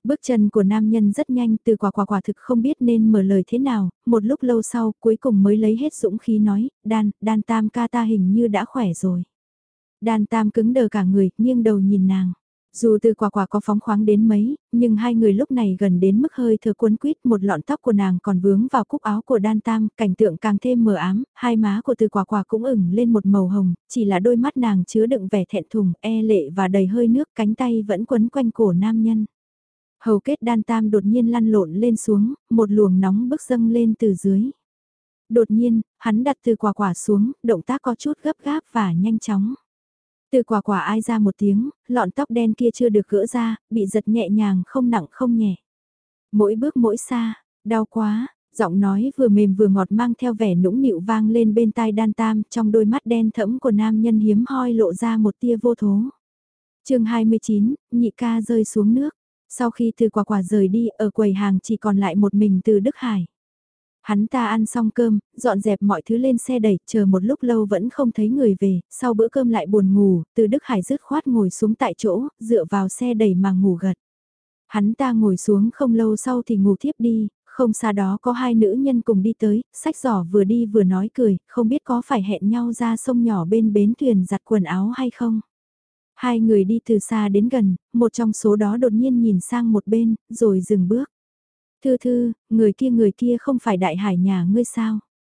Bước chân của nam nhân rất nhanh, từ quả quả quả thực không biết nên mở lời thế nào, một lúc lâu sau cuối cùng mới lấy hết dũng khí nói, đan, đan tam ca ta hình như đã khỏe rồi. Đan tam cứng đờ cả người, nghiêng đầu nhìn nàng. Dù từ quả quả có phóng khoáng đến mấy, nhưng hai người lúc này gần đến mức hơi thở cuốn quýt, một lọn tóc của nàng còn vướng vào cúc áo của đan tam, cảnh tượng càng thêm mờ ám, hai má của từ quả quả cũng ửng lên một màu hồng, chỉ là đôi mắt nàng chứa đựng vẻ thẹn thùng, e lệ và đầy hơi nước, cánh tay vẫn quấn quanh cổ nam nhân. Hầu kết đan tam đột nhiên lăn lộn lên xuống, một luồng nóng bức dâng lên từ dưới. Đột nhiên, hắn đặt từ quả quả xuống, động tác có chút gấp gáp và nhanh chóng. Từ quả quả ai ra một tiếng, lọn tóc đen kia chưa được gỡ ra, bị giật nhẹ nhàng không nặng không nhẹ. Mỗi bước mỗi xa, đau quá, giọng nói vừa mềm vừa ngọt mang theo vẻ nũng nịu vang lên bên tai đan tam, trong đôi mắt đen thẫm của nam nhân hiếm hoi lộ ra một tia vô thố. chương hai mươi chín, nhị ca rơi xuống nước. Sau khi từ quả quả rời đi, ở quầy hàng chỉ còn lại một mình từ Đức Hải. Hắn ta ăn xong cơm, dọn dẹp mọi thứ lên xe đẩy, chờ một lúc lâu vẫn không thấy người về, sau bữa cơm lại buồn ngủ, từ Đức Hải dứt khoát ngồi xuống tại chỗ, dựa vào xe đẩy mà ngủ gật. Hắn ta ngồi xuống không lâu sau thì ngủ thiếp đi, không xa đó có hai nữ nhân cùng đi tới, xách giỏ vừa đi vừa nói cười, không biết có phải hẹn nhau ra sông nhỏ bên bến thuyền giặt quần áo hay không. Hai người đi từ xa đến gần, một trong số đó đột nhiên nhìn sang một bên, rồi dừng bước. Thư thư, người kia người kia không phải đại hải nhà ngươi sao?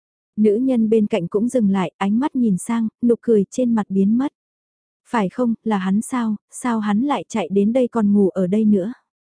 Nữ nhân bên cạnh cũng dừng lại, ánh mắt nhìn sang, nụ cười trên mặt biến mất. Phải không, là hắn sao, sao hắn lại chạy đến đây còn ngủ ở đây nữa?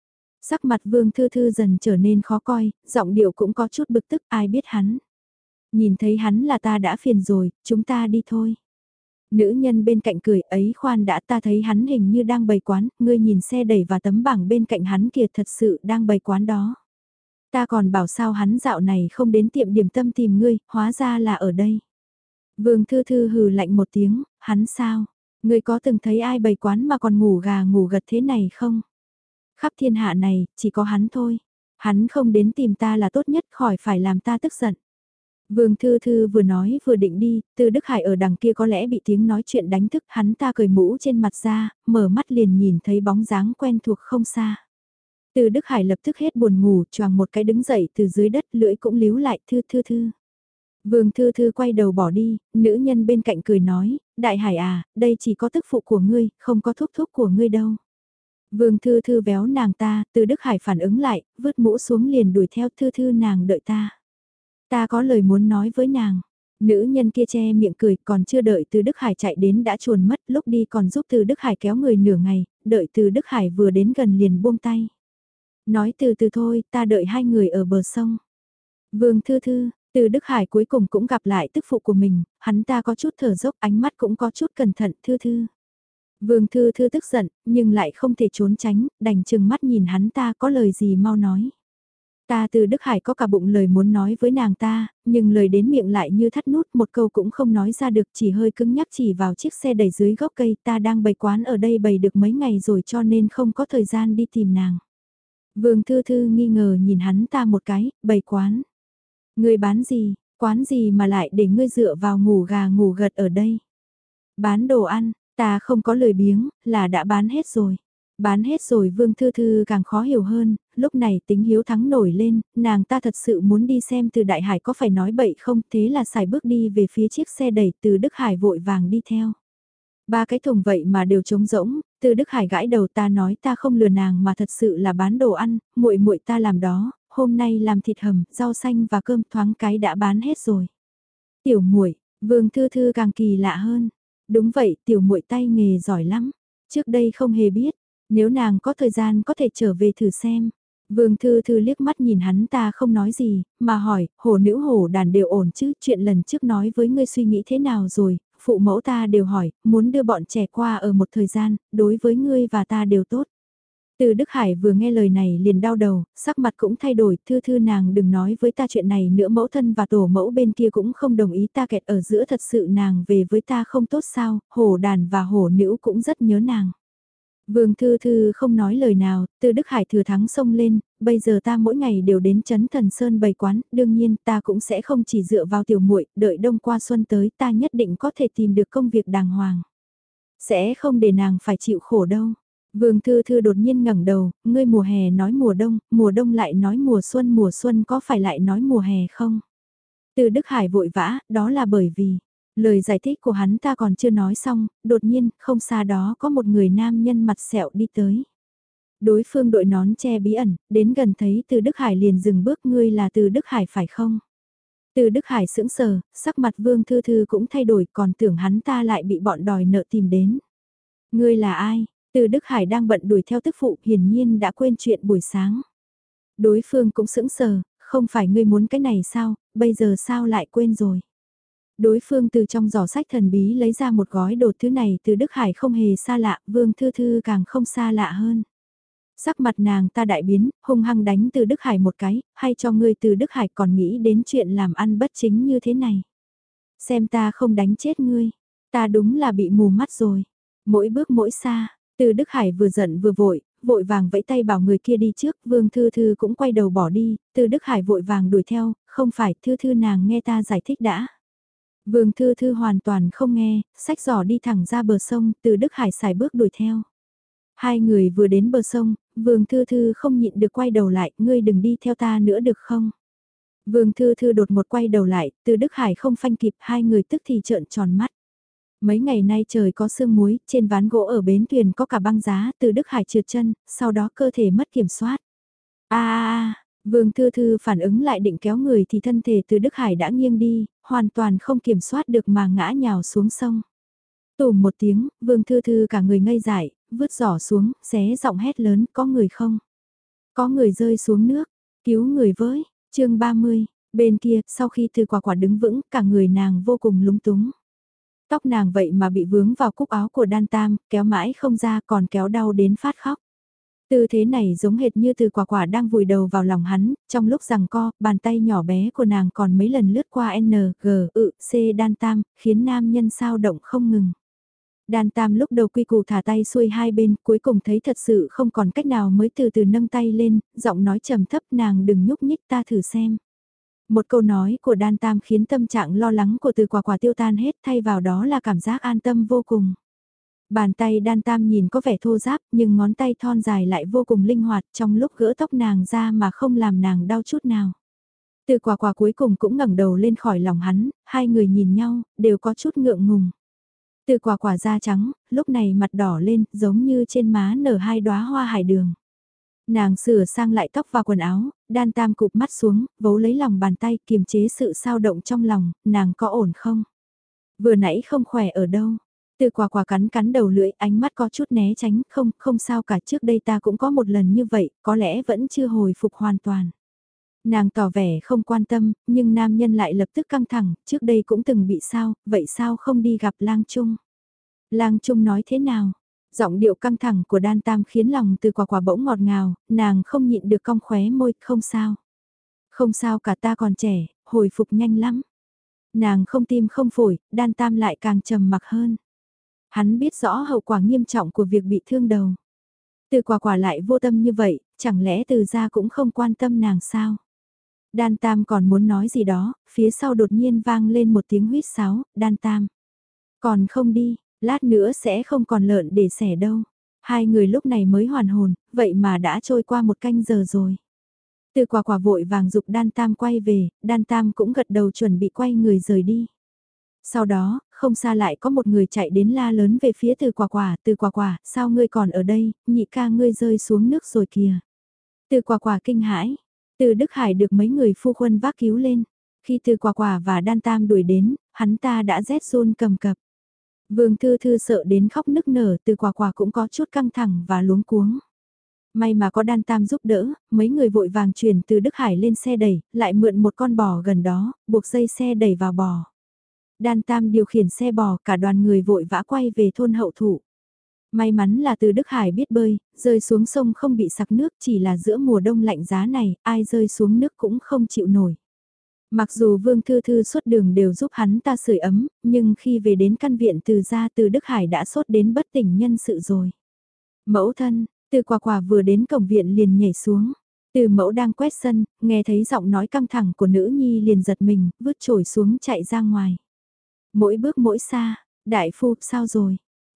Sắc mặt Vương Thư Thư dần trở nên khó coi, giọng điệu cũng có chút bực tức, ai biết hắn. Nhìn thấy hắn là ta đã phiền rồi, chúng ta đi thôi. Nữ nhân bên cạnh cười ấy khoan đã, ta thấy hắn hình như đang bày quán, ngươi nhìn xe đẩy và tấm bảng bên cạnh hắn kìa, thật sự đang bày quán đó. Ta còn bảo sao hắn dạo này không đến tiệm điểm tâm tìm ngươi, hóa ra là ở đây. Vương Thư Thư hừ lạnh một tiếng, hắn sao? Ngươi có từng thấy ai bày quán mà còn ngủ gà ngủ gật thế này không? Khắp thiên hạ này, chỉ có hắn thôi. Hắn không đến tìm ta là tốt nhất, khỏi phải làm ta tức giận. Vương Thư Thư vừa nói vừa định đi, Từ Đức Hải ở đằng kia có lẽ bị tiếng nói chuyện đánh thức, hắn ta cởi mũ trên mặt ra, mở mắt liền nhìn thấy bóng dáng quen thuộc không xa. Từ Đức Hải lập tức hết buồn ngủ, choàng một cái đứng dậy từ dưới đất, lưỡi cũng líu lại, Thư Thư Thư. Vương Thư Thư quay đầu bỏ đi, nữ nhân bên cạnh cười nói, Đại Hải à, đây chỉ có tức phụ của ngươi, không có thúc thúc của ngươi đâu. Vương Thư Thư véo nàng ta, Từ Đức Hải phản ứng lại, vứt mũ xuống liền đuổi theo Thư Thư nàng đợi ta. Ta có lời muốn nói với nàng. Nữ nhân kia che miệng cười, còn chưa đợi Từ Đức Hải chạy đến đã chuồn mất, lúc đi còn giúp Từ Đức Hải kéo người nửa ngày, đợi Từ Đức Hải vừa đến gần liền buông tay. Nói từ từ thôi, ta đợi hai người ở bờ sông. Vương Thư Thư, Từ Đức Hải cuối cùng cũng gặp lại tức phụ của mình, hắn ta có chút thở dốc, ánh mắt cũng có chút cẩn thận, Thư Thư. Vương Thư Thư tức giận, nhưng lại không thể trốn tránh, đành chừng mắt nhìn hắn ta có lời gì mau nói. Ta Từ Đức Hải có cả bụng lời muốn nói với nàng ta, nhưng lời đến miệng lại như thắt nút, một câu cũng không nói ra được, chỉ hơi cứng nhắc chỉ vào chiếc xe đẩy dưới gốc cây, ta đang bày quán ở đây bày được mấy ngày rồi cho nên không có thời gian đi tìm nàng. Vương Thư Thư nghi ngờ nhìn hắn ta một cái, bày quán. Ngươi bán gì, quán gì mà lại để ngươi dựa vào ngủ gà ngủ gật ở đây. Bán đồ ăn, ta không có lời biếng, là đã bán hết rồi. Bán hết rồi Vương Thư Thư càng khó hiểu hơn, lúc này tính hiếu thắng nổi lên, nàng ta thật sự muốn đi xem Từ Đại Hải có phải nói bậy không, thế là xài bước đi về phía chiếc xe đẩy, Từ Đức Hải vội vàng đi theo. Ba cái thùng vậy mà đều trống rỗng, Từ Đức Hải gãi đầu, ta nói ta không lừa nàng mà thật sự là bán đồ ăn, muội muội ta làm đó, hôm nay làm thịt hầm, rau xanh và cơm thoáng cái đã bán hết rồi. Tiểu muội, Vương Thư Thư càng kỳ lạ hơn. Đúng vậy, tiểu muội tay nghề giỏi lắm. Trước đây không hề biết, nếu nàng có thời gian có thể trở về thử xem. Vương Thư Thư liếc mắt nhìn hắn ta không nói gì, mà hỏi, hổ nữ hổ đàn đều ổn chứ, chuyện lần trước nói với ngươi suy nghĩ thế nào rồi, phụ mẫu ta đều hỏi, muốn đưa bọn trẻ qua ở một thời gian, đối với ngươi và ta đều tốt. Từ Đức Hải vừa nghe lời này liền đau đầu, sắc mặt cũng thay đổi, Thư Thư nàng đừng nói với ta chuyện này nữa, mẫu thân và tổ mẫu bên kia cũng không đồng ý, ta kẹt ở giữa, thật sự nàng về với ta không tốt sao, hổ đàn và hổ nữ cũng rất nhớ nàng. Vương Thư Thư không nói lời nào, Từ Đức Hải thừa thắng xông lên, bây giờ ta mỗi ngày đều đến Trấn Thần Sơn bày quán, đương nhiên ta cũng sẽ không chỉ dựa vào tiểu muội, đợi đông qua xuân tới ta nhất định có thể tìm được công việc đàng hoàng. Sẽ không để nàng phải chịu khổ đâu. Vương Thư Thư đột nhiên ngẩng đầu, ngươi mùa hè nói mùa đông, mùa đông lại nói mùa xuân, mùa xuân có phải lại nói mùa hè không? Từ Đức Hải vội vã, đó là bởi vì, lời giải thích của hắn ta còn chưa nói xong, đột nhiên, không xa đó có một người nam nhân mặt sẹo đi tới. Đối phương đội nón che bí ẩn, đến gần thấy Từ Đức Hải liền dừng bước, ngươi là Từ Đức Hải phải không? Từ Đức Hải sững sờ, sắc mặt Vương Thư Thư cũng thay đổi, còn tưởng hắn ta lại bị bọn đòi nợ tìm đến. Ngươi là ai? Từ Đức Hải đang bận đuổi theo tức phụ, hiển nhiên đã quên chuyện buổi sáng. Đối phương cũng sững sờ, không phải ngươi muốn cái này sao, bây giờ sao lại quên rồi. Đối phương từ trong giỏ sách thần bí lấy ra một gói đồ, thứ này Từ Đức Hải không hề xa lạ, Vương Thư Thư càng không xa lạ hơn. Sắc mặt nàng ta đại biến, hung hăng đánh Từ Đức Hải một cái, hay cho ngươi Từ Đức Hải còn nghĩ đến chuyện làm ăn bất chính như thế này. Xem ta không đánh chết ngươi, ta đúng là bị mù mắt rồi. Mỗi bước mỗi xa, Từ Đức Hải vừa giận vừa vội, vội vàng vẫy tay bảo người kia đi trước, Vương Thư Thư cũng quay đầu bỏ đi, Từ Đức Hải vội vàng đuổi theo, không phải, Thư Thư nàng nghe ta giải thích đã. Vương Thư Thư hoàn toàn không nghe, xách giỏ đi thẳng ra bờ sông, Từ Đức Hải xài bước đuổi theo. Hai người vừa đến bờ sông, Vương Thư Thư không nhịn được quay đầu lại, ngươi đừng đi theo ta nữa được không? Vương Thư Thư đột một quay đầu lại, Từ Đức Hải không phanh kịp, hai người tức thì trợn tròn mắt. Mấy ngày nay trời có sương muối, trên ván gỗ ở bến thuyền có cả băng giá, Từ Đức Hải trượt chân, sau đó cơ thể mất kiểm soát. A a a, Vương Thư Thư phản ứng lại định kéo người thì thân thể Từ Đức Hải đã nghiêng đi, hoàn toàn không kiểm soát được mà ngã nhào xuống sông. Tùm một tiếng, Vương Thư Thư cả người ngây dại, vứt giỏ xuống, xé giọng hét lớn, có người không? Có người rơi xuống nước, cứu người với, chương ba mươi, bên kia, sau khi Từ Quả Quả đứng vững, cả người nàng vô cùng lúng túng. Tóc nàng vậy mà bị vướng vào cúc áo của Đan Tam, kéo mãi không ra còn kéo đau đến phát khóc. Tư thế này giống hệt như Từ Quả Quả đang vùi đầu vào lòng hắn, trong lúc giằng co, bàn tay nhỏ bé của nàng còn mấy lần lướt qua N, G, ự, C Đan Tam, khiến nam nhân sao động không ngừng. Đan Tam lúc đầu quy củ thả tay xuôi hai bên, cuối cùng thấy thật sự không còn cách nào mới từ từ nâng tay lên, giọng nói trầm thấp, nàng đừng nhúc nhích, ta thử xem. Một câu nói của Đan Tam khiến tâm trạng lo lắng của Từ Quả Quả tiêu tan hết, thay vào đó là cảm giác an tâm vô cùng. Bàn tay Đan Tam nhìn có vẻ thô ráp, nhưng ngón tay thon dài lại vô cùng linh hoạt, trong lúc gỡ tóc nàng ra mà không làm nàng đau chút nào. Từ Quả Quả cuối cùng cũng ngẩng đầu lên khỏi lòng hắn, hai người nhìn nhau, đều có chút ngượng ngùng. Từ Quả Quả da trắng, lúc này mặt đỏ lên, giống như trên má nở hai đóa hoa hải đường. Nàng sửa sang lại tóc và quần áo, Đan Tam cụp mắt xuống, vấu lấy lòng bàn tay, kiềm chế sự sao động trong lòng, nàng có ổn không? Vừa nãy không khỏe ở đâu? Từ Quả Quả cắn cắn đầu lưỡi, ánh mắt có chút né tránh, không, không sao cả, trước đây ta cũng có một lần như vậy, có lẽ vẫn chưa hồi phục hoàn toàn. Nàng tỏ vẻ không quan tâm, nhưng nam nhân lại lập tức căng thẳng, trước đây cũng từng bị sao, vậy sao không đi gặp Lang Trung? Lang Trung nói thế nào? Giọng điệu căng thẳng của Đan Tam khiến lòng Từ Quả Quả bỗng ngọt ngào, nàng không nhịn được cong khóe môi, không sao. Không sao cả, ta còn trẻ, hồi phục nhanh lắm. Nàng không tim không phổi, Đan Tam lại càng trầm mặc hơn. Hắn biết rõ hậu quả nghiêm trọng của việc bị thương đầu. Từ Quả Quả lại vô tâm như vậy, chẳng lẽ Từ gia cũng không quan tâm nàng sao? Đan Tam còn muốn nói gì đó, phía sau đột nhiên vang lên một tiếng huýt sáo, Đan Tam. Còn không đi, lát nữa sẽ không còn lợn để xẻ đâu. Hai người lúc này mới hoàn hồn, vậy mà đã trôi qua một canh giờ rồi. Từ Quả Quả vội vàng dục Đan Tam quay về, Đan Tam cũng gật đầu chuẩn bị quay người rời đi. Sau đó, không xa lại có một người chạy đến la lớn về phía Từ Quả Quả, Từ Quả Quả, sao ngươi còn ở đây, nhị ca ngươi rơi xuống nước rồi kìa. Từ Quả Quả kinh hãi, Từ Đức Hải được mấy người phu quân vác cứu lên. Khi Từ Quả Quả và Đan Tam đuổi đến, hắn ta đã rét run cầm cập. Vương Thư Thư sợ đến khóc nức nở, Từ Quả Quả cũng có chút căng thẳng và luống cuống. May mà có Đan Tam giúp đỡ, mấy người vội vàng chuyển Từ Đức Hải lên xe đẩy, lại mượn một con bò gần đó, buộc dây xe đẩy vào bò. Đan Tam điều khiển xe bò, cả đoàn người vội vã quay về thôn Hậu Thụ. May mắn là Từ Đức Hải biết bơi, rơi xuống sông không bị sặc nước, chỉ là giữa mùa đông lạnh giá này, ai rơi xuống nước cũng không chịu nổi. Mặc dù Vương Thư Thư suốt đường đều giúp hắn ta sưởi ấm, nhưng khi về đến căn viện Từ gia, Từ Đức Hải đã sốt đến bất tỉnh nhân sự rồi. Mẫu thân, Từ Quả Quả vừa đến cổng viện liền nhảy xuống. Từ mẫu đang quét sân, nghe thấy giọng nói căng thẳng của nữ nhi liền giật mình, vứt chổi xuống chạy ra ngoài. Mỗi bước mỗi xa, đại phu, sao rồi?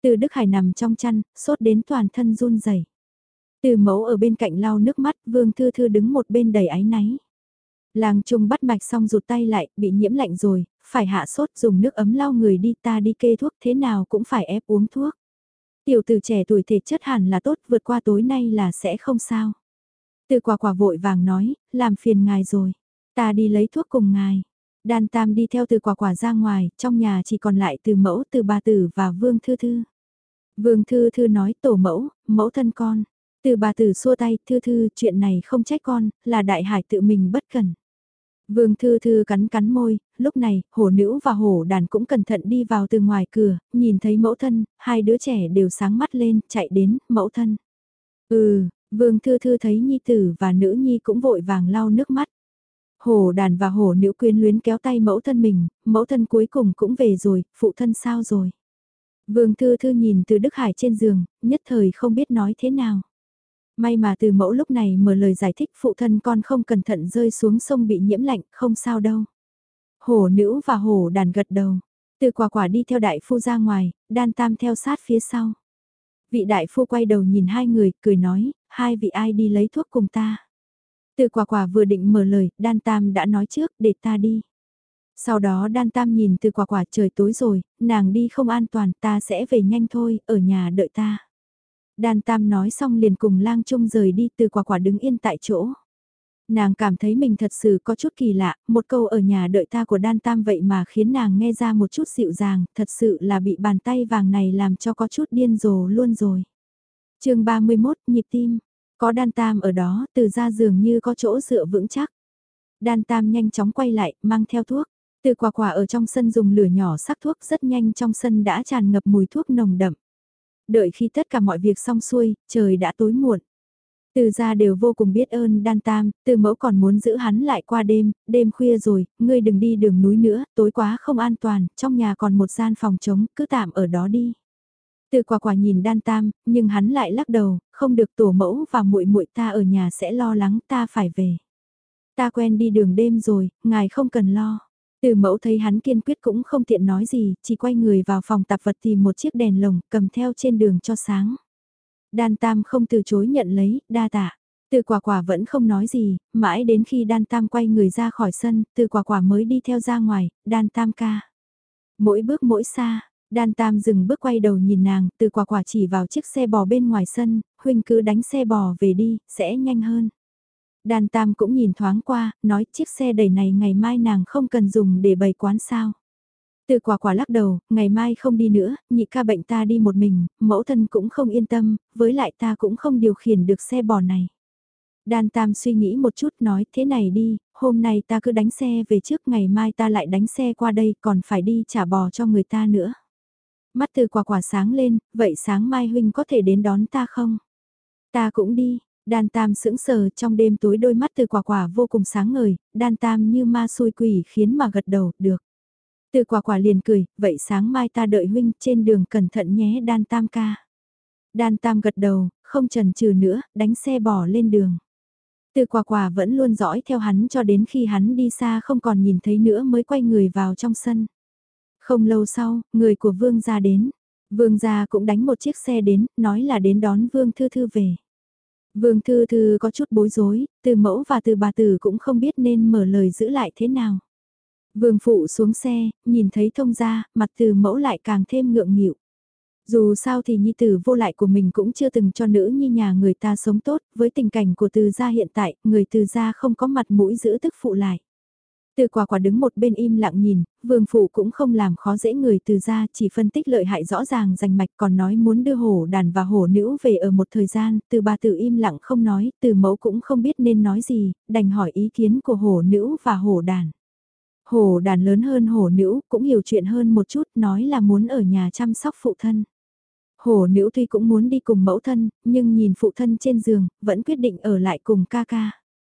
Từ Đức Hải nằm trong chăn, sốt đến toàn thân run rẩy. Từ Mẫu ở bên cạnh lau nước mắt, Vương Thư Thư đứng một bên đầy áy náy. Lang Trung bắt mạch xong rụt tay lại, bị nhiễm lạnh rồi, phải hạ sốt dùng nước ấm lau người đi, ta đi kê thuốc thế nào cũng phải ép uống thuốc. Tiểu tử trẻ tuổi thể chất hẳn là tốt, vượt qua tối nay là sẽ không sao. Từ Quả Quả vội vàng nói, làm phiền ngài rồi, ta đi lấy thuốc cùng ngài. Đan Tam đi theo Từ Quả Quả ra ngoài, trong nhà chỉ còn lại Từ Mẫu, Từ Bà Tử và Vương Thư Thư. Vương Thư Thư nói tổ mẫu, mẫu thân con. Từ Bà Tử xua tay, Thư Thư, chuyện này không trách con, là Đại Hải tự mình bất cẩn. Vương Thư Thư cắn cắn môi, lúc này, hổ nữ và hổ đàn cũng cẩn thận đi vào từ ngoài cửa, nhìn thấy mẫu thân, hai đứa trẻ đều sáng mắt lên, chạy đến, mẫu thân. Ừ, Vương Thư Thư thấy nhi tử và nữ nhi cũng vội vàng lau nước mắt. Hổ đàn và hổ nữ quyến luyến kéo tay mẫu thân mình, mẫu thân cuối cùng cũng về rồi, phụ thân sao rồi? Vương Thư Thư nhìn từ Đức Hải trên giường, nhất thời không biết nói thế nào. May mà Từ Mẫu lúc này mở lời giải thích, phụ thân con không cẩn thận rơi xuống sông bị nhiễm lạnh, không sao đâu. Hổ nữ và hổ đàn gật đầu. Từ Quả Quả đi theo đại phu ra ngoài, Đan Tam theo sát phía sau. Vị đại phu quay đầu nhìn hai người, cười nói, hai vị ai đi lấy thuốc cùng ta. Từ Quả Quả vừa định mở lời, Đan Tam đã nói trước, để ta đi. Sau đó Đan Tam nhìn Từ Quả Quả, trời tối rồi, nàng đi không an toàn, ta sẽ về nhanh thôi, ở nhà đợi ta. Đan Tam nói xong liền cùng Lang Trung rời đi, Từ Quả Quả đứng yên tại chỗ. Nàng cảm thấy mình thật sự có chút kỳ lạ, một câu ở nhà đợi ta của Đan Tam vậy mà khiến nàng nghe ra một chút dịu dàng, thật sự là bị bàn tay vàng này làm cho có chút điên rồ luôn rồi. chương ba mươi mốt, nhịp tim, có Đan Tam ở đó, Từ ra dường như có chỗ dựa vững chắc. Đan Tam nhanh chóng quay lại, mang theo thuốc. Từ Quả Quả ở trong sân dùng lửa nhỏ sắc thuốc, rất nhanh trong sân đã tràn ngập mùi thuốc nồng đậm. Đợi khi tất cả mọi việc xong xuôi, trời đã tối muộn. Từ gia đều vô cùng biết ơn Đan Tam, Từ Mẫu còn muốn giữ hắn lại qua đêm, đêm khuya rồi, ngươi đừng đi đường núi nữa, tối quá không an toàn, trong nhà còn một gian phòng trống, cứ tạm ở đó đi. Từ Quả Quả nhìn Đan Tam, nhưng hắn lại lắc đầu, không được, tổ mẫu và muội muội ta ở nhà sẽ lo lắng, ta phải về. Ta quen đi đường đêm rồi, ngài không cần lo. Từ Mẫu thấy hắn kiên quyết cũng không tiện nói gì, chỉ quay người vào phòng tạp vật tìm một chiếc đèn lồng, cầm theo trên đường cho sáng. Đan Tam không từ chối nhận lấy, đa tạ. Từ Quả Quả vẫn không nói gì, mãi đến khi Đan Tam quay người ra khỏi sân, Từ Quả Quả mới đi theo ra ngoài, Đan Tam ca. Mỗi bước mỗi xa, Đan Tam dừng bước quay đầu nhìn nàng, Từ Quả Quả chỉ vào chiếc xe bò bên ngoài sân, huynh cứ đánh xe bò về đi, sẽ nhanh hơn. Đan Tam cũng nhìn thoáng qua, nói chiếc xe đẩy này ngày mai nàng không cần dùng để bày quán sao. Từ Quả Quả lắc đầu, ngày mai không đi nữa, nhị ca bệnh ta đi một mình, mẫu thân cũng không yên tâm, với lại ta cũng không điều khiển được xe bò này. Đan Tam suy nghĩ một chút nói thế này đi, hôm nay ta cứ đánh xe về trước, ngày mai ta lại đánh xe qua đây, còn phải đi trả bò cho người ta nữa. Mắt Từ Quả Quả sáng lên, vậy sáng mai huynh có thể đến đón ta không? Ta cũng đi. Đan Tam sững sờ, trong đêm tối đôi mắt Từ Quả Quả vô cùng sáng ngời, Đan Tam như ma xui quỷ khiến mà gật đầu, được. Từ Quả Quả liền cười, vậy sáng mai ta đợi huynh trên đường cẩn thận nhé Đan Tam ca. Đan Tam gật đầu, không chần chừ nữa, đánh xe bò lên đường. Từ Quả Quả vẫn luôn dõi theo hắn cho đến khi hắn đi xa không còn nhìn thấy nữa mới quay người vào trong sân. Không lâu sau, người của Vương gia đến. Vương gia cũng đánh một chiếc xe đến, nói là đến đón Vương Thư Thư về. Vương Thư Thư có chút bối rối, Từ Mẫu và Từ Bà Tử cũng không biết nên mở lời giữ lại thế nào. Vương phụ xuống xe, nhìn thấy thông gia, mặt Từ Mẫu lại càng thêm ngượng nghịu. Dù sao thì nhi tử vô lại của mình cũng chưa từng cho nữ nhi nhà người ta sống tốt, với tình cảnh của Từ gia hiện tại, người Từ gia không có mặt mũi giữ tức phụ lại. Từ Quả Quả đứng một bên im lặng nhìn, Vương phụ cũng không làm khó dễ người Từ gia, chỉ phân tích lợi hại rõ ràng rành mạch, còn nói muốn đưa hổ đàn và hổ nữ về ở một thời gian, Từ Bà Tử im lặng không nói, Từ Mẫu cũng không biết nên nói gì, đành hỏi ý kiến của hổ nữ và hổ đàn. Hổ đàn lớn hơn hổ nữ, cũng hiểu chuyện hơn một chút, nói là muốn ở nhà chăm sóc phụ thân. Hổ nữ tuy cũng muốn đi cùng mẫu thân, nhưng nhìn phụ thân trên giường, vẫn quyết định ở lại cùng ca ca.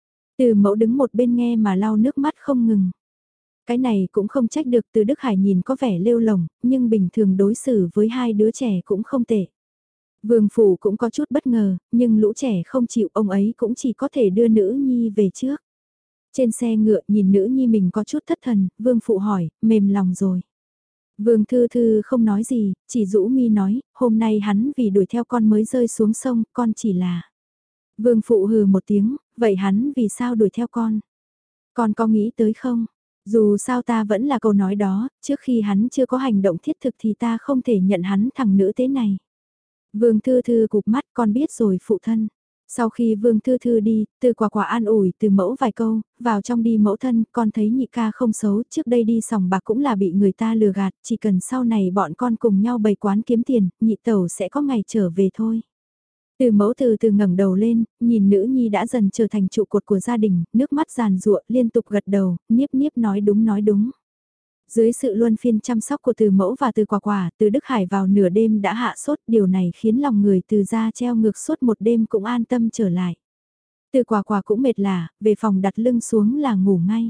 Từ Mẫu đứng một bên nghe mà lau nước mắt không ngừng. Cái này cũng không trách được, Từ Đức Hải nhìn có vẻ lêu lồng, nhưng bình thường đối xử với hai đứa trẻ cũng không tệ. Vương phủ cũng có chút bất ngờ, nhưng lũ trẻ không chịu, ông ấy cũng chỉ có thể đưa nữ nhi về trước. Trên xe ngựa nhìn nữ nhi mình có chút thất thần, vương phụ hỏi, mềm lòng rồi. Vương Thư Thư không nói gì, chỉ rũ mi nói, hôm nay hắn vì đuổi theo con mới rơi xuống sông, con chỉ là... Vương Phụ hừ một tiếng, vậy hắn vì sao đuổi theo con? Con có nghĩ tới không? Dù sao ta vẫn là câu nói đó, trước khi hắn chưa có hành động thiết thực thì ta không thể nhận hắn thằng nữ thế này. Vương Thư Thư cụp mắt, con biết rồi phụ thân. Sau khi Vương Thư Thư đi, Từ Quả Quả an ủi Từ Mẫu vài câu, vào trong đi mẫu thân, con thấy nhị ca không xấu, trước đây đi sòng bạc cũng là bị người ta lừa gạt, chỉ cần sau này bọn con cùng nhau bày quán kiếm tiền, nhị tẩu sẽ có ngày trở về thôi. Từ Mẫu từ từ ngẩng đầu lên, nhìn nữ nhi đã dần trở thành trụ cột của gia đình, nước mắt giàn giụa liên tục gật đầu, niếp niếp nói đúng nói đúng. Dưới sự luân phiên chăm sóc của Từ Mẫu và Từ Quả Quả, Từ Đức Hải vào nửa đêm đã hạ sốt, điều này khiến lòng người Từ gia treo ngược suốt một đêm cũng an tâm trở lại. Từ Quả Quả cũng mệt lả, về phòng đặt lưng xuống là ngủ ngay.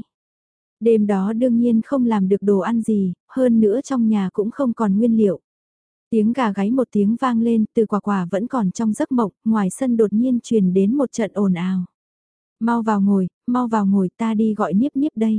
Đêm đó đương nhiên không làm được đồ ăn gì, hơn nữa trong nhà cũng không còn nguyên liệu. Tiếng gà gáy một tiếng vang lên, Từ Quả Quả vẫn còn trong giấc mộng, ngoài sân đột nhiên truyền đến một trận ồn ào. Mau vào ngồi, mau vào ngồi, ta đi gọi Niếp Niếp đây.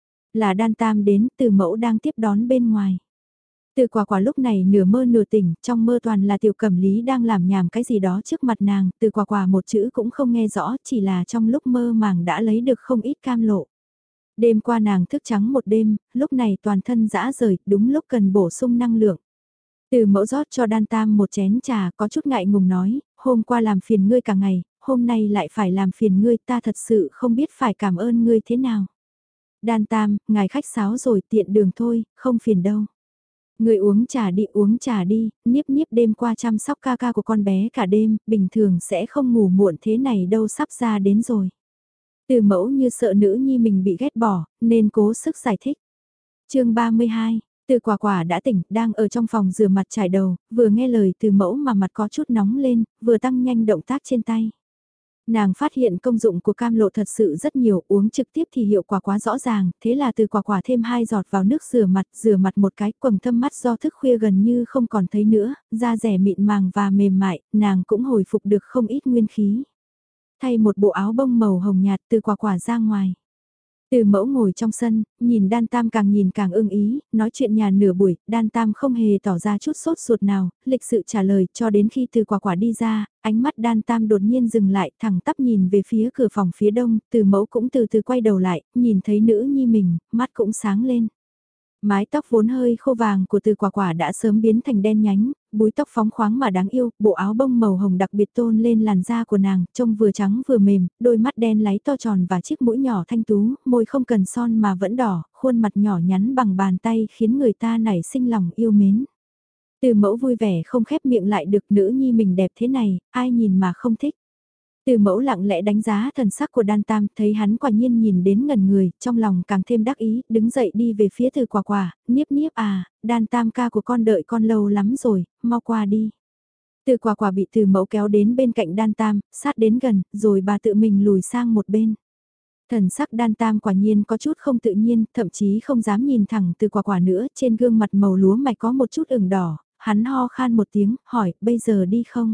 Là Đan Tam đến, Từ Mẫu đang tiếp đón bên ngoài. Từ Quả Quả lúc này nửa mơ nửa tỉnh, trong mơ toàn là Tiểu Cẩm Lý đang làm nhảm cái gì đó trước mặt nàng, Từ Quả Quả một chữ cũng không nghe rõ, chỉ là trong lúc mơ màng đã lấy được không ít cam lộ. Đêm qua nàng thức trắng một đêm, lúc này toàn thân dã rời, đúng lúc cần bổ sung năng lượng. Từ Mẫu rót cho Đan Tam một chén trà, có chút ngại ngùng nói, hôm qua làm phiền ngươi cả ngày, hôm nay lại phải làm phiền ngươi, ta thật sự không biết phải cảm ơn ngươi thế nào. Đan Tam, ngài khách sáo rồi, tiện đường thôi, không phiền đâu. Người uống trà đi, uống trà đi, Niếp Niếp đêm qua chăm sóc ca ca của con bé cả đêm, bình thường sẽ không ngủ muộn thế này đâu, sắp ra đến rồi. Từ Mẫu như sợ nữ nhi mình bị ghét bỏ, nên cố sức giải thích. chương ba mươi hai, Từ Quả Quả đã tỉnh, đang ở trong phòng rửa mặt trải đầu, vừa nghe lời Từ Mẫu mà mặt có chút nóng lên, vừa tăng nhanh động tác trên tay. Nàng phát hiện công dụng của cam lộ thật sự rất nhiều, uống trực tiếp thì hiệu quả quá rõ ràng, thế là Từ Quả Quả thêm hai giọt vào nước rửa mặt, rửa mặt một cái, quầng thâm mắt do thức khuya gần như không còn thấy nữa, da rẻ mịn màng và mềm mại, nàng cũng hồi phục được không ít nguyên khí. Thay một bộ áo bông màu hồng nhạt, Từ Quả Quả ra ngoài. Từ Mẫu ngồi trong sân, nhìn Đan Tam càng nhìn càng ưng ý, nói chuyện nhà nửa buổi, Đan Tam không hề tỏ ra chút sốt ruột nào, lịch sự trả lời cho đến khi Từ Quả Quả đi ra, ánh mắt Đan Tam đột nhiên dừng lại, thẳng tắp nhìn về phía cửa phòng phía đông, Từ Mẫu cũng từ từ quay đầu lại, nhìn thấy nữ nhi mình, mắt cũng sáng lên. Mái tóc vốn hơi khô vàng của Từ Quả Quả đã sớm biến thành đen nhánh, búi tóc phóng khoáng mà đáng yêu, bộ áo bông màu hồng đặc biệt tôn lên làn da của nàng, trông vừa trắng vừa mềm, đôi mắt đen láy to tròn và chiếc mũi nhỏ thanh tú, môi không cần son mà vẫn đỏ, khuôn mặt nhỏ nhắn bằng bàn tay khiến người ta nảy sinh lòng yêu mến. Từ Mẫu vui vẻ không khép miệng lại được, nữ nhi mình đẹp thế này, ai nhìn mà không thích. Từ Mẫu lặng lẽ đánh giá thần sắc của Đan Tam, thấy hắn quả nhiên nhìn đến ngẩn người, trong lòng càng thêm đắc ý, đứng dậy đi về phía Từ Quả Quả, Niếp Niếp à, Đan Tam ca của con đợi con lâu lắm rồi, mau qua đi. Từ Quả Quả bị Từ Mẫu kéo đến bên cạnh Đan Tam, sát đến gần, rồi bà tự mình lùi sang một bên. Thần sắc Đan Tam quả nhiên có chút không tự nhiên, thậm chí không dám nhìn thẳng Từ Quả Quả nữa, trên gương mặt màu lúa mạch có một chút ửng đỏ, hắn ho khan một tiếng, hỏi, bây giờ đi không?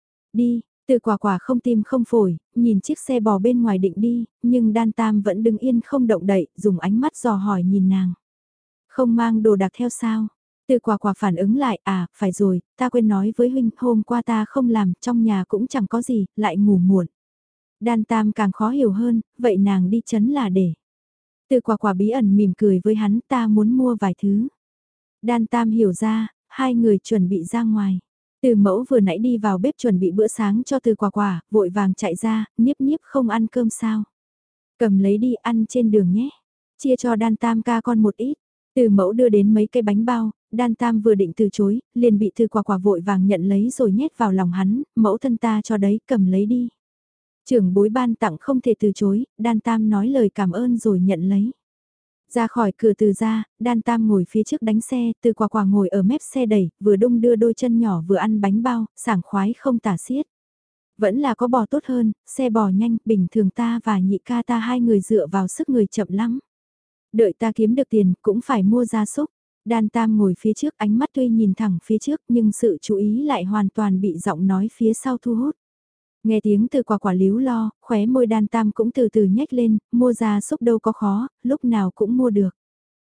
Đi. Từ Quả Quả không tim không phổi, nhìn chiếc xe bò bên ngoài định đi, nhưng Đan Tam vẫn đứng yên không động đậy, dùng ánh mắt dò hỏi nhìn nàng. Không mang đồ đạc theo sao? Từ Quả Quả phản ứng lại, à, phải rồi, ta quên nói với huynh, hôm qua ta không làm, trong nhà cũng chẳng có gì, lại ngủ muộn. Đan Tam càng khó hiểu hơn, vậy nàng đi chấn là để. Từ Quả Quả bí ẩn mỉm cười với hắn, ta muốn mua vài thứ. Đan Tam hiểu ra, hai người chuẩn bị ra ngoài. Từ Mẫu vừa nãy đi vào bếp chuẩn bị bữa sáng cho Từ Quả Quả, vội vàng chạy ra, Niếp Niếp không ăn cơm sao. Cầm lấy đi ăn trên đường nhé, chia cho Đan Tam ca con một ít. Từ Mẫu đưa đến mấy cây bánh bao, Đan Tam vừa định từ chối, liền bị Từ Quả Quả vội vàng nhận lấy rồi nhét vào lòng hắn, mẫu thân ta cho đấy, cầm lấy đi. Trưởng bối ban tặng không thể từ chối, Đan Tam nói lời cảm ơn rồi nhận lấy. Ra khỏi cửa Từ ra, Đan Tam ngồi phía trước đánh xe, Từ Quả Quả ngồi ở mép xe đẩy, vừa đung đưa đôi chân nhỏ vừa ăn bánh bao, sảng khoái không tả xiết. Vẫn là có bò tốt hơn, xe bò nhanh, bình thường ta và nhị ca ta hai người dựa vào sức người chậm lắm. Đợi ta kiếm được tiền, cũng phải mua gia súc. Đan Tam ngồi phía trước, ánh mắt tuy nhìn thẳng phía trước nhưng sự chú ý lại hoàn toàn bị giọng nói phía sau thu hút. Nghe tiếng Từ Quả Quả líu lo, khóe môi Đan Tam cũng từ từ nhếch lên, mua gia súc đâu có khó, lúc nào cũng mua được.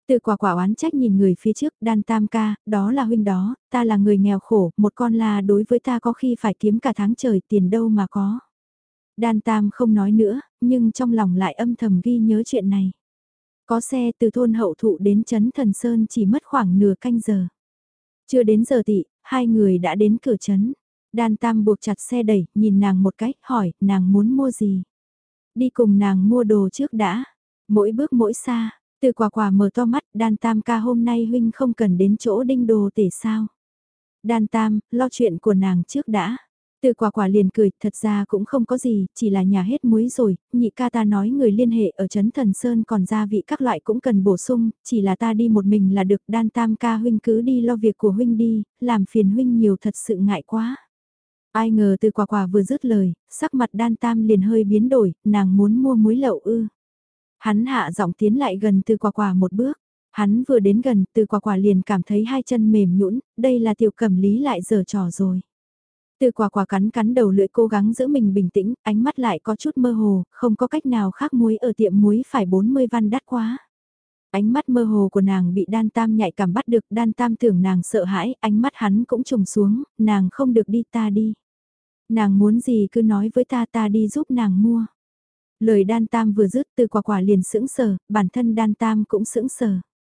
Từ quả quả oán trách nhìn người phía trước, Đan Tam ca, đó là huynh đó, ta là người nghèo khổ, một con la đối với ta có khi phải kiếm cả tháng trời tiền đâu mà có. Đan Tam không nói nữa, nhưng trong lòng lại âm thầm ghi nhớ chuyện này. Có xe từ thôn Hậu Thụ đến Trấn Thần Sơn chỉ mất khoảng nửa canh giờ. Chưa đến giờ tị, hai người đã đến cửa trấn. Đan Tam buộc chặt xe đẩy, nhìn nàng một cách, hỏi, nàng muốn mua gì? Đi cùng nàng mua đồ trước đã. Mỗi bước mỗi xa, từ quả quả mở to mắt, Đan Tam ca hôm nay huynh không cần đến chỗ đinh đồ tể sao? Đan Tam, lo chuyện của nàng trước đã. Từ quả quả liền cười, thật ra cũng không có gì, chỉ là nhà hết muối rồi, nhị ca ta nói người liên hệ ở Trấn Thần Sơn còn gia vị các loại cũng cần bổ sung, chỉ là ta đi một mình là được. Đan Tam ca huynh cứ đi lo việc của huynh đi, làm phiền huynh nhiều thật sự ngại quá. Ai ngờ từ quả quả vừa dứt lời, sắc mặt Đan Tam liền hơi biến đổi, nàng muốn mua muối lậu ư. Hắn hạ giọng tiến lại gần từ quả quả một bước. Hắn vừa đến gần, từ quả quả liền cảm thấy hai chân mềm nhũn, đây là tiểu cẩm lý lại giở trò rồi. Từ quả quả cắn cắn đầu lưỡi cố gắng giữ mình bình tĩnh, ánh mắt lại có chút mơ hồ, không có cách nào khác muối ở tiệm muối phải bốn mươi văn đắt quá. Ánh mắt mơ hồ của nàng bị Đan Tam nhạy cảm bắt được, Đan Tam tưởng nàng sợ hãi, ánh mắt hắn cũng trùng xuống, nàng không được đi ta đi. Nàng muốn gì cứ nói với ta ta đi giúp nàng mua. Lời Đan Tam vừa dứt từ quả quả liền sững sờ, bản thân Đan Tam cũng sững sờ.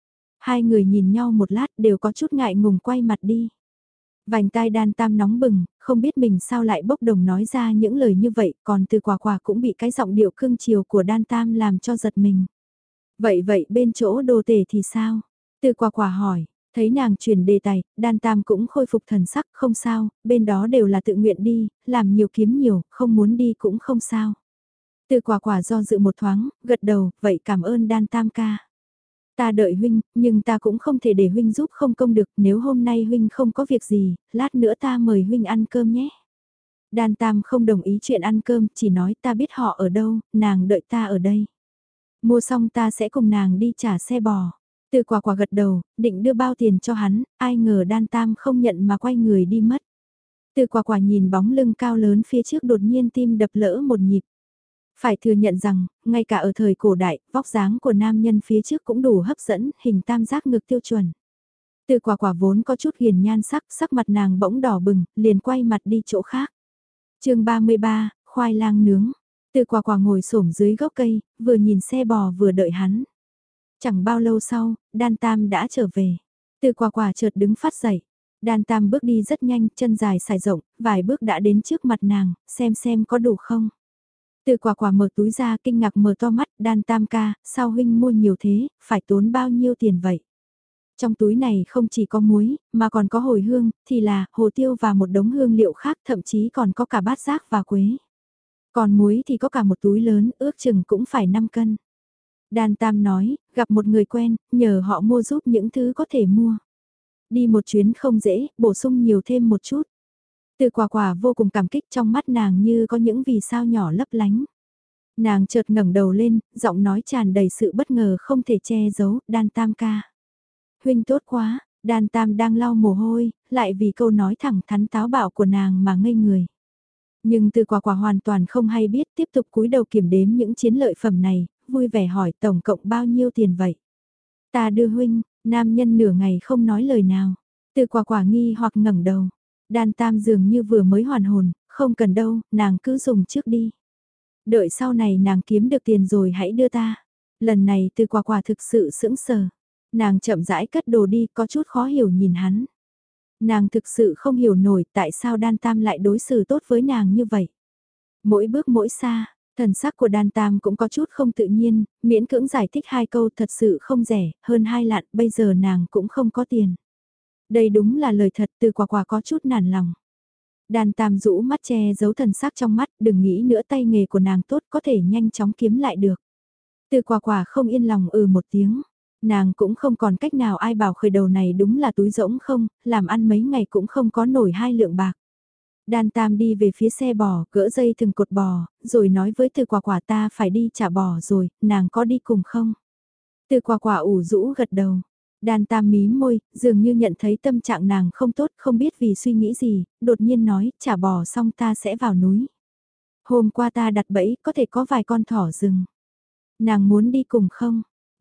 Hai người nhìn nhau một lát đều có chút ngại ngùng quay mặt đi. Vành tai Đan Tam nóng bừng, không biết mình sao lại bốc đồng nói ra những lời như vậy, còn từ quả quả cũng bị cái giọng điệu cưng chiều của Đan Tam làm cho giật mình. Vậy vậy bên chỗ đồ tể thì sao? Từ quả quả hỏi, thấy nàng chuyển đề tài, Đan Tam cũng khôi phục thần sắc, không sao, bên đó đều là tự nguyện đi, làm nhiều kiếm nhiều, không muốn đi cũng không sao. Từ quả quả do dự một thoáng, gật đầu, vậy cảm ơn Đan Tam ca. Ta đợi huynh, nhưng ta cũng không thể để huynh giúp không công được, nếu hôm nay huynh không có việc gì, lát nữa ta mời huynh ăn cơm nhé. Đan Tam không đồng ý chuyện ăn cơm, chỉ nói ta biết họ ở đâu, nàng đợi ta ở đây. Mua xong ta sẽ cùng nàng đi trả xe bò. Từ quả quả gật đầu, định đưa bao tiền cho hắn, ai ngờ Đan Tam không nhận mà quay người đi mất. Từ quả quả nhìn bóng lưng cao lớn phía trước đột nhiên tim đập lỡ một nhịp. Phải thừa nhận rằng, ngay cả ở thời cổ đại, vóc dáng của nam nhân phía trước cũng đủ hấp dẫn, hình tam giác ngực tiêu chuẩn. Từ quả quả vốn có chút hiền nhan sắc, sắc mặt nàng bỗng đỏ bừng, liền quay mặt đi chỗ khác. chương ba mươi ba, khoai lang nướng. Từ quả quả ngồi xổm dưới gốc cây, vừa nhìn xe bò vừa đợi hắn. Chẳng bao lâu sau, Đan Tam đã trở về. Từ quả quả chợt đứng phát dậy. Đan Tam bước đi rất nhanh, chân dài xài rộng, vài bước đã đến trước mặt nàng, xem xem có đủ không. Từ quả quả mở túi ra kinh ngạc mở to mắt, Đan Tam ca, sao huynh mua nhiều thế, phải tốn bao nhiêu tiền vậy? Trong túi này không chỉ có muối, mà còn có hồi hương, thì là hồ tiêu và một đống hương liệu khác, thậm chí còn có cả bát giác và quế. Còn muối thì có cả một túi lớn, ước chừng cũng phải năm cân. Đan Tam nói, gặp một người quen, nhờ họ mua giúp những thứ có thể mua. Đi một chuyến không dễ, bổ sung nhiều thêm một chút. Từ quả quả vô cùng cảm kích, trong mắt nàng như có những vì sao nhỏ lấp lánh. Nàng chợt ngẩng đầu lên, giọng nói tràn đầy sự bất ngờ không thể che giấu, Đan Tam ca. Huynh tốt quá, Đan Tam đang lau mồ hôi, lại vì câu nói thẳng thắn táo bạo của nàng mà ngây người. Nhưng từ quả quả hoàn toàn không hay biết, tiếp tục cúi đầu kiểm đếm những chiến lợi phẩm này, vui vẻ hỏi tổng cộng bao nhiêu tiền vậy. Ta đưa huynh, nam nhân nửa ngày không nói lời nào. Từ quả quả nghi hoặc ngẩng đầu. Đan Tam dường như vừa mới hoàn hồn, không cần đâu, nàng cứ dùng trước đi. Đợi sau này nàng kiếm được tiền rồi hãy đưa ta. Lần này từ quả quả thực sự sững sờ. Nàng chậm rãi cất đồ đi, có chút khó hiểu nhìn hắn. Nàng thực sự không hiểu nổi tại sao Đan Tam lại đối xử tốt với nàng như vậy. Mỗi bước mỗi xa, thần sắc của Đan Tam cũng có chút không tự nhiên, miễn cưỡng giải thích hai câu thật sự không rẻ, hơn hai lạng, bây giờ nàng cũng không có tiền. Đây đúng là lời thật, từ quả quả có chút nản lòng. Đan Tam rũ mắt che giấu thần sắc trong mắt, đừng nghĩ nữa tay nghề của nàng tốt có thể nhanh chóng kiếm lại được. Từ quả quả không yên lòng ừ một tiếng. Nàng cũng không còn cách nào ai bảo khởi đầu này đúng là túi rỗng không, làm ăn mấy ngày cũng không có nổi hai lượng bạc. Đan Tam đi về phía xe bò, gỡ dây thừng cột bò, rồi nói với từ quả quả ta phải đi trả bò rồi, nàng có đi cùng không? Từ quả quả ủ rũ gật đầu. Đan Tam mí môi, dường như nhận thấy tâm trạng nàng không tốt, không biết vì suy nghĩ gì, đột nhiên nói, trả bò xong ta sẽ vào núi. Hôm qua ta đặt bẫy, có thể có vài con thỏ rừng. Nàng muốn đi cùng không?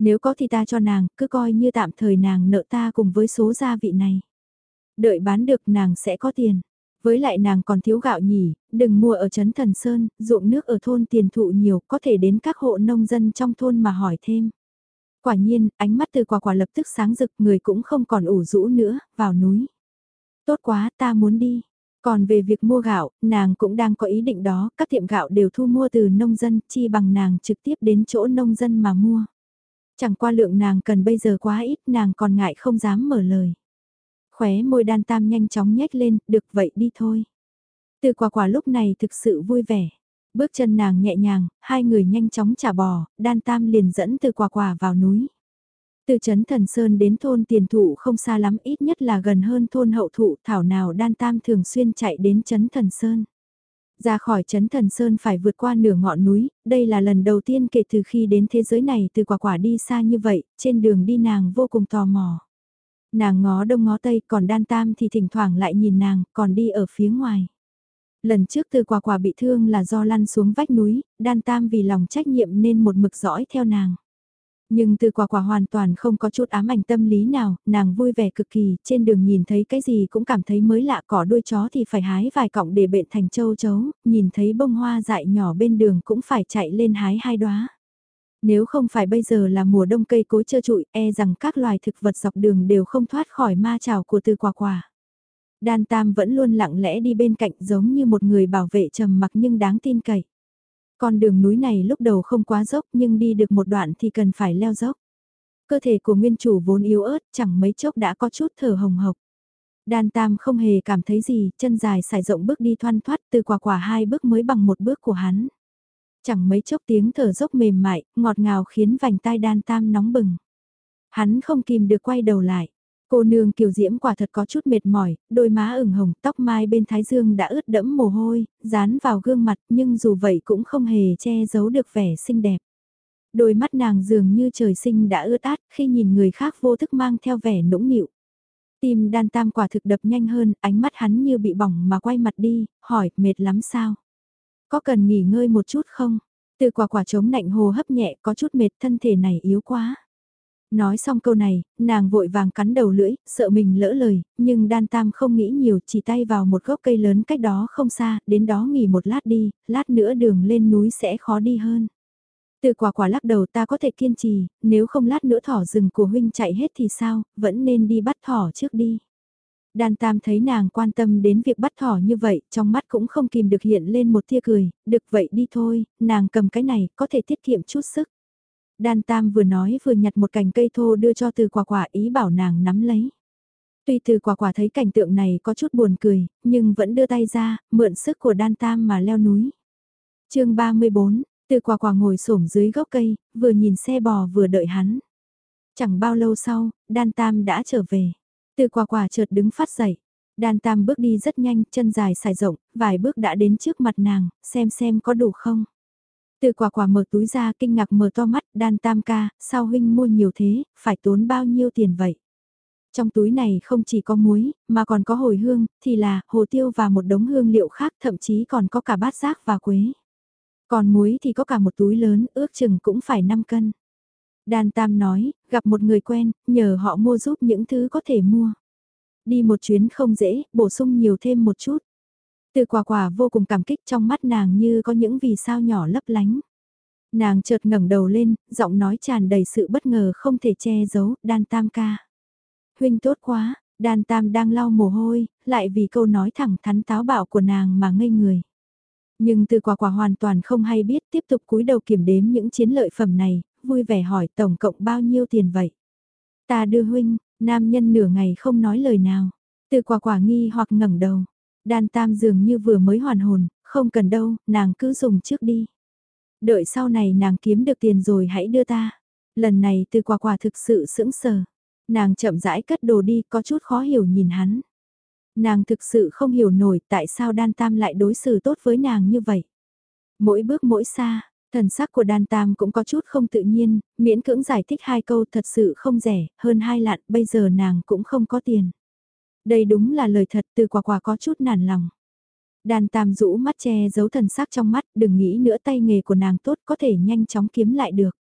Nếu có thì ta cho nàng, cứ coi như tạm thời nàng nợ ta cùng với số gia vị này. Đợi bán được nàng sẽ có tiền. Với lại nàng còn thiếu gạo nhỉ, đừng mua ở Trấn Thần Sơn, ruộng nước ở thôn tiền thụ nhiều, có thể đến các hộ nông dân trong thôn mà hỏi thêm. Quả nhiên, ánh mắt từ quả quả lập tức sáng rực, người cũng không còn ủ rũ nữa, vào núi. Tốt quá, ta muốn đi. Còn về việc mua gạo, nàng cũng đang có ý định đó, các tiệm gạo đều thu mua từ nông dân, chi bằng nàng trực tiếp đến chỗ nông dân mà mua. Chẳng qua lượng nàng cần bây giờ quá ít, nàng còn ngại không dám mở lời. Khóe môi Đan Tam nhanh chóng nhếch lên, được vậy đi thôi. Từ quả quả lúc này thực sự vui vẻ. Bước chân nàng nhẹ nhàng, hai người nhanh chóng trả bò, Đan Tam liền dẫn từ quả quả vào núi. Từ trấn Thần Sơn đến thôn Tiền Thụ không xa lắm, ít nhất là gần hơn thôn Hậu Thụ, thảo nào Đan Tam thường xuyên chạy đến trấn Thần Sơn. Ra khỏi trấn Thần Sơn phải vượt qua nửa ngọn núi, đây là lần đầu tiên kể từ khi đến thế giới này từ quả quả đi xa như vậy, trên đường đi nàng vô cùng tò mò. Nàng ngó đông ngó tây, còn Đan Tam thì thỉnh thoảng lại nhìn nàng, còn đi ở phía ngoài. Lần trước từ quả quả bị thương là do lăn xuống vách núi, Đan Tam vì lòng trách nhiệm nên một mực dõi theo nàng. Nhưng từ quả quả hoàn toàn không có chút ám ảnh tâm lý nào, nàng vui vẻ cực kỳ, trên đường nhìn thấy cái gì cũng cảm thấy mới lạ, cỏ đuôi chó thì phải hái vài cọng để bện thành châu chấu, nhìn thấy bông hoa dại nhỏ bên đường cũng phải chạy lên hái hai đóa. Nếu không phải bây giờ là mùa đông cây cối trơ trụi, e rằng các loài thực vật dọc đường đều không thoát khỏi ma trào của từ quả quả. Đan Tam vẫn luôn lặng lẽ đi bên cạnh giống như một người bảo vệ trầm mặc nhưng đáng tin cậy. Con đường núi này lúc đầu không quá dốc nhưng đi được một đoạn thì cần phải leo dốc. Cơ thể của nguyên chủ vốn yếu ớt chẳng mấy chốc đã có chút thở hồng hộc. Đan Tam không hề cảm thấy gì, chân dài sải rộng bước đi thoăn thoắt từ quả quả hai bước mới bằng một bước của hắn. Chẳng mấy chốc tiếng thở dốc mềm mại, ngọt ngào khiến vành tai Đan Tam nóng bừng. Hắn không kìm được quay đầu lại. Cô nương Kiều Diễm quả thật có chút mệt mỏi, đôi má ửng hồng, tóc mai bên thái dương đã ướt đẫm mồ hôi, dán vào gương mặt nhưng dù vậy cũng không hề che giấu được vẻ xinh đẹp. Đôi mắt nàng dường như trời sinh đã ướt át khi nhìn người khác vô thức mang theo vẻ nũng nịu. Tim Đan Tam quả thực đập nhanh hơn, ánh mắt hắn như bị bỏng mà quay mặt đi, hỏi mệt lắm sao? Có cần nghỉ ngơi một chút không? Từ quả quả chống nạnh hồ hấp nhẹ có chút mệt thân thể này yếu quá. Nói xong câu này, nàng vội vàng cắn đầu lưỡi, sợ mình lỡ lời, nhưng Đan Tam không nghĩ nhiều, chỉ tay vào một gốc cây lớn cách đó không xa, đến đó nghỉ một lát đi, lát nữa đường lên núi sẽ khó đi hơn. Từ quả quả lắc đầu ta có thể kiên trì, nếu không lát nữa thỏ rừng của huynh chạy hết thì sao, vẫn nên đi bắt thỏ trước đi. Đan Tam thấy nàng quan tâm đến việc bắt thỏ như vậy, trong mắt cũng không kìm được hiện lên một tia cười, được vậy đi thôi, nàng cầm cái này, có thể tiết kiệm chút sức. Đan Tam vừa nói vừa nhặt một cành cây thô đưa cho từ quả quả ý bảo nàng nắm lấy. Tuy từ quả quả thấy cảnh tượng này có chút buồn cười, nhưng vẫn đưa tay ra, mượn sức của Đan Tam mà leo núi. chương ba mươi bốn, từ quả quả ngồi xổm dưới gốc cây, vừa nhìn xe bò vừa đợi hắn. Chẳng bao lâu sau, Đan Tam đã trở về. Từ quả quả chợt đứng phát dậy. Đan Tam bước đi rất nhanh, chân dài sải rộng, vài bước đã đến trước mặt nàng, xem xem có đủ không. Từ quả quả mở túi ra kinh ngạc mở to mắt, Đan Tam ca, sao huynh mua nhiều thế, phải tốn bao nhiêu tiền vậy? Trong túi này không chỉ có muối, mà còn có hồi hương, thì là hồ tiêu và một đống hương liệu khác, thậm chí còn có cả bát giác và quế. Còn muối thì có cả một túi lớn, ước chừng cũng phải năm cân. Đan Tam nói, gặp một người quen, nhờ họ mua giúp những thứ có thể mua. Đi một chuyến không dễ, bổ sung nhiều thêm một chút. Từ quả quả vô cùng cảm kích trong mắt nàng như có những vì sao nhỏ lấp lánh. Nàng chợt ngẩng đầu lên, giọng nói tràn đầy sự bất ngờ không thể che giấu, Đan Tam ca. Huynh tốt quá, Đan Tam đang lau mồ hôi, lại vì câu nói thẳng thắn táo bạo của nàng mà ngây người. Nhưng từ quả quả hoàn toàn không hay biết tiếp tục cúi đầu kiểm đếm những chiến lợi phẩm này, vui vẻ hỏi tổng cộng bao nhiêu tiền vậy. Ta đưa huynh, nam nhân nửa ngày không nói lời nào. Từ quả quả nghi hoặc ngẩng đầu. Đan Tam dường như vừa mới hoàn hồn, không cần đâu, nàng cứ dùng trước đi. Đợi sau này nàng kiếm được tiền rồi hãy đưa ta. Lần này từ quả quả thực sự sững sờ. Nàng chậm rãi cất đồ đi có chút khó hiểu nhìn hắn. Nàng thực sự không hiểu nổi tại sao Đan Tam lại đối xử tốt với nàng như vậy. Mỗi bước mỗi xa, thần sắc của Đan Tam cũng có chút không tự nhiên, miễn cưỡng giải thích hai câu thật sự không rẻ, hơn hai lạng, bây giờ nàng cũng không có tiền. Đây đúng là lời thật từ quả quả có chút nản lòng. Đan Tam rũ mắt che giấu thần sắc trong mắt, đừng nghĩ nữa tay nghề của nàng tốt có thể nhanh chóng kiếm lại được.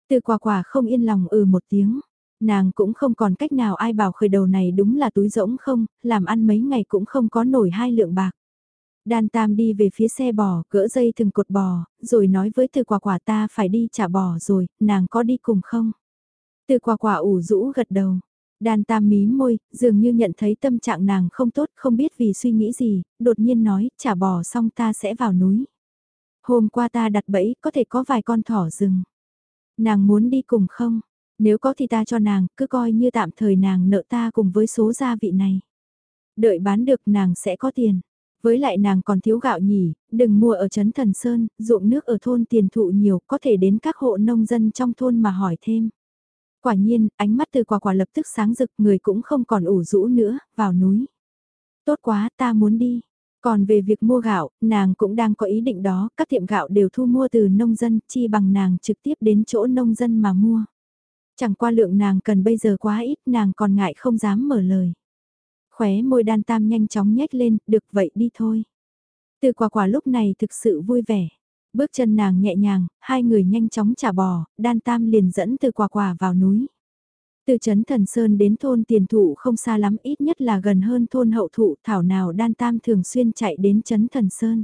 Từ quả quả không yên lòng ừ một tiếng. Nàng cũng không còn cách nào ai bảo khởi đầu này đúng là túi rỗng không, làm ăn mấy ngày cũng không có nổi hai lượng bạc. Đan Tam đi về phía xe bò, gỡ dây thừng cột bò, rồi nói với Từ quả quả ta phải đi trả bò rồi, nàng có đi cùng không? Từ quả quả ủ rũ gật đầu. Đan Tam mím môi, dường như nhận thấy tâm trạng nàng không tốt, không biết vì suy nghĩ gì, đột nhiên nói, trả bò xong ta sẽ vào núi. Hôm qua ta đặt bẫy, có thể có vài con thỏ rừng. Nàng muốn đi cùng không? Nếu có thì ta cho nàng, cứ coi như tạm thời nàng nợ ta cùng với số gia vị này. Đợi bán được nàng sẽ có tiền. Với lại nàng còn thiếu gạo nhỉ, đừng mua ở Trấn Thần Sơn, ruộng nước ở thôn tiền thụ nhiều, có thể đến các hộ nông dân trong thôn mà hỏi thêm. Quả nhiên, ánh mắt Từ quả quả lập tức sáng rực, người cũng không còn ủ rũ nữa, vào núi. Tốt quá, ta muốn đi. Còn về việc mua gạo, nàng cũng đang có ý định đó, các tiệm gạo đều thu mua từ nông dân, chi bằng nàng trực tiếp đến chỗ nông dân mà mua. Chẳng qua lượng nàng cần bây giờ quá ít, nàng còn ngại không dám mở lời. Khóe môi Đan Tam nhanh chóng nhếch lên, được vậy đi thôi. Từ quả quả lúc này thực sự vui vẻ. Bước chân nàng nhẹ nhàng, hai người nhanh chóng trả bò, Đan Tam liền dẫn Từ quả quả vào núi. Từ trấn Thần Sơn đến thôn Tiền Thụ không xa lắm, ít nhất là gần hơn thôn Hậu Thụ, thảo nào Đan Tam thường xuyên chạy đến trấn Thần Sơn.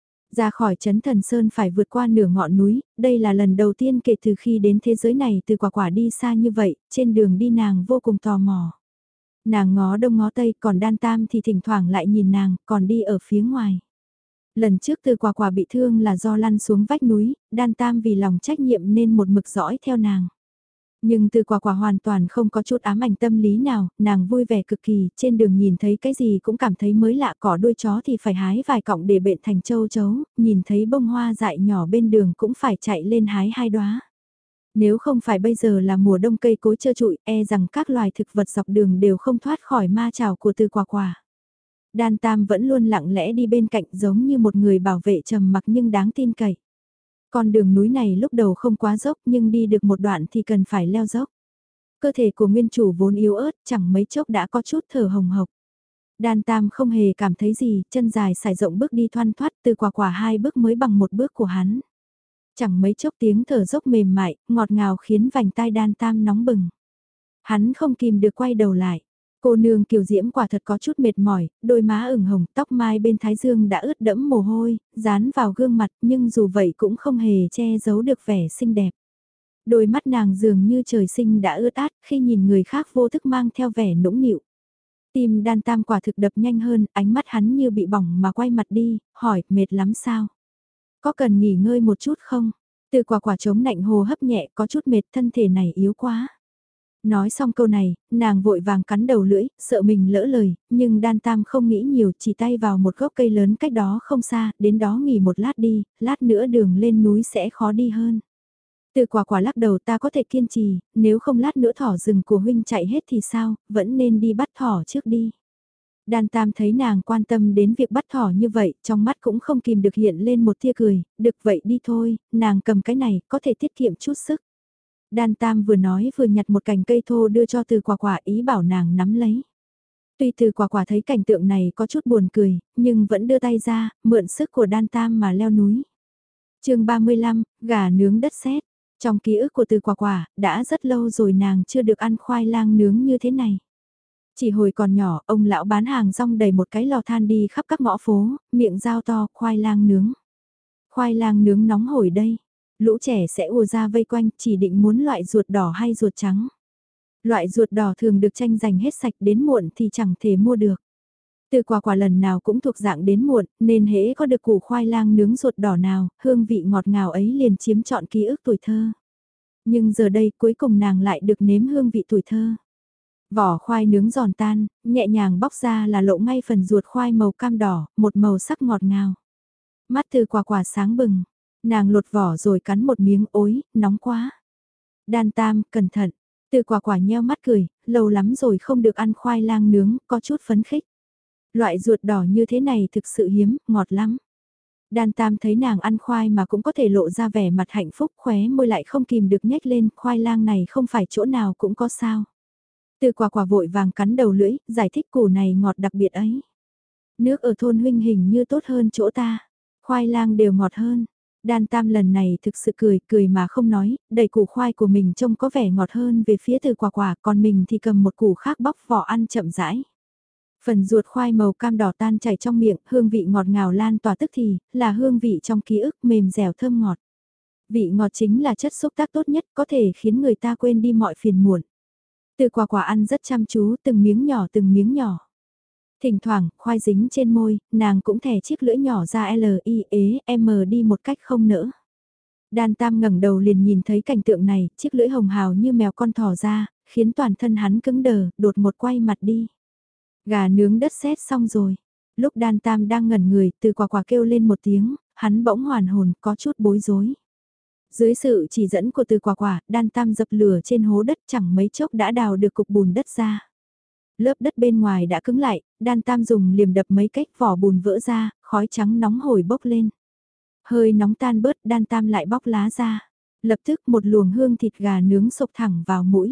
Ra khỏi trấn Thần Sơn phải vượt qua nửa ngọn núi, đây là lần đầu tiên kể từ khi đến thế giới này Từ quả quả đi xa như vậy, trên đường đi nàng vô cùng tò mò. Nàng ngó đông ngó tây, còn Đan Tam thì thỉnh thoảng lại nhìn nàng, còn đi ở phía ngoài. Lần trước Từ quả quả bị thương là do lăn xuống vách núi, Đan Tam vì lòng trách nhiệm nên một mực dõi theo nàng. Nhưng Từ quả quả hoàn toàn không có chút ám ảnh tâm lý nào, nàng vui vẻ cực kỳ, trên đường nhìn thấy cái gì cũng cảm thấy mới lạ, cỏ đuôi chó thì phải hái vài cọng để bện thành châu chấu, nhìn thấy bông hoa dại nhỏ bên đường cũng phải chạy lên hái hai đóa. Nếu không phải bây giờ là mùa đông cây cối trơ trụi, e rằng các loài thực vật dọc đường đều không thoát khỏi ma trào của Từ quả quả. Đan Tam vẫn luôn lặng lẽ đi bên cạnh giống như một người bảo vệ trầm mặc nhưng đáng tin cậy. Con đường núi này lúc đầu không quá dốc nhưng đi được một đoạn thì cần phải leo dốc. Cơ thể của nguyên chủ vốn yếu ớt chẳng mấy chốc đã có chút thở hồng hộc. Đan Tam không hề cảm thấy gì, chân dài sải rộng bước đi thoăn thoắt Từ quả quả hai bước mới bằng một bước của hắn. Chẳng mấy chốc tiếng thở dốc mềm mại, ngọt ngào khiến vành tai Đan Tam nóng bừng. Hắn không kìm được quay đầu lại. Cô nương kiều diễm quả thật có chút mệt mỏi, đôi má ửng hồng, tóc mai bên thái dương đã ướt đẫm mồ hôi, dán vào gương mặt nhưng dù vậy cũng không hề che giấu được vẻ xinh đẹp. Đôi mắt nàng dường như trời sinh đã ướt át khi nhìn người khác vô thức mang theo vẻ nũng nịu. Tim Đan Tam quả thực đập nhanh hơn, ánh mắt hắn như bị bỏng mà quay mặt đi, hỏi mệt lắm sao? Có cần nghỉ ngơi một chút không? Từ quả quả chống nạnh hô hấp nhẹ có chút mệt thân thể này yếu quá. Nói xong câu này, nàng vội vàng cắn đầu lưỡi, sợ mình lỡ lời, nhưng Đan Tam không nghĩ nhiều, chỉ tay vào một gốc cây lớn cách đó không xa, đến đó nghỉ một lát đi, lát nữa đường lên núi sẽ khó đi hơn. Từ quả quả lắc đầu ta có thể kiên trì, nếu không lát nữa thỏ rừng của huynh chạy hết thì sao, vẫn nên đi bắt thỏ trước đi. Đan Tam thấy nàng quan tâm đến việc bắt thỏ như vậy, trong mắt cũng không kìm được hiện lên một tia cười, được vậy đi thôi, nàng cầm cái này, có thể tiết kiệm chút sức. Đan Tam vừa nói vừa nhặt một cành cây thô đưa cho Từ quả quả ý bảo nàng nắm lấy. Tuy Từ quả quả thấy cảnh tượng này có chút buồn cười, nhưng vẫn đưa tay ra, mượn sức của Đan Tam mà leo núi. chương ba mươi lăm, gà nướng đất sét. Trong ký ức của Từ quả quả, đã rất lâu rồi nàng chưa được ăn khoai lang nướng như thế này. Chỉ hồi còn nhỏ, ông lão bán hàng rong đầy một cái lò than đi khắp các ngõ phố, miệng dao to, khoai lang nướng. Khoai lang nướng nóng hổi đây. Lũ trẻ sẽ ùa ra vây quanh, chỉ định muốn loại ruột đỏ hay ruột trắng. Loại ruột đỏ thường được tranh giành hết sạch, đến muộn thì chẳng thể mua được. Từ quả quả lần nào cũng thuộc dạng đến muộn, nên hễ có được củ khoai lang nướng ruột đỏ nào, hương vị ngọt ngào ấy liền chiếm trọn ký ức tuổi thơ. Nhưng giờ đây cuối cùng nàng lại được nếm hương vị tuổi thơ. Vỏ khoai nướng giòn tan, nhẹ nhàng bóc ra là lộ ngay phần ruột khoai màu cam đỏ, một màu sắc ngọt ngào. Mắt Từ quả quả sáng bừng, nàng lột vỏ rồi cắn một miếng ối, nóng quá. Đan Tam, cẩn thận. Từ quả quả nheo mắt cười, lâu lắm rồi không được ăn khoai lang nướng, có chút phấn khích. Loại ruột đỏ như thế này thực sự hiếm, ngọt lắm. Đan Tam thấy nàng ăn khoai mà cũng có thể lộ ra vẻ mặt hạnh phúc, khóe môi lại không kìm được nhếch lên, khoai lang này không phải chỗ nào cũng có sao. Từ quả quả vội vàng cắn đầu lưỡi, giải thích củ này ngọt đặc biệt ấy. Nước ở thôn huynh hình như tốt hơn chỗ ta, khoai lang đều ngọt hơn. Đan Tam lần này thực sự cười, cười mà không nói, đẩy củ khoai của mình trông có vẻ ngọt hơn về phía Từ Quả Quả, còn mình thì cầm một củ khác bóc vỏ ăn chậm rãi. Phần ruột khoai màu cam đỏ tan chảy trong miệng, hương vị ngọt ngào lan tỏa tức thì, là hương vị trong ký ức mềm dẻo thơm ngọt. Vị ngọt chính là chất xúc tác tốt nhất có thể khiến người ta quên đi mọi phiền muộn. Từ Quả Quả ăn rất chăm chú, từng miếng nhỏ từng miếng nhỏ. Thỉnh thoảng, khoai dính trên môi, nàng cũng thè chiếc lưỡi nhỏ ra L, I, ế, M đi một cách không nỡ. Đan Tam ngẩng đầu liền nhìn thấy cảnh tượng này, chiếc lưỡi hồng hào như mèo con thỏ ra, khiến toàn thân hắn cứng đờ, đột một quay mặt đi. Gà nướng đất sét xong rồi. Lúc Đan Tam đang ngẩn người, Từ Quả Quả kêu lên một tiếng, hắn bỗng hoàn hồn, có chút bối rối. Dưới sự chỉ dẫn của Từ Quả Quả, Đan Tam dập lửa trên hố đất chẳng mấy chốc đã đào được cục bùn đất ra. Lớp đất bên ngoài đã cứng lại, Đan Tam dùng liềm đập mấy cách vỏ bùn vỡ ra, khói trắng nóng hổi bốc lên. Hơi nóng tan bớt, Đan Tam lại bóc lá ra. Lập tức một luồng hương thịt gà nướng sộc thẳng vào mũi.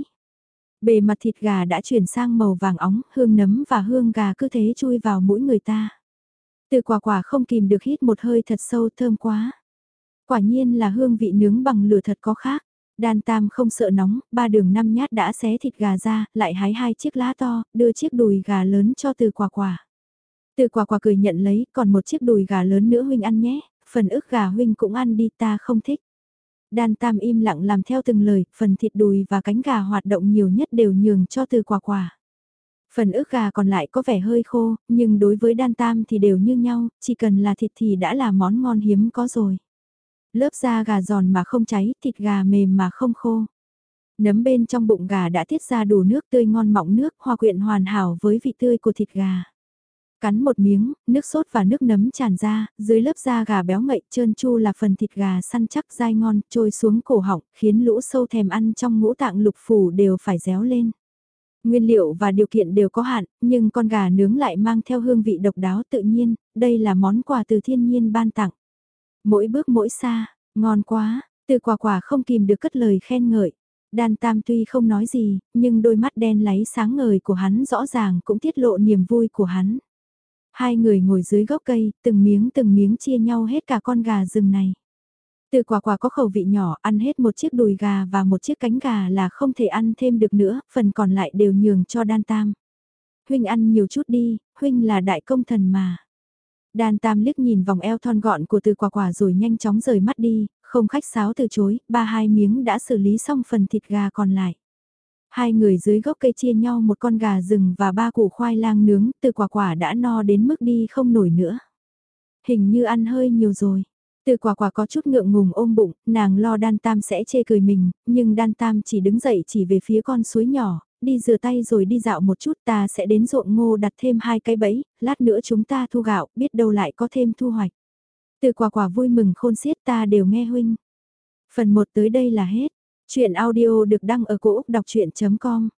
Bề mặt thịt gà đã chuyển sang màu vàng óng, hương nấm và hương gà cứ thế chui vào mũi người ta. Từ Quả Quả không kìm được hít một hơi thật sâu, thơm quá. Quả nhiên là hương vị nướng bằng lửa thật có khác. Đan Tam không sợ nóng, ba đường năm nhát đã xé thịt gà ra, lại hái hai chiếc lá to, đưa chiếc đùi gà lớn cho Từ Quả Quả. Từ Quả Quả cười nhận lấy, còn một chiếc đùi gà lớn nữa huynh ăn nhé, phần ức gà huynh cũng ăn đi, ta không thích. Đan Tam im lặng làm theo từng lời, phần thịt đùi và cánh gà hoạt động nhiều nhất đều nhường cho Từ Quả Quả. Phần ức gà còn lại có vẻ hơi khô, nhưng đối với Đan Tam thì đều như nhau, chỉ cần là thịt thì đã là món ngon hiếm có rồi. Lớp da gà giòn mà không cháy, thịt gà mềm mà không khô. Nấm bên trong bụng gà đã tiết ra đủ nước tươi ngon mọng nước, hòa quyện hoàn hảo với vị tươi của thịt gà. Cắn một miếng, nước sốt và nước nấm tràn ra, dưới lớp da gà béo ngậy trơn chu là phần thịt gà săn chắc dai ngon, trôi xuống cổ họng, khiến lũ sâu thèm ăn trong ngũ tạng lục phủ đều phải réo lên. Nguyên liệu và điều kiện đều có hạn, nhưng con gà nướng lại mang theo hương vị độc đáo tự nhiên, đây là món quà từ thiên nhiên ban tặng. Mỗi bước mỗi xa, ngon quá, Từ Quả Quả không kìm được cất lời khen ngợi. Đan Tam tuy không nói gì, nhưng đôi mắt đen láy sáng ngời của hắn rõ ràng cũng tiết lộ niềm vui của hắn. Hai người ngồi dưới gốc cây, từng miếng từng miếng chia nhau hết cả con gà rừng này. Từ Quả Quả có khẩu vị nhỏ, ăn hết một chiếc đùi gà và một chiếc cánh gà là không thể ăn thêm được nữa, phần còn lại đều nhường cho Đan Tam. Huynh ăn nhiều chút đi, huynh là đại công thần mà. Đan Tam liếc nhìn vòng eo thon gọn của Từ Quả Quả rồi nhanh chóng rời mắt đi, không khách sáo từ chối, ba hai miếng đã xử lý xong phần thịt gà còn lại. Hai người dưới gốc cây chia nhau một con gà rừng và ba củ khoai lang nướng, Từ Quả Quả đã no đến mức đi không nổi nữa. Hình như ăn hơi nhiều rồi. Từ Quả Quả có chút ngượng ngùng ôm bụng, nàng lo Đan Tam sẽ chê cười mình, nhưng Đan Tam chỉ đứng dậy chỉ về phía con suối nhỏ, đi rửa tay rồi đi dạo một chút, ta sẽ đến ruộng ngô đặt thêm hai cái bẫy, lát nữa chúng ta thu gạo, biết đâu lại có thêm thu hoạch. Từ Quả Quả vui mừng khôn xiết, ta đều nghe huynh. Phần một tới đây là hết. Chuyện audio được đăng ở cổ Úc đọc chuyện chấm com